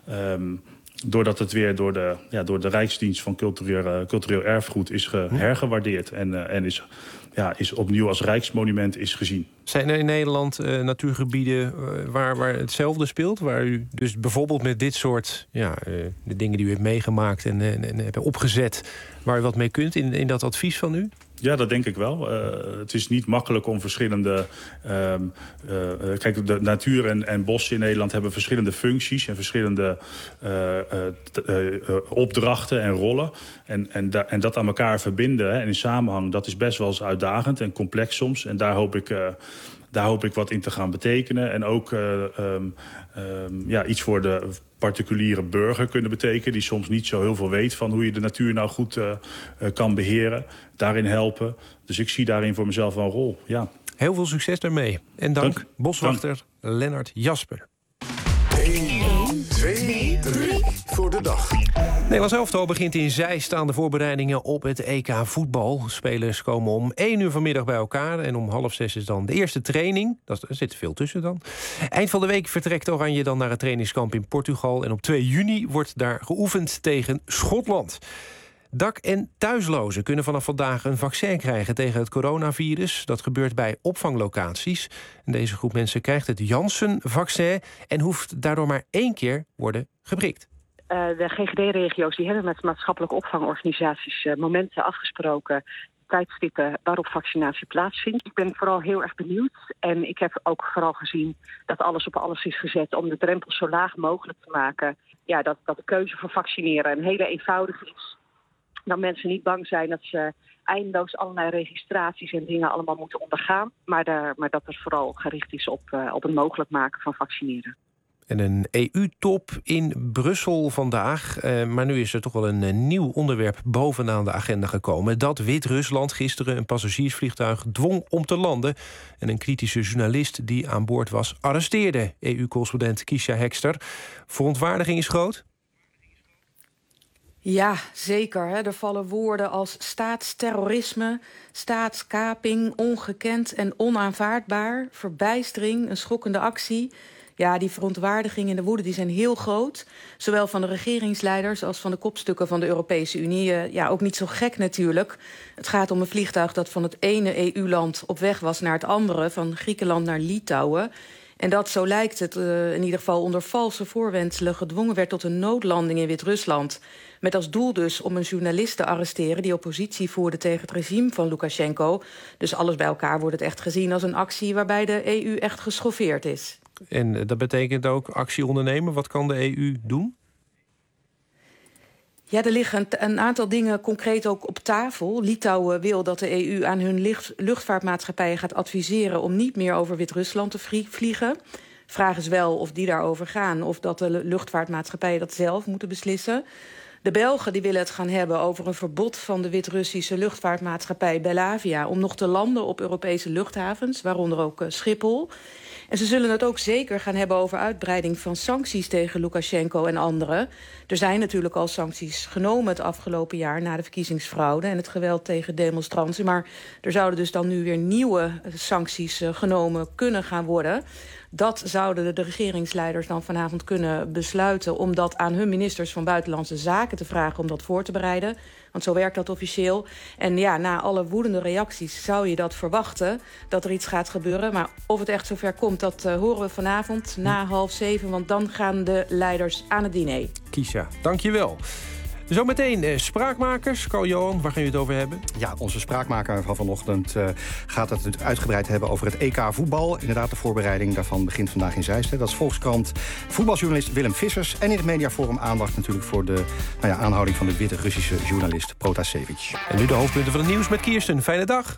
Um, Doordat het weer door de, ja, door de Rijksdienst van Cultureel, uh, cultureel Erfgoed is ge, hergewaardeerd. En, uh, en is, ja, is opnieuw als Rijksmonument is gezien. Zijn er in Nederland uh, natuurgebieden uh, waar, waar hetzelfde speelt? Waar u dus bijvoorbeeld met dit soort ja, uh, de dingen die u heeft meegemaakt en, en, en hebt opgezet, waar u wat mee kunt in, in dat advies van u? Ja, dat denk ik wel. Uh, het is niet makkelijk om verschillende... Uh, uh, kijk, de natuur en, en bossen in Nederland hebben verschillende functies en verschillende uh, uh, uh, opdrachten en rollen. En, en, da- en dat aan elkaar verbinden hè, en in samenhang, dat is best wel eens uitdagend en complex soms. En daar hoop ik... Uh, Daar hoop ik wat in te gaan betekenen. En ook uh, um, um, ja, iets voor de particuliere burger kunnen betekenen, die soms niet zo heel veel weet van hoe je de natuur nou goed uh, uh, kan beheren. Daarin helpen. Dus ik zie daarin voor mezelf wel een rol. Ja. Heel veel succes daarmee. En dank, dank. Boswachter dank. Lennart Jasper. één, twee, drie voor de dag. Nederlands elftal begint in Zeist aan de voorbereidingen op het E K voetbal. Spelers komen om één uur vanmiddag bij elkaar en om half zes is dan de eerste training. Dat, er zit veel tussen dan. Eind van de week vertrekt Oranje dan naar het trainingskamp in Portugal en op twee juni wordt daar geoefend tegen Schotland. Dak- en thuislozen kunnen vanaf vandaag een vaccin krijgen tegen het coronavirus. Dat gebeurt bij opvanglocaties. En deze groep mensen krijgt het Janssen-vaccin en hoeft daardoor maar één keer worden geprikt. Uh, de G G D-regio's die hebben met maatschappelijke opvangorganisaties uh, momenten afgesproken, tijdstippen waarop vaccinatie plaatsvindt. Ik ben vooral heel erg benieuwd en ik heb ook vooral gezien dat alles op alles is gezet om de drempel zo laag mogelijk te maken. Ja, dat, dat de keuze voor vaccineren een hele eenvoudige is. Dat mensen niet bang zijn dat ze eindeloos allerlei registraties en dingen allemaal moeten ondergaan. Maar, daar, maar dat er vooral gericht is op, uh, op het mogelijk maken van vaccineren. En een E U-top in Brussel vandaag. Uh, maar nu is er toch wel een uh, nieuw onderwerp bovenaan de agenda gekomen. Dat Wit-Rusland gisteren een passagiersvliegtuig dwong om te landen. En een kritische journalist die aan boord was arresteerde. E U-correspondent Kiesja Hekster. Verontwaardiging is groot? Ja, zeker. Hè. Er vallen woorden als staatsterrorisme, staatskaping, ongekend en onaanvaardbaar, verbijstering, een schokkende actie. Ja, die verontwaardiging en de woede die zijn heel groot. Zowel van de regeringsleiders als van de kopstukken van de Europese Unie. Ja, ook niet zo gek natuurlijk. Het gaat om een vliegtuig dat van het ene E U-land op weg was naar het andere, van Griekenland naar Litouwen. En dat, zo lijkt het, uh, in ieder geval onder valse voorwendselen gedwongen werd tot een noodlanding in Wit-Rusland. Met als doel dus om een journalist te arresteren die oppositie voerde tegen het regime van Lukasjenko. Dus alles bij elkaar wordt het echt gezien als een actie waarbij de E U echt geschoffeerd is. En dat betekent ook actie ondernemen. Wat kan de E U doen? Ja, er liggen een, een aantal dingen concreet ook op tafel. Litouwen wil dat de E U aan hun licht, luchtvaartmaatschappijen gaat adviseren om niet meer over Wit-Rusland te vliegen. Vraag is wel of die daarover gaan of dat de luchtvaartmaatschappijen dat zelf moeten beslissen. De Belgen die willen het gaan hebben over een verbod van de Wit-Russische luchtvaartmaatschappij Belavia om nog te landen op Europese luchthavens, waaronder ook uh, Schiphol. En ze zullen het ook zeker gaan hebben over uitbreiding van sancties tegen Lukasjenko en anderen. Er zijn natuurlijk al sancties genomen het afgelopen jaar na de verkiezingsfraude en het geweld tegen demonstranten. Maar er zouden dus dan nu weer nieuwe sancties uh, genomen kunnen gaan worden. Dat zouden de regeringsleiders dan vanavond kunnen besluiten om dat aan hun ministers van Buitenlandse Zaken te vragen om dat voor te bereiden. Want zo werkt dat officieel. En ja, na alle woedende reacties zou je dat verwachten, dat er iets gaat gebeuren. Maar of het echt zover komt, dat uh, horen we vanavond na half zeven. Want dan gaan de leiders aan het diner. Kiesja, dank je wel. Zometeen eh, spraakmakers. Carl-Johan, waar gaan we het over hebben? Ja, onze spraakmaker van vanochtend uh, gaat het uitgebreid hebben over het E K voetbal. Inderdaad, de voorbereiding daarvan begint vandaag in Zeist. Hè. Dat is Volkskrant voetbaljournalist Willem Vissers. En in het mediaforum aandacht natuurlijk voor de nou ja, aanhouding van de witte Russische journalist Protasevich. En nu de hoofdpunten van het nieuws met Kirsten. Fijne dag.